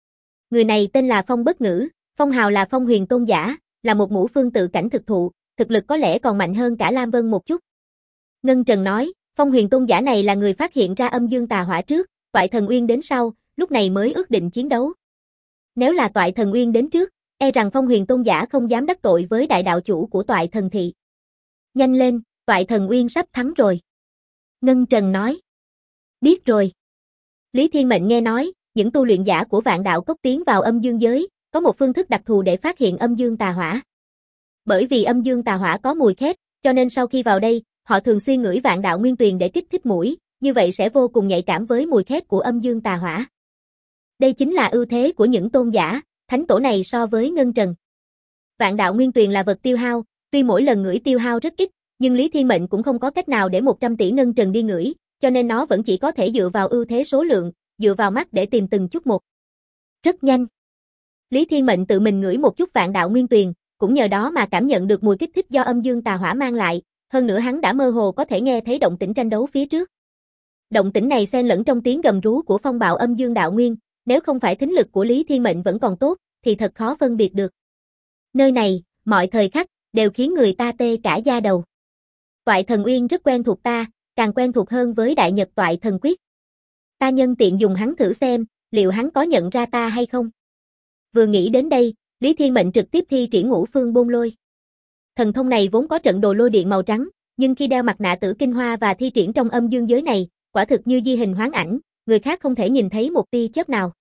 Người này tên là Phong Bất Ngữ, phong hào là Phong Huyền Tôn Giả, là một ngũ phương tự cảnh thực thụ, thực lực có lẽ còn mạnh hơn cả Lam Vân một chút. Ngân Trần nói, Phong Huyền Tôn Giả này là người phát hiện ra âm dương tà hỏa trước, Toại Thần Uyên đến sau, lúc này mới ước định chiến đấu. Nếu là Toại Thần Uyên đến trước, e rằng Phong Huyền Tôn Giả không dám đắc tội với đại đạo chủ của Toại Thần Thị. Nhanh lên, Toại Thần Uyên sắp thắng rồi. Ngân Trần nói. Biết rồi. Lý Thiên Mệnh nghe nói, những tu luyện giả của Vạn Đạo Cốc tiến vào âm dương giới, có một phương thức đặc thù để phát hiện âm dương tà hỏa. Bởi vì âm dương tà hỏa có mùi khét, cho nên sau khi vào đây, họ thường xuyên ngửi Vạn Đạo Nguyên Tuyền để kích thích mũi, như vậy sẽ vô cùng nhạy cảm với mùi khét của âm dương tà hỏa. Đây chính là ưu thế của những tôn giả, thánh tổ này so với Ngân Trần. Vạn Đạo Nguyên Tuyền là vật tiêu hao, tuy mỗi lần ngửi tiêu hao rất ít, nhưng Lý Thiên Mệnh cũng không có cách nào để 100 tỷ Ngân Trần đi ngửi, cho nên nó vẫn chỉ có thể dựa vào ưu thế số lượng, dựa vào mắt để tìm từng chút một. Rất nhanh. Lý Thiên Mệnh tự mình ngửi một chút Vạn Đạo Nguyên Tuyền, cũng nhờ đó mà cảm nhận được mùi kích thích do âm dương tà hỏa mang lại, hơn nữa hắn đã mơ hồ có thể nghe thấy động tĩnh tranh đấu phía trước. Động tĩnh này xen lẫn trong tiếng gầm rú của phong bạo âm dương đạo nguyên, nếu không phải thính lực của Lý Thiên Mệnh vẫn còn tốt, thì thật khó phân biệt được. Nơi này, mọi thời khắc, đều khiến người ta tê cả da đầu. Toại Thần Uyên rất quen thuộc ta, càng quen thuộc hơn với Đại Nhật Toại Thần Quyết. Ta nhân tiện dùng hắn thử xem, liệu hắn có nhận ra ta hay không? Vừa nghĩ đến đây, Lý Thiên Mệnh trực tiếp thi triển Ngũ Phương Bôn Lôi. Thần thông này vốn có trận đồ lôi điện màu trắng, nhưng khi đeo mặt nạ Tử Kinh Hoa và thi triển trong âm dương giới này, quả thực như di hình hoán ảnh, người khác không thể nhìn thấy một tia chớp nào.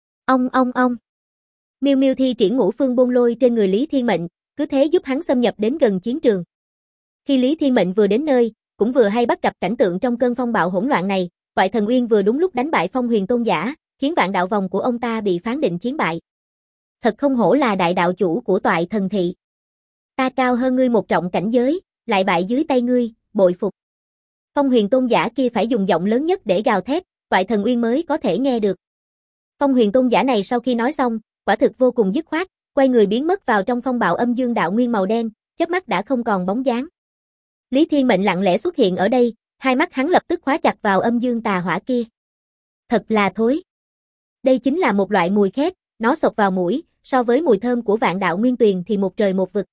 Ông. Miêu Miêu thi triển Ngũ Phương Bôn Lôi trên người Lý Thiên Mệnh, cứ thế giúp hắn xâm nhập đến gần chiến trường. Khi Lý Thiên Mệnh vừa đến nơi, cũng vừa hay bắt gặp cảnh tượng trong cơn phong bạo hỗn loạn này, Toại Thần Uyên vừa đúng lúc đánh bại Phong Huyền Tôn Giả, khiến Vạn Đạo Vòng của ông ta bị phán định chiến bại. Thật không hổ là đại đạo chủ của Toại Thần Thị. Ta cao hơn ngươi một trọng cảnh giới, lại bại dưới tay ngươi, bội phục. Phong Huyền Tôn Giả kia phải dùng giọng lớn nhất để gào thét, Toại Thần Uyên mới có thể nghe được. Phong Huyền Tôn Giả này sau khi nói xong, quả thực vô cùng dứt khoát, quay người biến mất vào trong phong bạo âm dương đạo nguyên màu đen, chớp mắt đã không còn bóng dáng. Lý Thiên Mệnh lặng lẽ xuất hiện ở đây, hai mắt hắn lập tức khóa chặt vào âm dương tà hỏa kia. Thật là thối. Đây chính là một loại mùi khét, nó xộc vào mũi, so với mùi thơm của Vạn Đạo Nguyên Tuyền thì một trời một vực.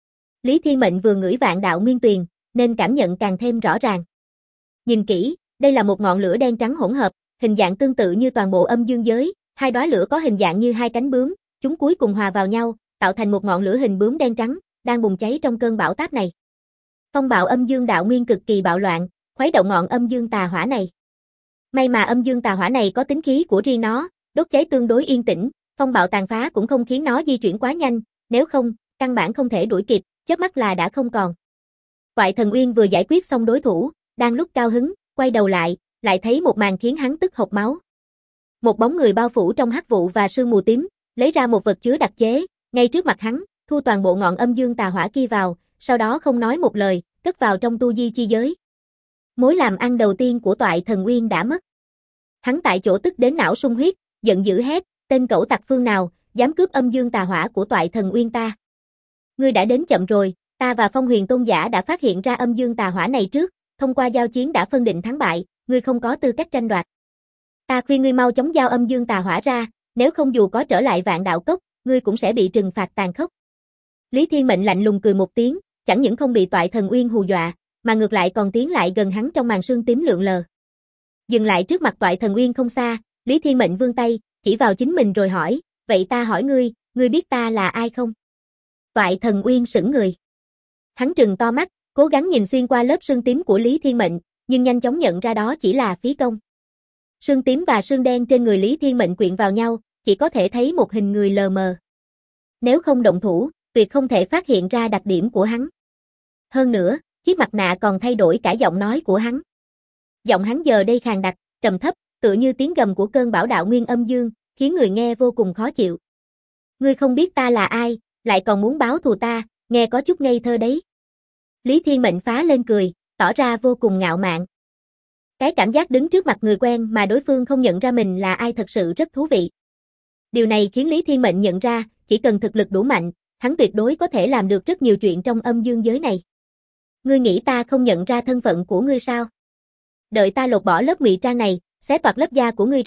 Lý Thiên Mệnh vừa ngửi Vạn Đạo Nguyên Tuyền, nên cảm nhận càng thêm rõ ràng. Nhìn kỹ, đây là một ngọn lửa đen trắng hỗn hợp, hình dạng tương tự như toàn bộ âm dương giới, hai đóa lửa có hình dạng như hai cánh bướm, chúng cuối cùng hòa vào nhau, tạo thành một ngọn lửa hình bướm đen trắng, đang bùng cháy trong cơn bão táp này. Phong bạo âm dương đạo nguyên cực kỳ bạo loạn, khuấy động ngọn âm dương tà hỏa này. May mà âm dương tà hỏa này có tính khí của riêng nó, đốt cháy tương đối yên tĩnh, phong bạo tàn phá cũng không khiến nó di chuyển quá nhanh, nếu không, căn bản không thể đuổi kịp, chớp mắt là đã không còn. Toại Thần Uyên vừa giải quyết xong đối thủ, đang lúc cao hứng, quay đầu lại thấy một màn khiến hắn tức hộc máu. Một bóng người bao phủ trong hắc vụ và sương mù tím, lấy ra một vật chứa đặc chế, ngay trước mặt hắn, thu toàn bộ ngọn âm dương tà hỏa kia vào, sau đó không nói một lời, cất vào trong tu di chi giới. Mối làm ăn đầu tiên của Toại Thần Uyên đã mất. Hắn tại chỗ tức đến não sung huyết, giận dữ hét, tên cẩu tặc phương nào, dám cướp âm dương tà hỏa của Toại Thần Uyên ta. Ngươi đã đến chậm rồi, ta và Phong Huyền Tôn Giả đã phát hiện ra âm dương tà hỏa này trước, thông qua giao chiến đã phân định thắng bại, ngươi không có tư cách tranh đoạt. Ta khuyên ngươi mau chóng giao âm dương tà hỏa ra, nếu không dù có trở lại Vạn Đạo Cốc, ngươi cũng sẽ bị trừng phạt tàn khốc. Lý Thiên Mệnh lạnh lùng cười một tiếng, chẳng những không bị Toại Thần Uyên hù dọa, mà ngược lại còn tiến lại gần hắn trong màn sương tím lượn lờ. Dừng lại trước mặt Toại Thần Uyên không xa, Lý Thiên Mệnh vươn tay, chỉ vào chính mình rồi hỏi, vậy ta hỏi ngươi biết ta là ai không? Toại Thần Uyên sững người. Hắn trừng to mắt, cố gắng nhìn xuyên qua lớp sương tím của Lý Thiên Mệnh, nhưng nhanh chóng nhận ra đó chỉ là phí công. Sương tím và sương đen trên người Lý Thiên Mệnh quyện vào nhau, chỉ có thể thấy một hình người lờ mờ. Nếu không động thủ, tuyệt không thể phát hiện ra đặc điểm của hắn. Hơn nữa, chiếc mặt nạ còn thay đổi cả giọng nói của hắn. Giọng hắn giờ đây khàn đặc, trầm thấp, tựa như tiếng gầm của cơn bão đạo nguyên âm dương, khiến người nghe vô cùng khó chịu. Ngươi không biết ta là ai, lại còn muốn báo thù ta, nghe có chút ngây thơ đấy. Lý Thiên Mệnh phá lên cười, tỏ ra vô cùng ngạo mạn. Cái cảm giác đứng trước mặt người quen mà đối phương không nhận ra mình là ai thật sự rất thú vị. Điều này khiến Lý Thiên Mệnh nhận ra, chỉ cần thực lực đủ mạnh, hắn tuyệt đối có thể làm được rất nhiều chuyện trong âm dương giới này. Ngươi nghĩ ta không nhận ra thân phận của ngươi sao? Đợi ta lột bỏ lớp ngụy trang này, xé toạc lớp da của ngươi ra,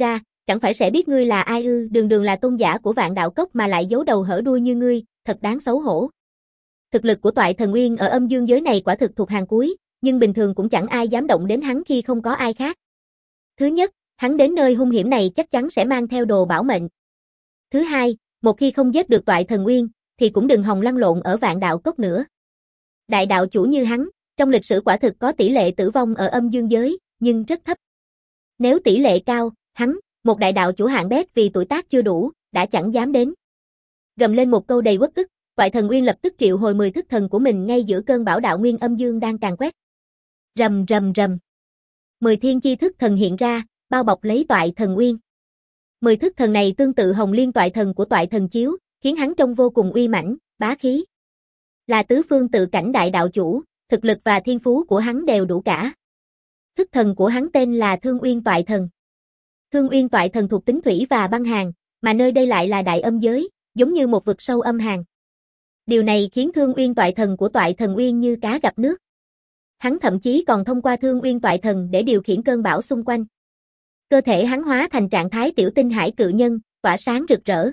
chẳng phải sẽ biết ngươi là ai ư, đường đường là tôn giả của Vạn Đạo Cốc mà lại giấu đầu hở đuôi như ngươi, thật đáng xấu hổ. Thực lực của Toại Thần Nguyên ở âm dương giới này quả thực thuộc hàng cuối, nhưng bình thường cũng chẳng ai dám động đến hắn khi không có ai khác. Thứ nhất, hắn đến nơi hung hiểm này chắc chắn sẽ mang theo đồ bảo mệnh. Thứ hai, một khi không giết được Toại Thần Nguyên, thì cũng đừng hòng lăn lộn ở Vạn Đạo Cốc nữa. Đại đạo chủ như hắn, trong lịch sử quả thực có tỷ lệ tử vong ở âm dương giới, nhưng rất thấp. Nếu tỷ lệ cao, hắn, một đại đạo chủ hạng bét vì tuổi tác chưa đủ, đã chẳng dám đến. Gầm lên một câu đầy uất ức, Toại Thần Nguyên lập tức triệu hồi 10 thức thần của mình ngay giữa cơn bão đạo nguyên âm dương đang càn quét. Rầm rầm rầm. 10 thiên chi thức thần hiện ra, bao bọc lấy Toại Thần Nguyên. 10 thức thần này tương tự Hồng Liên Toại Thần của Toại Thần Chiếu, khiến hắn trông vô cùng uy mãnh, bá khí. Là tứ phương tự cảnh đại đạo chủ, thực lực và thiên phú của hắn đều đủ cả. Thức thần của hắn tên là Thương Uyên Toại Thần. Thương Uyên Toại Thần thuộc tính thủy và băng hàn, mà nơi đây lại là đại âm giới, giống như một vực sâu âm hàn. Điều này khiến Thương Uyên Toại Thần của Toại Thần Uyên như cá gặp nước. Hắn thậm chí còn thông qua Thương Uyên Toại Thần để điều khiển cơn bão xung quanh. Cơ thể hắn hóa thành trạng thái tiểu tinh hải cự nhân, tỏa sáng rực rỡ.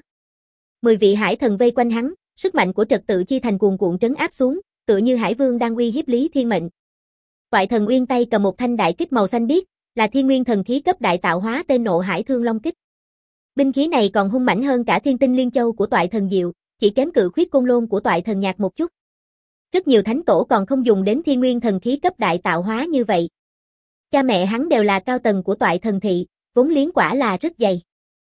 10 vị hải thần vây quanh hắn, sức mạnh của trật tự chi thành cuồn cuộn trấn áp xuống, tựa như hải vương đang uy hiếp Lý Thiên Mệnh. Toại Thần Uyên tay cầm một thanh đại kích màu xanh biếc, là Thiên Nguyên thần khí cấp đại tạo hóa tên Nộ Hải Thương Long kích. Binh khí này còn hung mãnh hơn cả Thiên Tinh Liên Châu của Toại Thần Diệu, chỉ kém Cự Khuyết Côn Lôn của Toại Thần Nhạc một chút. Rất nhiều thánh tổ còn không dùng đến Thiên Nguyên thần khí cấp đại tạo hóa như vậy. Cha mẹ hắn đều là cao tầng của Toại Thần thị, vốn liếng quả là rất dày.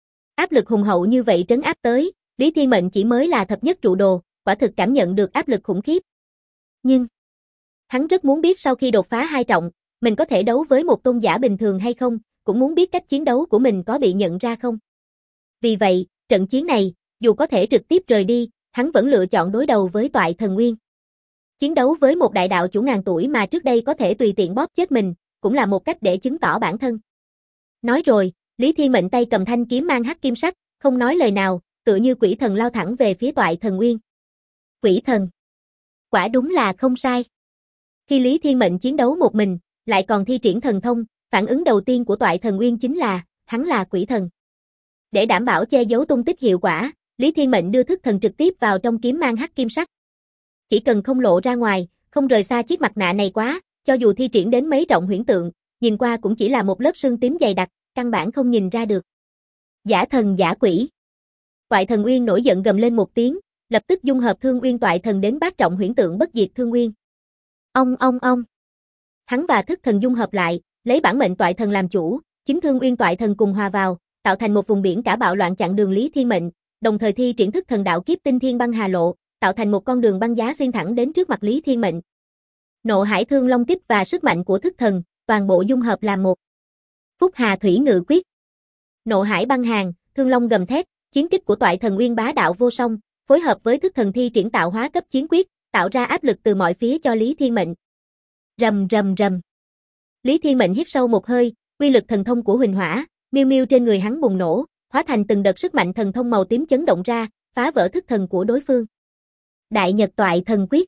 Áp lực hùng hậu như vậy trấn áp tới, Lý Thiên Mệnh chỉ mới là thập nhất trụ đồ, quả thực cảm nhận được áp lực khủng khiếp. Nhưng hắn rất muốn biết sau khi đột phá 2 trọng, mình có thể đấu với một tôn giả bình thường hay không, cũng muốn biết cách chiến đấu của mình có bị nhận ra không. Vì vậy, trận chiến này, dù có thể trực tiếp rời đi, hắn vẫn lựa chọn đối đầu với Toại Thần Nguyên. Chiến đấu với một đại đạo chủ ngàn tuổi mà trước đây có thể tùy tiện bóp chết mình, cũng là một cách để chứng tỏ bản thân. Nói rồi, Lý Thiên Mệnh tay cầm thanh kiếm mang hắc kim sắc, không nói lời nào, tựa như quỷ thần lao thẳng về phía Toại Thần Nguyên. Quỷ thần. Quả đúng là không sai. Khi Lý Thiên Mệnh chiến đấu một mình, lại còn thi triển thần thông, phản ứng đầu tiên của Toại Thần Nguyên chính là, hắn là quỷ thần. Để đảm bảo che giấu tung tích hiệu quả, Lý Thiên Mệnh đưa thức thần trực tiếp vào trong kiếm mang hắc kim sắc. Chỉ cần không lộ ra ngoài, không rời xa chiếc mặt nạ này quá, cho dù thi triển đến mấy trọng huyễn tượng, nhìn qua cũng chỉ là một lớp sương tím dày đặc, căn bản không nhìn ra được. Giả thần giả quỷ. Toại Thần Uyên nổi giận gầm lên một tiếng, lập tức dung hợp Thương Uyên Toại Thần đến bát trọng huyễn tượng bất diệt Thương Uyên. Ông. Hắn và thức thần dung hợp lại, lấy bản mệnh Toại Thần làm chủ, chính Thương Uyên Toại Thần cùng hòa vào, tạo thành một vùng biển cả bạo loạn chặn đường Lý Thiên Mệnh, đồng thời thi triển thức thần đạo kiếp tinh thiên băng hà lộ, tạo thành một con đường băng giá xuyên thẳng đến trước mặt Lý Thiên Mệnh. Nộ Hải Thương Long kích và sức mạnh của thức thần, toàn bộ dung hợp làm một. Phúc Hà Thủy Ngự Quyết. Nộ Hải băng hàn, Thương Long gầm thét, chiến kích của Toại Thần Nguyên bá đạo vô song, phối hợp với thức thần thi triển tạo hóa cấp chiến quyết, tạo ra áp lực từ mọi phía cho Lý Thiên Mệnh. Rầm rầm rầm. Lý Thiên Mệnh hít sâu một hơi, uy lực thần thông của Huỳnh Hỏa, miêu miêu trên người hắn bùng nổ, hóa thành từng đợt sức mạnh thần thông màu tím chấn động ra, phá vỡ thức thần của đối phương. Đại Nhật Toại Thần Quyết.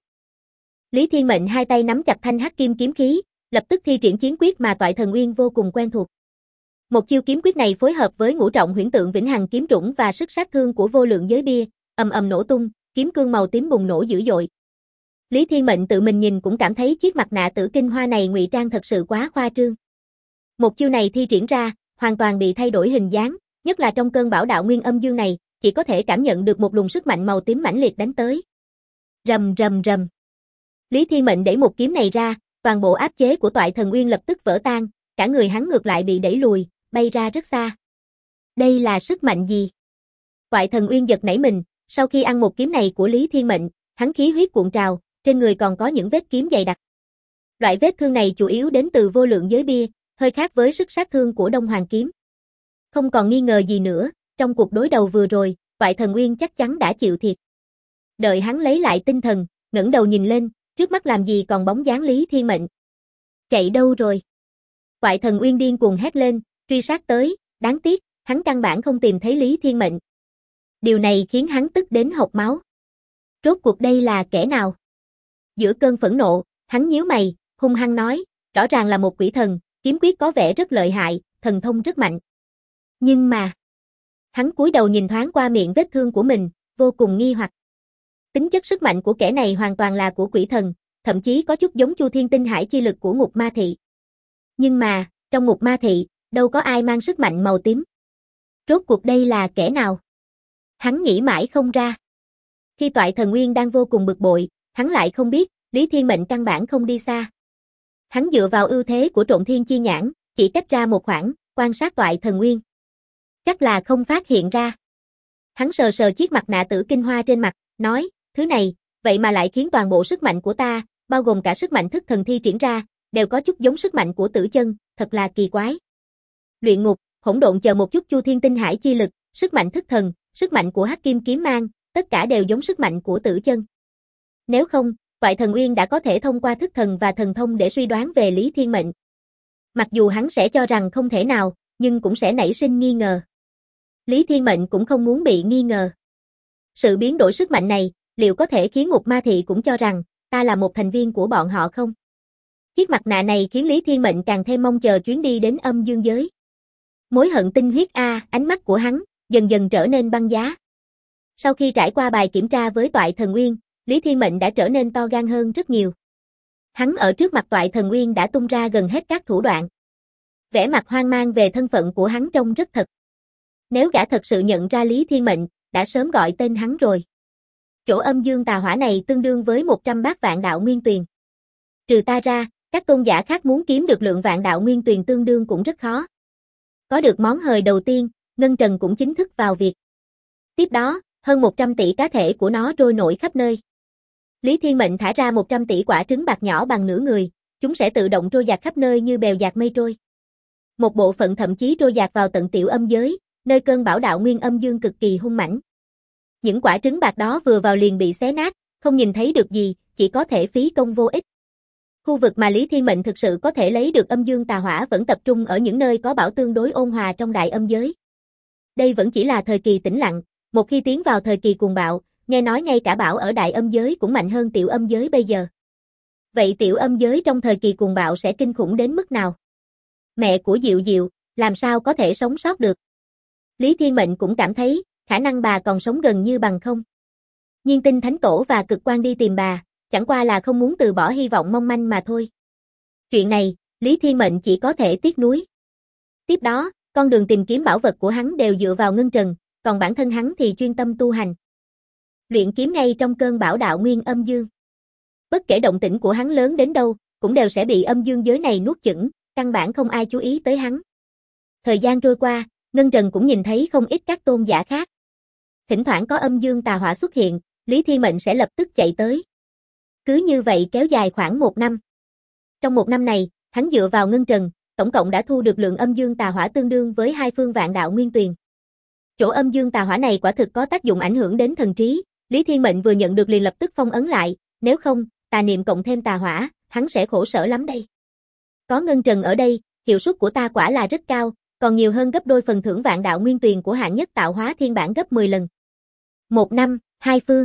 Lý Thiên Mệnh hai tay nắm chặt thanh hắc kim kiếm khí, lập tức thi triển chiến quyết mà Toại Thần Nguyên vô cùng quen thuộc. Một chiêu kiếm quyết này phối hợp với ngũ trọng huyễn tượng vĩnh hằng kiếm trũng và sức sát thương của vô lượng giới bia, ầm ầm nổ tung, kiếm cương màu tím bùng nổ dữ dội. Lý Thiên Mệnh tự mình nhìn cũng cảm thấy chiếc mặt nạ tử kinh hoa này ngụy trang thật sự quá khoa trương. Một chiêu này thi triển ra, hoàn toàn bị thay đổi hình dáng, nhất là trong cơn bão đạo nguyên âm dương này, chỉ có thể cảm nhận được một luồng sức mạnh màu tím mãnh liệt đánh tới. Rầm rầm rầm. Lý Thiên Mệnh đẩy một kiếm này ra, toàn bộ áp chế của Toại Thần Nguyên lập tức vỡ tan, cả người hắn ngược lại bị đẩy lùi, bay ra rất xa. Đây là sức mạnh gì? Toại Thần Nguyên giật nảy mình, sau khi ăn một kiếm này của Lý Thiên Mệnh, hắn khí huyết cuộn trào, trên người còn có những vết kiếm dày đặc. Loại vết thương này chủ yếu đến từ vô lượng giới bia, hơi khác với sức sát thương của Đông Hoàng kiếm. Không còn nghi ngờ gì nữa, trong cuộc đối đầu vừa rồi, Toại Thần Nguyên chắc chắn đã chịu thiệt. Đợi hắn lấy lại tinh thần, ngẩng đầu nhìn lên, trước mắt làm gì còn bóng dáng Lý Thiên Mệnh. Chạy đâu rồi? Toại Thần Nguyên điên cuồng hét lên, truy sát tới, đáng tiếc, hắn căn bản không tìm thấy Lý Thiên Mệnh. Điều này khiến hắn tức đến hộc máu. Rốt cuộc đây là kẻ nào? Giữa cơn phẫn nộ, hắn nhíu mày, hung hăng nói, rõ ràng là một quỷ thần, kiếm quyết có vẻ rất lợi hại, thần thông rất mạnh. Nhưng mà, hắn cúi đầu nhìn thoáng qua miệng vết thương của mình, vô cùng nghi hoặc. Tính chất sức mạnh của kẻ này hoàn toàn là của quỷ thần, thậm chí có chút giống Chu Thiên Tinh Hải chi lực của Ngục Ma Thị. Nhưng mà, trong Ngục Ma Thị, đâu có ai mang sức mạnh màu tím. Rốt cuộc đây là kẻ nào? Hắn nghĩ mãi không ra. Khi Toại Thần Nguyên đang vô cùng bực bội, hắn lại không biết, Lý Thiên Mệnh căn bản không đi xa. Hắn dựa vào ưu thế của Trộn Thiên Chi Nhãn, chỉ cách ra một khoảng, quan sát Toại Thần Nguyên. Chắc là không phát hiện ra. Hắn sờ sờ chiếc mặt nạ tử kinh hoa trên mặt, nói, thứ này, vậy mà lại khiến toàn bộ sức mạnh của ta, bao gồm cả sức mạnh thức thần thi triển ra, đều có chút giống sức mạnh của Tử Chân, thật là kỳ quái. Luyện ngục, hỗn độn chờ một chút Chu Thiên Tinh Hải chi lực, sức mạnh thức thần, sức mạnh của Hắc Kim Kiếm Mang, tất cả đều giống sức mạnh của Tử Chân. Nếu không, Toại Thần Uyên đã có thể thông qua thức thần và thần thông để suy đoán về Lý Thiên Mệnh. Mặc dù hắn sẽ cho rằng không thể nào, nhưng cũng sẽ nảy sinh nghi ngờ. Lý Thiên Mệnh cũng không muốn bị nghi ngờ. Sự biến đổi sức mạnh này, liệu có thể khiến Ngục Ma Thị cũng cho rằng, ta là một thành viên của bọn họ không? Chiếc mặt nạ này khiến Lý Thiên Mệnh càng thêm mong chờ chuyến đi đến âm dương giới. Mối hận tinh huyết ánh mắt của hắn, dần dần trở nên băng giá. Sau khi trải qua bài kiểm tra với Toại Thần Uyên, Lý Thiên Mệnh đã trở nên to gan hơn rất nhiều. Hắn ở trước mặt Toại Thần Uyên đã tung ra gần hết các thủ đoạn. Vẻ mặt hoang mang về thân phận của hắn trông rất thật. Nếu gã thật sự nhận ra Lý Thiên Mệnh, đã sớm gọi tên hắn rồi. Chỗ âm dương tà hỏa này tương đương với 100 bát vạn đạo nguyên tuyền. Trừ ta ra, các tôn giả khác muốn kiếm được lượng vạn đạo nguyên tuyền tương đương cũng rất khó. Có được món hời đầu tiên, Ngân Trần cũng chính thức vào việc. Tiếp đó, hơn 100 tỷ cá thể của nó trôi nổi khắp nơi. Lý Thiên Mệnh thả ra 100 tỷ quả trứng bạc nhỏ bằng nửa người, chúng sẽ tự động trôi dạt khắp nơi như bèo dạt mây trôi. Một bộ phận thậm chí trôi dạt vào tận tiểu âm giới, nơi cơn bão đạo nguyên âm dương cực kỳ hung mãnh. Những quả trứng bạc đó vừa vào liền bị xé nát, không nhìn thấy được gì, chỉ có thể phí công vô ích. Khu vực mà Lý Thiên Mệnh thực sự có thể lấy được âm dương tà hỏa vẫn tập trung ở những nơi có bão tương đối ôn hòa trong đại âm giới. Đây vẫn chỉ là thời kỳ tĩnh lặng, một khi tiến vào thời kỳ cuồng bạo, nghe nói ngay cả bão ở đại âm giới cũng mạnh hơn tiểu âm giới bây giờ. Vậy tiểu âm giới trong thời kỳ cuồng bạo sẽ kinh khủng đến mức nào? Mẹ của Diệu Diệu, làm sao có thể sống sót được? Lý Thiên Mệnh cũng cảm thấy, khả năng bà còn sống gần như bằng không. Nhiên Tinh Thánh Tổ và Cực Quang đi tìm bà, chẳng qua là không muốn từ bỏ hy vọng mong manh mà thôi. Chuyện này, Lý Thiên Mệnh chỉ có thể tiếc nuối. Tiếp đó, con đường tìm kiếm bảo vật của hắn đều dựa vào Ngân Trần, còn bản thân hắn thì chuyên tâm tu hành. Luyện kiếm ngay trong cơn bão đạo nguyên âm dương. Bất kể động tĩnh của hắn lớn đến đâu, cũng đều sẽ bị âm dương giới này nuốt chửng, căn bản không ai chú ý tới hắn. Thời gian trôi qua, Ngân Trần cũng nhìn thấy không ít các tôn giả khác. Thỉnh thoảng có âm dương tà hỏa xuất hiện, Lý Thiên Mệnh sẽ lập tức chạy tới. Cứ như vậy kéo dài khoảng 1 năm. Trong 1 năm này, hắn dựa vào Ngân Trần, tổng cộng đã thu được lượng âm dương tà hỏa tương đương với 2 phương vạn đạo nguyên tuyền. Chỗ âm dương tà hỏa này quả thực có tác dụng ảnh hưởng đến thần trí, Lý Thiên Mệnh vừa nhận được liền lập tức phong ấn lại, nếu không, tà niệm cộng thêm tà hỏa, hắn sẽ khổ sở lắm đây. Có Ngân Trần ở đây, hiệu suất của ta quả là rất cao, còn nhiều hơn gấp đôi phần thưởng vạn đạo nguyên tuyền của hạng nhất tạo hóa thiên bản gấp 10 lần. 1 năm, 2 phương.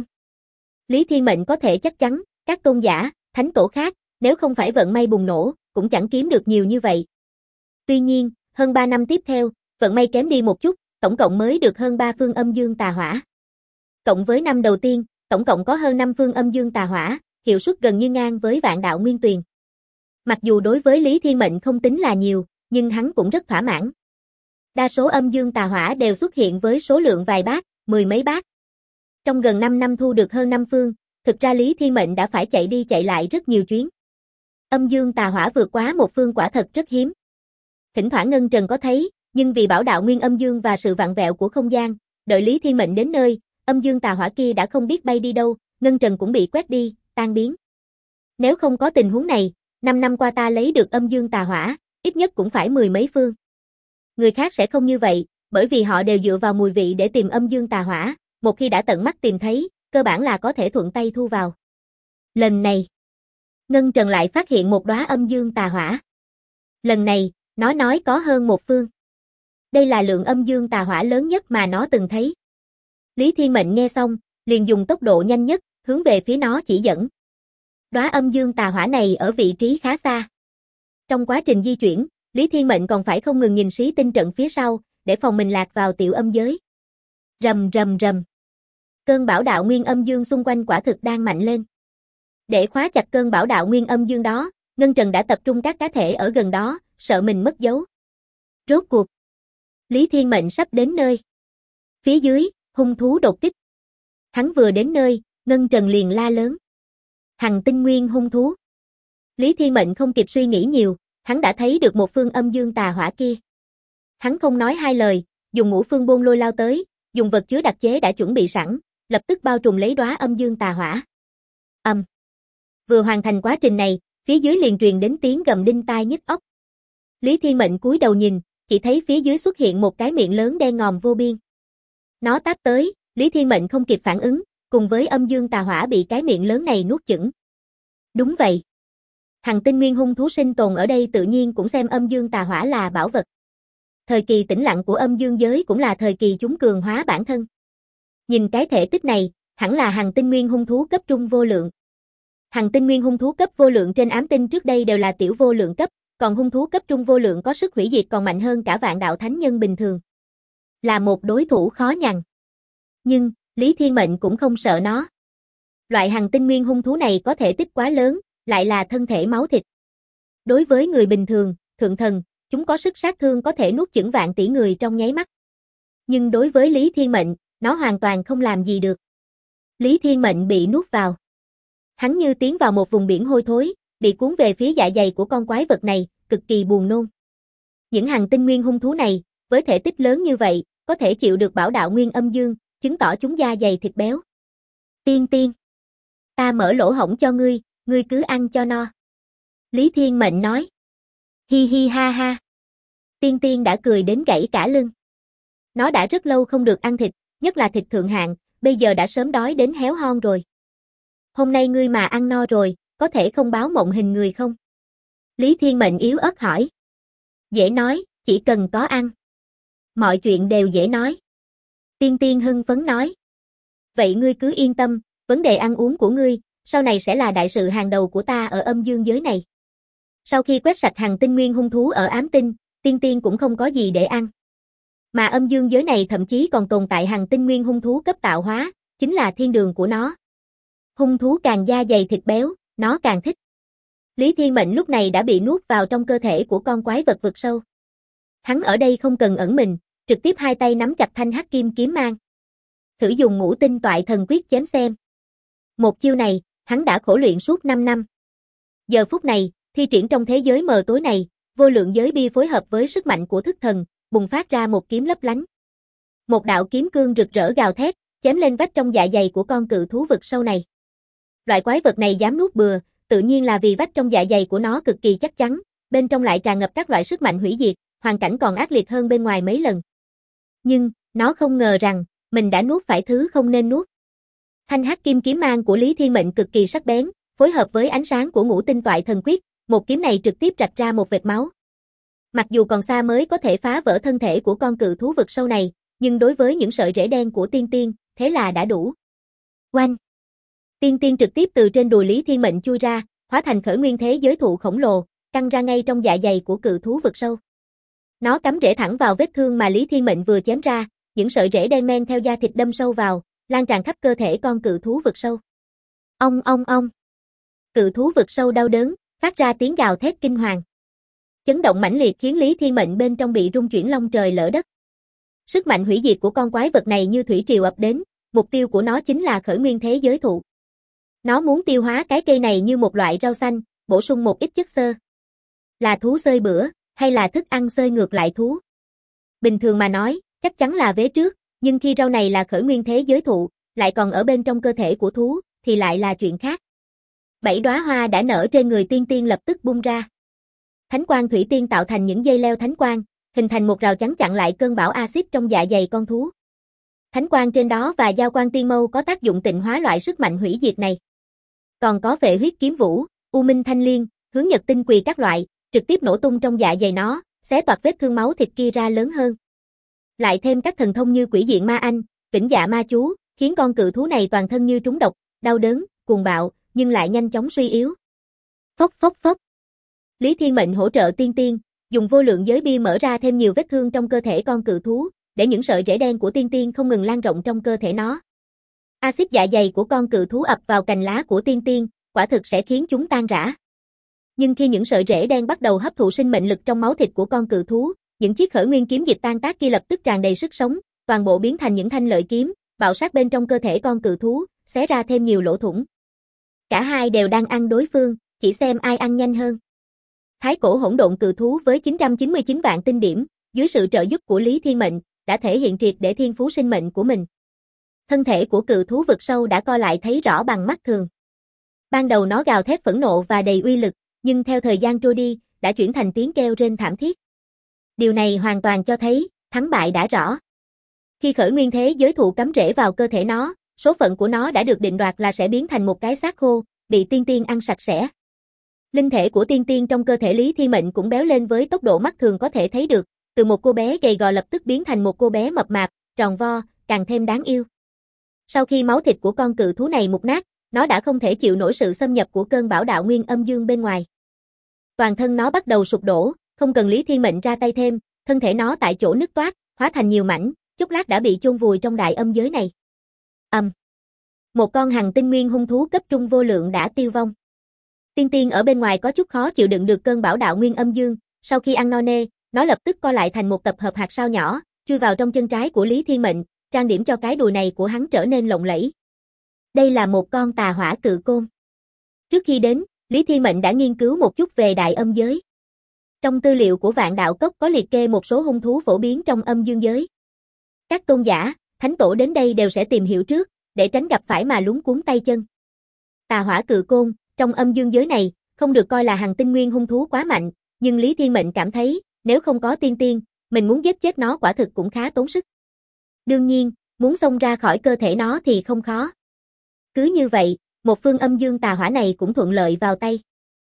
Lý Thiên Mệnh có thể chắc chắn, các tôn giả, thánh tổ khác, nếu không phải vận may bùng nổ, cũng chẳng kiếm được nhiều như vậy. Tuy nhiên, hơn 3 năm tiếp theo, vận may kém đi một chút, tổng cộng mới được hơn 3 phương âm dương tà hỏa. Cộng với năm đầu tiên, tổng cộng có hơn 5 phương âm dương tà hỏa, hiệu suất gần như ngang với vạn đạo nguyên tuyền. Mặc dù đối với Lý Thiên Mệnh không tính là nhiều, nhưng hắn cũng rất thỏa mãn. Đa số âm dương tà hỏa đều xuất hiện với số lượng vài bát, 10 mấy bát. Trong gần 5 năm thu được hơn 5 phương, thực ra Lý Thiên Mệnh đã phải chạy đi chạy lại rất nhiều chuyến. Âm dương tà hỏa vượt quá 1 phương quả thật rất hiếm. Thỉnh thoảng Ngân Trần có thấy, nhưng vì bảo đạo nguyên âm dương và sự vặn vẹo của không gian, đợi Lý Thiên Mệnh đến nơi, âm dương tà hỏa kia đã không biết bay đi đâu, Ngân Trần cũng bị quét đi, tan biến. Nếu không có tình huống này, 5 năm qua ta lấy được âm dương tà hỏa, ít nhất cũng phải 10 mấy phương. Người khác sẽ không như vậy, bởi vì họ đều dựa vào mùi vị để tìm âm dương tà hỏa, một khi đã tận mắt tìm thấy, cơ bản là có thể thuận tay thu vào. Lần này, Ngân Trần lại phát hiện một đóa âm dương tà hỏa. Lần này, nó nói có hơn 1 phương. Đây là lượng âm dương tà hỏa lớn nhất mà nó từng thấy. Lý Thiên Mệnh nghe xong, liền dùng tốc độ nhanh nhất, hướng về phía nó chỉ dẫn. Đóa âm dương tà hỏa này ở vị trí khá xa. Trong quá trình di chuyển, Lý Thiên Mệnh còn phải không ngừng nhìn xí tinh trận phía sau, để phòng mình lạc vào tiểu âm giới. Rầm rầm rầm. Cơn bão đạo nguyên âm dương xung quanh quả thực đang mạnh lên. Để khóa chặt cơn bão đạo nguyên âm dương đó, Ngân Trần đã tập trung các cá thể ở gần đó, sợ mình mất dấu. Rốt cuộc, Lý Thiên Mệnh sắp đến nơi. Phía dưới, hung thú đột kích. Hắn vừa đến nơi, Ngân Trần liền la lớn. Hằng tinh nguyên hung thú. Lý Thiên Mệnh không kịp suy nghĩ nhiều, hắn đã thấy được một phương âm dương tà hỏa kia. Hắn không nói hai lời, dùng ngũ phương bôn lôi lao tới, dùng vật chứa đặc chế đã chuẩn bị sẵn, lập tức bao trùm lấy đóa âm dương tà hỏa. Vừa hoàn thành quá trình này, phía dưới liền truyền đến tiếng gầm đinh tai nhức óc. Lý Thiên Mệnh cúi đầu nhìn, chỉ thấy phía dưới xuất hiện một cái miệng lớn đen ngòm vô biên. Nó táp tới, Lý Thiên Mệnh không kịp phản ứng, cùng với âm dương tà hỏa bị cái miệng lớn này nuốt chửng. Đúng vậy. Hằng tinh nguyên hung thú sinh tồn ở đây tự nhiên cũng xem âm dương tà hỏa là bảo vật. Thời kỳ tĩnh lặng của âm dương giới cũng là thời kỳ chúng cường hóa bản thân. Nhìn cái thể tích này, hẳn là hằng tinh nguyên hung thú cấp trung vô lượng. Hằng tinh nguyên hung thú cấp vô lượng trên ám tinh trước đây đều là tiểu vô lượng cấp, còn hung thú cấp trung vô lượng có sức hủy diệt còn mạnh hơn cả vạn đạo thánh nhân bình thường. Là một đối thủ khó nhằn. Nhưng, Lý Thiên Mệnh cũng không sợ nó. Loại hằng tinh nguyên hung thú này có thể tích quá lớn, lại là thân thể máu thịt. Đối với người bình thường, thượng thần, chúng có sức sát thương có thể nuốt chửng vạn tỷ người trong nháy mắt. Nhưng đối với Lý Thiên Mệnh, nó hoàn toàn không làm gì được. Lý Thiên Mệnh bị nuốt vào. Hắn như tiến vào một vùng biển hôi thối, bị cuốn về phía dạ dày của con quái vật này, cực kỳ buồn nôn. Những hằng tinh nguyên hung thú này, với thể tích lớn như vậy, có thể chịu được bảo đạo nguyên âm dương, chứng tỏ chúng da dày thịt béo. Tiên tiên, ta mở lỗ hổng cho ngươi cứ ăn cho no. Lý Thiên Mệnh nói. Hi hi ha ha. Tiên tiên đã cười đến gãy cả lưng. Nó đã rất lâu không được ăn thịt, nhất là thịt thượng hạng, bây giờ đã sớm đói đến héo hon rồi. Hôm nay ngươi mà ăn no rồi, có thể không báo mộng hình người không? Lý Thiên Mệnh yếu ớt hỏi. Dễ nói, chỉ cần có ăn. Mọi chuyện đều dễ nói. Tiên tiên hưng phấn nói. Vậy ngươi cứ yên tâm, vấn đề ăn uống của ngươi, sau này sẽ là đại sự hàng đầu của ta ở âm dương giới này. Sau khi quét sạch hằng tinh nguyên hung thú ở ám tinh, tiên tiên cũng không có gì để ăn. Mà âm dương giới này thậm chí còn tồn tại hằng tinh nguyên hung thú cấp tạo hóa, chính là thiên đường của nó. Hung thú càng da dày thịt béo, nó càng thích. Lý Thiên Mệnh lúc này đã bị nuốt vào trong cơ thể của con quái vật vực sâu. Hắn ở đây không cần ẩn mình, trực tiếp hai tay nắm chặt thanh hắc kim kiếm mang. Thử dùng ngũ tinh toại thần quyết chém xem. Một chiêu này, hắn đã khổ luyện suốt 5 năm. Giờ phút này, thi triển trong thế giới mờ tối này, vô lượng giới bi phối hợp với sức mạnh của thức thần, bùng phát ra một kiếm lấp lánh. Một đạo kiếm cương rực rỡ gào thét, chém lên vách trong dạ dày của con cự thú vực sâu này. Loại quái vật này dám nuốt bừa, tự nhiên là vì vách trong dạ dày của nó cực kỳ chắc chắn, bên trong lại tràn ngập các loại sức mạnh hủy diệt, hoàn cảnh còn ác liệt hơn bên ngoài mấy lần. Nhưng, nó không ngờ rằng, mình đã nuốt phải thứ không nên nuốt. Thanh hắc kim kiếm mang của Lý Thiên Mệnh cực kỳ sắc bén, phối hợp với ánh sáng của ngũ tinh toại thần quyết, một kiếm này trực tiếp rạch ra một vệt máu. Mặc dù còn xa mới có thể phá vỡ thân thể của con cự thú vực sâu này, nhưng đối với những sợi rễ đen của tiên tiên, thế là đã đủ. Oanh! Tiên tiên trực tiếp từ trên đùi Lý Thiên Mệnh chui ra, hóa thành khởi nguyên thế giới thụ khổng lồ, căng ra ngay trong dạ dày của cự thú vực sâu. Nó cắm rễ thẳng vào vết thương mà Lý Thiên Mệnh vừa chém ra, những sợi rễ đen men theo da thịt đâm sâu vào, lan tràn khắp cơ thể con cự thú vực sâu. Ong ong ong. Cự thú vực sâu đau đớn, phát ra tiếng gào thét kinh hoàng. Chấn động mãnh liệt khiến Lý Thiên Mệnh bên trong bị rung chuyển long trời lở đất. Sức mạnh hủy diệt của con quái vật này như thủy triều ập đến, mục tiêu của nó chính là khởi nguyên thế giới thụ. Nó muốn tiêu hóa cái cây này như một loại rau xanh, bổ sung một ít chất xơ. Là thú xơi bữa, hay là thức ăn xơi ngược lại thú? Bình thường mà nói, chắc chắn là vế trước, nhưng khi rau này là khởi nguyên thế giới thụ, lại còn ở bên trong cơ thể của thú, thì lại là chuyện khác. 7 đóa hoa đã nở trên người tiên tiên lập tức bung ra. Thánh quang thủy tiên tạo thành những dây leo thánh quang, hình thành một rào chắn chặn lại cơn bão axit trong dạ dày con thú. Thánh quang trên đó và giao quang tiên mâu có tác dụng tịnh hóa loại sức mạnh hủy diệt này. Còn có phệ huyết kiếm vũ, u minh thanh liên, hướng nhật tinh quỳ các loại, trực tiếp nổ tung trong dạ dày nó, xé toạc vết thương máu thịt kia ra lớn hơn. Lại thêm các thần thông như quỷ diện ma anh, vĩnh dạ ma chú, khiến con cự thú này toàn thân như trúng độc, đau đớn, cuồng bạo, nhưng lại nhanh chóng suy yếu. Phốc phốc phốc. Lý Thiên Mệnh hỗ trợ tiên tiên, dùng vô lượng giới bi mở ra thêm nhiều vết thương trong cơ thể con cự thú, để những sợi rễ đen của tiên tiên không ngừng lan rộng trong cơ thể nó. Axit dạ dày của con cự thú ập vào cành lá của tiên tiên, quả thực sẽ khiến chúng tan rã. Nhưng khi những sợi rễ đen bắt đầu hấp thụ sinh mệnh lực trong máu thịt của con cự thú, những chiếc khởi nguyên kiếm dịch tan tác kia lập tức tràn đầy sức sống, toàn bộ biến thành những thanh lợi kiếm, bạo sát bên trong cơ thể con cự thú, xé ra thêm nhiều lỗ thủng. Cả hai đều đang ăn đối phương, chỉ xem ai ăn nhanh hơn. Thái cổ hỗn độn cự thú với 999 vạn tinh điểm, dưới sự trợ giúp của Lý Thiên Mệnh, đã thể hiện triệt để thiên phú sinh mệnh của mình. Thân thể của cự thú vực sâu đã co lại thấy rõ bằng mắt thường. Ban đầu nó gào thét phẫn nộ và đầy uy lực, nhưng theo thời gian trôi đi, đã chuyển thành tiếng kêu rên thảm thiết. Điều này hoàn toàn cho thấy, thắng bại đã rõ. Khi khởi nguyên thế giới thụ cắm rễ vào cơ thể nó, số phận của nó đã được định đoạt là sẽ biến thành một cái xác khô, bị tiên tiên ăn sạch sẽ. Linh thể của tiên tiên trong cơ thể Lý Thiên Mệnh cũng béo lên với tốc độ mắt thường có thể thấy được, từ một cô bé gầy gò lập tức biến thành một cô bé mập mạp, tròn vo, càng thêm đáng yêu. Sau khi máu thịt của con cự thú này mục nát, nó đã không thể chịu nổi sự xâm nhập của cơn bão đạo nguyên âm dương bên ngoài. Toàn thân nó bắt đầu sụp đổ, không cần Lý Thiên Mệnh ra tay thêm, thân thể nó tại chỗ nứt toác, hóa thành nhiều mảnh, chốc lát đã bị chôn vùi trong đại âm giới này. Một con hằng tinh nguyên hung thú cấp trung vô lượng đã tiêu vong. Tiên tiên ở bên ngoài có chút khó chịu đựng được cơn bão đạo nguyên âm dương, sau khi ăn no nê, nó lập tức co lại thành một tập hợp hạt sao nhỏ, chui vào trong chân trái của Lý Thiên Mệnh, trang điểm cho cái đùi này của hắn trở nên lộng lẫy. Đây là một con tà hỏa cự côn. Trước khi đến, Lý Thiên Mệnh đã nghiên cứu một chút về đại âm giới. Trong tư liệu của Vạn Đạo Cốc có liệt kê một số hung thú phổ biến trong âm dương giới. Các tôn giả, thánh tổ đến đây đều sẽ tìm hiểu trước, để tránh gặp phải mà lúng cuống tay chân. Tà hỏa cự côn, trong âm dương giới này, không được coi là hằng tinh nguyên hung thú quá mạnh, nhưng Lý Thiên Mệnh cảm thấy, nếu không có tiên tiên, mình muốn giết chết nó quả thực cũng khá tốn sức. Đương nhiên, muốn xông ra khỏi cơ thể nó thì không khó. Cứ như vậy, một phương âm dương tà hỏa này cũng thuận lợi vào tay.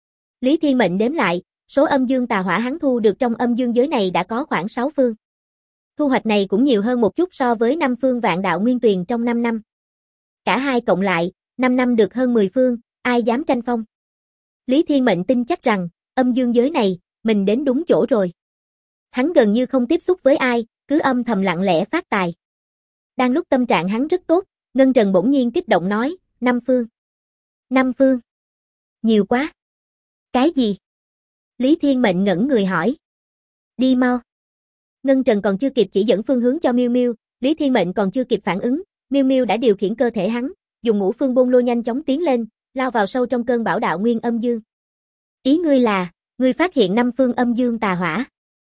Lý Thiên Mệnh đếm lại, số âm dương tà hỏa hắn thu được trong âm dương giới này đã có khoảng 6 phương. Thu hoạch này cũng nhiều hơn một chút so với 5 phương vạn đạo nguyên tuyền trong 5 năm. Cả hai cộng lại, 5 năm được hơn 10 phương, ai dám tranh phong. Lý Thiên Mệnh tin chắc rằng, âm dương giới này, mình đến đúng chỗ rồi. Hắn gần như không tiếp xúc với ai, cứ âm thầm lặng lẽ phát tài. Đang lúc tâm trạng hắn rất tốt, Ngân Trần bỗng nhiên kích động nói, 5 phương. 5 phương. Nhiều quá. Cái gì? Lý Thiên Mệnh ngẩn người hỏi. Đi mau. Ngân Trần còn chưa kịp chỉ dẫn phương hướng cho Miêu Miêu, Lý Thiên Mệnh còn chưa kịp phản ứng, Miêu Miêu đã điều khiển cơ thể hắn, dùng ngũ phương bôn lô nhanh chóng tiến lên, lao vào sâu trong cơn bão đạo nguyên âm dương. Ý ngươi là, ngươi phát hiện 5 phương âm dương tà hỏa.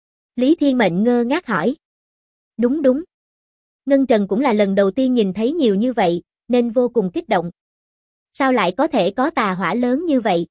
Lý Thiên Mệnh ngơ ngác hỏi. Đúng đúng. Ngân Trần cũng là lần đầu tiên nhìn thấy nhiều như vậy, nên vô cùng kích động. Sao lại có thể có tà hỏa lớn như vậy?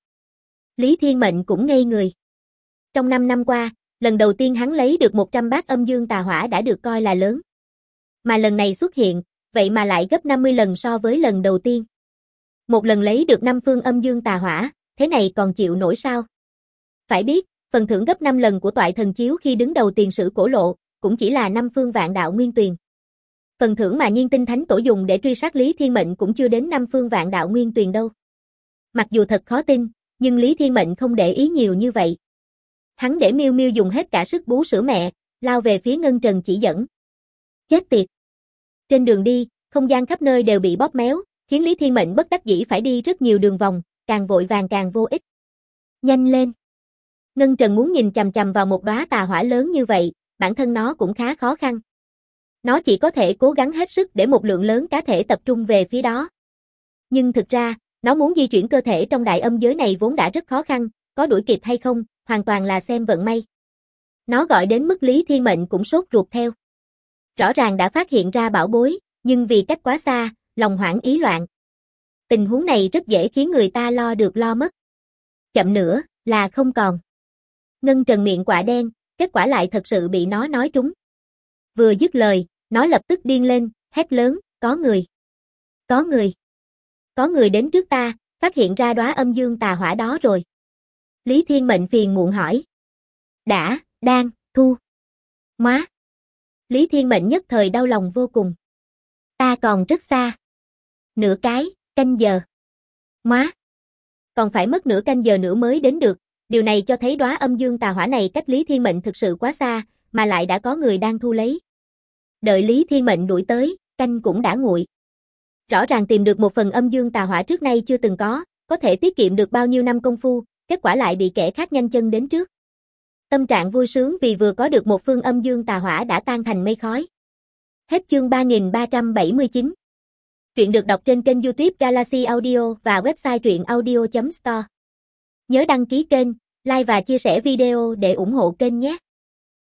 Lý Thiên Mệnh cũng ngây người. Trong 5 năm qua, lần đầu tiên hắn lấy được 100 bát âm dương tà hỏa đã được coi là lớn. Mà lần này xuất hiện, vậy mà lại gấp 50 lần so với lần đầu tiên. Một lần lấy được 5 phương âm dương tà hỏa, thế này còn chịu nổi sao? Phải biết, phần thưởng gấp 5 lần của toại thần chiếu khi đứng đầu tiền sử cổ lộ, cũng chỉ là 5 phương vạn đạo nguyên tuyền. Phần thưởng mà Nhiên Tinh Thánh Tổ dùng để truy sát Lý Thiên Mệnh cũng chưa đến 5 phương vạn đạo nguyên tuyền đâu. Mặc dù thật khó tin, nhưng Lý Thiên Mệnh không để ý nhiều như vậy. Hắn để Miêu Miêu dùng hết cả sức bú sữa mẹ, lao về phía Ngân Trần chỉ dẫn. Chết tiệt! Trên đường đi, không gian khắp nơi đều bị bóp méo, khiến Lý Thiên Mệnh bất đắc dĩ phải đi rất nhiều đường vòng, càng vội vàng càng vô ích. Nhanh lên! Ngân Trần muốn nhìn chằm chằm vào một đóa tà hỏa lớn như vậy, bản thân nó cũng khá khó khăn. Nó chỉ có thể cố gắng hết sức để một lượng lớn cá thể tập trung về phía đó. Nhưng thực ra, nó muốn di chuyển cơ thể trong đại âm giới này vốn đã rất khó khăn, có đuổi kịp hay không, hoàn toàn là xem vận may. Nó gọi đến mức Lý Thiên Mệnh cũng sốt ruột theo. Rõ ràng đã phát hiện ra bảo bối, nhưng vì cách quá xa, lòng hoảng ý loạn. Tình huống này rất dễ khiến người ta lo được lo mất. Chậm nữa, là không còn. Ngân Trần miệng quạ đen, kết quả lại thật sự bị nó nói trúng. Vừa dứt lời, nó lập tức điên lên, hét lớn, có người. Có người. Có người đến trước ta, phát hiện ra đóa âm dương tà hỏa đó rồi. Lý Thiên Mệnh phiền muộn hỏi. Đã, đang, thu. Má. Lý Thiên Mệnh nhất thời đau lòng vô cùng. Ta còn rất xa. Nửa cái, canh giờ. Má. Còn phải mất nửa canh giờ nữa mới đến được, Điều này cho thấy đóa âm dương tà hỏa này cách Lý Thiên Mệnh thực sự quá xa, mà lại đã có người đang thu lấy. Đợi Lý Thiên Mệnh đuổi tới, canh cũng đã nguội. Rõ ràng tìm được một phần âm dương tà hỏa trước nay chưa từng có thể tiết kiệm được bao nhiêu năm công phu, kết quả lại bị kẻ khác nhanh chân đến trước. Tâm trạng vui sướng vì vừa có được một phương âm dương tà hỏa đã tan thành mây khói. Hết chương 3379. Truyện được đọc trên kênh YouTube Galaxy Audio và website truyệnaudio.store. Nhớ đăng ký kênh, like và chia sẻ video để ủng hộ kênh nhé.